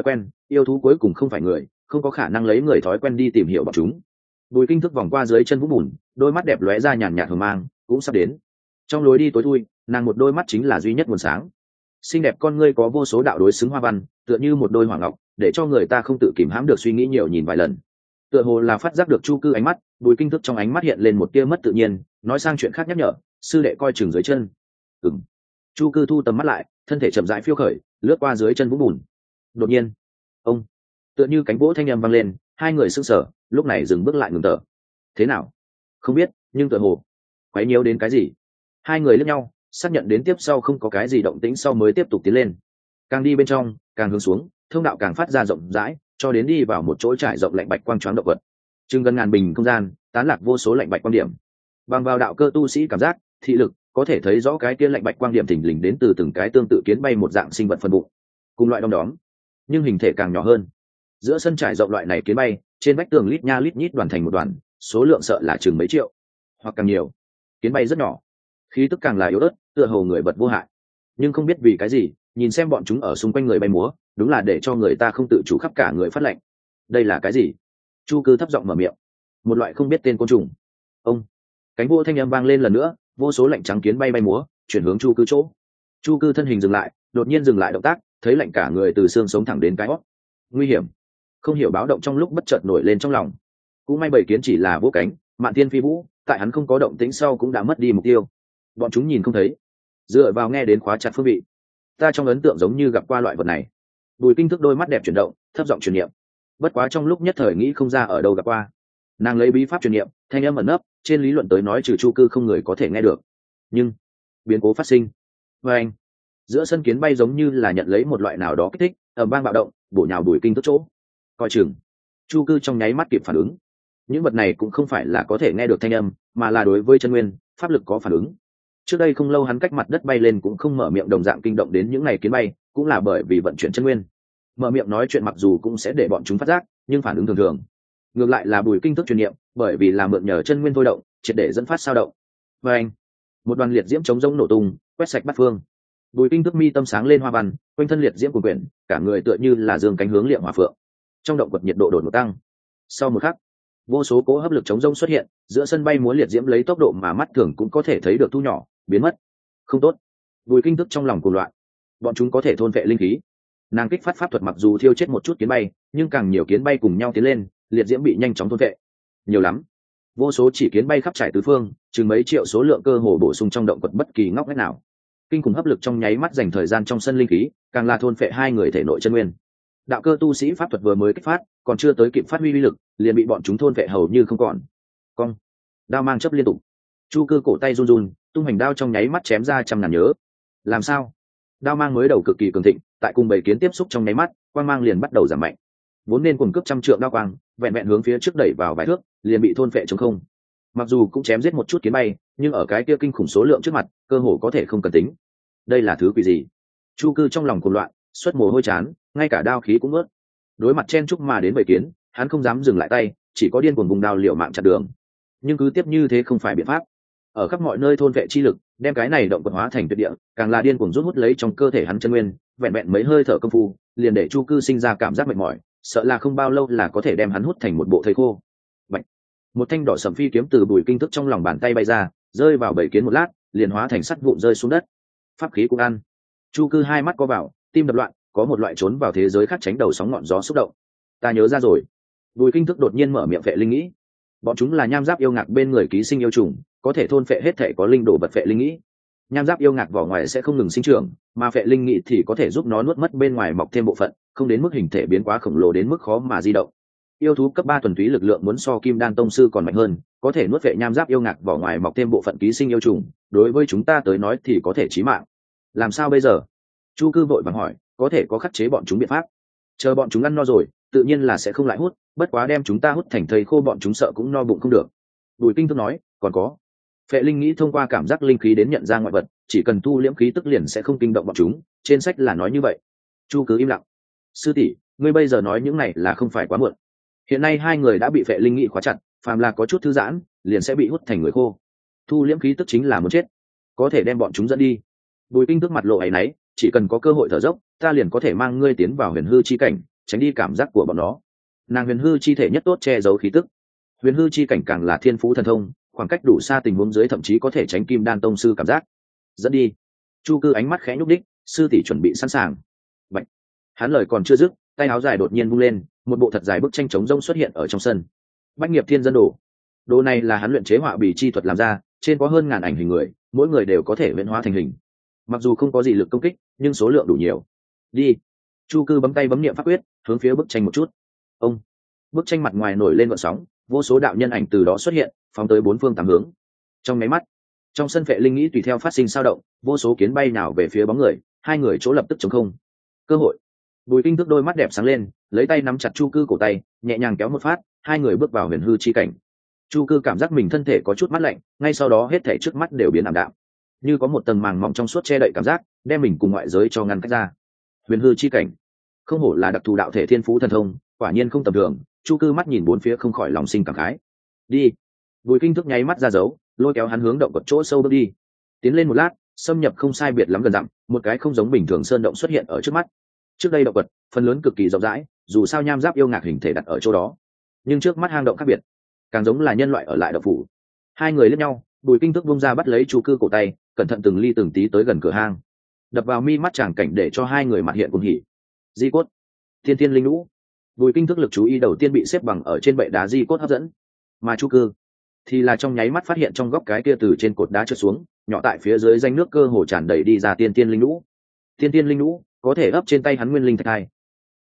yêu thú cuối cùng không phải người, không có khả năng lấy người thói quen đi tìm hiểu bọn chúng. Bùi Kinh Thức vòng qua dưới chân vũng bùn, đôi mắt đẹp lóe ra nhàn nhạt hờ mang, cũng sắp đến. Trong lối đi tối thui, nàng một đôi mắt chính là duy nhất nguồn sáng. Xinh đẹp con ngươi có vô số đạo đối xứng hoa văn, tựa như một đôi hoàng ngọc, để cho người ta không tự kìm hãm được suy nghĩ nhiều nhìn vài lần. Tựa hồ là phát giác được Chu Cư ánh mắt, Bùi Kinh Thức trong ánh mắt hiện lên một tia mất tự nhiên, nói sang chuyện khác nhắc nhở, sư đệ coi chừng dưới chân. Ừm. Chu Cư thu tầm mắt lại, thân thể chậm rãi phiêu khởi, lướt qua dưới chân vũng bùn. Đột nhiên, ông, tựa như cánh vỗ thanh âm vang lên, hai người sững sờ, lúc này dừng bước lại ngừng thở. Thế nào? Không biết, nhưng tựa hồ quấy nhiễu đến cái gì. Hai người liếc nhau, xác nhận đến tiếp sau không có cái gì động tĩnh sau mới tiếp tục tiến lên. Càng đi bên trong, càng hướng xuống, thông đạo càng phát ra rộng rãi, cho đến đi vào một chỗ trải rộng lạnh bạch quang choáng động vật. Chừng gần ngàn bình không gian, tán lạc vô số lạnh bạch quang điểm. Bằng vào đạo cơ tu sĩ cảm giác, thị lực, có thể thấy rõ cái kia lạnh bạch quang điểm thình lình đến từ từng cái tương tự kiến bay một dạng sinh vật phân bụng, cùng loại đom đóm, nhưng hình thể càng nhỏ hơn. Giữa sân trải rộng loại này kiến bay, trên vách tường lít nha lít nhít đoàn thành một đoàn, số lượng sợ là chừng mấy triệu, hoặc càng nhiều. Kiến bay rất nhỏ, khí tức càng là yếu ớt, tựa hồ người vật vô hại. Nhưng không biết vì cái gì, nhìn xem bọn chúng ở xung quanh người bay múa, đúng là để cho người ta không tự chủ khắp cả người phát lạnh. Đây là cái gì? Chu Cư thấp giọng mở miệng. Một loại không biết tên côn trùng. Ông, cánh vô thanh âm vang lên lần nữa, vô số lạnh trắng kiến bay bay múa, chuyển hướng Chu Cư chỗ. Chu Cư thân hình dừng lại, đột nhiên dừng lại động tác, thấy lạnh cả người từ xương sống thẳng đến cái hót. Nguy hiểm. Không hiểu báo động trong lúc bất chợt nổi lên trong lòng. Cũng may bảy kiến chỉ là vỗ cánh, mạn tiên phi vũ, tại hắn không có động tĩnh sau cũng đã mất đi mục tiêu. Bọn chúng nhìn không thấy, dựa vào nghe đến khóa chặt phương vị. Ta trong ấn tượng giống như gặp qua loại vật này. Bùi Kinh Thức đôi mắt đẹp chuyển động, thấp giọng truyền niệm. Bất quá trong lúc nhất thời nghĩ không ra ở đâu gặp qua. Nàng lấy bí pháp truyền niệm, thanh âm ẩn nấp, trên lý luận tới nói trừ Chu Cư không người có thể nghe được. Nhưng biến cố phát sinh. Và anh, giữa sân kiến bay giống như là nhận lấy một loại nào đó kích thích, ầm vang bạo động, bổ nhào Bùi Kinh Thức chỗ. Coi chừng. Chu Cư trong nháy mắt kịp phản ứng. Những vật này cũng không phải là có thể nghe được thanh âm, mà là đối với chân nguyên, pháp lực có phản ứng. Trước đây không lâu hắn cách mặt đất bay lên cũng không mở miệng đồng dạng kinh động đến những ngày kiến bay, cũng là bởi vì vận chuyển chân nguyên. Mở miệng nói chuyện mặc dù cũng sẽ để bọn chúng phát giác, nhưng phản ứng thường thường. Ngược lại là Bùi Kinh Thức truyền niệm, bởi vì là mượn nhờ chân nguyên thôi động, triệt để dẫn phát sao động. Và anh, một đoàn liệt diễm chống rỗng nổ tung, quét sạch bát phương. Bùi Kinh Thức mi tâm sáng lên hoa văn, quanh thân liệt diễm cuồn quyển, cả người tựa như là dương cánh hướng liệm hỏa phượng. Trong động quật nhiệt độ đột ngột tăng. Sau một khắc, vô số cỗ hấp lực chống rông xuất hiện, giữa sân bay múa liệt diễm lấy tốc độ mà mắt thường cũng có thể thấy được thu nhỏ, biến mất. Không tốt. Bùi Kinh Thức trong lòng cuồng loạn. Bọn chúng có thể thôn vệ linh khí. Nàng kích phát pháp thuật mặc dù thiêu chết một chút kiến bay, nhưng càng nhiều kiến bay cùng nhau tiến lên, liệt diễm bị nhanh chóng thôn vệ. Nhiều lắm. Vô số chỉ kiến bay khắp trải tứ phương, chừng mấy triệu số lượng cơ hồ bổ sung trong động quật bất kỳ ngóc ngách nào. Kinh khủng hấp lực trong nháy mắt dành thời gian trong sân linh khí, càng là thôn phệ hai người thể nội chân nguyên. Đạo cơ tu sĩ pháp thuật vừa mới kích phát, còn chưa tới kịp phát huy uy lực, liền bị bọn chúng thôn phệ hầu như không còn. Cong, đao mang chớp liên tục. Chu Cư cổ tay run run, tung hành đao trong nháy mắt chém ra trăm ngàn nhớ. Làm sao? Đao mang mới đầu cực kỳ cường thịnh, tại cùng bầy kiến tiếp xúc trong nháy mắt, quang mang liền bắt đầu giảm mạnh. Vốn nên cùng cướp trăm trượng đao quang, vẹn vẹn hướng phía trước đẩy vào vài thước, liền bị thôn phệ trống không. Mặc dù cũng chém giết một chút kiến bay, nhưng ở cái kia kinh khủng số lượng trước mặt, cơ hồ có thể không cần tính. Đây là thứ quỷ gì? Chu Cư trong lòng cuồng loạn, xuất mồ hôi chán, ngay cả đao khí cũng ướt. Đối mặt chen chúc mà đến bầy kiến, hắn không dám dừng lại tay, chỉ có điên cuồng vùng đao liều mạng chặn đường. Nhưng cứ tiếp như thế không phải biện pháp. Ở khắp mọi nơi thôn vệ chi lực, đem cái này động vật hóa thành tuyệt địa, càng là điên cuồng rút hút lấy trong cơ thể hắn chân nguyên, vẹn vẹn mấy hơi thở công phu, liền để Chu Cư sinh ra cảm giác mệt mỏi, sợ là không bao lâu là có thể đem hắn hút thành một bộ thây khô. Bạch. Một thanh đỏ sẫm phi kiếm từ Bùi Kinh Thức trong lòng bàn tay bay ra, rơi vào bầy kiến một lát, liền hóa thành sắt vụn rơi xuống đất. Pháp khí cũng ăn. Chu Cư hai mắt co vào, tim đập loạn, có một loại trốn vào thế giới khác tránh đầu sóng ngọn gió xúc động. Ta nhớ ra rồi. Bùi Kinh Thức đột nhiên mở miệng vệ linh nghĩ. Bọn chúng là nham giáp yêu ngạc bên người ký sinh yêu trùng, có thể thôn phệ hết thể có linh đồ vật phệ linh nghĩ. Nham giáp yêu ngạc vỏ ngoài sẽ không ngừng sinh trưởng, mà phệ linh nghĩ thì có thể giúp nó nuốt mất bên ngoài mọc thêm bộ phận, không đến mức hình thể biến quá khổng lồ đến mức khó mà di động. Yêu thú cấp 3 thuần túy lực lượng muốn so kim đan tông sư còn mạnh hơn, có thể nuốt phệ nham giáp yêu ngạc vỏ ngoài mọc thêm bộ phận ký sinh yêu trùng, đối với chúng ta tới nói thì có thể chí mạng. Làm sao bây giờ? Chu Cư vội vàng hỏi, có thể có khắc chế bọn chúng biện pháp. Chờ bọn chúng ăn no rồi, tự nhiên là sẽ không lại hút, bất quá đem chúng ta hút thành thây khô bọn chúng sợ cũng no bụng không được. Bùi Kinh Thức nói, còn có. Phệ linh nghĩ thông qua cảm giác linh khí đến nhận ra ngoại vật, chỉ cần thu liễm khí tức liền sẽ không kinh động bọn chúng, trên sách là nói như vậy. Chu cứ im lặng. Sư tỷ, ngươi bây giờ nói những này là không phải quá muộn. Hiện nay hai người đã bị phệ linh nghĩ khóa chặt, phàm là có chút thư giãn, liền sẽ bị hút thành người khô. Thu liễm khí tức chính là muốn chết, có thể đem bọn chúng dẫn đi. Bùi Kinh Thức mặt lộ áy náy, chỉ cần có cơ hội thở dốc, ta liền có thể mang ngươi tiến vào huyền hư chi cảnh, tránh đi cảm giác của bọn nó. Nàng huyền hư chi thể nhất tốt che giấu khí tức, huyền hư chi cảnh càng là thiên phú thần thông, khoảng cách đủ xa tình huống dưới thậm chí có thể tránh kim đan tông sư cảm giác. Dẫn đi. Chu Cư ánh mắt khẽ nhúc đích, sư tỷ chuẩn bị sẵn sàng. Vậy, hắn lời còn chưa dứt, tay áo dài đột nhiên vung lên, một bộ thật dài bức tranh trống rông xuất hiện ở trong sân. Bách nghiệp thiên dân đồ. Đồ này là hắn luyện chế họa bì chi thuật làm ra, trên có hơn ngàn ảnh hình người, mỗi người đều có thể huyễn hóa thành hình. Mặc dù không có gì lực công kích, nhưng số lượng đủ nhiều. Đi. Chu Cư bấm tay bấm niệm pháp quyết, hướng phía bức tranh một chút. Ông. Bức tranh mặt ngoài nổi lên gợn sóng, vô số đạo nhân ảnh từ đó xuất hiện, phóng tới bốn phương tám hướng. Trong máy mắt, trong sân vệ linh nghĩ tùy theo phát sinh sao động, vô số kiến bay nào về phía bóng người, hai người chỗ lập tức trống không. Cơ hội. Bùi Kinh Thức đôi mắt đẹp sáng lên, lấy tay nắm chặt Chu Cư cổ tay, nhẹ nhàng kéo một phát, hai người bước vào huyền hư chi cảnh. Chu Cư cảm giác mình thân thể có chút mát lạnh, ngay sau đó hết thảy trước mắt đều biến ảm đạm, như có một tầng màng mỏng trong suốt che đậy cảm giác, đem mình cùng ngoại giới cho ngăn cách ra. Huyền hư chi cảnh, không hổ là đặc thù đạo thể thiên phú thần thông, quả nhiên không tầm thường. Chu Cư mắt nhìn bốn phía không khỏi lòng sinh cảm khái. Đi. Bùi Kinh Thức nháy mắt ra dấu, lôi kéo hắn hướng động quật chỗ sâu bước đi. Tiến lên một lát, xâm nhập không sai biệt lắm gần dặm, một cái không giống bình thường sơn động xuất hiện ở trước mắt. Trước đây động quật phần lớn cực kỳ rộng rãi, dù sao nham giáp yêu ngạc hình thể đặt ở chỗ đó, nhưng trước mắt hang động khác biệt, càng giống là nhân loại ở lại động phủ. Hai người liếc nhau, Bùi Kinh Thức bung ra bắt lấy Chu Cư cổ tay, cẩn thận từng ly từng tí tới gần cửa hang. Đập vào mi mắt tràng cảnh để cho hai người mặt hiện cuồng hỉ. Di cốt, thiên thiên linh lũ. Bùi Kinh Thức lực chú ý đầu tiên bị xếp bằng ở trên bệ đá di cốt hấp dẫn, mà Chu Cư thì là trong nháy mắt phát hiện trong góc cái kia từ trên cột đá trượt xuống, nhỏ tại phía dưới danh nước cơ hồ tràn đầy đi ra tiên tiên linh lũ. Tiên tiên linh lũ có thể ấp trên tay hắn nguyên linh thạch thai.